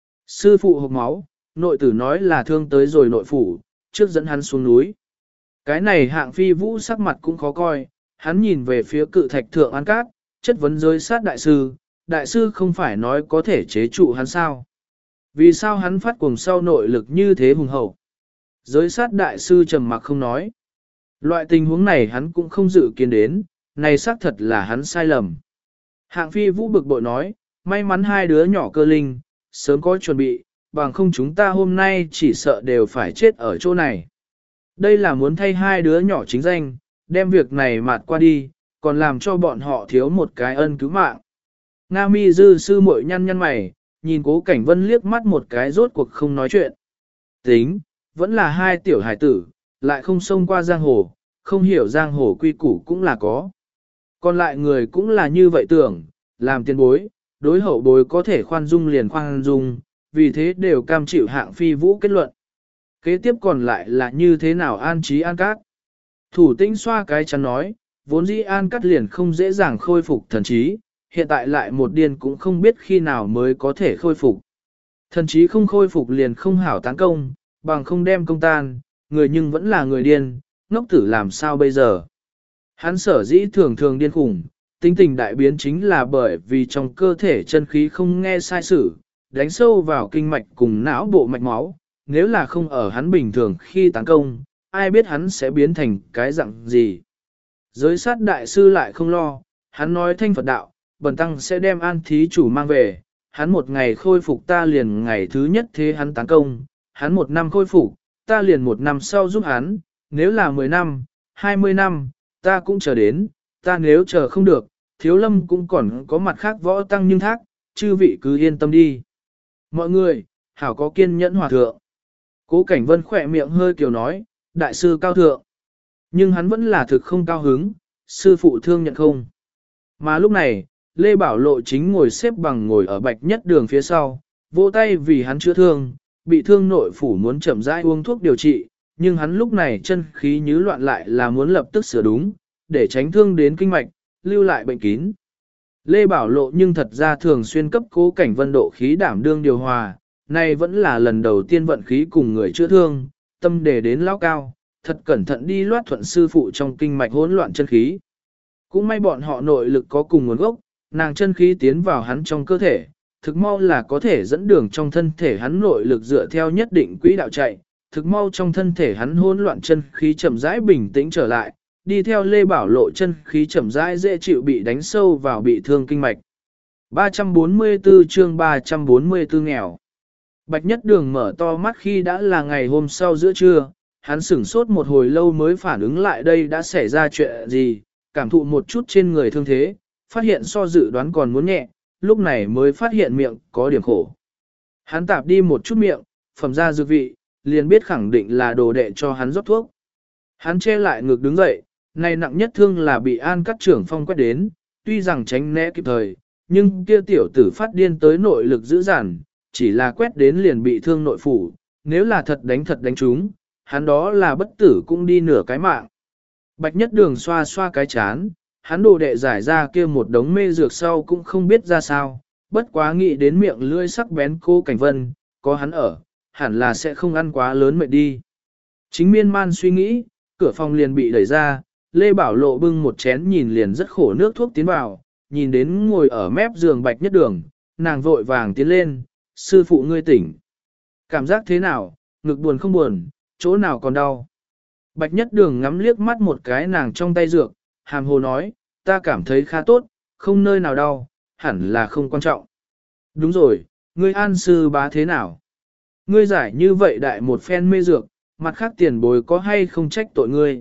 Sư phụ hộc máu, nội tử nói là thương tới rồi nội phủ, trước dẫn hắn xuống núi. Cái này hạng phi vũ sắc mặt cũng khó coi, hắn nhìn về phía cự thạch thượng An Cát, chất vấn giới sát đại sư không phải nói có thể chế trụ hắn sao. Vì sao hắn phát cuồng sau nội lực như thế hùng hậu? Giới sát đại sư trầm mặc không nói. Loại tình huống này hắn cũng không dự kiến đến, này xác thật là hắn sai lầm. Hạng phi vũ bực bội nói, may mắn hai đứa nhỏ cơ linh, sớm có chuẩn bị, bằng không chúng ta hôm nay chỉ sợ đều phải chết ở chỗ này. Đây là muốn thay hai đứa nhỏ chính danh, đem việc này mạt qua đi, còn làm cho bọn họ thiếu một cái ân cứu mạng. Nga mi dư sư muội nhăn nhăn mày, nhìn Cố Cảnh Vân liếc mắt một cái rốt cuộc không nói chuyện. Tính, vẫn là hai tiểu hải tử, lại không xông qua giang hồ, không hiểu giang hồ quy củ cũng là có. Còn lại người cũng là như vậy tưởng, làm tiền bối, đối hậu bối có thể khoan dung liền khoan dung, vì thế đều cam chịu hạng phi vũ kết luận. Kế tiếp còn lại là như thế nào an trí An Cát. Thủ tĩnh xoa cái chắn nói, vốn dĩ An Cát liền không dễ dàng khôi phục thần trí, hiện tại lại một điên cũng không biết khi nào mới có thể khôi phục. Thần trí không khôi phục liền không hảo tán công, bằng không đem công tan, người nhưng vẫn là người điên, ngốc tử làm sao bây giờ. Hắn sở dĩ thường thường điên khủng, tính tình đại biến chính là bởi vì trong cơ thể chân khí không nghe sai sử, đánh sâu vào kinh mạch cùng não bộ mạch máu, nếu là không ở hắn bình thường khi tán công, ai biết hắn sẽ biến thành cái dạng gì. Giới sát đại sư lại không lo, hắn nói thanh Phật đạo, bần tăng sẽ đem an thí chủ mang về, hắn một ngày khôi phục ta liền ngày thứ nhất thế hắn tán công, hắn một năm khôi phục, ta liền một năm sau giúp hắn, nếu là 10 năm, 20 năm, ta cũng chờ đến, ta nếu chờ không được, Thiếu lâm cũng còn có mặt khác võ tăng nhưng thác, chư vị cứ yên tâm đi. Mọi người, hảo có kiên nhẫn hòa thượng. Cố Cảnh Vân khỏe miệng hơi kiều nói, đại sư cao thượng. Nhưng hắn vẫn là thực không cao hứng, sư phụ thương nhận không. Mà lúc này, Lê Bảo Lộ chính ngồi xếp bằng ngồi ở bạch nhất đường phía sau, vỗ tay vì hắn chữa thương, bị thương nội phủ muốn chậm rãi uống thuốc điều trị, nhưng hắn lúc này chân khí nhứ loạn lại là muốn lập tức sửa đúng, để tránh thương đến kinh mạch, lưu lại bệnh kín. Lê Bảo Lộ nhưng thật ra thường xuyên cấp Cố Cảnh Vân độ khí đảm đương điều hòa, này vẫn là lần đầu tiên vận khí cùng người chữa thương, tâm đề đến lão cao, thật cẩn thận đi loát thuận sư phụ trong kinh mạch hỗn loạn chân khí. Cũng may bọn họ nội lực có cùng nguồn gốc, nàng chân khí tiến vào hắn trong cơ thể, thực mau là có thể dẫn đường trong thân thể hắn nội lực dựa theo nhất định quỹ đạo chạy, thực mau trong thân thể hắn hỗn loạn chân khí chậm rãi bình tĩnh trở lại, đi theo Lê Bảo Lộ chân khí chậm rãi dễ chịu bị đánh sâu vào bị thương kinh mạch. 344 chương 344 nghèo. Bạch Nhất Đường mở to mắt khi đã là ngày hôm sau giữa trưa, hắn sửng sốt một hồi lâu mới phản ứng lại đây đã xảy ra chuyện gì, cảm thụ một chút trên người thương thế, phát hiện so dự đoán còn muốn nhẹ, lúc này mới phát hiện miệng có điểm khổ. Hắn tạp đi một chút miệng, phẩm ra dược vị, liền biết khẳng định là đồ đệ cho hắn rót thuốc. Hắn che lại ngực đứng dậy, này nặng nhất thương là bị An Cắt trưởng phong quét đến, tuy rằng tránh né kịp thời, nhưng kia tiểu tử phát điên tới nội lực dữ dằn, chỉ là quét đến liền bị thương nội phủ, nếu là thật đánh trúng, hắn đó là bất tử cũng đi nửa cái mạng. Bạch Nhất Đường xoa xoa cái chán, hắn đồ đệ giải ra kia một đống mê dược sau cũng không biết ra sao, bất quá nghĩ đến miệng lưỡi sắc bén Cố Cảnh Vân, có hắn ở, hẳn là sẽ không ăn quá lớn mệt đi. Chính miên man suy nghĩ, cửa phòng liền bị đẩy ra, Lê Bảo Lộ bưng một chén nhìn liền rất khổ nước thuốc tiến vào, nhìn đến ngồi ở mép giường Bạch Nhất Đường, nàng vội vàng tiến lên, sư phụ ngươi tỉnh. Cảm giác thế nào, ngực buồn không buồn, chỗ nào còn đau. Bạch Nhất Đường ngắm liếc mắt một cái nàng trong tay dược, hàm hồ nói, ta cảm thấy khá tốt, không nơi nào đau, hẳn là không quan trọng. Đúng rồi, ngươi an sư bá thế nào? Ngươi giải như vậy đại một phen mê dược, mặt khác tiền bối có hay không trách tội ngươi?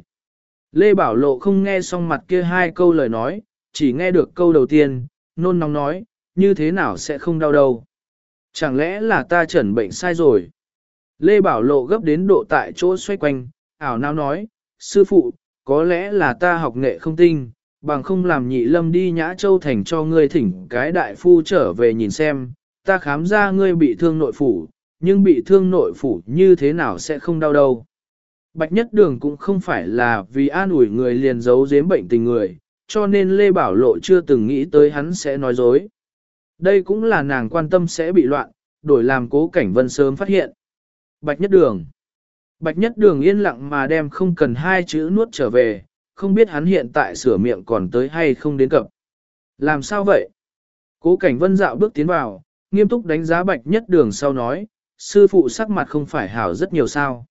Lê Bảo Lộ không nghe xong mặt kia hai câu lời nói, chỉ nghe được câu đầu tiên, nôn nóng nói, như thế nào sẽ không đau đâu? Chẳng lẽ là ta chẩn bệnh sai rồi? Lê Bảo Lộ gấp đến độ tại chỗ xoay quanh, ảo não nói, sư phụ, có lẽ là ta học nghệ không tinh, bằng không làm Nhị Lâm đi Nhã Châu Thành cho ngươi thỉnh cái đại phu trở về nhìn xem, ta khám ra ngươi bị thương nội phủ, nhưng bị thương nội phủ như thế nào sẽ không đau đâu. Bạch Nhất Đường cũng không phải là vì an ủi người liền giấu giếm bệnh tình người, cho nên Lê Bảo Lộ chưa từng nghĩ tới hắn sẽ nói dối. Đây cũng là nàng quan tâm sẽ bị loạn, đổi làm Cố Cảnh Vân sớm phát hiện. Bạch Nhất Đường. Bạch Nhất Đường yên lặng mà đem không cần hai chữ nuốt trở về, không biết hắn hiện tại sửa miệng còn tới hay không đến cập. Làm sao vậy? Cố Cảnh Vân dạo bước tiến vào, nghiêm túc đánh giá Bạch Nhất Đường sau nói, sư phụ sắc mặt không phải hảo rất nhiều sao.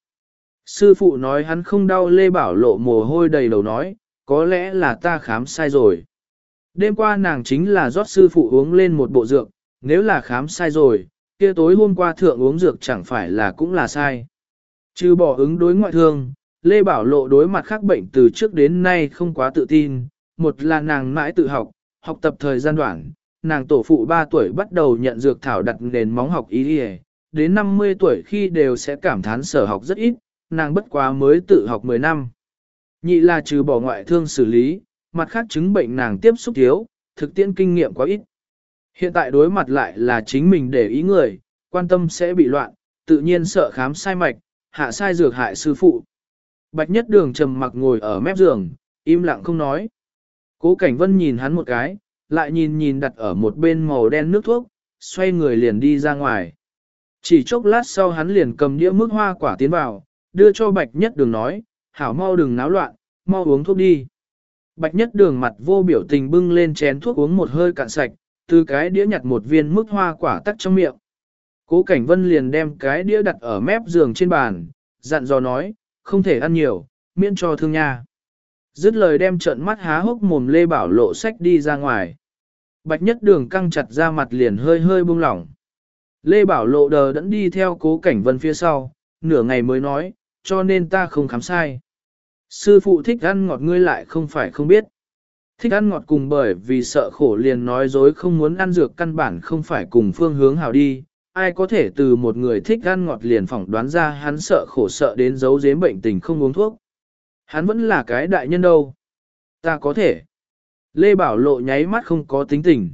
Sư phụ nói hắn không đau. Lê Bảo Lộ mồ hôi đầy đầu nói, có lẽ là ta khám sai rồi. Đêm qua nàng chính là rót sư phụ uống lên một bộ dược, nếu là khám sai rồi, kia tối hôm qua thượng uống dược chẳng phải là cũng là sai. Trừ bỏ ứng đối ngoại thương, Lê Bảo Lộ đối mặt khác bệnh từ trước đến nay không quá tự tin, một là nàng mãi tự học, học tập thời gian đoạn, nàng tổ phụ 3 tuổi bắt đầu nhận dược thảo đặt nền móng học y y, đến 50 tuổi khi đều sẽ cảm thán sở học rất ít, nàng bất quá mới tự học 10 năm. Nhị là trừ bỏ ngoại thương xử lý, mặt khác chứng bệnh nàng tiếp xúc thiếu, thực tiễn kinh nghiệm quá ít. Hiện tại đối mặt lại là chính mình để ý người, quan tâm sẽ bị loạn, tự nhiên sợ khám sai mạch, hạ sai dược hại sư phụ. Bạch Nhất Đường trầm mặc ngồi ở mép giường, im lặng không nói. Cố Cảnh Vân nhìn hắn một cái, lại nhìn đặt ở một bên màu đen nước thuốc, xoay người liền đi ra ngoài. Chỉ chốc lát sau hắn liền cầm đĩa mức hoa quả tiến vào, đưa cho Bạch Nhất Đường nói, hảo mau đừng náo loạn, mau uống thuốc đi. Bạch Nhất Đường mặt vô biểu tình bưng lên chén thuốc uống một hơi cạn sạch, từ cái đĩa nhặt một viên mức hoa quả tắc trong miệng. Cố Cảnh Vân liền đem cái đĩa đặt ở mép giường trên bàn, dặn dò nói, không thể ăn nhiều, miễn cho thương nha. Dứt lời đem trợn mắt há hốc mồm Lê Bảo Lộ sách đi ra ngoài. Bạch Nhất Đường căng chặt ra mặt liền hơi hơi buông lỏng. Lê Bảo Lộ đờ đẫn đi theo Cố Cảnh Vân phía sau, nửa ngày mới nói, cho nên ta không khám sai. Sư phụ thích ăn ngọt ngươi lại không phải không biết. Thích ăn ngọt cùng bởi vì sợ khổ liền nói dối không muốn ăn dược căn bản không phải cùng phương hướng hào đi. Ai có thể từ một người thích ăn ngọt liền phỏng đoán ra hắn sợ khổ sợ đến giấu giếm bệnh tình không uống thuốc. Hắn vẫn là cái đại nhân đâu. Ta có thể. Lê Bảo Lộ nháy mắt không có tính tình.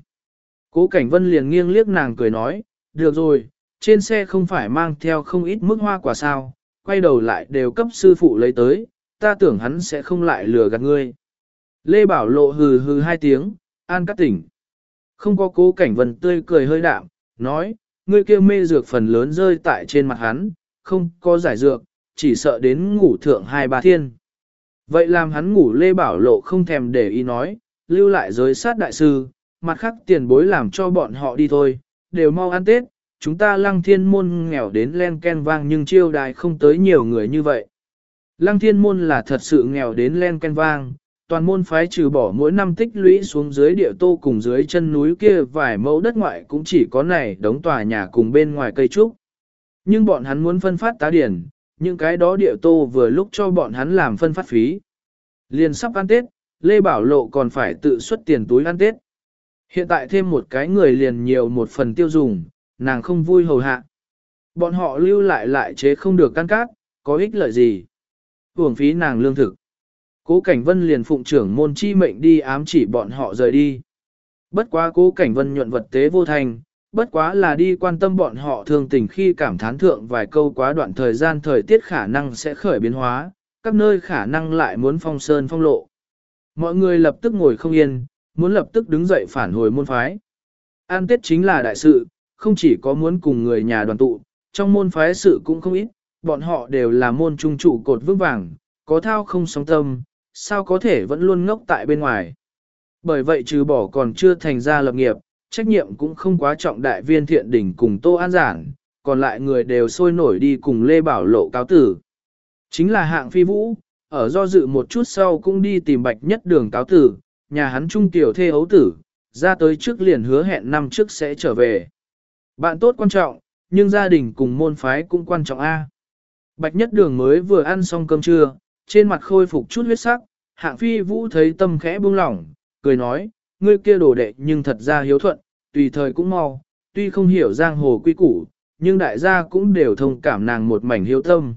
Cố Cảnh Vân liền nghiêng liếc nàng cười nói, được rồi, trên xe không phải mang theo không ít mức hoa quả sao, quay đầu lại đều cấp sư phụ lấy tới, ta tưởng hắn sẽ không lại lừa gạt ngươi. Lê Bảo Lộ hừ hừ hai tiếng, an cắt tỉnh. Không có Cố Cảnh Vân tươi cười hơi đạm, nói, ngươi kia mê dược phần lớn rơi tại trên mặt hắn, không có giải dược, chỉ sợ đến ngủ thượng 2-3 thiên. Vậy làm hắn ngủ Lê Bảo Lộ không thèm để ý nói, lưu lại giới sát đại sư, mặt khác tiền bối làm cho bọn họ đi thôi, đều mau ăn Tết, chúng ta Lăng Thiên Môn nghèo đến len ken vang nhưng chiêu đài không tới nhiều người như vậy. Lăng Thiên Môn là thật sự nghèo đến len ken vang, toàn môn phái trừ bỏ mỗi năm tích lũy xuống dưới địa tô cùng dưới chân núi kia vài mẫu đất ngoại cũng chỉ có này đống tòa nhà cùng bên ngoài cây trúc. Nhưng bọn hắn muốn phân phát tá điển, những cái đó địa tô vừa lúc cho bọn hắn làm phân phát phí. Liền sắp ăn Tết, Lê Bảo Lộ còn phải tự xuất tiền túi ăn Tết. Hiện tại thêm một cái người liền nhiều một phần tiêu dùng, nàng không vui hầu hạ. Bọn họ lưu lại chế không được căn cát, có ích lợi gì. Uổng phí nàng lương thực. Cố Cảnh Vân liền phụng trưởng môn chi mệnh đi ám chỉ bọn họ rời đi. Bất quá Cố Cảnh Vân nhuận vật tế vô thành, bất quá là đi quan tâm bọn họ thường tình khi cảm thán thượng vài câu quá đoạn thời gian thời tiết khả năng sẽ khởi biến hóa, các nơi khả năng lại muốn phong sơn phong lộ. Mọi người lập tức ngồi không yên, muốn lập tức đứng dậy phản hồi môn phái. An Tết chính là đại sự, không chỉ có muốn cùng người nhà đoàn tụ, trong môn phái sự cũng không ít, bọn họ đều là môn trung trụ cột vững vàng, có thao không sóng tâm, sao có thể vẫn luôn ngốc tại bên ngoài. Bởi vậy trừ bỏ còn chưa thành ra lập nghiệp, trách nhiệm cũng không quá trọng đại viên thiện đỉnh cùng Tô An Giản, còn lại người đều sôi nổi đi cùng Lê Bảo Lộ cáo tử. Chính là Hạng Phi Vũ, ở do dự một chút sau cũng đi tìm Bạch Nhất Đường cáo tử, nhà hắn trung tiểu thê ấu tử, ra tới trước liền hứa hẹn năm trước sẽ trở về. Bạn tốt quan trọng, nhưng gia đình cùng môn phái cũng quan trọng a. Bạch Nhất Đường mới vừa ăn xong cơm trưa, trên mặt khôi phục chút huyết sắc, Hạng Phi Vũ thấy tâm khẽ buông lỏng, cười nói, ngươi kia đồ đệ nhưng thật ra hiếu thuận, tùy thời cũng mau, tuy không hiểu giang hồ quy củ, nhưng đại gia cũng đều thông cảm nàng một mảnh hiếu tâm.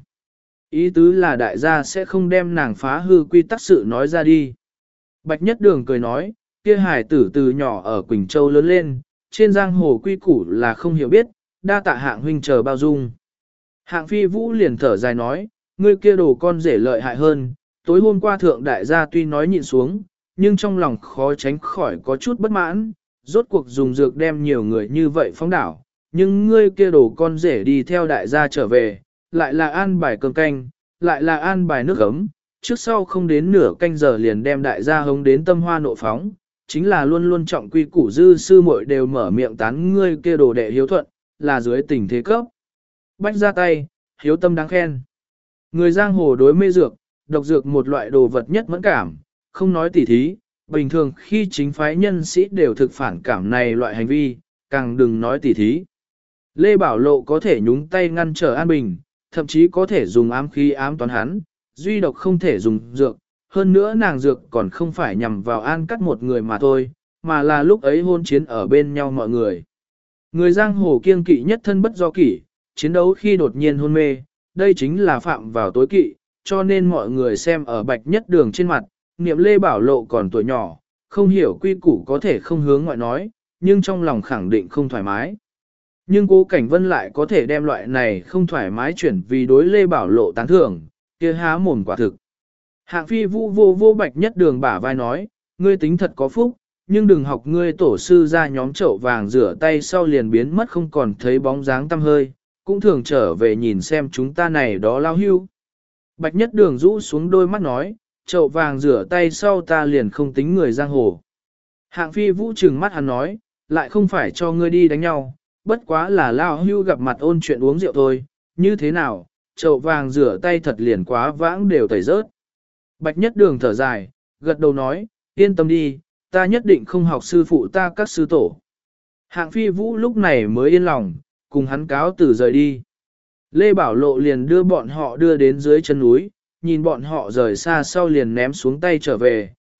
Ý tứ là đại gia sẽ không đem nàng phá hư quy tắc sự nói ra đi. Bạch Nhất Đường cười nói, kia hải tử từ nhỏ ở Quỳnh Châu lớn lên, trên giang hồ quy củ là không hiểu biết, đa tạ Hạng huynh chờ bao dung. Hạng Phi Vũ liền thở dài nói, ngươi kia đồ con rể lợi hại hơn, tối hôm qua thượng đại gia tuy nói nhịn xuống, nhưng trong lòng khó tránh khỏi có chút bất mãn, rốt cuộc dùng dược đem nhiều người như vậy phóng đảo, nhưng ngươi kia đồ con rể đi theo đại gia trở về, lại là an bài cơm canh, lại là an bài nước ấm, trước sau không đến nửa canh giờ liền đem đại gia hống đến tâm hoa nộ phóng, chính là luôn luôn trọng quy củ dư sư muội đều mở miệng tán ngươi kia đồ đệ hiếu thuận, là dưới tình thế cấp. Bách ra tay, hiếu tâm đáng khen. Người giang hồ đối mê dược, độc dược một loại đồ vật nhất mẫn cảm, không nói tỉ thí, bình thường khi chính phái nhân sĩ đều thực phản cảm này loại hành vi, càng đừng nói tỉ thí. Lê Bảo Lộ có thể nhúng tay ngăn trở An Bình, thậm chí có thể dùng ám khí ám toán hắn, duy độc không thể dùng dược, hơn nữa nàng dược còn không phải nhằm vào An Cắt một người mà thôi, mà là lúc ấy hôn chiến ở bên nhau mọi người. Người giang hồ kiêng kỵ nhất thân bất do kỷ, chiến đấu khi đột nhiên hôn mê, đây chính là phạm vào tối kỵ, cho nên mọi người xem ở Bạch Nhất Đường trên mặt, niệm Lê Bảo Lộ còn tuổi nhỏ, không hiểu quy củ có thể không hướng ngoại nói, nhưng trong lòng khẳng định không thoải mái. Nhưng Cố Cảnh Vân lại có thể đem loại này không thoải mái chuyển vì đối Lê Bảo Lộ tán thưởng, kia há mồm quả thực. Hạng Phi Vũ vô Bạch Nhất Đường bả vai nói, ngươi tính thật có phúc, nhưng đừng học ngươi tổ sư ra nhóm chậu vàng rửa tay sau liền biến mất không còn thấy bóng dáng tăm hơi, cũng thường trở về nhìn xem chúng ta này đó lao hưu. Bạch Nhất Đường rũ xuống đôi mắt nói, chậu vàng rửa tay sau ta liền không tính người giang hồ. Hạng Phi Vũ trừng mắt hắn nói, lại không phải cho ngươi đi đánh nhau, bất quá là lao hưu gặp mặt ôn chuyện uống rượu thôi, như thế nào, chậu vàng rửa tay thật liền quá vãng đều tẩy rớt. Bạch Nhất Đường thở dài, gật đầu nói, yên tâm đi, ta nhất định không học sư phụ ta các sư tổ. Hạng Phi Vũ lúc này mới yên lòng, cùng hắn cáo từ rời đi. Lê Bảo Lộ liền đưa bọn họ đưa đến dưới chân núi, nhìn bọn họ rời xa sau liền ném xuống tay trở về,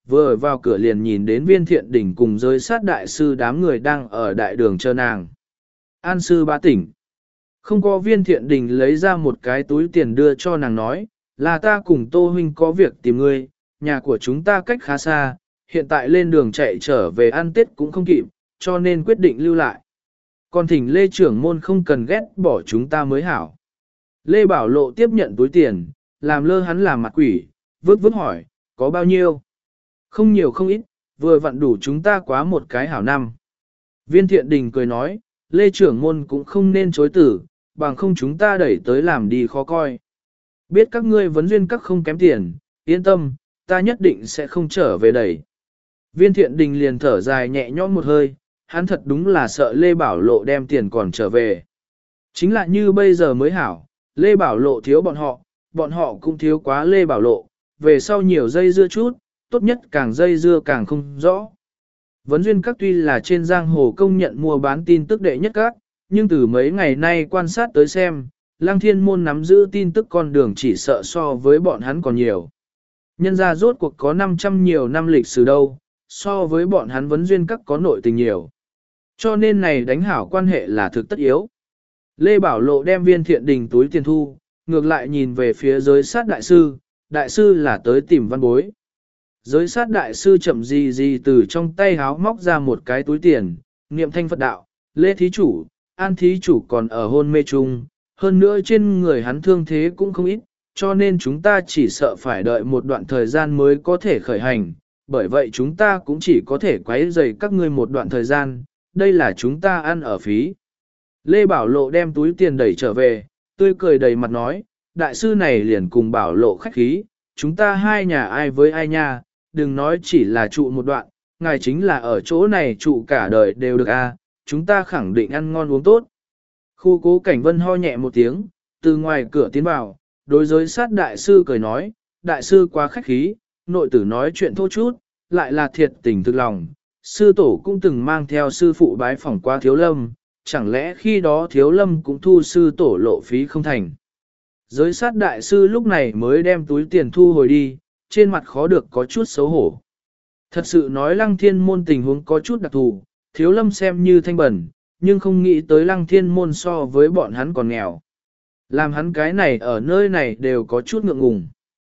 vừa vào cửa liền nhìn đến Viên Thiện Đình cùng giới sát đại sư đám người đang ở đại đường chờ nàng. An sư bá tỉnh. Không có Viên Thiện Đình lấy ra một cái túi tiền đưa cho nàng nói, là ta cùng Tô huynh có việc tìm ngươi, nhà của chúng ta cách khá xa, hiện tại lên đường chạy trở về ăn Tết cũng không kịp, cho nên quyết định lưu lại. Còn thỉnh Lê trưởng môn không cần ghét bỏ chúng ta mới hảo. Lê Bảo Lộ tiếp nhận túi tiền, làm lơ hắn làm mặt quỷ, vứt hỏi, có bao nhiêu? Không nhiều không ít, vừa vặn đủ chúng ta quá một cái hảo năm. Viên Thiện Đình cười nói, Lê trưởng môn cũng không nên chối tử, bằng không chúng ta đẩy tới làm đi khó coi. Biết các ngươi vấn duyên các không kém tiền, yên tâm, ta nhất định sẽ không trở về đẩy. Viên Thiện Đình liền thở dài nhẹ nhõm một hơi, hắn thật đúng là sợ Lê Bảo Lộ đem tiền còn trở về. Chính là như bây giờ mới hảo, Lê Bảo Lộ thiếu bọn họ cũng thiếu quá Lê Bảo Lộ, về sau nhiều dây dưa chút, tốt nhất càng dây dưa càng không rõ. Vấn duyên các tuy là trên giang hồ công nhận mua bán tin tức đệ nhất các, nhưng từ mấy ngày nay quan sát tới xem, Lăng Thiên Môn nắm giữ tin tức con đường chỉ sợ so với bọn hắn còn nhiều. Nhân ra rốt cuộc có 500 nhiều năm lịch sử đâu, so với bọn hắn vấn duyên các có nội tình nhiều. Cho nên này đánh hảo quan hệ là thực tất yếu. Lê Bảo Lộ đem Viên Thiện Đình túi tiền thu, ngược lại nhìn về phía giới sát đại sư là tới tìm văn bối. Giới sát đại sư chậm gì từ trong tay háo móc ra một cái túi tiền, niệm thanh Phật đạo, Lê Thí Chủ, An Thí Chủ còn ở hôn mê chung, hơn nữa trên người hắn thương thế cũng không ít, cho nên chúng ta chỉ sợ phải đợi một đoạn thời gian mới có thể khởi hành, bởi vậy chúng ta cũng chỉ có thể quấy rầy các ngươi một đoạn thời gian, đây là chúng ta ăn ở phí. Lê Bảo Lộ đem túi tiền đẩy trở về, tươi cười đầy mặt nói, đại sư này liền cùng Bảo Lộ khách khí, chúng ta hai nhà ai với ai nha, đừng nói chỉ là trụ một đoạn, ngài chính là ở chỗ này trụ cả đời đều được a, chúng ta khẳng định ăn ngon uống tốt. Khu Cố Cảnh Vân ho nhẹ một tiếng, từ ngoài cửa tiến vào, đối giới sát đại sư cười nói, đại sư quá khách khí, nội tử nói chuyện thô chút, lại là thiệt tình thực lòng, sư tổ cũng từng mang theo sư phụ bái phỏng qua Thiếu Lâm, chẳng lẽ khi đó Thiếu Lâm cũng thu sư tổ lộ phí không thành. Giới sát đại sư lúc này mới đem túi tiền thu hồi đi, trên mặt khó được có chút xấu hổ. Thật sự nói Lăng Thiên Môn tình huống có chút đặc thù, Thiếu Lâm xem như thanh bẩn, nhưng không nghĩ tới Lăng Thiên Môn so với bọn hắn còn nghèo. Làm hắn cái này ở nơi này đều có chút ngượng ngùng.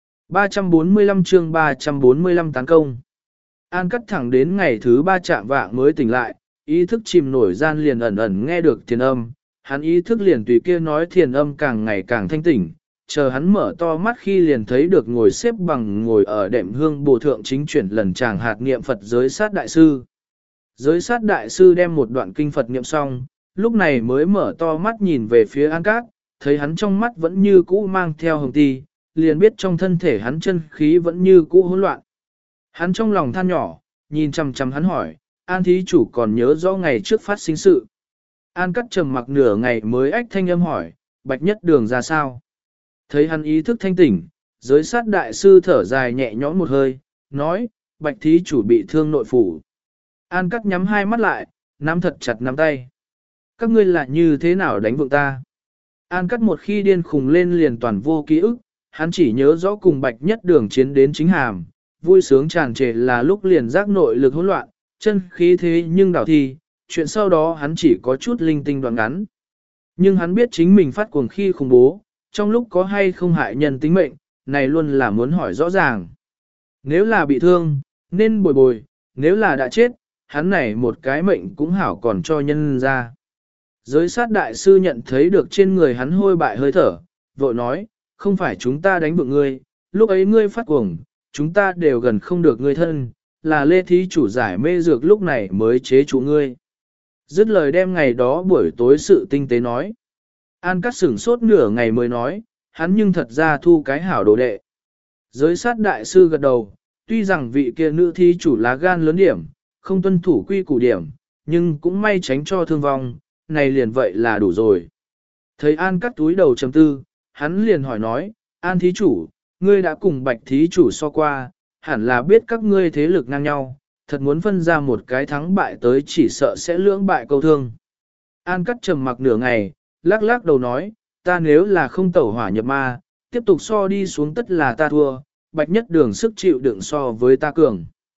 345 chương 345 tán công. An cắt thẳng đến ngày thứ 3 chạm vạng mới tỉnh lại, ý thức chìm nổi gian liền ẩn ẩn nghe được thiền âm, hắn ý thức liền tùy kia nói thiền âm càng ngày càng thanh tỉnh, chờ hắn mở to mắt khi liền thấy được ngồi xếp bằng ngồi ở đệm hương bồ thượng chính chuyển lần chàng hạt niệm Phật giới sát đại sư. Giới sát đại sư đem một đoạn kinh Phật niệm xong, lúc này mới mở to mắt nhìn về phía An Cát, thấy hắn trong mắt vẫn như cũ mang theo hồng ti, liền biết trong thân thể hắn chân khí vẫn như cũ hỗn loạn. Hắn trong lòng than nhỏ, nhìn chằm chằm hắn hỏi, An thí chủ còn nhớ rõ ngày trước phát sinh sự. An Cát trầm mặc nửa ngày mới ách thanh âm hỏi, Bạch Nhất Đường ra sao? Thấy hắn ý thức thanh tỉnh, giới sát đại sư thở dài nhẹ nhõm một hơi, nói, Bạch thí chủ bị thương nội phủ. An Cát nhắm hai mắt lại, nắm thật chặt nắm tay. Các ngươi là như thế nào đánh vượng ta? An Cát một khi điên khùng lên liền toàn vô ký ức, hắn chỉ nhớ rõ cùng Bạch Nhất Đường chiến đến chính hàm, vui sướng tràn trề là lúc liền giác nội lực hỗn loạn, chân khí thế nhưng đảo thi, chuyện sau đó hắn chỉ có chút linh tinh đoạn ngắn. Nhưng hắn biết chính mình phát cuồng khi khủng bố, trong lúc có hay không hại nhân tính mệnh, này luôn là muốn hỏi rõ ràng. Nếu là bị thương, nên bồi, nếu là đã chết, hắn này một cái mệnh cũng hảo còn cho nhân ra. Giới sát đại sư nhận thấy được trên người hắn hôi bại hơi thở, vội nói, không phải chúng ta đánh vượng ngươi, lúc ấy ngươi phát cuồng, chúng ta đều gần không được ngươi thân, là Lê Thí chủ giải mê dược lúc này mới chế trụ ngươi. Dứt lời đem ngày đó buổi tối sự tinh tế nói. An Cát sửng sốt nửa ngày mới nói, hắn nhưng thật ra thu cái hảo đồ đệ. Giới sát đại sư gật đầu, tuy rằng vị kia nữ thí chủ lá gan lớn điểm, không tuân thủ quy củ điểm, nhưng cũng may tránh cho thương vong, này liền vậy là đủ rồi. Thấy An Cát túi đầu trầm tư, hắn liền hỏi nói, An thí chủ, ngươi đã cùng Bạch thí chủ so qua, hẳn là biết các ngươi thế lực ngang nhau, thật muốn phân ra một cái thắng bại tới chỉ sợ sẽ lưỡng bại câu thương. An Cát trầm mặc nửa ngày, lắc lắc đầu nói, ta nếu là không tẩu hỏa nhập ma, tiếp tục so đi xuống tất là ta thua, Bạch Nhất Đường sức chịu đựng so với ta cường.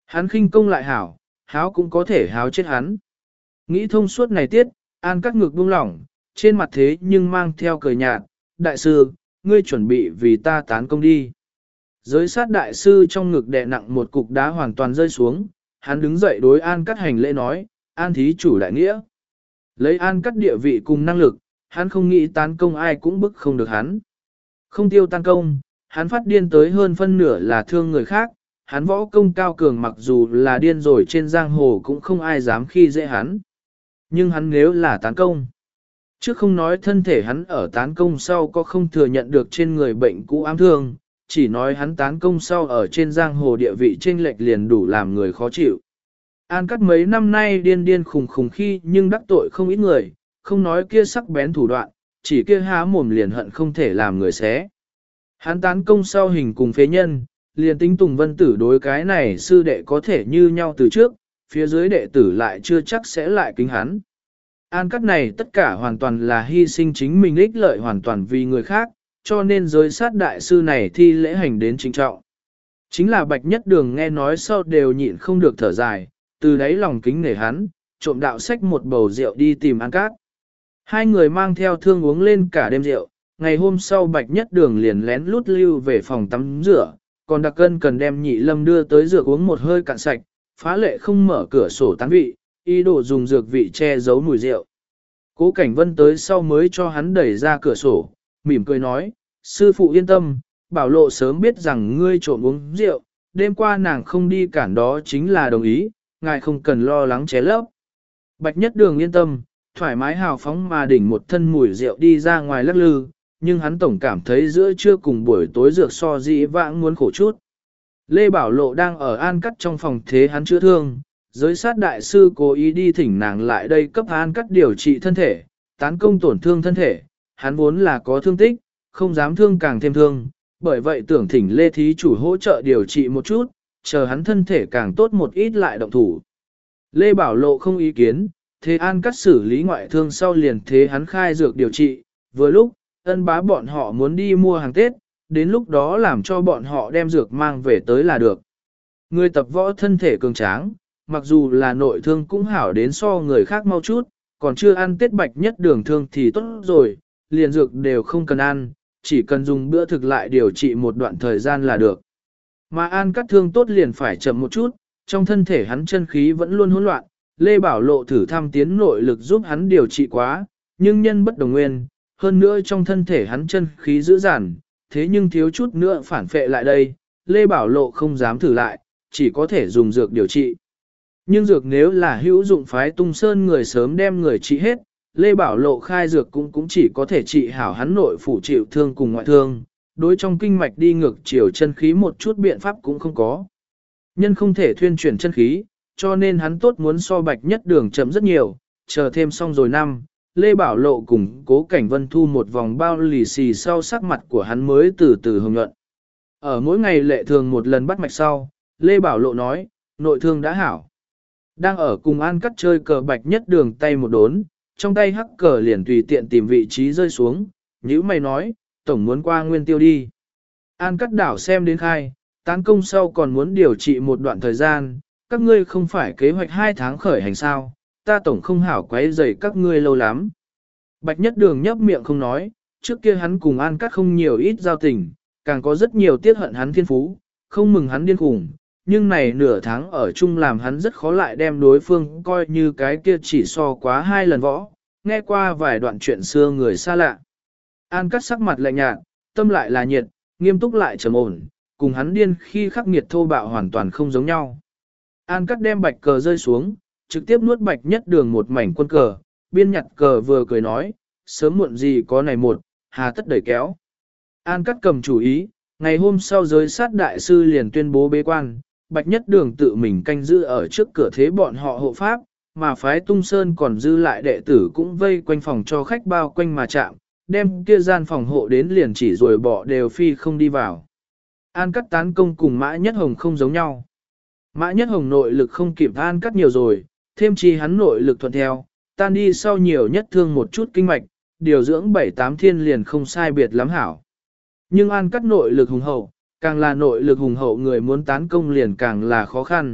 Hắn khinh công lại hảo, háo cũng có thể háo chết hắn. Nghĩ thông suốt này tiết, An Cắt ngực buông lỏng, trên mặt thế nhưng mang theo cười nhạt, đại sư, ngươi chuẩn bị vì ta tán công đi. Giới sát đại sư trong ngực đè nặng một cục đá hoàn toàn rơi xuống, hắn đứng dậy đối An Cắt hành lễ nói, An thí chủ đại nghĩa. Lấy An Cắt địa vị cùng năng lực, hắn không nghĩ tán công ai cũng bức không được hắn. Không tiêu tan công, hắn phát điên tới hơn phân nửa là thương người khác, hắn võ công cao cường mặc dù là điên rồi trên giang hồ cũng không ai dám khi dễ hắn. Nhưng hắn nếu là tán công, trước không nói thân thể hắn ở tán công sau có không thừa nhận được trên người bệnh cũ ám thương, chỉ nói hắn tán công sau ở trên giang hồ địa vị chênh lệch liền đủ làm người khó chịu. An Cắt mấy năm nay điên điên khùng khùng khi nhưng đắc tội không ít người, không nói kia sắc bén thủ đoạn, chỉ kia há mồm liền hận không thể làm người xé. Hắn tán công sau hình cùng phế nhân, liền tính Tùng Vân Tử đối cái này sư đệ có thể như nhau từ trước, phía dưới đệ tử lại chưa chắc sẽ lại kính hắn. An Cắt này tất cả hoàn toàn là hy sinh chính mình ích lợi hoàn toàn vì người khác, cho nên giới sát đại sư này thi lễ hành đến chính trọng. Chính là Bạch Nhất Đường nghe nói sau đều nhịn không được thở dài, từ đấy lòng kính nể hắn, trộm đạo sách một bầu rượu đi tìm An Cát. Hai người mang theo thương uống lên cả đêm rượu, ngày hôm sau Bạch Nhất Đường liền lén lút lưu về phòng tắm rửa, còn Đặc Cân cần đem Nhị Lâm đưa tới rượu uống một hơi cạn sạch, phá lệ không mở cửa sổ tán vị, ý đồ dùng dược vị che giấu mùi rượu. Cố Cảnh Vân tới sau mới cho hắn đẩy ra cửa sổ, mỉm cười nói, sư phụ yên tâm, Bảo Lộ sớm biết rằng ngươi trộm uống rượu, đêm qua nàng không đi cản đó chính là đồng ý, ngài không cần lo lắng ché lấp. Bạch Nhất Đường yên tâm, thoải mái hào phóng mà đỉnh một thân mùi rượu đi ra ngoài lắc lư, nhưng hắn tổng cảm thấy giữa trưa cùng buổi tối dược so dĩ vãng muốn khổ chút. Lê Bảo Lộ đang ở An Cắt trong phòng thế hắn chữa thương, giới sát đại sư cố ý đi thỉnh nàng lại đây cấp An Cắt điều trị thân thể, tán công tổn thương thân thể, hắn vốn là có thương tích, không dám thương càng thêm thương, bởi vậy tưởng thỉnh Lê Thí Chủ hỗ trợ điều trị một chút, chờ hắn thân thể càng tốt một ít lại động thủ. Lê Bảo Lộ không ý kiến, thế An Cắt xử lý ngoại thương sau liền thế hắn khai dược điều trị, vừa lúc, Ân Bá bọn họ muốn đi mua hàng Tết, đến lúc đó làm cho bọn họ đem dược mang về tới là được. Người tập võ thân thể cường tráng, mặc dù là nội thương cũng hảo đến so người khác mau chút, còn chưa ăn Tết Bạch Nhất Đường thương thì tốt rồi, liền dược đều không cần ăn, chỉ cần dùng bữa thực lại điều trị một đoạn thời gian là được. Mà An Cắt thương tốt liền phải chậm một chút, trong thân thể hắn chân khí vẫn luôn hỗn loạn, Lê Bảo Lộ thử thăm tiến nội lực giúp hắn điều trị quá, nhưng nhân bất đồng nguyên, hơn nữa trong thân thể hắn chân khí dữ dằn, thế nhưng thiếu chút nữa phản phệ lại đây, Lê Bảo Lộ không dám thử lại, chỉ có thể dùng dược điều trị. Nhưng dược nếu là hữu dụng phái Tung Sơn người sớm đem người trị hết, Lê Bảo Lộ khai dược cũng chỉ có thể trị hảo hắn nội phủ chịu thương cùng ngoại thương, đối trong kinh mạch đi ngược chiều chân khí một chút biện pháp cũng không có. Nhân không thể thuyên chuyển chân khí, cho nên hắn tốt muốn so Bạch Nhất Đường chậm rất nhiều, chờ thêm xong rồi năm, Lê Bảo Lộ cùng Cố Cảnh Vân thu một vòng bao lì xì sau sắc mặt của hắn mới từ từ hồng nhuận. Ở mỗi ngày lệ thường một lần bắt mạch sau, Lê Bảo Lộ nói, nội thương đã hảo. Đang ở cùng An Cắt chơi cờ Bạch Nhất Đường tay một đốn, trong tay hắc cờ liền tùy tiện tìm vị trí rơi xuống, nhữ mày nói, tổng muốn qua Nguyên Tiêu đi. An Cắt đảo xem đến khai, tán công sau còn muốn điều trị một đoạn thời gian, các ngươi không phải kế hoạch 2 tháng khởi hành sao, ta tổng không hảo quấy rầy các ngươi lâu lắm. Bạch Nhất Đường nhấp miệng không nói, trước kia hắn cùng An Cắt không nhiều ít giao tình, càng có rất nhiều tiết hận hắn thiên phú, không mừng hắn điên khủng, nhưng này nửa tháng ở chung làm hắn rất khó lại đem đối phương coi như cái kia chỉ so quá 2 lần võ, nghe qua vài đoạn chuyện xưa người xa lạ. An Cắt sắc mặt lạnh nhạt, tâm lại là nhiệt, nghiêm túc lại trầm ổn, cùng hắn điên khi khắc nghiệt thô bạo hoàn toàn không giống nhau. An Cắt đem bạch cờ rơi xuống, trực tiếp nuốt Bạch Nhất Đường một mảnh quân cờ, biên nhặt cờ vừa cười nói, sớm muộn gì có này một, hà tất đẩy kéo. An Cắt cầm chủ ý, ngày hôm sau giới sát đại sư liền tuyên bố bế quan, Bạch Nhất Đường tự mình canh giữ ở trước cửa thế bọn họ hộ pháp, mà phái Tung Sơn còn dư lại đệ tử cũng vây quanh phòng cho khách bao quanh mà chạm, đem kia gian phòng hộ đến liền chỉ rồi bỏ đều phi không đi vào. An Cắt tán công cùng Mã Nhất Hồng không giống nhau. Mã Nhất Hồng nội lực không kịp An Cắt nhiều rồi, thêm chi hắn nội lực thuận theo, tan đi sau nhiều nhất thương một chút kinh mạch, điều dưỡng 7-8 thiên liền không sai biệt lắm hảo. Nhưng An Cắt nội lực hùng hậu, càng là nội lực hùng hậu người muốn tán công liền càng là khó khăn,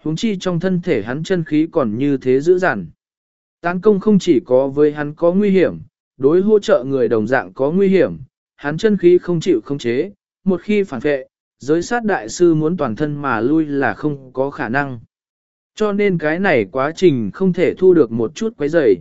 huống chi trong thân thể hắn chân khí còn như thế dữ dằn. Tán công không chỉ có với hắn có nguy hiểm, đối hỗ trợ người đồng dạng có nguy hiểm, hắn chân khí không chịu khống chế, một khi phản vệ, giới sát đại sư muốn toàn thân mà lui là không có khả năng. Cho nên cái này quá trình không thể thu được một chút quấy rầy.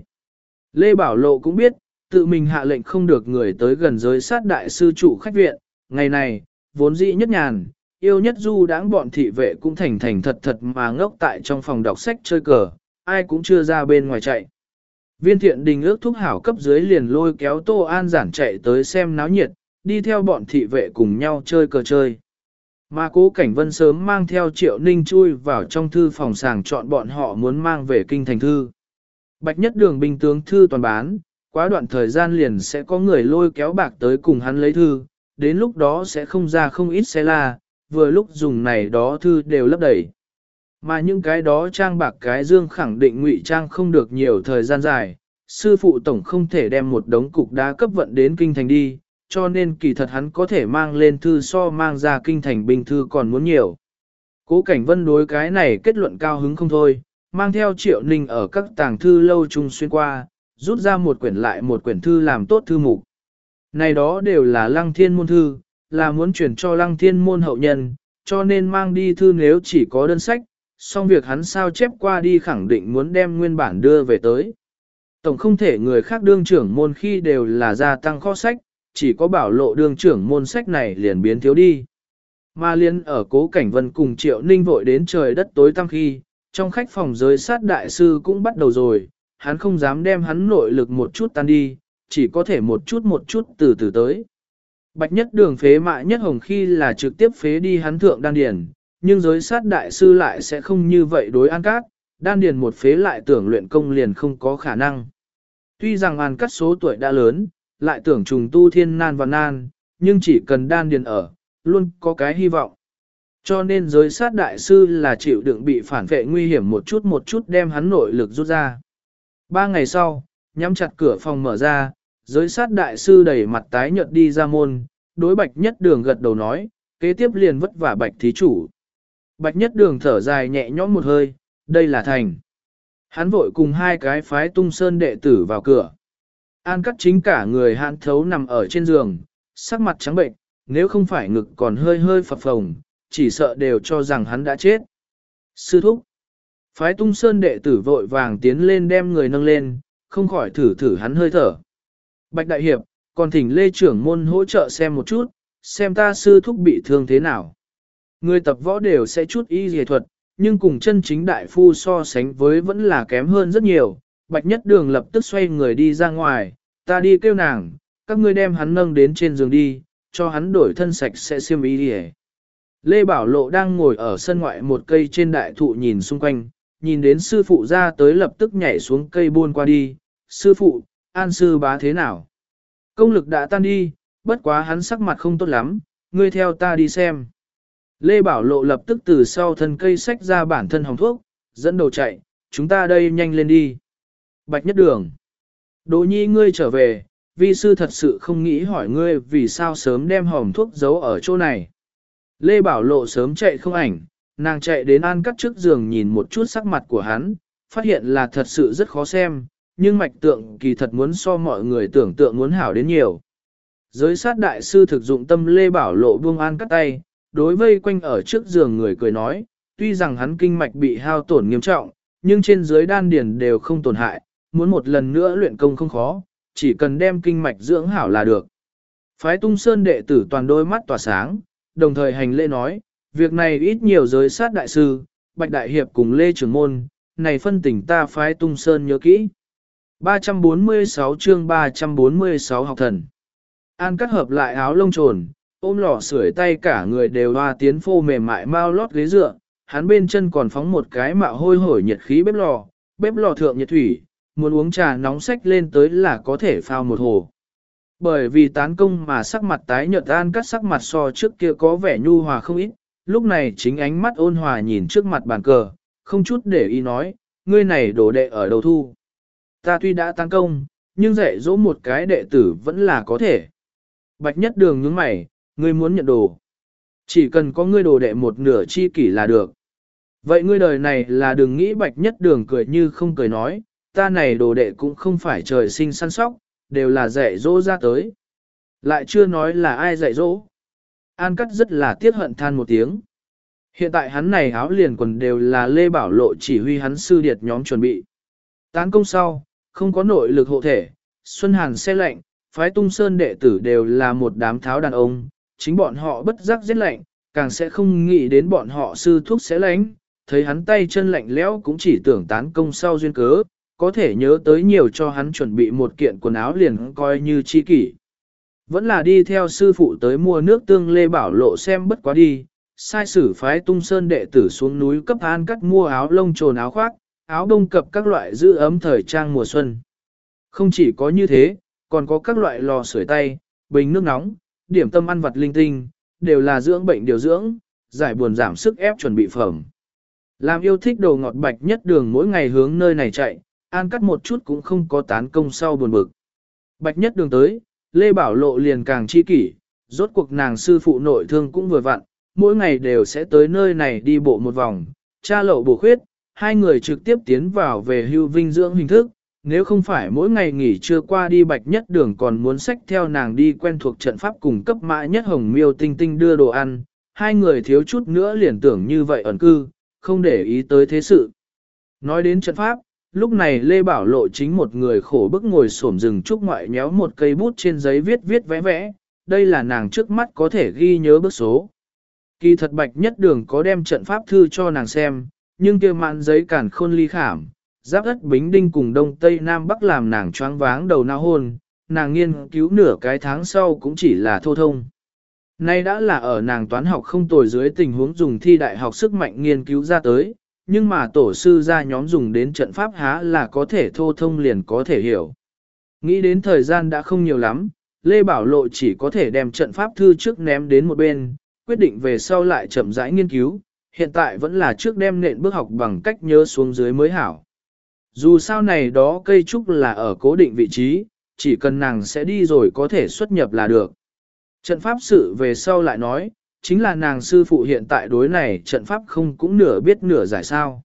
Lê Bảo Lộ cũng biết, tự mình hạ lệnh không được người tới gần giới sát đại sư trụ khách viện, ngày này, vốn dĩ nhất nhàn, yêu nhất du đãng bọn thị vệ cũng thành thành thật thật mà ngốc tại trong phòng đọc sách chơi cờ, ai cũng chưa ra bên ngoài chạy. Viên Thiện Đình ước thúc hảo cấp dưới liền lôi kéo Tô An Giản chạy tới xem náo nhiệt, đi theo bọn thị vệ cùng nhau chơi cờ chơi. Mà Cố Cảnh Vân sớm mang theo Triệu Ninh chui vào trong thư phòng sàng chọn bọn họ muốn mang về kinh thành thư. Bạch Nhất Đường binh tướng thư toàn bán, quá đoạn thời gian liền sẽ có người lôi kéo bạc tới cùng hắn lấy thư, đến lúc đó sẽ không ra không ít xe la, vừa lúc dùng này đó thư đều lấp đầy. Mà những cái đó trang bạc cái dương khẳng định ngụy trang không được nhiều thời gian dài, sư phụ tổng không thể đem một đống cục đá cấp vận đến kinh thành đi, cho nên kỳ thật hắn có thể mang lên thư so mang ra kinh thành binh thư còn muốn nhiều. Cố Cảnh Vân đối cái này kết luận cao hứng không thôi, mang theo Triệu Ninh ở các tàng thư lâu chung xuyên qua, rút ra một quyển lại một quyển thư làm tốt thư mục. Này đó đều là Lăng Thiên môn thư, là muốn chuyển cho Lăng Thiên môn hậu nhân, cho nên mang đi thư nếu chỉ có đơn sách, xong việc hắn sao chép qua đi khẳng định muốn đem nguyên bản đưa về tới. Tổng không thể người khác đương trưởng môn khi đều là gia tăng kho sách, chỉ có Bảo Lộ đương trưởng môn sách này liền biến thiếu đi. Mà liên ở Cố Cảnh Vân cùng Triệu Ninh vội đến trời đất tối tăm khi, trong khách phòng giới sát đại sư cũng bắt đầu rồi, hắn không dám đem hắn nội lực một chút tan đi, chỉ có thể một chút từ từ tới. Bạch Nhất Đường phế mạ Nhất Hồng khi là trực tiếp phế đi hắn thượng đan điền, nhưng giới sát đại sư lại sẽ không như vậy đối An Cát, đan điền một phế lại tưởng luyện công liền không có khả năng. Tuy rằng An Cát số tuổi đã lớn, lại tưởng trùng tu thiên nan và nan, nhưng chỉ cần đan điền ở, luôn có cái hy vọng. Cho nên giới sát đại sư là chịu đựng bị phản vệ nguy hiểm một chút đem hắn nội lực rút ra. 3 ngày sau, nhắm chặt cửa phòng mở ra, giới sát đại sư đẩy mặt tái nhợt đi ra môn, đối Bạch Nhất Đường gật đầu nói, kế tiếp liền vất vả Bạch thí chủ. Bạch Nhất Đường thở dài nhẹ nhõm một hơi, đây là thành. Hắn vội cùng 2 cái phái Tung Sơn đệ tử vào cửa. An Cắt chính cả người hãn thấu nằm ở trên giường, sắc mặt trắng bệnh, nếu không phải ngực còn hơi hơi phập phồng, chỉ sợ đều cho rằng hắn đã chết. Sư thúc. Phái Tung Sơn đệ tử vội vàng tiến lên đem người nâng lên, không khỏi thử hắn hơi thở. Bạch Đại Hiệp, còn thỉnh Lê trưởng môn hỗ trợ xem một chút, xem ta sư thúc bị thương thế nào. Người tập võ đều sẽ chút y dề thuật, nhưng cùng chân chính đại phu so sánh với vẫn là kém hơn rất nhiều. Bạch Nhất Đường lập tức xoay người đi ra ngoài, ta đi kêu nàng, các ngươi đem hắn nâng đến trên giường đi, cho hắn đổi thân sạch sẽ xiêm y đi. Lê Bảo Lộ đang ngồi ở sân ngoại một cây trên đại thụ nhìn xung quanh, nhìn đến sư phụ ra tới lập tức nhảy xuống cây buôn qua đi. Sư phụ, An sư bá thế nào? Công lực đã tan đi, bất quá hắn sắc mặt không tốt lắm, ngươi theo ta đi xem. Lê Bảo Lộ lập tức từ sau thân cây xách ra bản thân hồng thuốc, dẫn đầu chạy, chúng ta đây nhanh lên đi. Bạch Nhất Đường. Đỗ nhi ngươi trở về, vi sư thật sự không nghĩ hỏi ngươi vì sao sớm đem hòm thuốc giấu ở chỗ này. Lê Bảo Lộ sớm chạy không ảnh, nàng chạy đến An Cắt trước giường nhìn một chút sắc mặt của hắn, phát hiện là thật sự rất khó xem, nhưng mạch tượng kỳ thật muốn so mọi người tưởng tượng muốn hảo đến nhiều. Giới sát đại sư thực dụng tâm Lê Bảo Lộ buông An Cắt tay, đối vây quanh ở trước giường người cười nói, tuy rằng hắn kinh mạch bị hao tổn nghiêm trọng, nhưng trên dưới đan điền đều không tổn hại, muốn một lần nữa luyện công không khó, chỉ cần đem kinh mạch dưỡng hảo là được. Phái Tung Sơn đệ tử toàn đôi mắt tỏa sáng, đồng thời hành lễ nói, việc này ít nhiều giới sát đại sư, Bạch Đại Hiệp cùng Lê Trưởng Môn, này phân tình ta phái Tung Sơn nhớ kỹ. 346 chương 346 học thần. An Cắt hợp lại áo lông trồn, ôm lò sưởi tay cả người đều hoa tiến phô mềm mại mau lót ghế dựa, hắn bên chân còn phóng một cái mạo hôi hổi nhiệt khí bếp lò thượng nhiệt thủy, muốn uống trà nóng xách lên tới là có thể phao một hồ. Bởi vì tán công mà sắc mặt tái nhợt An Cắt sắc mặt so trước kia có vẻ nhu hòa không ít, lúc này chính ánh mắt ôn hòa nhìn trước mặt bàn cờ, không chút để ý nói, ngươi này đổ đệ ở đầu thu. Ta tuy đã tán công, nhưng dạy dỗ một cái đệ tử vẫn là có thể. Bạch Nhất Đường nhướng mày, ngươi muốn nhận đồ. Chỉ cần có ngươi đồ đệ một nửa chi kỷ là được. Vậy ngươi đời này là đừng nghĩ Bạch Nhất Đường cười như không cười nói, ta này đồ đệ cũng không phải trời sinh săn sóc, đều là dạy dỗ ra tới. Lại chưa nói là ai dạy dỗ. An Cắt rất là tiếc hận than một tiếng. Hiện tại hắn này áo liền quần đều là Lê Bảo Lộ chỉ huy hắn sư điệt nhóm chuẩn bị. Tán công sau, không có nội lực hộ thể, Xuân Hàn xe lạnh, phái Tung Sơn đệ tử đều là một đám tháo đàn ông, chính bọn họ bất giác giết lạnh, càng sẽ không nghĩ đến bọn họ sư thuốc sẽ lánh, thấy hắn tay chân lạnh lẽo cũng chỉ tưởng tán công sau duyên cớ, có thể nhớ tới nhiều cho hắn chuẩn bị một kiện quần áo liền coi như chi kỷ. Vẫn là đi theo sư phụ tới mua nước tương Lê Bảo Lộ xem bất quá đi, sai sử phái Tung Sơn đệ tử xuống núi cấp An Cắt mua áo lông trồn áo khoác, áo đông cập các loại giữ ấm thời trang mùa xuân. Không chỉ có như thế, còn có các loại lò sưởi tay, bình nước nóng, điểm tâm ăn vặt linh tinh, đều là dưỡng bệnh điều dưỡng, giải buồn giảm sức ép chuẩn bị phẩm. Làm yêu thích đồ ngọt Bạch Nhất Đường mỗi ngày hướng nơi này chạy, An Cắt một chút cũng không có tán công sau buồn bực. Bạch Nhất Đường tới, Lê Bảo Lộ liền càng chi kỷ, rốt cuộc nàng sư phụ nội thương cũng vừa vặn, mỗi ngày đều sẽ tới nơi này đi bộ một vòng, tra lậu bổ khuyết, hai người trực tiếp tiến vào về hưu vinh dưỡng hình thức, nếu không phải mỗi ngày nghỉ trưa qua đi Bạch Nhất Đường còn muốn xách theo nàng đi quen thuộc trận pháp cùng cấp mã nhất hồng miêu tinh tinh đưa đồ ăn, hai người thiếu chút nữa liền tưởng như vậy ẩn cư, không để ý tới thế sự. Nói đến trận pháp, lúc này Lê Bảo Lộ chính một người khổ bức ngồi xổm rừng trúc ngoại nhéo một cây bút trên giấy viết viết vẽ vẽ, đây là nàng trước mắt có thể ghi nhớ bước số. Kỳ thật Bạch Nhất Đường có đem trận pháp thư cho nàng xem, nhưng kia mạn giấy cản khôn ly khảm, giáp đất bính đinh cùng đông tây nam bắc làm nàng choáng váng đầu não hôn, nàng nghiên cứu nửa cái tháng sau cũng chỉ là thô thông. Nay đã là ở nàng toán học không tồi dưới tình huống dùng thi đại học sức mạnh nghiên cứu ra tới, nhưng mà tổ sư ra nhóm dùng đến trận pháp há là có thể thô thông liền có thể hiểu. Nghĩ đến thời gian đã không nhiều lắm, Lê Bảo Lộ chỉ có thể đem trận pháp thư trước ném đến một bên, quyết định về sau lại chậm rãi nghiên cứu, hiện tại vẫn là trước đem nện bước học bằng cách nhớ xuống dưới mới hảo. Dù sao này đó cây trúc là ở cố định vị trí, chỉ cần nàng sẽ đi rồi có thể xuất nhập là được. Trận pháp sự về sau lại nói, chính là nàng sư phụ hiện tại đối này trận pháp không cũng nửa biết nửa giải sao.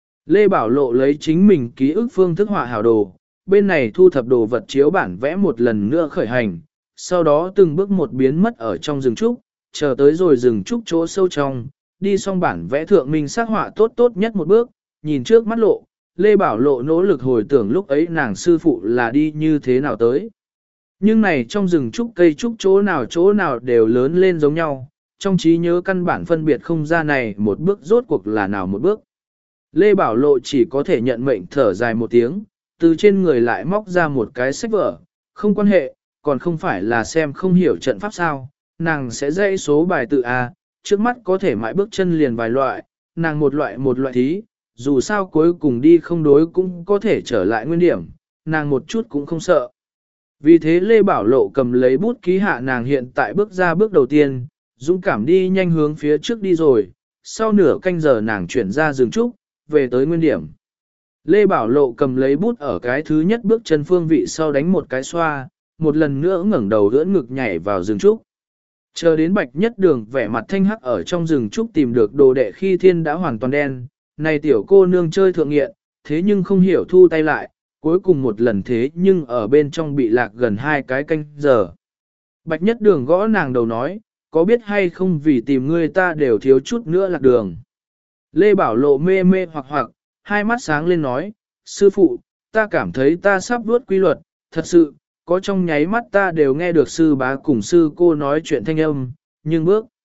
Lê Bảo Lộ lấy chính mình ký ức phương thức họa hảo đồ, bên này thu thập đồ vật chiếu bản vẽ một lần nữa khởi hành, sau đó từng bước một biến mất ở trong rừng trúc, chờ tới rồi rừng trúc chỗ sâu trong, đi xong bản vẽ thượng minh sắc họa tốt nhất một bước, nhìn trước mắt lộ, Lê Bảo Lộ nỗ lực hồi tưởng lúc ấy nàng sư phụ là đi như thế nào tới. Nhưng này trong rừng trúc cây trúc chỗ nào đều lớn lên giống nhau, trong trí nhớ căn bản phân biệt không ra này một bước rốt cuộc là nào một bước. Lê Bảo Lộ chỉ có thể nhận mệnh thở dài một tiếng, từ trên người lại móc ra một cái sách vở, không quan hệ, còn không phải là xem không hiểu trận pháp sao, nàng sẽ dạy số bài tự A, trước mắt có thể mãi bước chân liền vài loại, nàng một loại thí, dù sao cuối cùng đi không đối cũng có thể trở lại nguyên điểm, nàng một chút cũng không sợ. Vì thế Lê Bảo Lộ cầm lấy bút ký hạ nàng hiện tại bước ra bước đầu tiên, dũng cảm đi nhanh hướng phía trước đi rồi, sau nửa canh giờ nàng chuyển ra rừng trúc, về tới nguyên điểm. Lê Bảo Lộ cầm lấy bút ở cái thứ nhất bước chân phương vị sau đánh một cái xoa, một lần nữa ngẩng đầu ưỡn ngực nhảy vào rừng trúc. Chờ đến Bạch Nhất Đường vẻ mặt thanh hắc ở trong rừng trúc tìm được đồ đệ khi thiên đã hoàn toàn đen, này tiểu cô nương chơi thượng nghiện, thế nhưng không hiểu thu tay lại, cuối cùng một lần thế nhưng ở bên trong bị lạc gần 2 cái canh giờ. Bạch Nhất Đường gõ nàng đầu nói, có biết hay không vì tìm ngươi ta đều thiếu chút nữa lạc đường. Lê Bảo Lộ mê hoặc, hai mắt sáng lên nói, sư phụ, ta cảm thấy ta sắp vuốt quy luật, thật sự, có trong nháy mắt ta đều nghe được sư bá cùng sư cô nói chuyện thanh âm, nhưng bước